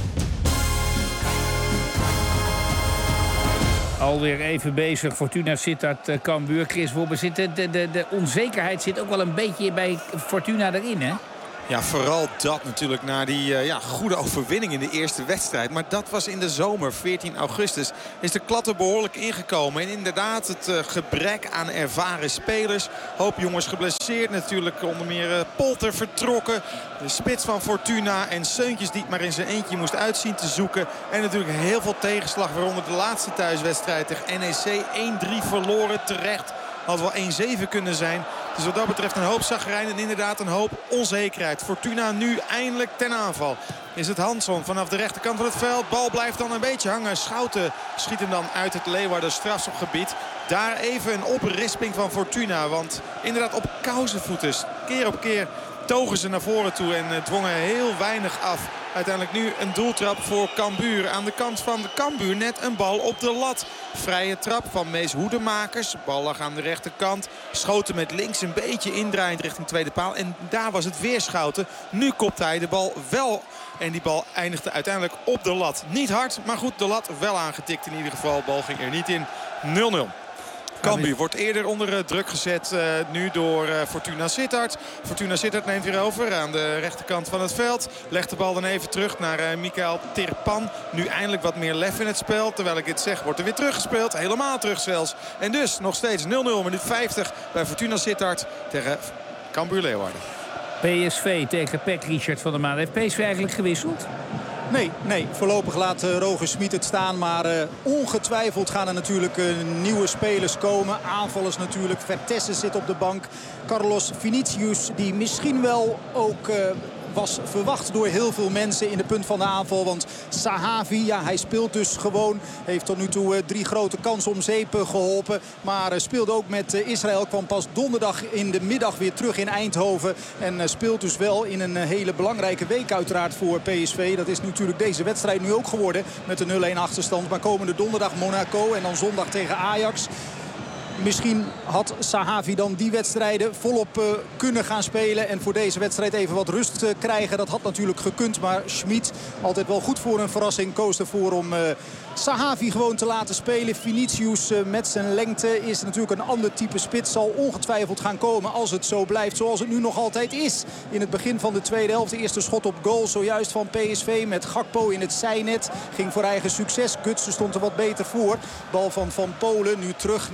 Alweer even bezig. Fortuna Sittard, Cambuur. Chris Wobbe, zit de, de, de onzekerheid zit ook wel een beetje bij Fortuna erin, hè? Ja, vooral dat natuurlijk na die uh, ja, goede overwinning in de eerste wedstrijd. Maar dat was in de zomer, veertien augustus, is de klad er behoorlijk ingekomen. En inderdaad het uh, gebrek aan ervaren spelers. Hoop jongens geblesseerd natuurlijk. Onder meer uh, Polter vertrokken. De spits van Fortuna en Seuntjes die het maar in zijn eentje moest uitzien te zoeken. En natuurlijk heel veel tegenslag, waaronder de laatste thuiswedstrijd tegen N E C. één drie verloren, terecht. Had wel één zeven kunnen zijn. Dus wat dat betreft een hoop zagrijn en inderdaad een hoop onzekerheid. Fortuna nu eindelijk ten aanval. Is het Hansson vanaf de rechterkant van het veld. Bal blijft dan een beetje hangen. Schouten schiet hem dan uit het Leeuwarden strafschopgebied. Daar even een oprisping van Fortuna. Want inderdaad op kousenvoeten. Keer op keer togen ze naar voren toe en dwongen heel weinig af. Uiteindelijk nu een doeltrap voor Cambuur. Aan de kant van de Cambuur net een bal op de lat. Vrije trap van Mees Hoedemakers. Bal lag aan de rechterkant. Schoten met links een beetje indraaiend richting tweede paal. En daar was het weer Schouten. Nu kopt hij de bal wel. En die bal eindigde uiteindelijk op de lat. Niet hard, maar goed, de lat wel aangetikt in ieder geval. Bal ging er niet in. nul nul. Cambuur wordt eerder onder uh, druk gezet uh, nu door uh, Fortuna Sittard. Fortuna Sittard neemt weer over aan de rechterkant van het veld. Legt de bal dan even terug naar uh, Mikael Tirpan. Nu eindelijk wat meer lef in het spel. Terwijl ik dit zeg, wordt er weer teruggespeeld. Helemaal terug zelfs. En dus nog steeds nul nul, minuut vijftig bij Fortuna Sittard tegen Cambuur Leeuwarden. P S V tegen P E C, Richard van der Maan. Heeft P S V eigenlijk gewisseld? Nee, nee, voorlopig laat uh, Roger Smit het staan. Maar uh, ongetwijfeld gaan er natuurlijk uh, nieuwe spelers komen. Aanvallers natuurlijk. Vertessen zit op de bank. Carlos Vinicius, die misschien wel ook Uh, was verwacht door heel veel mensen in de punt van de aanval. Want Sahavi, ja, hij speelt dus gewoon. Heeft tot nu toe uh, drie grote kansen om zeep uh, geholpen. Maar uh, speelde ook met uh, Israël. Kwam pas donderdag in de middag weer terug in Eindhoven. En uh, speelt dus wel in een uh, hele belangrijke week uiteraard voor P S V. Dat is natuurlijk deze wedstrijd nu ook geworden. Met een nul-een achterstand. Maar komende donderdag Monaco en dan zondag tegen Ajax. Misschien had Sahavi dan die wedstrijden volop uh, kunnen gaan spelen. En voor deze wedstrijd even wat rust uh, krijgen. Dat had natuurlijk gekund. Maar Schmid, altijd wel goed voor een verrassing, koos ervoor om uh, Sahavi gewoon te laten spelen. Vinicius uh, met zijn lengte is natuurlijk een ander type spits. Zal ongetwijfeld gaan komen als het zo blijft zoals het nu nog altijd is. In het begin van de tweede helft. De eerste schot op goal zojuist van P S V met Gakpo in het zijnet. Ging voor eigen succes. Gutsen stond er wat beter voor. Bal van Van Polen nu terug naar Uh,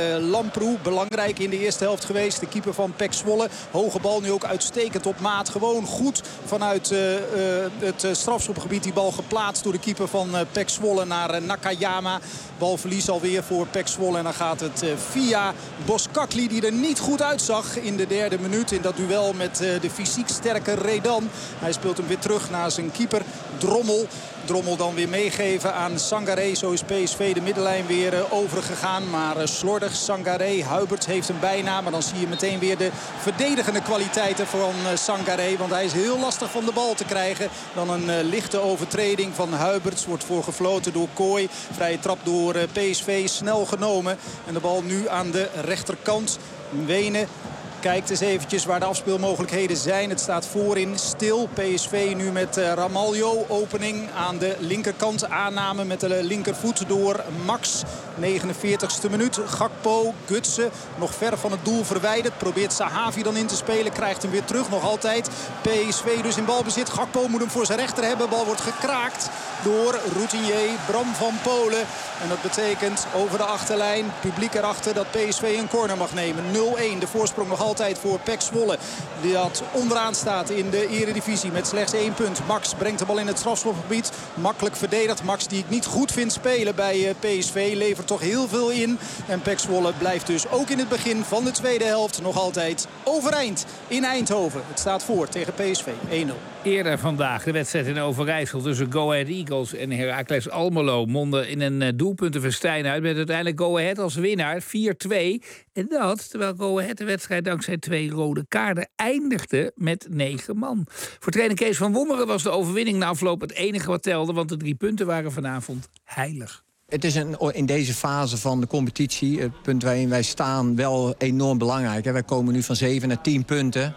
Lamproe. Belangrijk in de eerste helft geweest. De keeper van P E C Zwolle. Hoge bal nu ook uitstekend op maat. Gewoon goed vanuit uh, uh, het uh, strafschopgebied. Die bal geplaatst door de keeper van uh, P E C Zwolle naar uh, Nakayama. Balverlies alweer voor P E C Zwolle. En dan gaat het uh, via Boskakli, die er niet goed uitzag in de derde minuut. In dat duel met uh, de fysiek sterke Redan. Hij speelt hem weer terug naar zijn keeper Drommel. Drommel dan weer meegeven aan Sangaré. Zo is P S V de middenlijn weer uh, overgegaan. Maar uh, slordig Sangaré. Huiberts heeft hem bijna. Maar dan zie je meteen weer de verdedigende kwaliteiten van uh, Sangaré. Want hij is heel lastig van de bal te krijgen. Dan een uh, lichte overtreding van Huiberts. Wordt voorgefloten door Kooi. Vrije trap door uh, P S V. Snel genomen. En de bal nu aan de rechterkant. Wenen kijkt eens eventjes waar de afspeelmogelijkheden zijn. Het staat voorin stil. P S V nu met uh, Ramaljo. Opening aan de linkerkant. Aanname met de linkervoet door Max. negenenveertigste minuut. Gakpo, Gutsen. Nog ver van het doel verwijderd. Probeert Sahavi dan in te spelen. Krijgt hem weer terug. Nog altijd P S V dus in balbezit. Gakpo moet hem voor zijn rechter hebben. Bal wordt gekraakt door routinier Bram van Polen. En dat betekent over de achterlijn. Publiek erachter dat P S V een corner mag nemen. nul-één. De voorsprong nog altijd voor P E C Zwolle. Die dat onderaan staat in de eredivisie met slechts één punt. Max brengt de bal in het strafschopgebied. Makkelijk verdedigd. Max, die ik niet goed vind spelen bij P S V, levert toch heel veel in. En P E C Zwolle blijft dus ook in het begin van de tweede helft nog altijd overeind in Eindhoven. Het staat voor tegen P S V één nul. Eerder vandaag de wedstrijd in Overijssel tussen Go Ahead Eagles en Heracles Almelo mondde in een doelpuntenfestijn uit met uiteindelijk Go Ahead als winnaar vier twee. En dat terwijl Go Ahead de wedstrijd dankzij twee rode kaarten eindigde met negen man. Voor trainer Kees van Wommeren was de overwinning na afloop het enige wat telde, want de drie punten waren vanavond heilig. Het is een, in deze fase van de competitie, het punt waarin wij staan, wel enorm belangrijk. Wij komen nu van zeven naar tien punten.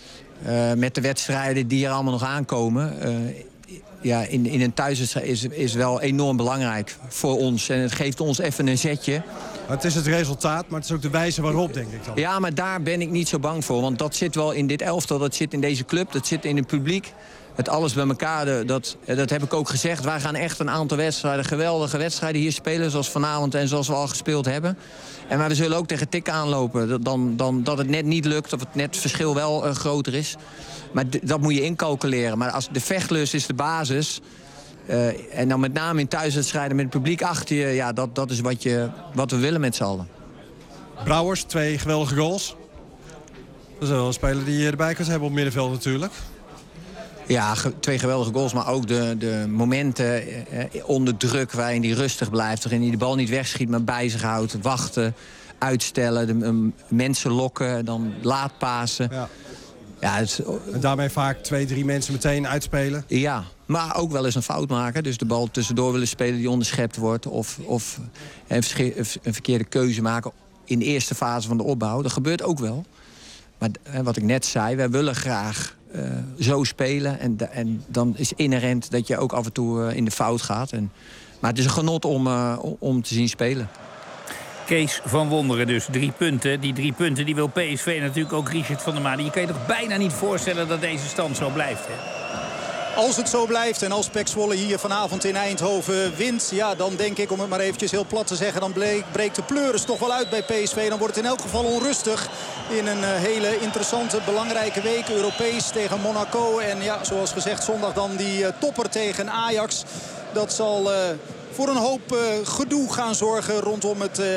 Uh, met de wedstrijden die er allemaal nog aankomen. Uh, ja, in, in een thuiswedstrijd is, is wel enorm belangrijk voor ons. En het geeft ons even een zetje. Het is het resultaat, maar het is ook de wijze waarop, denk ik dan. Ja, maar daar ben ik niet zo bang voor. Want dat zit wel in dit elftal, dat zit in deze club, dat zit in het publiek. Het alles bij elkaar, dat, dat heb ik ook gezegd. Wij gaan echt een aantal wedstrijden, geweldige wedstrijden hier spelen. Zoals vanavond en zoals we al gespeeld hebben. En maar we zullen ook tegen tik aanlopen. Dan, dan, dat het net niet lukt, of het net verschil wel uh, groter is. Maar d- dat moet je incalculeren. Maar als de vechtlust is de basis. Uh, en dan met name in thuiswedstrijden met het publiek achter je. Ja, dat, dat is wat, je, wat we willen met z'n allen. Brouwers, twee geweldige goals. Dat is wel een speler die je erbij kunt hebben op middenveld natuurlijk. Ja, ge- twee geweldige goals, maar ook de, de momenten eh, onder druk waarin hij rustig blijft. Waarin hij de bal niet wegschiet, maar bij zich houdt. Wachten, uitstellen, de, um, mensen lokken, dan laat pasen. Ja. Ja, het, en daarmee vaak twee, drie mensen meteen uitspelen. Ja, maar ook wel eens een fout maken. Dus de bal tussendoor willen spelen die onderschept wordt. Of, of een, een verkeerde keuze maken in de eerste fase van de opbouw. Dat gebeurt ook wel. Maar wat ik net zei, wij willen graag uh, zo spelen. En, en dan is inherent dat je ook af en toe uh, in de fout gaat. En, maar het is een genot om, uh, om te zien spelen. Kees van Wonderen dus, drie punten. Die drie punten die wil P S V natuurlijk ook Richard van der Maan. Je kan je toch bijna niet voorstellen dat deze stand zo blijft, hè? Als het zo blijft en als P E C Zwolle hier vanavond in Eindhoven wint... ja, dan denk ik, om het maar eventjes heel plat te zeggen... dan bleek, breekt de pleuris toch wel uit bij P S V. Dan wordt het in elk geval onrustig in een uh, hele interessante, belangrijke week. Europees tegen Monaco. En ja, zoals gezegd, zondag dan die uh, topper tegen Ajax. Dat zal uh, voor een hoop uh, gedoe gaan zorgen rondom het... Uh,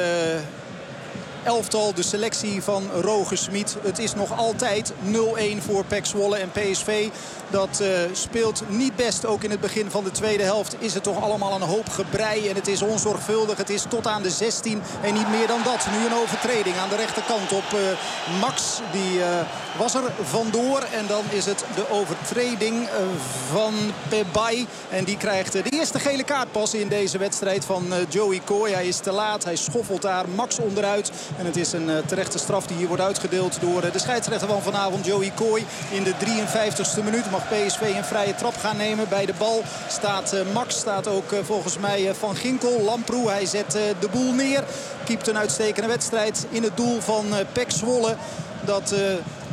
elftal, de selectie van Roger Smit. Het is nog altijd nul-één voor P E C Zwolle en P S V. Dat uh, speelt niet best. Ook in het begin van de tweede helft is het toch allemaal een hoop gebrei. En het is onzorgvuldig. Het is tot aan de zestien en niet meer dan dat. Nu een overtreding aan de rechterkant op uh, Max. Die uh, was er vandoor. En dan is het de overtreding uh, van Pebay. En die krijgt uh, de eerste gele kaart pas in deze wedstrijd van uh, Joey Kooi. Hij is te laat. Hij schoffelt daar Max onderuit. En het is een uh, terechte straf die hier wordt uitgedeeld door uh, de scheidsrechter van vanavond, Joey Kooi. In de drieënvijftigste minuut mag P S V een vrije trap gaan nemen. Bij de bal staat uh, Max, staat ook uh, volgens mij uh, Van Ginkel. Lamproe, hij zet uh, de boel neer. Keept een uitstekende wedstrijd in het doel van uh, P E C Zwolle. Dat... Uh,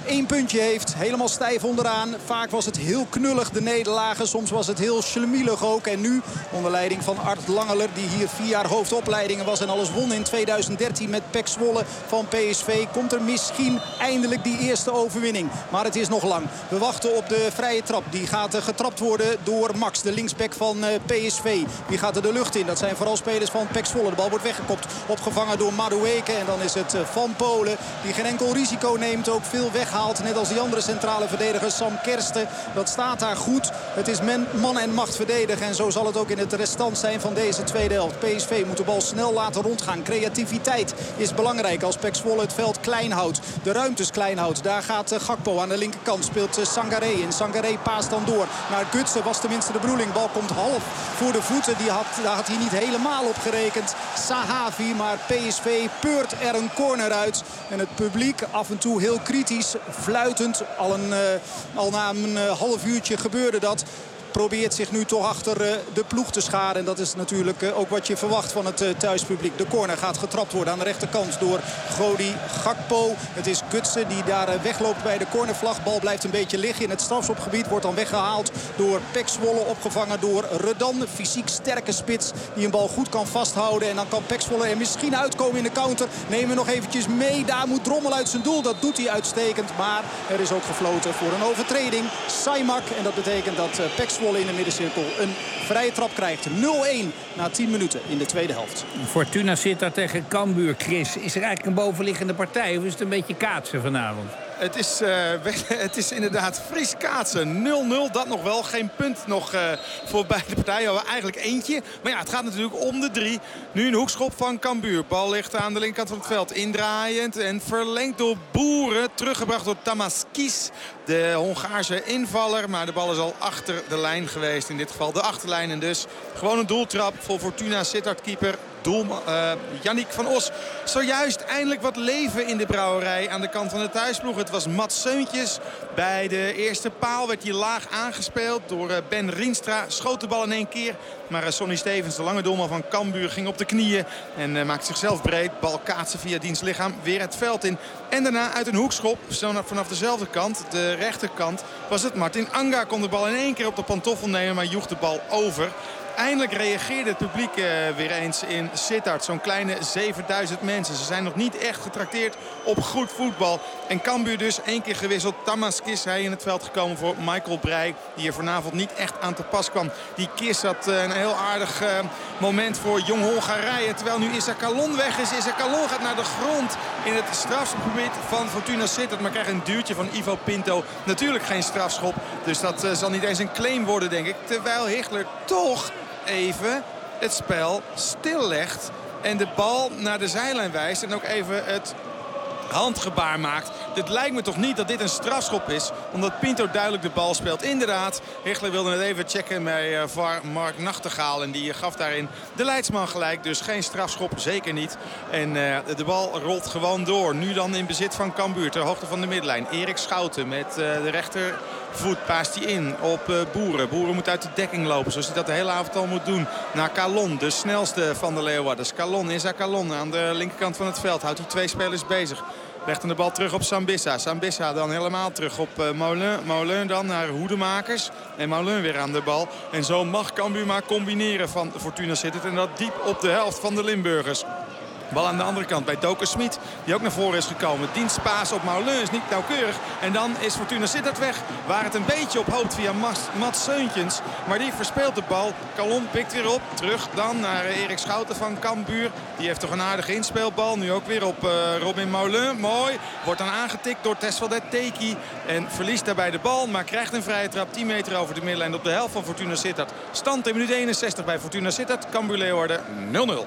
één puntje heeft. Helemaal stijf onderaan. Vaak was het heel knullig, de nederlagen. Soms was het heel schlemielig ook. En nu, onder leiding van Art Langeler, die hier vier jaar hoofdopleidingen was en alles won in tweeduizend dertien met P E C Zwolle van P S V, komt er misschien eindelijk die eerste overwinning. Maar het is nog lang. We wachten op de vrije trap. Die gaat getrapt worden door Max, de linksback van P S V. Die gaat er de lucht in. Dat zijn vooral spelers van P E C Zwolle. De bal wordt weggekopt. Opgevangen door Madueke. En dan is het Van Polen, die geen enkel risico neemt. Ook veel weghaalt. Net als die andere centrale verdediger Sam Kersten. Dat staat daar goed. Het is men, man en macht verdedigen. En zo zal het ook in het restant zijn van deze tweede helft. P S V moet de bal snel laten rondgaan. Creativiteit is belangrijk als P E C Zwolle het veld klein houdt. De ruimtes klein houdt. Daar gaat Gakpo aan de linkerkant. Speelt Sangaré in. Sangaré paast dan door naar Gutsen. Was tenminste de bedoeling. Bal komt half voor de voeten. Die had, daar had hij niet helemaal op gerekend. Sahavi, maar P S V peurt er een corner uit. En het publiek af en toe heel kritisch, fluitend. Al, een, uh, al na een uh, half uurtje gebeurde dat. Probeert zich nu toch achter uh, de ploeg te scharen. En dat is natuurlijk uh, ook wat je verwacht van het uh, thuispubliek. De corner gaat getrapt worden aan de rechterkant door Godi Gakpo. Het is Gutsen die daar uh, wegloopt bij de cornervlag. Bal blijft een beetje liggen in het strafschopgebied. Wordt dan weggehaald door P E C Zwolle. Opgevangen door Redan. Fysiek sterke spits die een bal goed kan vasthouden. En dan kan P E C Zwolle er misschien uitkomen in de counter. Nemen we nog eventjes mee. Daar moet Drommel uit zijn doel. Dat doet hij uitstekend. Maar er is ook gefloten voor een overtreding. Saimak. En dat betekent dat uh, P E C Zwolle in de middencirkel een vrije trap krijgt. nul één na tien minuten in de tweede helft. Fortuna zit daar tegen Cambuur, Chris. Is er eigenlijk een bovenliggende partij of is het een beetje kaatsen vanavond? Het is, uh, het is inderdaad fris kaatsen. nul nul, dat nog wel. Geen punt nog uh, voor beide partijen. Eigenlijk eentje. Maar ja, het gaat natuurlijk om de drie. Nu een hoekschop van Cambuur. Bal ligt aan de linkerkant van het veld. Indraaiend en verlengd door Boeren. Teruggebracht door Tamaskis, de Hongaarse invaller. Maar de bal is al achter de lijn geweest. In dit geval de achterlijn. En dus gewoon een doeltrap voor Fortuna Sittard-keeper Doel, uh, Yannick van Os. Zojuist eindelijk wat leven in de brouwerij aan de kant van de thuisploeg. Het was Mats Seuntjes. Bij de eerste paal werd hij laag aangespeeld door uh, Ben Rienstra. Schoot de bal in één keer. Maar uh, Sonny Stevens, de lange doelman van Cambuur, ging op de knieën. En uh, maakte zichzelf breed. Bal kaatsen via diens lichaam weer het veld in. En daarna uit een hoekschop, vanaf dezelfde kant, de rechterkant, was het Martin Anga. Kon de bal in één keer op de pantoffel nemen, maar joeg de bal over. Eindelijk reageerde het publiek uh, weer eens in Sittard. Zo'n kleine zevenduizend mensen. Ze zijn nog niet echt getrakteerd op goed voetbal. En Cambuur dus één keer gewisseld. Tamaskis hij in het veld gekomen voor Michael Breij. Die er vanavond niet echt aan te pas kwam. Die Kis had uh, een heel aardig uh, moment voor Jong Hongarije. Terwijl nu Issa Kalon weg is. Issa Kalon gaat naar de grond in het strafschopgebied van Fortuna Sittard. Maar krijgt een duwtje van Ivo Pinto. Natuurlijk geen strafschop. Dus dat uh, zal niet eens een claim worden, denk ik. Terwijl Hichler toch even het spel stillegt en de bal naar de zijlijn wijst en ook even het handgebaar maakt. Het lijkt me toch niet dat dit een strafschop is, omdat Pinto duidelijk de bal speelt. Inderdaad, Hichler wilde het even checken bij uh, V A R Mark Nachtegaal en die uh, gaf daarin de leidsman gelijk. Dus geen strafschop, zeker niet. En uh, de bal rolt gewoon door. Nu dan in bezit van Cambuur ter hoogte van de middenlijn. Erik Schouten met uh, de rechter voet paast hij in op uh, Boeren. Boeren moet uit de dekking lopen, zoals hij dat de hele avond al moet doen. Naar Calon, de snelste van de Leeuwarders. Calon is aan Calon aan de linkerkant van het veld. Houdt hij twee spelers bezig. Legt dan de bal terug op Sambissa. Sambissa dan helemaal terug op uh, Moulin. Moulin dan naar Hoedemakers. En Moulin weer aan de bal. En zo mag Cambuur maar combineren van Fortuna Sittard. En dat diep op de helft van de Limburgers. Bal aan de andere kant bij Doker Smit, die ook naar voren is gekomen. Dienstpaas op Moulin is niet nauwkeurig. En dan is Fortuna Sittard weg, waar het een beetje op hoopt via Mats Seuntjens. Maar die verspeelt de bal. Calon pikt weer op. Terug dan naar Erik Schouten van Cambuur. Die heeft toch een aardige inspeelbal. Nu ook weer op uh, Robin Moulin. Mooi. Wordt dan aangetikt door Tesfaldet Teki. En verliest daarbij de bal, maar krijgt een vrije trap. tien meter over de middenlijn op de helft van Fortuna Sittard. Stand in minuut eenenzestig bij Fortuna Sittard. Cambuur Leeuwarden nul nul.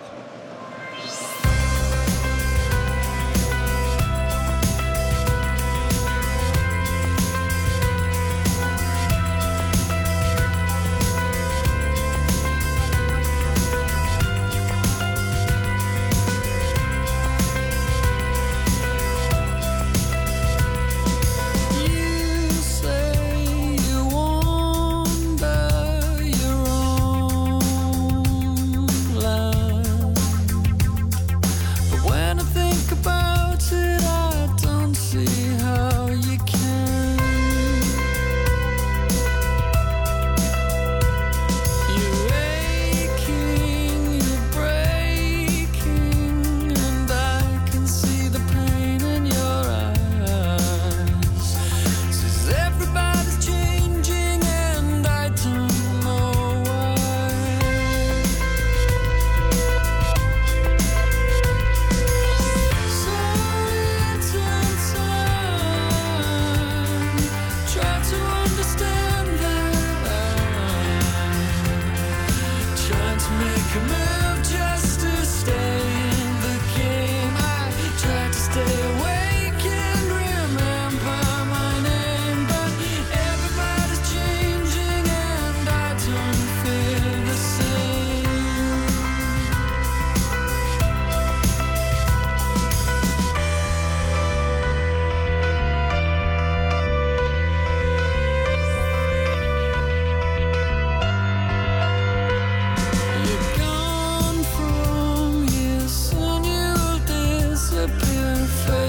Love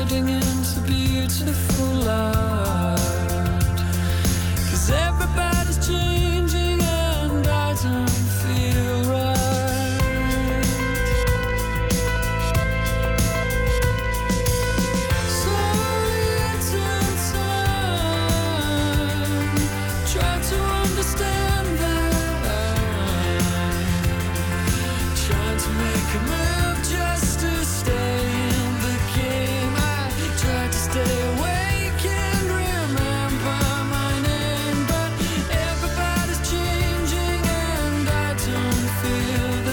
floating into beautiful light. 'Cause everybody's changing and I don't feel right. Slowly into time, try to understand that I'm trying to make a move just to stay in the game. I try to stay awake and remember my name, but everybody's changing and I don't feel the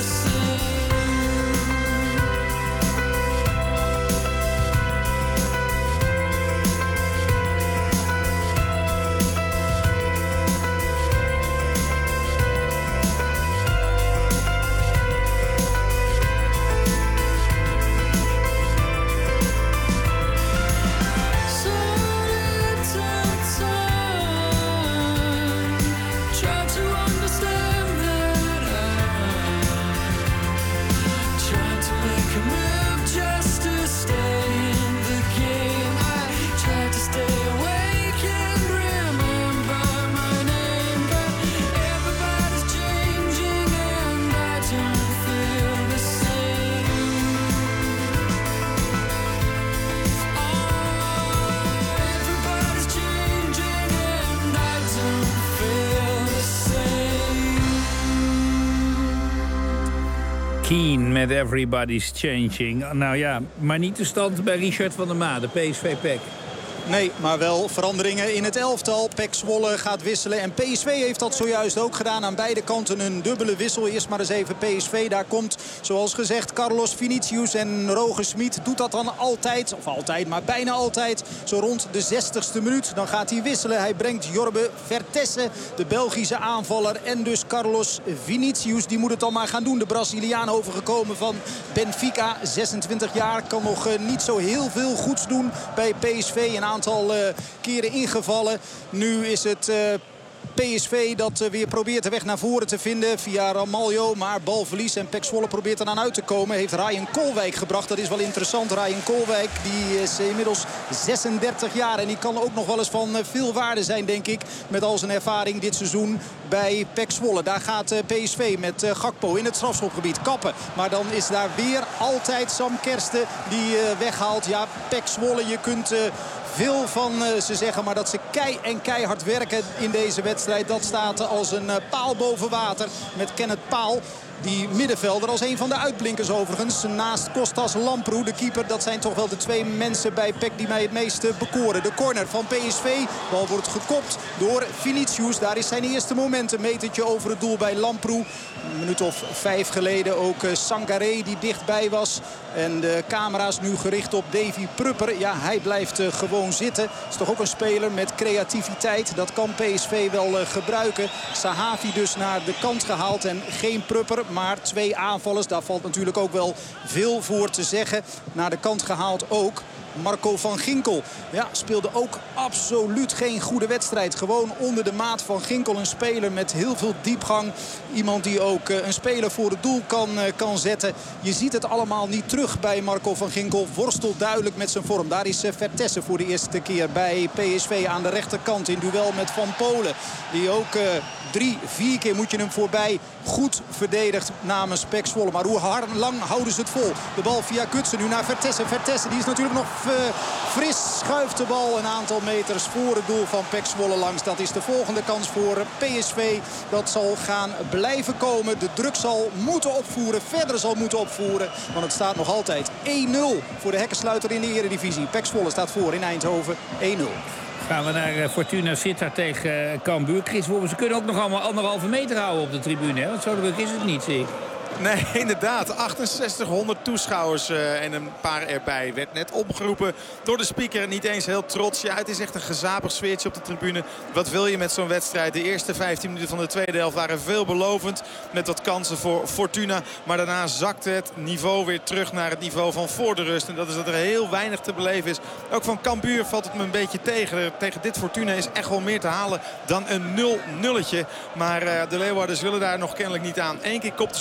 Keen met Everybody's Changing. Nou ja, maar niet de stand bij Richard van der Made, P S V P E C. Nee, maar wel veranderingen in het elftal. P E C Zwolle gaat wisselen. En P S V heeft dat zojuist ook gedaan. Aan beide kanten een dubbele wissel. Eerst maar eens even P S V. Daar komt, zoals gezegd, Carlos Vinicius en Roger Smit. Doet dat dan altijd, of altijd, maar bijna altijd. Zo rond de zestigste minuut. Dan gaat hij wisselen. Hij brengt Jorbe Vertessen, de Belgische aanvaller. En dus Carlos Vinicius. Die moet het dan maar gaan doen. De Braziliaan overgekomen van Benfica. zesentwintig jaar. Kan nog uh, niet zo heel veel goeds doen bij P S V. Een aantal uh, keren ingevallen. Nu is het uh, P S V dat uh, weer probeert de weg naar voren te vinden via Ramaljo. Maar balverlies en P E C Zwolle probeert er aan uit te komen. Heeft Ryan Koolwijk gebracht. Dat is wel interessant. Ryan Koolwijk die is inmiddels zesendertig jaar. En die kan ook nog wel eens van uh, veel waarde zijn, denk ik. Met al zijn ervaring dit seizoen bij P E C Zwolle. Daar gaat uh, P S V met uh, Gakpo in het strafschopgebied kappen. Maar dan is daar weer altijd Sam Kersten die uh, weghaalt. Ja, P E C Zwolle, je kunt... Uh, veel van uh, ze zeggen, maar dat ze kei en keihard werken in deze wedstrijd. Dat staat als een uh, paal boven water met Kenneth Paal. Die middenvelder als een van de uitblinkers overigens. Naast Kostas Lamproe, de keeper. Dat zijn toch wel de twee mensen bij P E C die mij het meeste bekoren. De corner van P S V. Bal wordt gekopt door Vinicius. Daar is zijn eerste moment. Een metertje over het doel bij Lamproe. Een minuut of vijf geleden ook uh, Sangaré die dichtbij was. En de camera's nu gericht op Davy Prupper. Ja, hij blijft uh, gewoon zitten. Is toch ook een speler met creativiteit. Dat kan P S V wel uh, gebruiken. Sahavi dus naar de kant gehaald. En geen Prupper, maar twee aanvallers. Daar valt natuurlijk ook wel veel voor te zeggen. Naar de kant gehaald ook Marco van Ginkel. Ja, speelde ook absoluut geen goede wedstrijd. Gewoon onder de maat van Ginkel. Een speler met heel veel diepgang. Iemand die ook uh, een speler voor het doel kan, uh, kan zetten. Je ziet het allemaal niet terug bij Marco van Ginkel. Worstelt duidelijk met zijn vorm. Daar is uh, Vertessen voor de eerste keer bij P S V aan de rechterkant. In duel met Van Polen. Die ook uh, drie, vier keer moet je hem voorbij. Goed verdedigd namens P E C Zwolle. Maar hoe hard, lang houden ze het vol? De bal via Kutsen nu naar Vertessen. Vertessen die is natuurlijk nog uh, fris. Schuift de bal een aantal meters voor het doel van P E C Zwolle langs. Dat is de volgende kans voor P S V. Dat zal gaan blijven komen. De druk zal moeten opvoeren. Verder zal moeten opvoeren. Want het staat nog altijd één nul voor de hekkensluiter in de Eredivisie. P E C Zwolle staat voor in Eindhoven één nul. Gaan we naar Fortuna Sittard tegen Cambuur. Chris, ze kunnen ook nog allemaal anderhalve meter houden op de tribune. Hè? Want zo druk is het niet, zie ik. Nee, inderdaad. achtenzestighonderd toeschouwers uh, en een paar erbij. Werd net opgeroepen door de speaker. Niet eens heel trots. Ja, het is echt een gezapig sfeertje op de tribune. Wat wil je met zo'n wedstrijd? De eerste vijftien minuten van de tweede helft waren veelbelovend. Met wat kansen voor Fortuna. Maar daarna zakte het niveau weer terug naar het niveau van voor de rust. En dat is dat er heel weinig te beleven is. Ook van Cambuur valt het me een beetje tegen. Tegen dit Fortuna is echt wel meer te halen dan een nul nulletje. Maar uh, de Leeuwarders willen daar nog kennelijk niet aan. Eén keer kopten ze op de lat.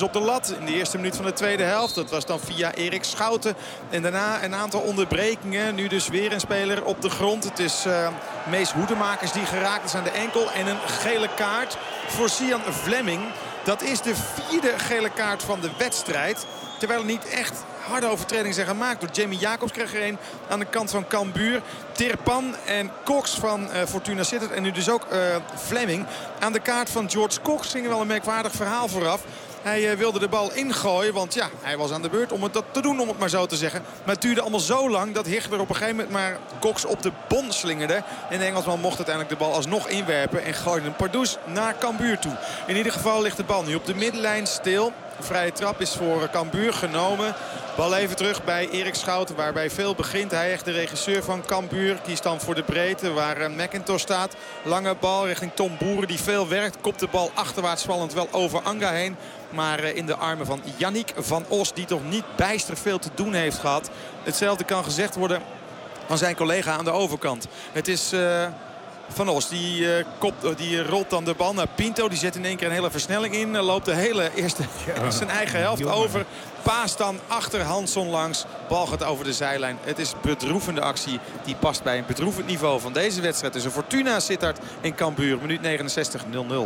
gehad in de eerste minuut van de tweede helft. Dat was dan via Erik Schouten. En daarna een aantal onderbrekingen. Nu dus weer een speler op de grond. Het is uh, Mees Hoedemakers die geraakt is aan de enkel. En een gele kaart voor Sian Vlemming. Dat is de vierde gele kaart van de wedstrijd. Terwijl er niet echt harde overtredingen zijn gemaakt. Door Jamie Jacobs kreeg er een aan de kant van Cambuur. Tirpan en Cox van uh, Fortuna Sittard. En nu dus ook uh, Vlemming. Aan de kaart van George Cox ging wel een merkwaardig verhaal vooraf. Hij uh, wilde de bal ingooien, want ja, hij was aan de beurt om het dat te doen, om het maar zo te zeggen. Maar het duurde allemaal zo lang dat Hichler op een gegeven moment maar Cox op de bon slingerde. En de Engelsman mocht uiteindelijk de bal alsnog inwerpen en gooide een pardoes naar Cambuur toe. In ieder geval ligt de bal nu op de middenlijn stil. De vrije trap is voor Cambuur genomen. Bal even terug bij Erik Schouten, waarbij veel begint. Hij echt de regisseur van Cambuur. Kiest dan voor de breedte waar uh, McIntosh staat. Lange bal richting Tom Boeren die veel werkt. Kopt de bal achterwaarts vallend wel over Anga heen. Maar uh, in de armen van Yannick van Os, die toch niet bijster veel te doen heeft gehad. Hetzelfde kan gezegd worden van zijn collega aan de overkant. Het is... Uh, Van Os, die, uh, kopt, die rolt dan de bal naar Pinto. Die zet in één keer een hele versnelling in. Loopt de hele eerste ja, zijn eigen helft jongen. over. Paast dan achter Hansson langs. Bal gaat over de zijlijn. Het is bedroevende actie. Die past bij een bedroevend niveau van deze wedstrijd. Tussen Fortuna Sittard en Cambuur. Minuut negenenzestig nul nul.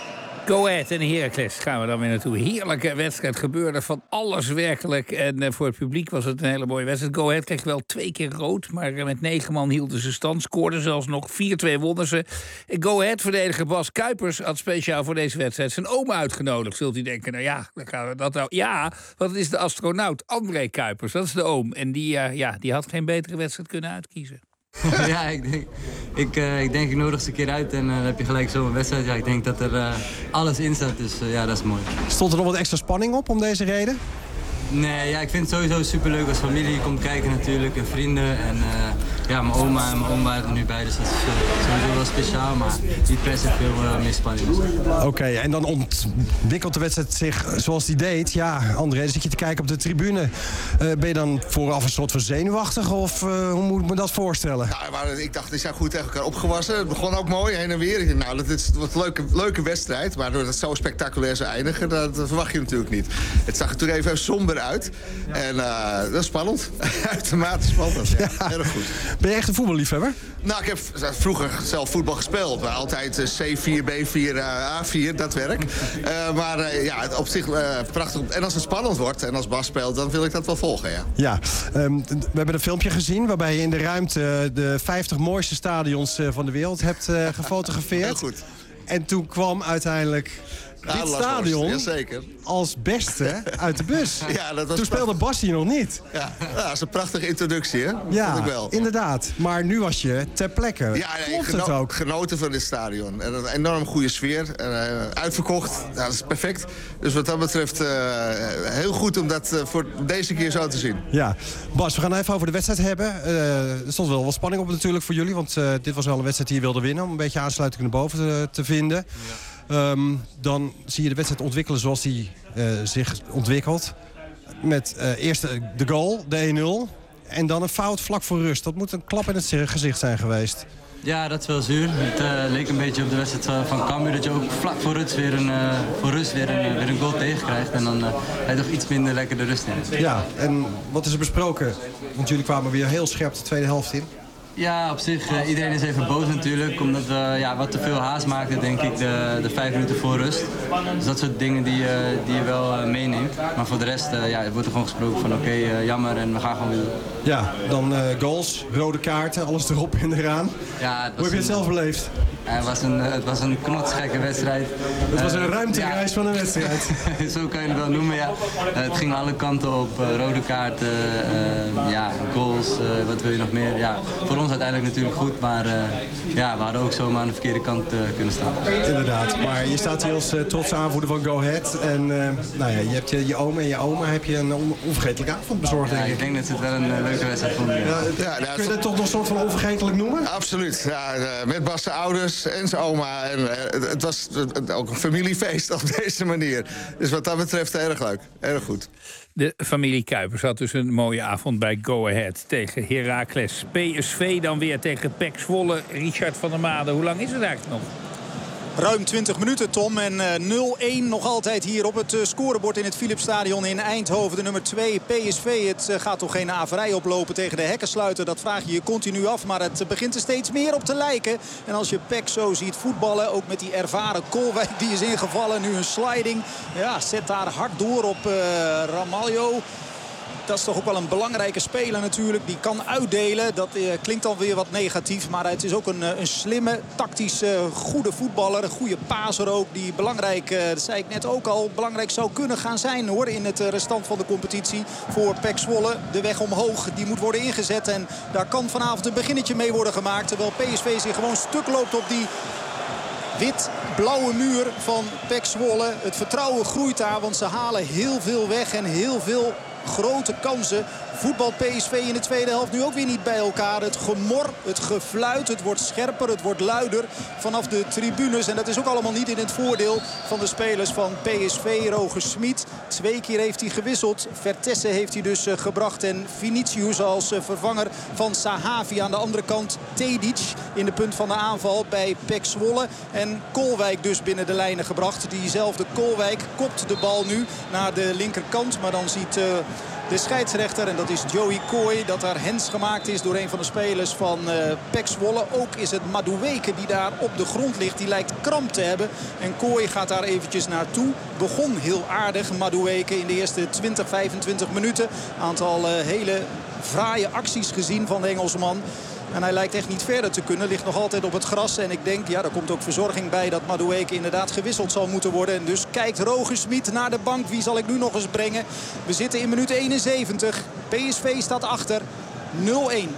Go Ahead en Heracles gaan we dan weer naartoe. Heerlijke wedstrijd, gebeurde van alles werkelijk. En uh, voor het publiek was het een hele mooie wedstrijd. Go Ahead kreeg wel twee keer rood, maar uh, met negen man hielden ze stand. Scoorden zelfs nog, vier twee wonnen ze. En Go Ahead verdediger Bas Kuipers had speciaal voor deze wedstrijd zijn oma uitgenodigd. Zult u denken, nou ja, dan gaan we dat nou... Ja, want het is de astronaut André Kuipers, dat is de oom. En die, uh, ja, die had geen betere wedstrijd kunnen uitkiezen. Ja, ik denk, ik, uh, ik denk ik nodig ze een keer uit en uh, dan heb je gelijk zo'n wedstrijd. Ja, ik denk dat er uh, alles in staat, dus uh, ja, dat is mooi. Stond er nog wat extra spanning op om deze reden? Nee, ja, ik vind het sowieso superleuk als familie komt kijken natuurlijk en vrienden. En uh, ja, mijn oma en mijn oom waren er nu bij, dus dat is uh, sowieso wel speciaal. Maar niet per se veel uh, meer spanning. Oké, okay, en dan ontwikkelt de wedstrijd zich zoals die deed. Ja, André, dan zit je te kijken op de tribune. Uh, ben je dan vooraf een soort van zenuwachtig of uh, hoe moet ik me dat voorstellen? Nou, maar ik dacht, die zijn goed tegen elkaar opgewassen. Het begon ook mooi, heen en weer. Ik dacht, nou, dat is een leuke, leuke wedstrijd. Maar doordat het zo spectaculair zou eindigen, dat, dat verwacht je natuurlijk niet. Het zag er toen even somber uit. Ja. En uh, dat is spannend. Uitermate spannend. Ja, ja. Erg goed. Ben je echt een voetballiefhebber? Nou, ik heb vroeger zelf voetbal gespeeld. Maar altijd uh, C vier, B vier, uh, A vier, dat werk. Uh, maar uh, ja, op zich uh, prachtig. En als het spannend wordt en als Bas speelt, dan wil ik dat wel volgen, ja. Ja, um, we hebben een filmpje gezien waarbij je in de ruimte de vijftig mooiste stadions uh, van de wereld hebt uh, gefotografeerd. Heel goed. En toen kwam uiteindelijk... Ja, dit stadion Jazeker. als beste uit de bus. Ja, dat was toen speelde Bas hier nog niet. Ja, ja, dat is een prachtige introductie, hè? Ja, vond ik wel. Inderdaad. Maar nu was je ter plekke. Ja, nee, Klopt geno het ook? genoten van dit stadion. En een enorm goede sfeer. En, uh, uitverkocht. Ja, dat is perfect. Dus wat dat betreft uh, heel goed om dat uh, voor deze keer zo te zien. Ja. Bas, we gaan even over de wedstrijd hebben. Uh, er stond wel wat spanning op natuurlijk voor jullie. Want uh, dit was wel een wedstrijd die je wilde winnen. Om een beetje aansluiting naar boven te, te vinden. Ja. Um, dan zie je de wedstrijd ontwikkelen zoals die uh, zich ontwikkelt. Met uh, eerst de goal, de een nul. En dan een fout vlak voor rust. Dat moet een klap in het gezicht zijn geweest. Ja, dat is wel zuur. Het uh, leek een beetje op de wedstrijd van Cambuur... dat je ook vlak voor rust weer een, uh, voor rust weer een, weer een goal tegenkrijgt. En dan uh, heb je toch iets minder lekker de rust in. Ja, en wat is er besproken? Want jullie kwamen weer heel scherp de tweede helft in. Ja, op zich, uh, iedereen is even boos natuurlijk, omdat we ja, wat te veel haast maakten, denk ik, de, de vijf minuten voor rust. Dus dat soort dingen die, uh, die je wel uh, meeneemt. Maar voor de rest uh, ja, wordt er gewoon gesproken van oké, okay, uh, jammer en we gaan gewoon weer. Ja, dan uh, goals, rode kaarten, alles erop en eraan. Ja, hoe heb je het zelf beleefd? Uh, het was een, uh, het was een knotsgekke wedstrijd. Het was een ruimtereis uh, ja. van een wedstrijd. Zo kan je het wel noemen, ja. Uh, het ging alle kanten op, uh, rode kaarten, uh, ja, goals, uh, wat wil je nog meer. Ja, voor ons uiteindelijk natuurlijk goed, maar uh, ja, we hadden ook zomaar aan de verkeerde kant uh, kunnen staan. Inderdaad, maar je staat hier als uh, trotse aanvoerder van Go Ahead. En uh, nou ja, je hebt je, je oma en je oma heb je een on onvergetelijke avond bezorgd, denk ik. Ja, ik denk dat ze het wel een uh, leuke wedstrijd vonden. Ja. Ja, ja, kun je dat toch nog een soort van onvergetelijk noemen? Absoluut. Ja, uh, met Bas' ouders en zijn oma. En, uh, het, het was uh, ook een familiefeest op deze manier. Dus wat dat betreft erg leuk. Erg goed. De familie Kuipers had dus een mooie avond bij Go Ahead tegen Heracles. P S V dan weer tegen P E C Zwolle. Richard van der Made, hoe lang is het eigenlijk nog? ruim twintig minuten, Tom. En uh, nul-een nog altijd hier op het uh, scorebord in het Philipsstadion in Eindhoven. De nummer twee, P S V. Het uh, gaat toch geen averij oplopen tegen de hekkensluiter. Dat vraag je je continu af. Maar het uh, begint er steeds meer op te lijken. En als je P E C zo ziet voetballen, ook met die ervaren Kolwijk die is ingevallen. Nu een sliding. Ja, zet daar hard door op uh, Ramalho. Dat is toch ook wel een belangrijke speler natuurlijk. Die kan uitdelen. Dat uh, klinkt dan weer wat negatief. Maar het is ook een, een slimme, tactisch uh, goede voetballer. Een goede paser ook. Die belangrijk, uh, dat zei ik net ook al, belangrijk zou kunnen gaan zijn hoor. In het uh, restant van de competitie voor P E C Zwolle. De weg omhoog, die moet worden ingezet. En daar kan vanavond een beginnetje mee worden gemaakt. Terwijl P S V zich gewoon stuk loopt op die wit-blauwe muur van P E C Zwolle. Het vertrouwen groeit daar, want ze halen heel veel weg en heel veel grote kansen. Voetbal P S V in de tweede helft nu ook weer niet bij elkaar. Het gemor, het gefluit, het wordt scherper, het wordt luider vanaf de tribunes. En dat is ook allemaal niet in het voordeel van de spelers van P S V. Roger Smit, twee keer heeft hij gewisseld. Vertessen heeft hij dus uh, gebracht. En Vinicius als uh, vervanger van Sahavi. Aan de andere kant Tedic in de punt van de aanval bij P E C Zwolle. En Kolwijk dus binnen de lijnen gebracht. Diezelfde Kolwijk kopt de bal nu naar de linkerkant. Maar dan ziet Uh, de scheidsrechter, en dat is Joey Kooi, dat daar hens gemaakt is door een van de spelers van uh, P E C Zwolle. Ook is het Madueke die daar op de grond ligt. Die lijkt kramp te hebben. En Kooi gaat daar eventjes naartoe. Begon heel aardig, Madueke, in de eerste twintig, vijfentwintig minuten. Aantal uh, hele fraaie acties gezien van de Engelsman. En hij lijkt echt niet verder te kunnen. Ligt nog altijd op het gras. En ik denk, ja, daar komt ook verzorging bij dat Madueke inderdaad gewisseld zal moeten worden. En dus kijkt Roger Smit naar de bank. Wie zal ik nu nog eens brengen? We zitten in minuut eenenzeventig. P S V staat achter. nul-een.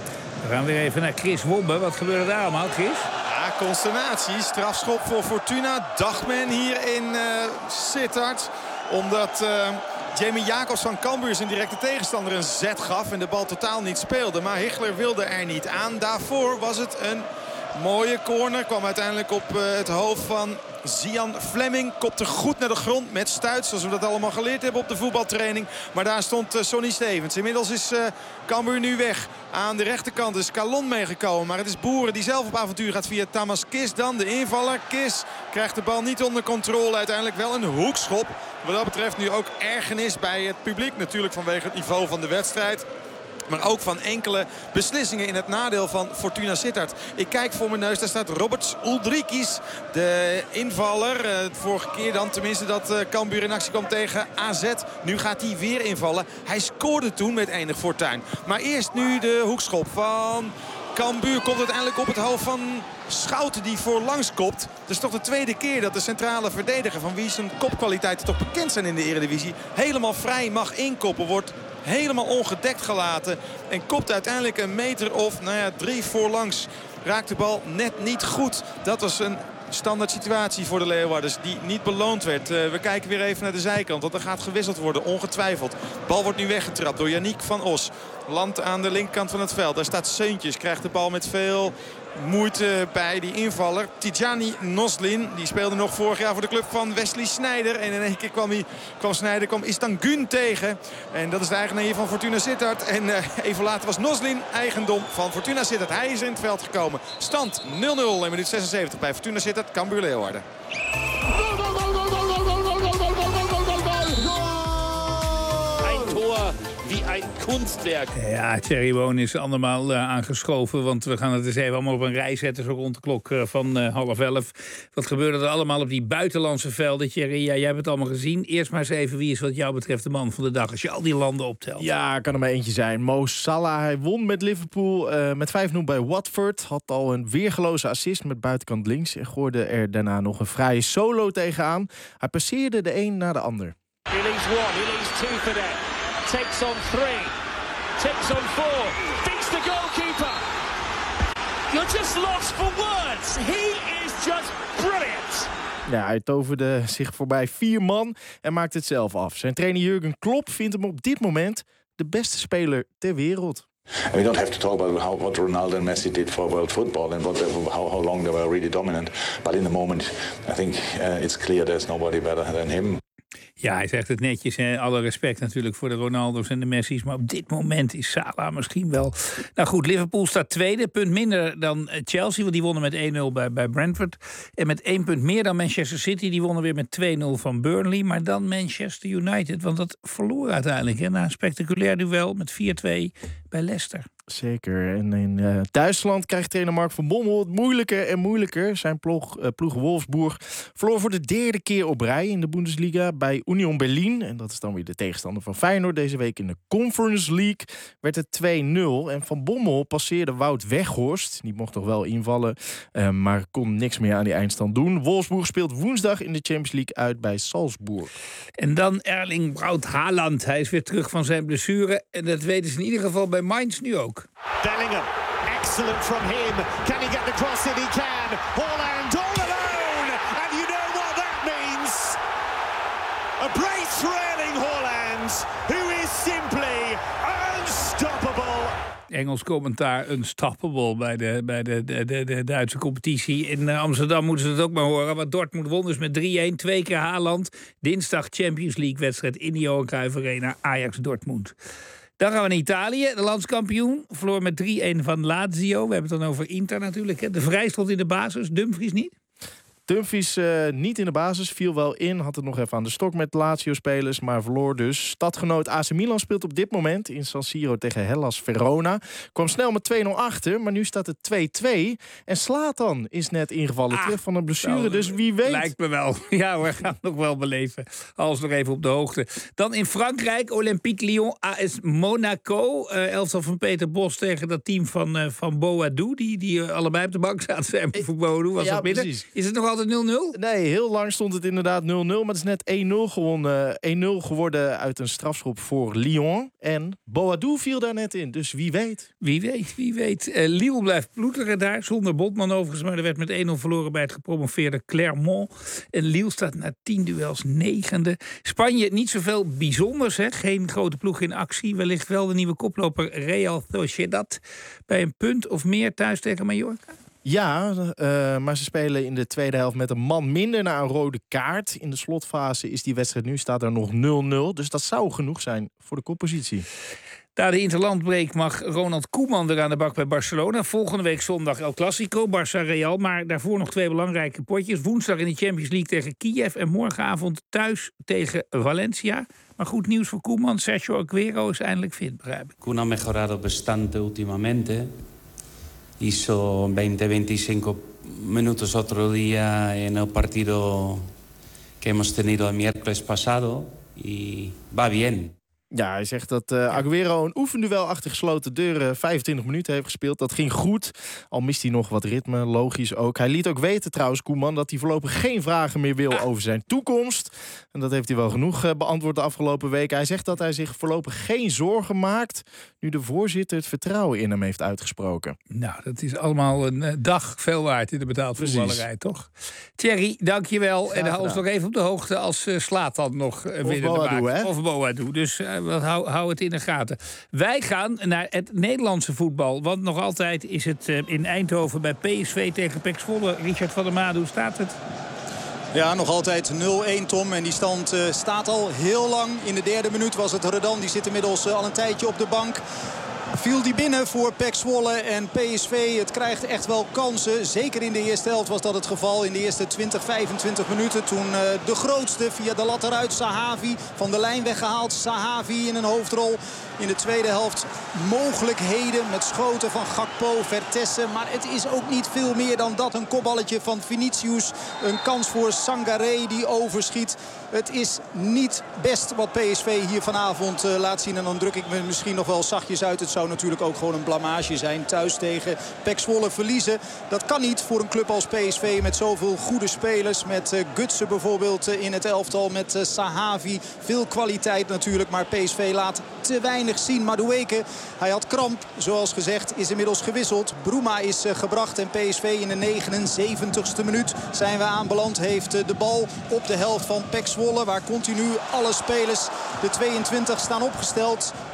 We gaan weer even naar Chris Wombe. Wat gebeurde daar allemaal, Chris? Ja, consternatie. Strafschop voor Fortuna. Dacht men hier in uh, Sittard. Omdat Uh... Jamie Jacobs van Cambuur zijn directe tegenstander een zet gaf en de bal totaal niet speelde. Maar Hichler wilde er niet aan. Daarvoor was het een mooie corner. Kwam uiteindelijk op uh, het hoofd van Zian Fleming. Kopte goed naar de grond met stuit. Zoals we dat allemaal geleerd hebben op de voetbaltraining. Maar daar stond uh, Sonny Stevens. Inmiddels is uh, Cambuur nu weg. Aan de rechterkant is Calon meegekomen. Maar het is Boeren die zelf op avontuur gaat via Tamas Kis. Dan de invaller. Kis krijgt de bal niet onder controle. Uiteindelijk wel een hoekschop. Wat dat betreft nu ook ergernis bij het publiek. Natuurlijk vanwege het niveau van de wedstrijd. Maar ook van enkele beslissingen in het nadeel van Fortuna Sittard. Ik kijk voor mijn neus, daar staat Roberts Uldrikis. De invaller. Uh, vorige keer dan tenminste dat uh, Cambuur in actie kwam tegen A Z. Nu gaat hij weer invallen. Hij scoorde toen met enig fortuin. Maar eerst nu de hoekschop van Cambuur. Komt uiteindelijk op het hoofd van Schouten die voorlangs kopt. Het is toch de tweede keer dat de centrale verdediger, van wie zijn kopkwaliteiten toch bekend zijn in de Eredivisie, helemaal vrij mag inkoppen. Wordt helemaal ongedekt gelaten. En kopt uiteindelijk een meter of nou ja, drie voorlangs. Raakt de bal net niet goed. Dat was een standaard situatie voor de Leeuwarders die niet beloond werd. Uh, we kijken weer even naar de zijkant, want er gaat gewisseld worden, ongetwijfeld. Bal wordt nu weggetrapt door Yannick van Os. Landt aan de linkerkant van het veld. Daar staat Seuntjes, krijgt de bal met veel moeite bij die invaller. Tijani Noslin, die speelde nog vorig jaar voor de club van Wesley Sneijder. En in één keer kwam, hij, kwam Sneijder, kwam Istangun tegen. En dat is de eigenaar hier van Fortuna Sittard. En uh, even later was Noslin eigendom van Fortuna Sittard. Hij is in het veld gekomen. Stand nul nul in minuut zesenzeventig bij Fortuna Sittard, Cambuur Leeuwarden. Wie een kunstwerk. Ja, Thierry Boon is andermaal uh, aangeschoven. Want we gaan het eens even allemaal op een rij zetten. Zo rond de klok uh, van uh, half elf. Wat gebeurde er allemaal op die buitenlandse velden? Thierry, ja, jij hebt het allemaal gezien. Eerst maar eens even, wie is wat jou betreft de man van de dag? Als je al die landen optelt. Ja, kan er maar eentje zijn. Mo Salah, hij won met Liverpool uh, met vijf nul bij Watford. Had al een weergeloze assist met buitenkant links. En gooide er daarna nog een fraaie solo tegenaan. Hij passeerde de een na de ander. He leaves one, he leaves two for that. Takes on three, takes on four, beats the goalkeeper. You're just lost for words. He is just brilliant. Ja, hij toverde zich voorbij vier man en maakt het zelf af. Zijn trainer Jurgen Klopp vindt hem op dit moment de beste speler ter wereld. And we don't have to talk about how, what Ronaldo and Messi did for world football and what they, how, how long they were really dominant. But in the moment, I think uh, it's clear there's nobody better than him. Ja, hij zegt het netjes. Hè. Alle respect natuurlijk voor de Ronaldo's en de Messi's. Maar op dit moment is Salah misschien wel... Nou goed, Liverpool staat tweede. Punt minder dan Chelsea, want die wonnen met één nul bij, bij Brentford. En met één punt meer dan Manchester City. Die wonnen weer met twee nul van Burnley. Maar dan Manchester United, want dat verloor uiteindelijk. Hè, na een spectaculair duel met vier twee bij Leicester. Zeker. En in uh, Duitsland krijgt trainer Mark van Bommel het moeilijker en moeilijker. Zijn ploeg, uh, ploeg Wolfsburg verloor voor de derde keer op rij in de Bundesliga bij Union Berlin. En dat is dan weer de tegenstander van Feyenoord. Deze week in de Conference League werd het twee nul. En Van Bommel passeerde Wout Weghorst. Die mocht nog wel invallen, uh, maar kon niks meer aan die eindstand doen. Wolfsburg speelt woensdag in de Champions League uit bij Salzburg. En dan Erling Braut Haaland. Hij is weer terug van zijn blessure. En dat weten ze in ieder geval bij Mainz nu ook. Bellingham, excellent from him. Can he get the cross in? He can. Haaland all alone. And you know what that means. A brace for Erling Haaland, who is simply unstoppable. Engels commentaar unstoppable bij de, bij de, de, de, de Duitse competitie. In Amsterdam moeten ze het ook maar horen. Want Dortmund won dus met drie een. Twee keer Haaland. Dinsdag Champions League wedstrijd in de Johan Cruijff Arena. Ajax Dortmund. Dan gaan we naar Italië. De landskampioen verloor met drie een van Lazio. We hebben het dan over Inter natuurlijk. Hè. De Vrij stond in de basis. Dumfries niet? Dumfries uh, niet in de basis, viel wel in. Had het nog even aan de stok met Lazio-spelers, maar verloor dus. Stadgenoot A C Milan speelt op dit moment in San Siro tegen Hellas Verona. Kwam snel met twee nul achter, maar nu staat het twee twee. En Zlatan is net ingevallen ah, terug van een blessure, wel, dus wie weet. Lijkt me wel. Ja, we gaan het nog wel beleven. Alles nog even op de hoogte. Dan in Frankrijk, Olympique Lyon, A S Monaco. Uh, elftal van Peter Bos tegen dat team van, uh, van Boadou, die, die uh, allebei op de bank zaten. Zijn voor Boadou was ja, dat midden. Precies. Is het nog altijd nul nul? Nee, heel lang stond het inderdaad nul nul. Maar het is net één nul gewonnen. één nul geworden uit een strafschop voor Lyon. En Boadou viel daar net in. Dus wie weet. Wie weet, wie weet. Uh, Lille blijft ploeteren daar. Zonder Botman overigens. Maar er werd met één nul verloren bij het gepromoveerde Clermont. En Lille staat na tien duels negende. Spanje niet zoveel bijzonders. Hè? Geen grote ploeg in actie. Wellicht wel de nieuwe koploper Real Sociedad. Bij een punt of meer thuis tegen Mallorca. Ja, uh, maar ze spelen in de tweede helft met een man minder na een rode kaart. In de slotfase is die wedstrijd nu, staat er nog nul nul. Dus dat zou genoeg zijn voor de koppositie. Na de interlandbreek mag Ronald Koeman weer aan de bak bij Barcelona. Volgende week zondag El Clasico, Barça-Real. Maar daarvoor nog twee belangrijke potjes. Woensdag in de Champions League tegen Kiev. En morgenavond thuis tegen Valencia. Maar goed nieuws voor Koeman. Sergio Aguero is eindelijk fit, begrijp ik. Koeman ha mejorado bastante últimamente. Hizo veinte, veinticinco minutos otro día en el partido que hemos tenido el miércoles pasado y va bien. Ja, hij zegt dat uh, Aguero een oefenduel achter gesloten deuren vijfentwintig minuten heeft gespeeld. Dat ging goed, al mist hij nog wat ritme, logisch ook. Hij liet ook weten trouwens, Koeman, dat hij voorlopig geen vragen meer wil over zijn toekomst. En dat heeft hij wel genoeg uh, beantwoord de afgelopen weken. Hij zegt dat hij zich voorlopig geen zorgen maakt, nu de voorzitter het vertrouwen in hem heeft uitgesproken. Nou, dat is allemaal een uh, dag veel waard in de betaald voetballerij, toch? Thierry, dankjewel. Graag en hou ons nog even op de hoogte als uh, Zlatan nog uh, weer in de maak. Of Boadou, dus... Uh, Hou, hou het in de gaten. Wij gaan naar het Nederlandse voetbal. Want nog altijd is het uh, in Eindhoven bij P S V tegen P E C Zwolle. Richard van der Maat, hoe staat het? Ja, nog altijd nul één, Tom. En die stand uh, staat al heel lang. In de derde minuut was het Redan. Die zit inmiddels uh, al een tijdje op de bank. Viel die binnen voor P E C Zwolle en P S V. Het krijgt echt wel kansen. Zeker in de eerste helft was dat het geval. In de eerste twintig, vijfentwintig minuten. Toen uh, de grootste via de lat eruit. Sahavi van de lijn weggehaald. Sahavi in een hoofdrol. In de tweede helft mogelijkheden met schoten van Gakpo, Vertessen. Maar het is ook niet veel meer dan dat. Een kopballetje van Vinicius. Een kans voor Sangaré die overschiet. Het is niet best wat P S V hier vanavond uh, laat zien. En dan druk ik me misschien nog wel zachtjes uit. Het zou natuurlijk ook gewoon een blamage zijn. Thuis tegen P E C Zwolle verliezen. Dat kan niet voor een club als P S V met zoveel goede spelers. Met uh, Gutsen bijvoorbeeld uh, in het elftal. Met uh, Sahavi. Veel kwaliteit natuurlijk. Maar P S V laat te weinig zien. Madueke, hij had kramp. Zoals gezegd is inmiddels gewisseld. Bruma is uh, gebracht. En P S V in de negenenzeventigste minuut zijn we aanbeland. Heeft uh, de bal op de helft van P E C Zwolle. Waar continu alle spelers, de tweeëntwintig, staan opgesteld.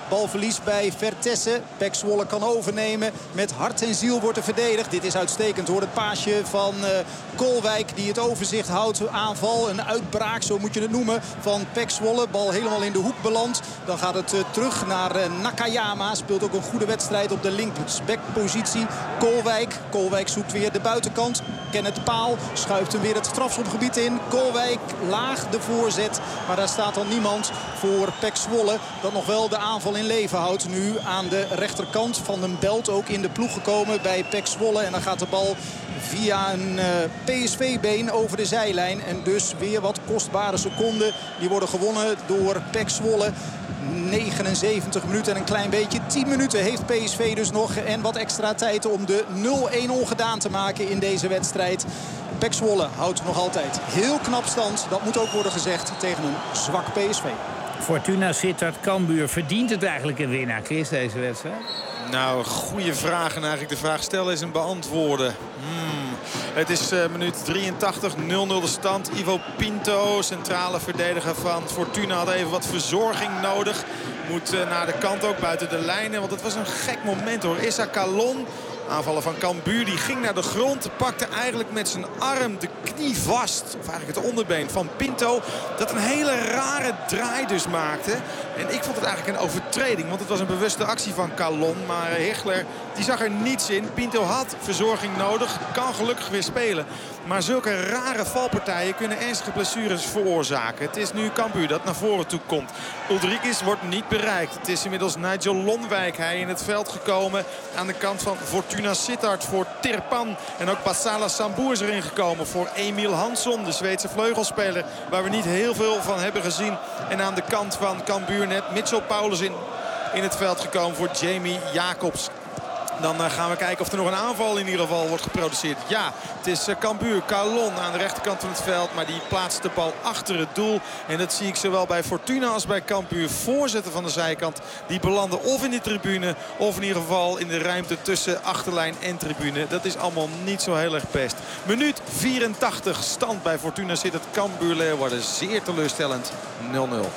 Balverlies bij Vertessen. Pek Zwolle kan overnemen. Met hart en ziel wordt er verdedigd. Dit is uitstekend hoor. Het paasje van uh, Koolwijk die het overzicht houdt. Aanval, een uitbraak, zo moet je het noemen, van Pek Zwolle. Bal helemaal in de hoek beland. Dan gaat het uh, terug naar uh, Nakayama. Speelt ook een goede wedstrijd op de linksbackpositie. Koolwijk. Koolwijk zoekt weer de buitenkant. Kenneth Paal schuift hem weer het strafschopgebied in. Koolwijk laag de voorzet. Maar daar staat dan niemand voor Pek Zwolle. Dat nog wel de aanval in leven houdt. Nu aan de rechterkant. Van den Belt ook in de ploeg gekomen bij Pek Zwolle. En dan gaat de bal via een uh, P S V-been over de zijlijn. En dus weer wat kostbare seconden. Die worden gewonnen door Pek Zwolle. negenenzeventig minuten en een klein beetje. tien minuten heeft P S V dus nog. En wat extra tijd om de nul-een ongedaan te maken in deze wedstrijd. Pek Zwolle houdt nog altijd heel knap stand. Dat moet ook worden gezegd tegen een zwak P S V. Fortuna Sittard Cambuur. Verdient het eigenlijk een winnaar, Chris, deze wedstrijd? Nou, goede vraag. En eigenlijk de vraag stellen is een beantwoorden. Hmm. Het is uh, minuut drieëntachtig, nul nul de stand. Ivo Pinto, centrale verdediger van Fortuna, had even wat verzorging nodig. Moet uh, naar de kant ook, buiten de lijnen. Want het was een gek moment hoor. Issa Kalon, aanvaller van Cambuur, die ging naar de grond. Pakte eigenlijk met zijn arm de knie vast. Of eigenlijk het onderbeen van Pinto. Dat een hele rare draai dus maakte. En ik vond het eigenlijk een overtreding. Want het was een bewuste actie van Kalon. Maar Hichler, die zag er niets in. Pinto had verzorging nodig. Kan gelukkig weer spelen. Maar zulke rare valpartijen kunnen ernstige blessures veroorzaken. Het is nu Cambuur dat naar voren toe komt. Ulrikis wordt niet bereikt. Het is inmiddels Nigel Lonwijk. Hij in het veld gekomen aan de kant van Fortuna Sittard voor Tirpan. En ook Basala Samboer is erin gekomen voor Emil Hansson, de Zweedse vleugelspeler, waar we niet heel veel van hebben gezien. En aan de kant van Cambuur net Mitchell Paulus in, in het veld gekomen voor Jamie Jacobs. Dan uh, gaan we kijken of er nog een aanval in ieder geval wordt geproduceerd. Ja, het is uh, Cambuur, Kalon aan de rechterkant van het veld. Maar die plaatst de bal achter het doel. En dat zie ik zowel bij Fortuna als bij Cambuur. Voorzetten van de zijkant. Die belanden of in de tribune of in ieder geval in de ruimte tussen achterlijn en tribune. Dat is allemaal niet zo heel erg best. Minuut vierentachtig stand bij Fortuna zit het Cambuur Leeuwarden. Zeer teleurstellend nul nul.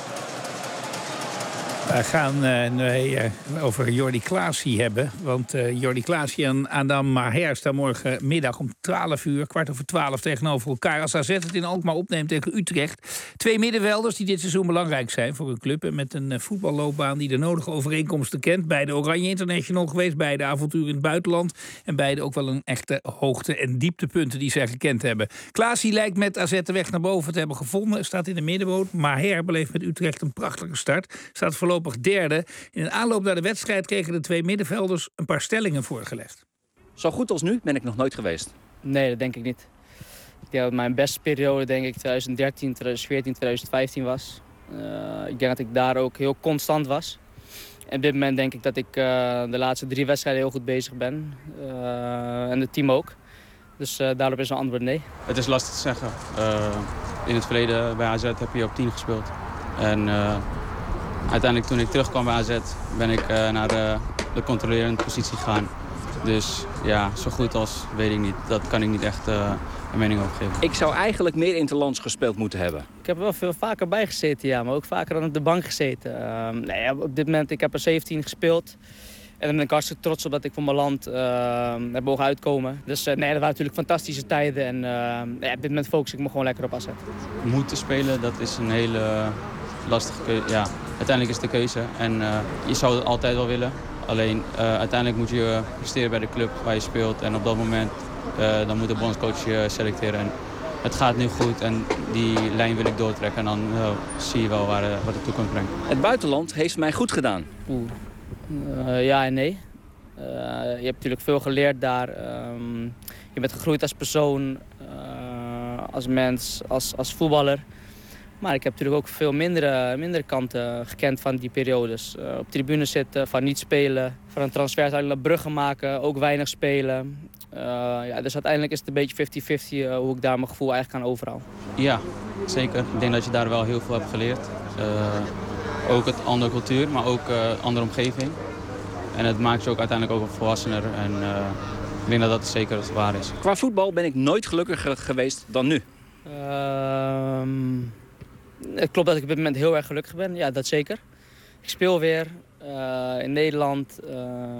We gaan uh, nee, uh, over Jordi Klaasie hebben. Want uh, Jordi Klaasie en Adam Maher staan morgenmiddag om twaalf uur, kwart over twaalf tegenover elkaar. Als A Z het in Alkmaar opneemt tegen Utrecht. Twee middenvelders die dit seizoen belangrijk zijn voor een club. En met een uh, voetballoopbaan die de nodige overeenkomsten kent. Beide Oranje International geweest, beide avonturen in het buitenland. En beide ook wel een echte hoogte- en dieptepunten die zij gekend hebben. Klaasie lijkt met A Z de weg naar boven te hebben gevonden. Staat in de middenboot. Maher beleeft met Utrecht een prachtige start. Staat voorlopig derde. In een aanloop naar de wedstrijd kregen de twee middenvelders een paar stellingen voorgelegd. Zo goed als nu ben ik nog nooit geweest. Nee, dat denk ik niet. Ik denk dat mijn beste periode denk ik twintig dertien, twintig veertien, twintig vijftien was. Uh, ik denk dat ik daar ook heel constant was. En op dit moment denk ik dat ik uh, de laatste drie wedstrijden heel goed bezig ben. Uh, en het team ook. Dus uh, daarop is mijn antwoord nee. Het is lastig te zeggen. Uh, in het verleden bij A Z heb je op tien gespeeld. En uh, uiteindelijk toen ik terugkwam bij A Z ben ik uh, naar de, de controlerende positie gegaan. Dus ja, zo goed als weet ik niet. Dat kan ik niet echt uh, een mening over geven. Ik zou eigenlijk meer interlands gespeeld moeten hebben. Ik heb er wel veel vaker bij gezeten, ja, maar ook vaker aan de bank gezeten. Uh, nee, op dit moment, ik heb er zeventien gespeeld. En dan ben ik hartstikke trots op dat ik voor mijn land uh, heb mogen uitkomen. Dus uh, nee, dat waren natuurlijk fantastische tijden. En uh, nee, op dit moment focus ik me gewoon lekker op A Z. Moeten spelen, dat is een hele lastige keuze. Ja, uiteindelijk is het de keuze. En uh, je zou het altijd wel willen. Alleen uh, uiteindelijk moet je presteren bij de club waar je speelt. En op dat moment uh, dan moet de bondscoach je selecteren. En het gaat nu goed en die lijn wil ik doortrekken. En dan uh, zie je wel waar, uh, wat de toekomst brengt. Het buitenland heeft mij goed gedaan. Oeh. Uh, ja en nee. Uh, je hebt natuurlijk veel geleerd daar. Um, je bent gegroeid als persoon, uh, als mens, als, als voetballer. Maar ik heb natuurlijk ook veel mindere, mindere kanten gekend van die periodes. Uh, op tribune zitten, van niet spelen, van een transfer naar Brugge maken, ook weinig spelen. Uh, ja, dus uiteindelijk is het een beetje vijftig vijftig uh, hoe ik daar mijn gevoel eigenlijk aan overhaal. Ja, zeker. Ik denk dat je daar wel heel veel hebt geleerd. Uh, ook het andere cultuur, maar ook uh, andere omgeving. En het maakt je ook uiteindelijk ook volwassener. En uh, ik denk dat dat zeker het waar is. Qua voetbal ben ik nooit gelukkiger geweest dan nu. Uh, het klopt dat ik op dit moment heel erg gelukkig ben. Ja, dat zeker. Ik speel weer. Uh, in Nederland, uh,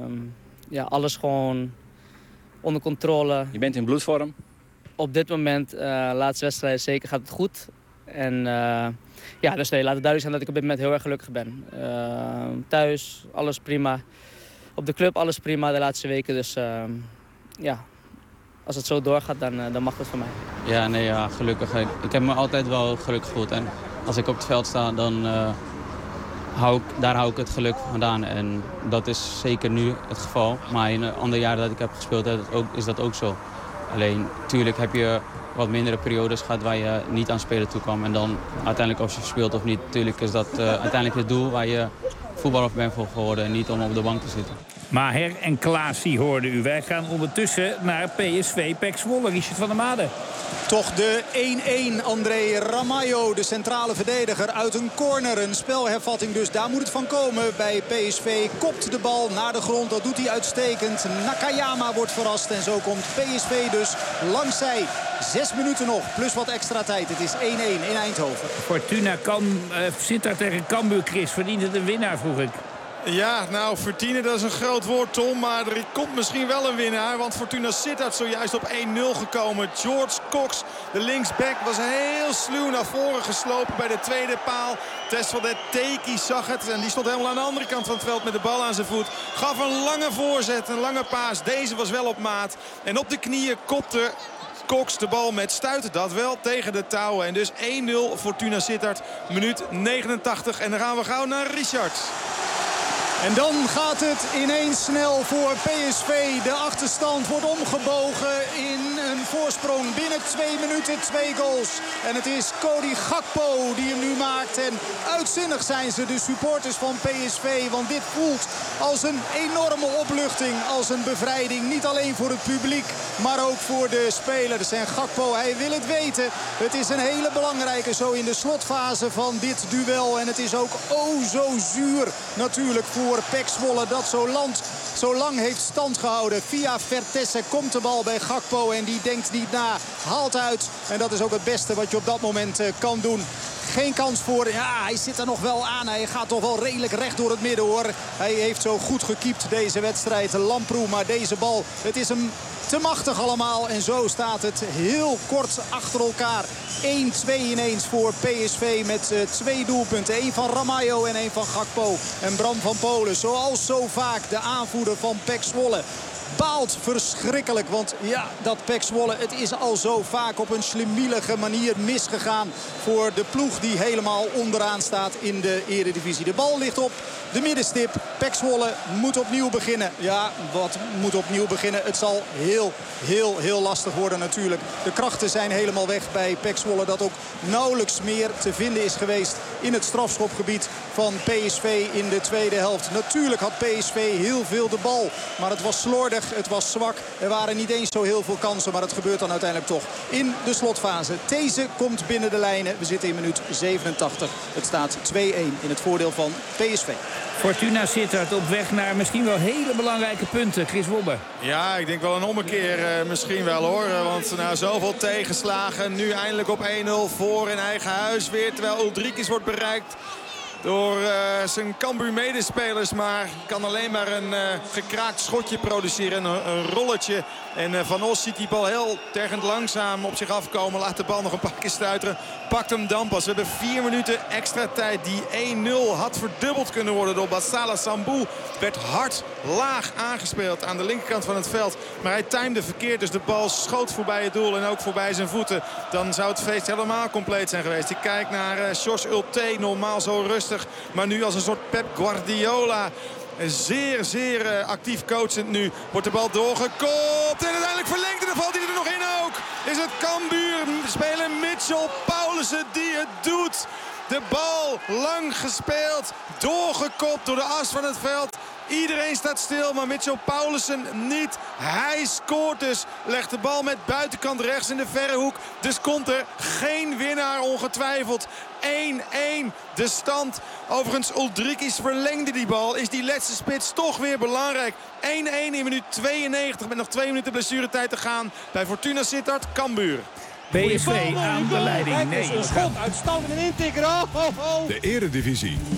ja, alles gewoon onder controle. Je bent in bloedvorm? Op dit moment, uh, laatste wedstrijd zeker, gaat het goed. En uh, ja, dus nee, laat het duidelijk zijn dat ik op dit moment heel erg gelukkig ben. Uh, thuis, alles prima. Op de club, alles prima de laatste weken. Dus uh, ja, als het zo doorgaat, dan, uh, dan mag het voor mij. Ja, nee, ja, gelukkig. Ik, ik heb me altijd wel gelukkig gevoeld. En als ik op het veld sta, dan uh, hou ik, daar hou ik het geluk vandaan. En dat is zeker nu het geval. Maar in de andere jaren dat ik heb gespeeld, is dat ook, is dat ook zo. Alleen, natuurlijk heb je wat mindere periodes gehad waar je niet aan spelen toe kwam. En dan uiteindelijk of je speelt of niet, natuurlijk is dat uh, uiteindelijk het doel waar je voetballer bent voor geworden. En niet om op de bank te zitten. Maher en Klaasie hoorden u. Wij gaan ondertussen naar P S V P E C Zwolle. Richard van der Made. Toch de één-één. André Ramalho, de centrale verdediger, uit een corner. Een spelhervatting, dus daar moet het van komen bij P S V. Kopt de bal naar de grond, dat doet hij uitstekend. Nakayama wordt verrast en zo komt P S V dus langs zij. Zes minuten nog, plus wat extra tijd. Het is één-één in Eindhoven. Fortuna kan, uh, zit daar tegen Cambuur, Chris. Verdient het een winnaar, vroeg ik. Ja, nou, Fortuna, dat is een groot woord, Tom. Maar er komt misschien wel een winnaar. Want Fortuna Sittard zojuist op één nul gekomen. George Cox, de linksback, was heel sluw naar voren geslopen bij de tweede paal. Tesfaldet Teki zag het. En die stond helemaal aan de andere kant van het veld met de bal aan zijn voet. Gaf een lange voorzet, een lange paas. Deze was wel op maat. En op de knieën kopte Cox de bal met stuiten, dat wel, tegen de touwen. En dus één nul Fortuna Sittard, minuut negenentachtig. En dan gaan we gauw naar Richard. En dan gaat het ineens snel voor P S V. De achterstand wordt omgebogen in een voorsprong. Binnen twee minuten twee goals. En het is Cody Gakpo die hem nu maakt. En uitzinnig zijn ze, de supporters van P S V. Want dit voelt als een enorme opluchting. Als een bevrijding. Niet alleen voor het publiek, maar ook voor de spelers. En Gakpo, hij wil het weten. Het is een hele belangrijke zo in de slotfase van dit duel. En het is ook oh zo zuur natuurlijk voor P E C Zwolle dat zo, land, zo lang heeft stand gehouden. Via Vertessen komt de bal bij Gakpo en die denkt niet na, haalt uit. En dat is ook het beste wat je op dat moment uh, kan doen. Geen kans voor, ja, hij zit er nog wel aan. Hij gaat toch wel redelijk recht door het midden, hoor. Hij heeft zo goed gekiept deze wedstrijd, Lamproe. Maar deze bal, het is hem te machtig allemaal. En zo staat het heel kort achter elkaar. één twee ineens voor P S V met uh, twee doelpunten. Eén van Ramalho en één van Gakpo. En Bram van Polen, zoals zo vaak, de aanvoerder van P E C Zwolle, baalt verschrikkelijk. Want ja, dat P E C Zwolle, het is al zo vaak op een slemielige manier misgegaan voor de ploeg die helemaal onderaan staat in de Eredivisie. De bal ligt op de middenstip. P E C Zwolle moet opnieuw beginnen. Ja, wat moet opnieuw beginnen? Het zal heel, heel, heel lastig worden natuurlijk. De krachten zijn helemaal weg bij P E C Zwolle, dat ook nauwelijks meer te vinden is geweest in het strafschopgebied van P S V in de tweede helft. Natuurlijk had P S V heel veel de bal, maar het was slordig. Het was zwak. Er waren niet eens zo heel veel kansen. Maar het gebeurt dan uiteindelijk toch in de slotfase. These komt binnen de lijnen. We zitten in minuut zevenentachtig. Het staat twee-één in het voordeel van P S V. Fortuna Sittard op weg naar misschien wel hele belangrijke punten. Chris Wobbe. Ja, ik denk wel een ommekeer uh, misschien wel, hoor. Want na zoveel tegenslagen nu eindelijk op één nul voor in eigen huis weer. Terwijl Uldrikis wordt bereikt door uh, zijn Cambuur medespelers. Maar kan alleen maar een uh, gekraakt schotje produceren. Een, een rolletje. En uh, Van Os ziet die bal heel tergend langzaam op zich afkomen. Laat de bal nog een paar keer stuiteren. Pakt hem dan pas. We hebben vier minuten extra tijd. Die één nul had verdubbeld kunnen worden door Basala Sambu. Werd hard laag aangespeeld aan de linkerkant van het veld. Maar hij timde verkeerd. Dus de bal schoot voorbij het doel en ook voorbij zijn voeten. Dan zou het feest helemaal compleet zijn geweest. Ik kijk naar uh, Jos Ulte. Normaal zo rustig. Maar nu als een soort Pep Guardiola. Zeer, zeer uh, actief coachend nu. Wordt de bal doorgekopt. En uiteindelijk verlengd. En dan valt hij er nog in ook. Is het Cambuur. Speler Mitchell Paulussen die het doet. De bal lang gespeeld. Doorgekopt door de as van het veld. Iedereen staat stil, maar Mitchell Paulussen niet. Hij scoort dus. Legt de bal met buitenkant rechts in de verre hoek. Dus komt er geen winnaar ongetwijfeld. één-één de stand. Overigens, Uldrikis verlengde die bal. Is die laatste spits toch weer belangrijk. één-één in minuut tweeënnegentig met nog twee minuten blessuretijd te gaan. Bij Fortuna Sittard, Cambuur. P S V aan de leiding. Nee, een schot, uitstand en intikker. Oh, oh, oh. De Eredivisie.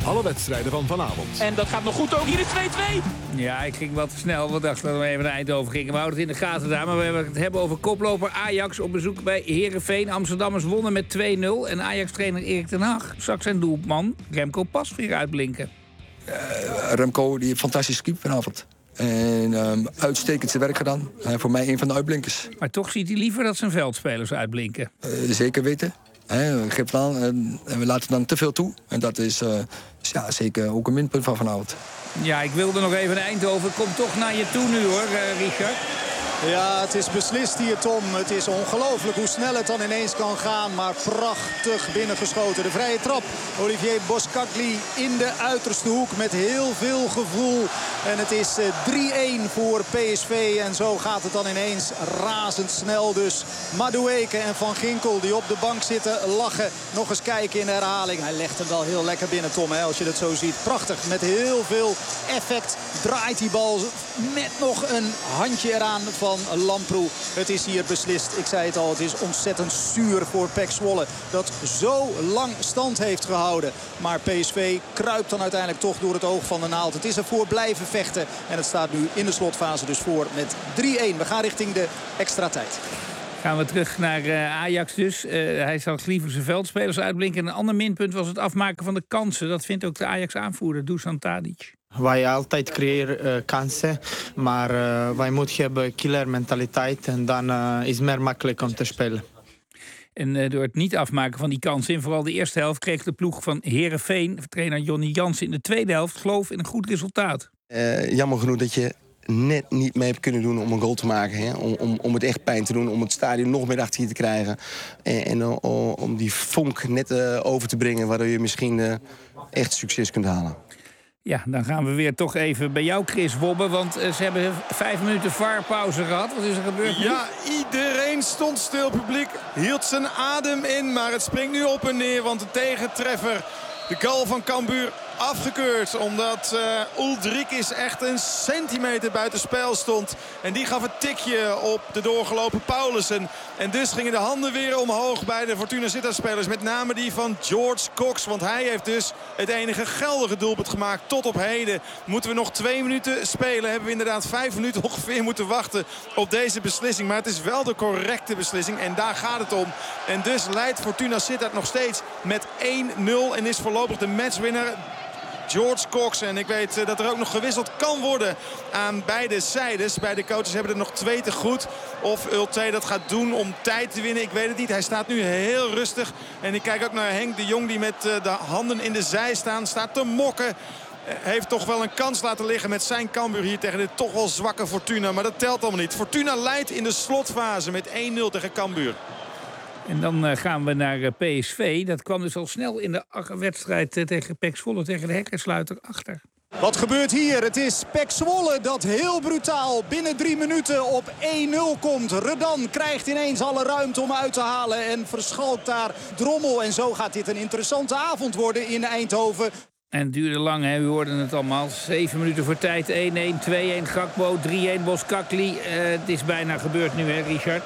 alle wedstrijden van vanavond. En dat gaat nog goed ook. Hier is twee twee. Ja, ik ging wat te snel. We dachten dat we even naar Eindhoven gingen. We houden het in de gaten daar. Maar we hebben het hebben over koploper Ajax op bezoek bij Heerenveen. Amsterdammers wonnen met twee nul. En Ajax-trainer Erik ten Hag zag zijn doelman Remco Pasveer uitblinken. Uh, Remco die heeft fantastisch gekiept vanavond. En um, uitstekend zijn werk gedaan. Uh, voor mij een van de uitblinkers. Maar toch ziet hij liever dat zijn veldspelers uitblinken. Uh, zeker weten. He, geeft aan, en we laten dan te veel toe. En dat is uh, ja, zeker ook een minpunt van vanavond. Ja, ik wilde nog even naar Eindhoven. Kom toch naar je toe nu hoor, uh, Richard. Ja, het is beslist hier, Tom. Het is ongelooflijk hoe snel het dan ineens kan gaan. Maar prachtig binnengeschoten. De vrije trap. Olivier Boskakli in de uiterste hoek met heel veel gevoel. En het is drie-een voor P S V. En zo gaat het dan ineens razendsnel. Dus Madueke en Van Ginkel die op de bank zitten lachen. Nog eens kijken in de herhaling. Hij legt hem wel heel lekker binnen, Tom, hè, als je dat zo ziet. Prachtig. Met heel veel effect draait die bal met nog een handje eraan van Lamproe. Het is hier beslist. Ik zei het al, het is ontzettend zuur voor P E C Zwolle. Dat zo lang stand heeft gehouden. Maar P S V kruipt dan uiteindelijk toch door het oog van de naald. Het is ervoor blijven vechten. En het staat nu in de slotfase dus voor met drie-een. We gaan richting de extra tijd. Gaan we terug naar uh, Ajax dus. Uh, hij zal liever zijn veldspelers uitblinken. En een ander minpunt was het afmaken van de kansen. Dat vindt ook de Ajax-aanvoerder, Dusan Tadic. Wij altijd creëren uh, kansen, maar uh, wij moeten hebben killermentaliteit en dan uh, is het meer makkelijk om te spelen. En uh, door het niet afmaken van die kansen in vooral de eerste helft kreeg de ploeg van Heerenveen, trainer Johnny Jansen, in de tweede helft geloof in een goed resultaat. Uh, jammer genoeg dat je net niet mee hebt kunnen doen om een goal te maken. Hè? Om, om, om het echt pijn te doen, om het stadion nog meer achter je te krijgen. En, en uh, om die vonk net uh, over te brengen waardoor je misschien uh, echt succes kunt halen. Ja, dan gaan we weer toch even bij jou, Chris Wobbe. Want uh, ze hebben vijf minuten V A R-pauze gehad. Wat is er gebeurd? Ja, iedereen stond stil. Publiek hield zijn adem in. Maar het springt nu op en neer. Want de tegentreffer, de goal van Cambuur, afgekeurd. Omdat uh, Uldrikis echt een centimeter buitenspel stond. En die gaf het tikje op de doorgelopen Paulussen. En dus gingen de handen weer omhoog bij de Fortuna Sittard-spelers. Met name die van George Cox. Want hij heeft dus het enige geldige doelpunt gemaakt tot op heden. Moeten we nog twee minuten spelen. Hebben we inderdaad vijf minuten ongeveer moeten wachten op deze beslissing. Maar het is wel de correcte beslissing. En daar gaat het om. En dus leidt Fortuna Sittard nog steeds met één nul. En is voorlopig de matchwinner George Cox. En ik weet dat er ook nog gewisseld kan worden aan beide zijdes. Beide coaches hebben er nog twee te goed. Of Ulte dat gaat doen om tijd te winnen, ik weet het niet. Hij staat nu heel rustig. En ik kijk ook naar Henk de Jong die met de handen in de zij staan. Staat te mokken. Heeft toch wel een kans laten liggen met zijn Cambuur hier tegen dit toch wel zwakke Fortuna. Maar dat telt allemaal niet. Fortuna leidt in de slotfase met één nul tegen Cambuur. En dan uh, gaan we naar uh, P S V. Dat kwam dus al snel in de wedstrijd uh, tegen P E C Zwolle, tegen de hekkensluiter achter. Wat gebeurt hier? Het is P E C Zwolle dat heel brutaal binnen drie minuten op één nul komt. Redan krijgt ineens alle ruimte om uit te halen en verschalkt daar Drommel. En zo gaat dit een interessante avond worden in Eindhoven. En het duurde lang, hè? U hoorde het allemaal. Zeven minuten voor tijd. één-één, twee-één Gakpo, drie-één Boskakli. Uh, het is bijna gebeurd nu, hè, Richard?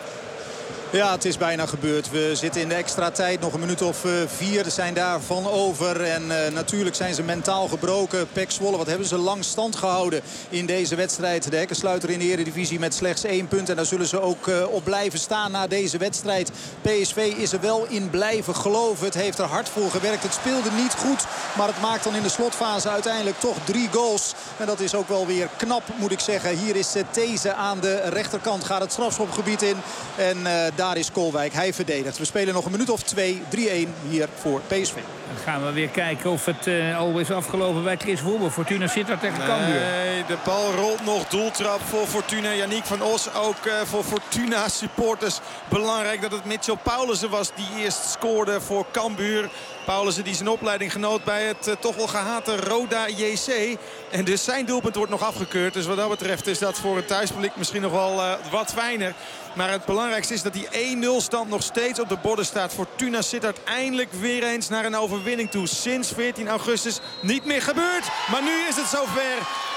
Ja, het is bijna gebeurd. We zitten in de extra tijd. Nog een minuut of uh, vier zijn daarvan over. En uh, natuurlijk zijn ze mentaal gebroken. P E C Zwolle, wat hebben ze lang stand gehouden in deze wedstrijd. De hekkensluiter in de Eredivisie met slechts één punt. En daar zullen ze ook uh, op blijven staan na deze wedstrijd. P S V is er wel in blijven geloven. Het heeft er hard voor gewerkt. Het speelde niet goed. Maar het maakt dan in de slotfase uiteindelijk toch drie goals. En dat is ook wel weer knap, moet ik zeggen. Hier is uh, These aan de rechterkant. Gaat het strafschopgebied in. En uh, daar is Kolwijk. Hij verdedigt. We spelen nog een minuut of twee. drie-één hier voor P S V. Dan gaan we weer kijken of het uh, al is afgelopen bij Chris Wobbe. Fortuna Sittard tegen Cambuur. Nee, de bal rolt nog. Doeltrap voor Fortuna. Yannick van Os ook uh, voor Fortuna supporters. Belangrijk dat het Mitchell Paulussen was die eerst scoorde voor Cambuur. Paulussen die zijn opleiding genoot bij het uh, toch wel gehate Roda J C. En dus zijn doelpunt wordt nog afgekeurd. Dus wat dat betreft is dat voor het thuispubliek misschien nog wel uh, wat fijner. Maar het belangrijkste is dat die één nul stand nog steeds op de borden staat. Fortuna Sittard eindelijk weer eens naar een overwinning toe. Sinds veertien augustus niet meer gebeurd. Maar nu is het zover.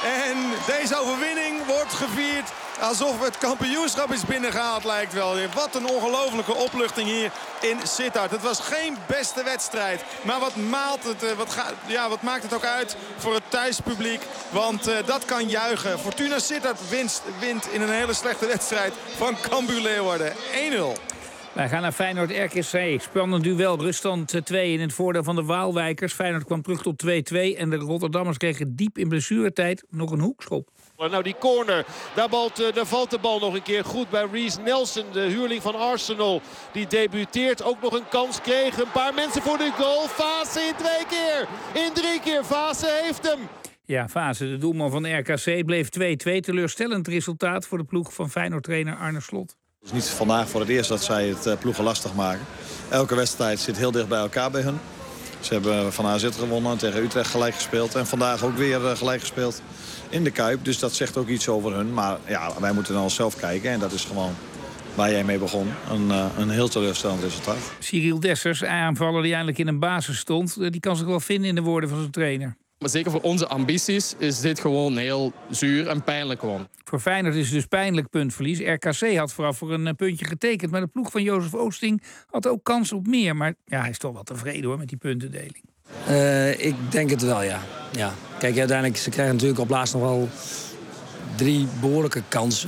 En deze overwinning wordt gevierd alsof het kampioenschap is binnengehaald, lijkt wel. Wat een ongelofelijke opluchting hier in Sittard. Het was geen beste wedstrijd. Maar wat, maalt het, wat, ga, ja, wat maakt het ook uit voor het thuispubliek? Want uh, dat kan juichen. Fortuna Sittard wint, wint in een hele slechte wedstrijd van Cambuur Leeuwarden. één nul. Wij gaan naar Feyenoord R K C. Spannend duel, ruststand twee in het voordeel van de Waalwijkers. Feyenoord kwam terug tot twee twee en de Rotterdammers kregen diep in blessuretijd nog een hoekschop. Nou, die corner, daar, balt, daar valt de bal nog een keer goed bij Reece Nelson, de huurling van Arsenal. Die debuteert, ook nog een kans kreeg. Een paar mensen voor de goal. Fase in twee keer, in drie keer. Fase heeft hem. Ja, Fase, de doelman van R K C, bleef twee twee. Teleurstellend resultaat voor de ploeg van Feyenoord-trainer Arne Slot. Het is niet vandaag voor het eerst dat zij het uh, ploegen lastig maken. Elke wedstrijd zit heel dicht bij elkaar bij hun. Ze hebben van A Z gewonnen, tegen Utrecht gelijk gespeeld. En vandaag ook weer uh, gelijk gespeeld in de Kuip. Dus dat zegt ook iets over hun. Maar ja, wij moeten dan zelf kijken. En dat is gewoon waar jij mee begon. Een, uh, een heel teleurstellend resultaat. Cyril Dessers, aanvaller die eindelijk in een basis stond. Die kan zich wel vinden in de woorden van zijn trainer. Maar zeker voor onze ambities is dit gewoon heel zuur en pijnlijk gewoon. Voor Feyenoord is het dus pijnlijk puntverlies. R K C had vooraf voor een puntje getekend. Maar de ploeg van Jozef Oosting had ook kans op meer. Maar ja, hij is toch wel tevreden hoor met die puntendeling. Uh, ik denk het wel, ja. ja. Kijk, uiteindelijk, ze krijgen natuurlijk op laatst nog wel drie behoorlijke kansen.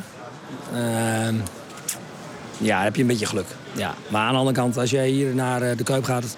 Uh, ja, dan heb je een beetje geluk. Ja. Maar aan de andere kant, als jij hier naar de Kuip gaat,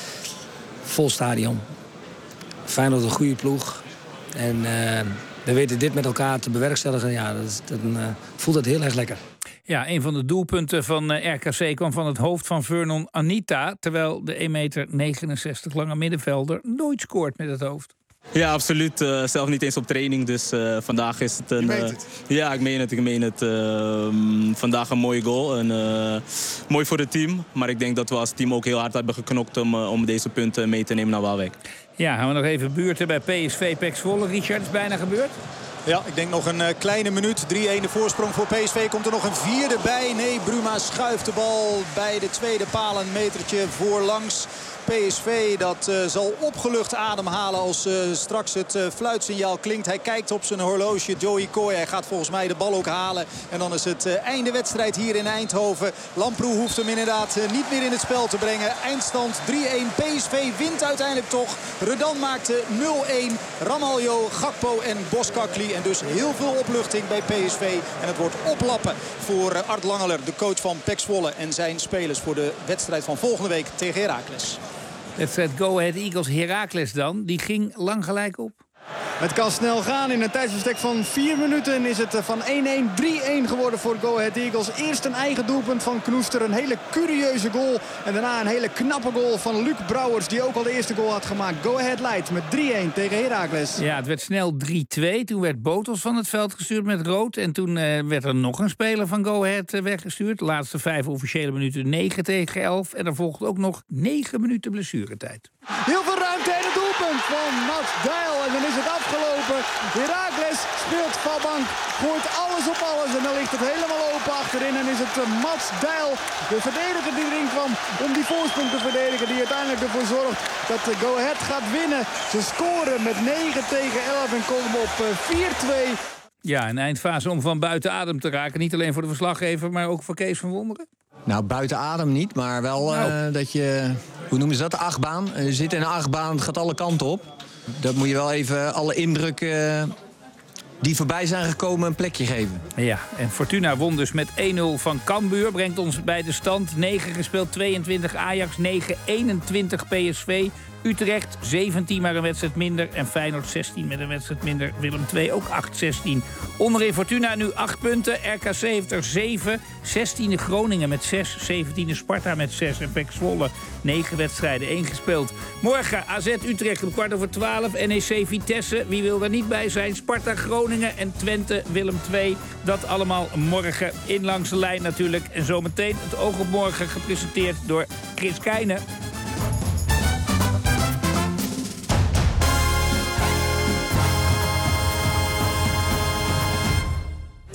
vol stadion. Feyenoord een goede ploeg. En uh, we weten dit met elkaar te bewerkstelligen. Ja, dat, is, dat uh, voelt het heel erg lekker. Ja, een van de doelpunten van uh, R K C kwam van het hoofd van Vernon Anita. Terwijl de één meter negenenzestig lange middenvelder nooit scoort met het hoofd. Ja, absoluut. Uh, zelf niet eens op training. Dus uh, vandaag is het een... Uh, het. Ja, ik meen het. Ik meen het. Uh, vandaag een mooie goal. En, uh, mooi voor het team. Maar ik denk dat we als team ook heel hard hebben geknokt om, uh, om deze punten mee te nemen naar Waalwijk. Ja, gaan we nog even buurten bij P S V Pek Zwolle. Richard, is bijna gebeurd? Ja, ik denk nog een uh, kleine minuut. drie-een de voorsprong voor P S V. Komt er nog een vierde bij? Nee, Bruma schuift de bal bij de tweede paal een metertje voorlangs. P S V dat uh, zal opgelucht ademhalen als uh, straks het uh, fluitsignaal klinkt. Hij kijkt op zijn horloge, Joey Coy. Hij gaat volgens mij de bal ook halen. En dan is het uh, einde wedstrijd hier in Eindhoven. Lamproe hoeft hem inderdaad uh, niet meer in het spel te brengen. Eindstand drie-een. P S V wint uiteindelijk toch. Redan maakte nul-een. Ramaljo, Gakpo en Boskakli. En dus heel veel opluchting bij P S V. En het wordt oplappen voor uh, Art Langeler, de coach van Pek Zwolle. En zijn spelers voor de wedstrijd van volgende week tegen Heracles. Wedstrijd Go Ahead Eagles Heracles dan. Die ging lang gelijk op. Het kan snel gaan. In een tijdsbestek van vier minuten is het van één-een drie-een geworden voor Go Ahead Eagles. Eerst een eigen doelpunt van Knoester. Een hele curieuze goal. En daarna een hele knappe goal van Luc Brouwers. Die ook al de eerste goal had gemaakt. Go Ahead leidt met drie-een tegen Heracles. Ja, het werd snel drie-twee. Toen werd Botos van het veld gestuurd met rood. En toen uh, werd er nog een speler van Go Ahead uh, weggestuurd. De laatste vijf officiële minuten negen tegen elf. En er volgt ook nog negen minuten blessuretijd. Heel veel ruimte en het doelpunt van Mats Dijl. En dan is het afgelopen. Heracles speelt Valbank. Gooit alles op alles. En dan ligt het helemaal open achterin. En is het Mats Dijl, de verdediger die erin kwam om die voorsprong te verdedigen. Die uiteindelijk ervoor zorgt dat Go Ahead gaat winnen. Ze scoren met negen tegen elf en komen op vier-twee. Ja, een eindfase om van buiten adem te raken. Niet alleen voor de verslaggever, maar ook voor Kees van Wonderen. Nou, buiten adem niet, maar wel nou. uh, dat je... Hoe noemen ze dat? De achtbaan. Je zit in een achtbaan, het gaat alle kanten op. Dat moet je wel even alle indrukken die voorbij zijn gekomen een plekje geven. Ja, en Fortuna won dus met één nul van Cambuur. Brengt ons bij de stand. negen gespeeld, tweeëntwintig Ajax, negen eenentwintig P S V. Utrecht zeventien, maar een wedstrijd minder. En Feyenoord zestien met een wedstrijd minder. Willem twee ook acht zestien. Onderin Fortuna nu acht punten. R K C heeft er zeven. zestiende Groningen met zes. zeventiende Sparta met zes. En Pek Zwolle negen wedstrijden, één gespeeld. Morgen A Z Utrecht om kwart over twaalf. N E C Vitesse, wie wil er niet bij zijn? Sparta Groningen en Twente Willem twee. Dat allemaal morgen in Langs de Lijn natuurlijk. En zometeen het oog op morgen gepresenteerd door Chris Keijne.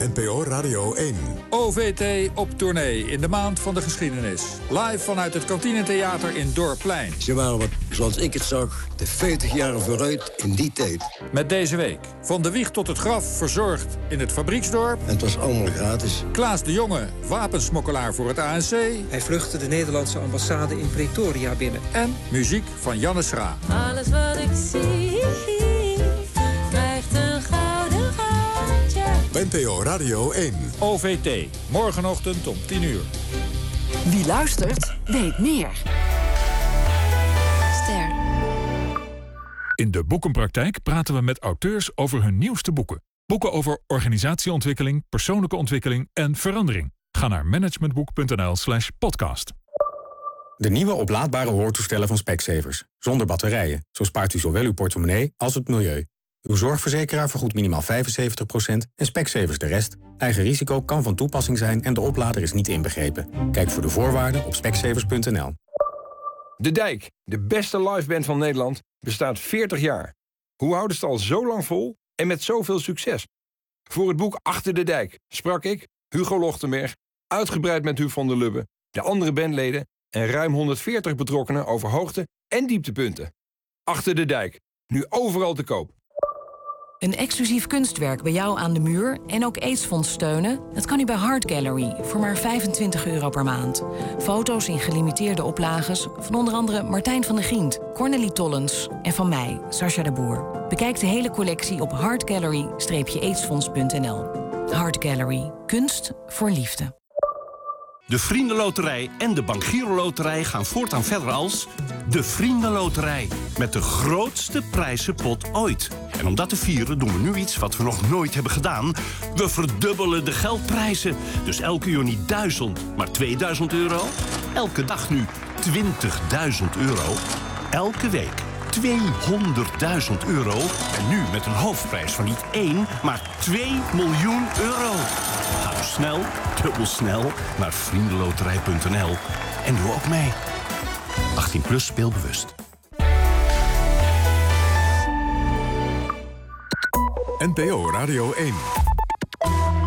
N P O Radio één. O V T op tournee in de maand van de geschiedenis. Live vanuit het Kantinetheater in Dorpplein. Ze waren, wat, zoals ik het zag, de veertig jaar vooruit in die tijd. Met deze week van de wieg tot het graf verzorgd in het fabrieksdorp. En het was allemaal gratis. Klaas de Jonge, wapensmokkelaar voor het A N C. Hij vluchtte de Nederlandse ambassade in Pretoria binnen. En muziek van Janne Schra. Alles wat ik zie, krijgt een gouden gaatje. N P O Radio één. O V T, morgenochtend om tien uur. Wie luistert, weet meer. Ster. In de Boekenpraktijk praten we met auteurs over hun nieuwste boeken. Boeken over organisatieontwikkeling, persoonlijke ontwikkeling en verandering. Ga naar managementboek.nl slash podcast. De nieuwe oplaadbare hoortoestellen van Specsavers. Zonder batterijen. Zo spaart u zowel uw portemonnee als het milieu. Uw zorgverzekeraar vergoedt minimaal vijfenzeventig procent en Specsavers de rest. Eigen risico kan van toepassing zijn en de oplader is niet inbegrepen. Kijk voor de voorwaarden op specsavers punt n l. De Dijk, de beste liveband van Nederland, bestaat veertig jaar. Hoe houden ze het al zo lang vol en met zoveel succes? Voor het boek Achter de Dijk sprak ik, Hugo Lochtenberg, uitgebreid met Huub van der Lubbe, de andere bandleden en ruim honderdveertig betrokkenen over hoogte- en dieptepunten. Achter de Dijk, nu overal te koop. Een exclusief kunstwerk bij jou aan de muur en ook AIDS-fonds steunen? Dat kan u bij Art Gallery voor maar vijfentwintig euro per maand. Foto's in gelimiteerde oplages van onder andere Martijn van der Grient, Cornelie Tollens en van mij, Sascha de Boer. Bekijk de hele collectie op hart gallery aidsfonds punt n l. Art Gallery, kunst voor liefde. De Vriendenloterij en de Bank Giro Loterij gaan voortaan verder als de Vriendenloterij. Met de grootste prijzenpot ooit. En om dat te vieren doen we nu iets wat we nog nooit hebben gedaan. We verdubbelen de geldprijzen. Dus elke uur niet duizend, maar tweeduizend euro. Elke dag nu twintigduizend euro. Elke week tweehonderdduizend euro. En nu met een hoofdprijs van niet één, maar twee miljoen euro. Ga dus snel, dubbel snel naar vriendenloterij punt n l en doe ook mee. achttien plus speelbewust. N P O Radio één.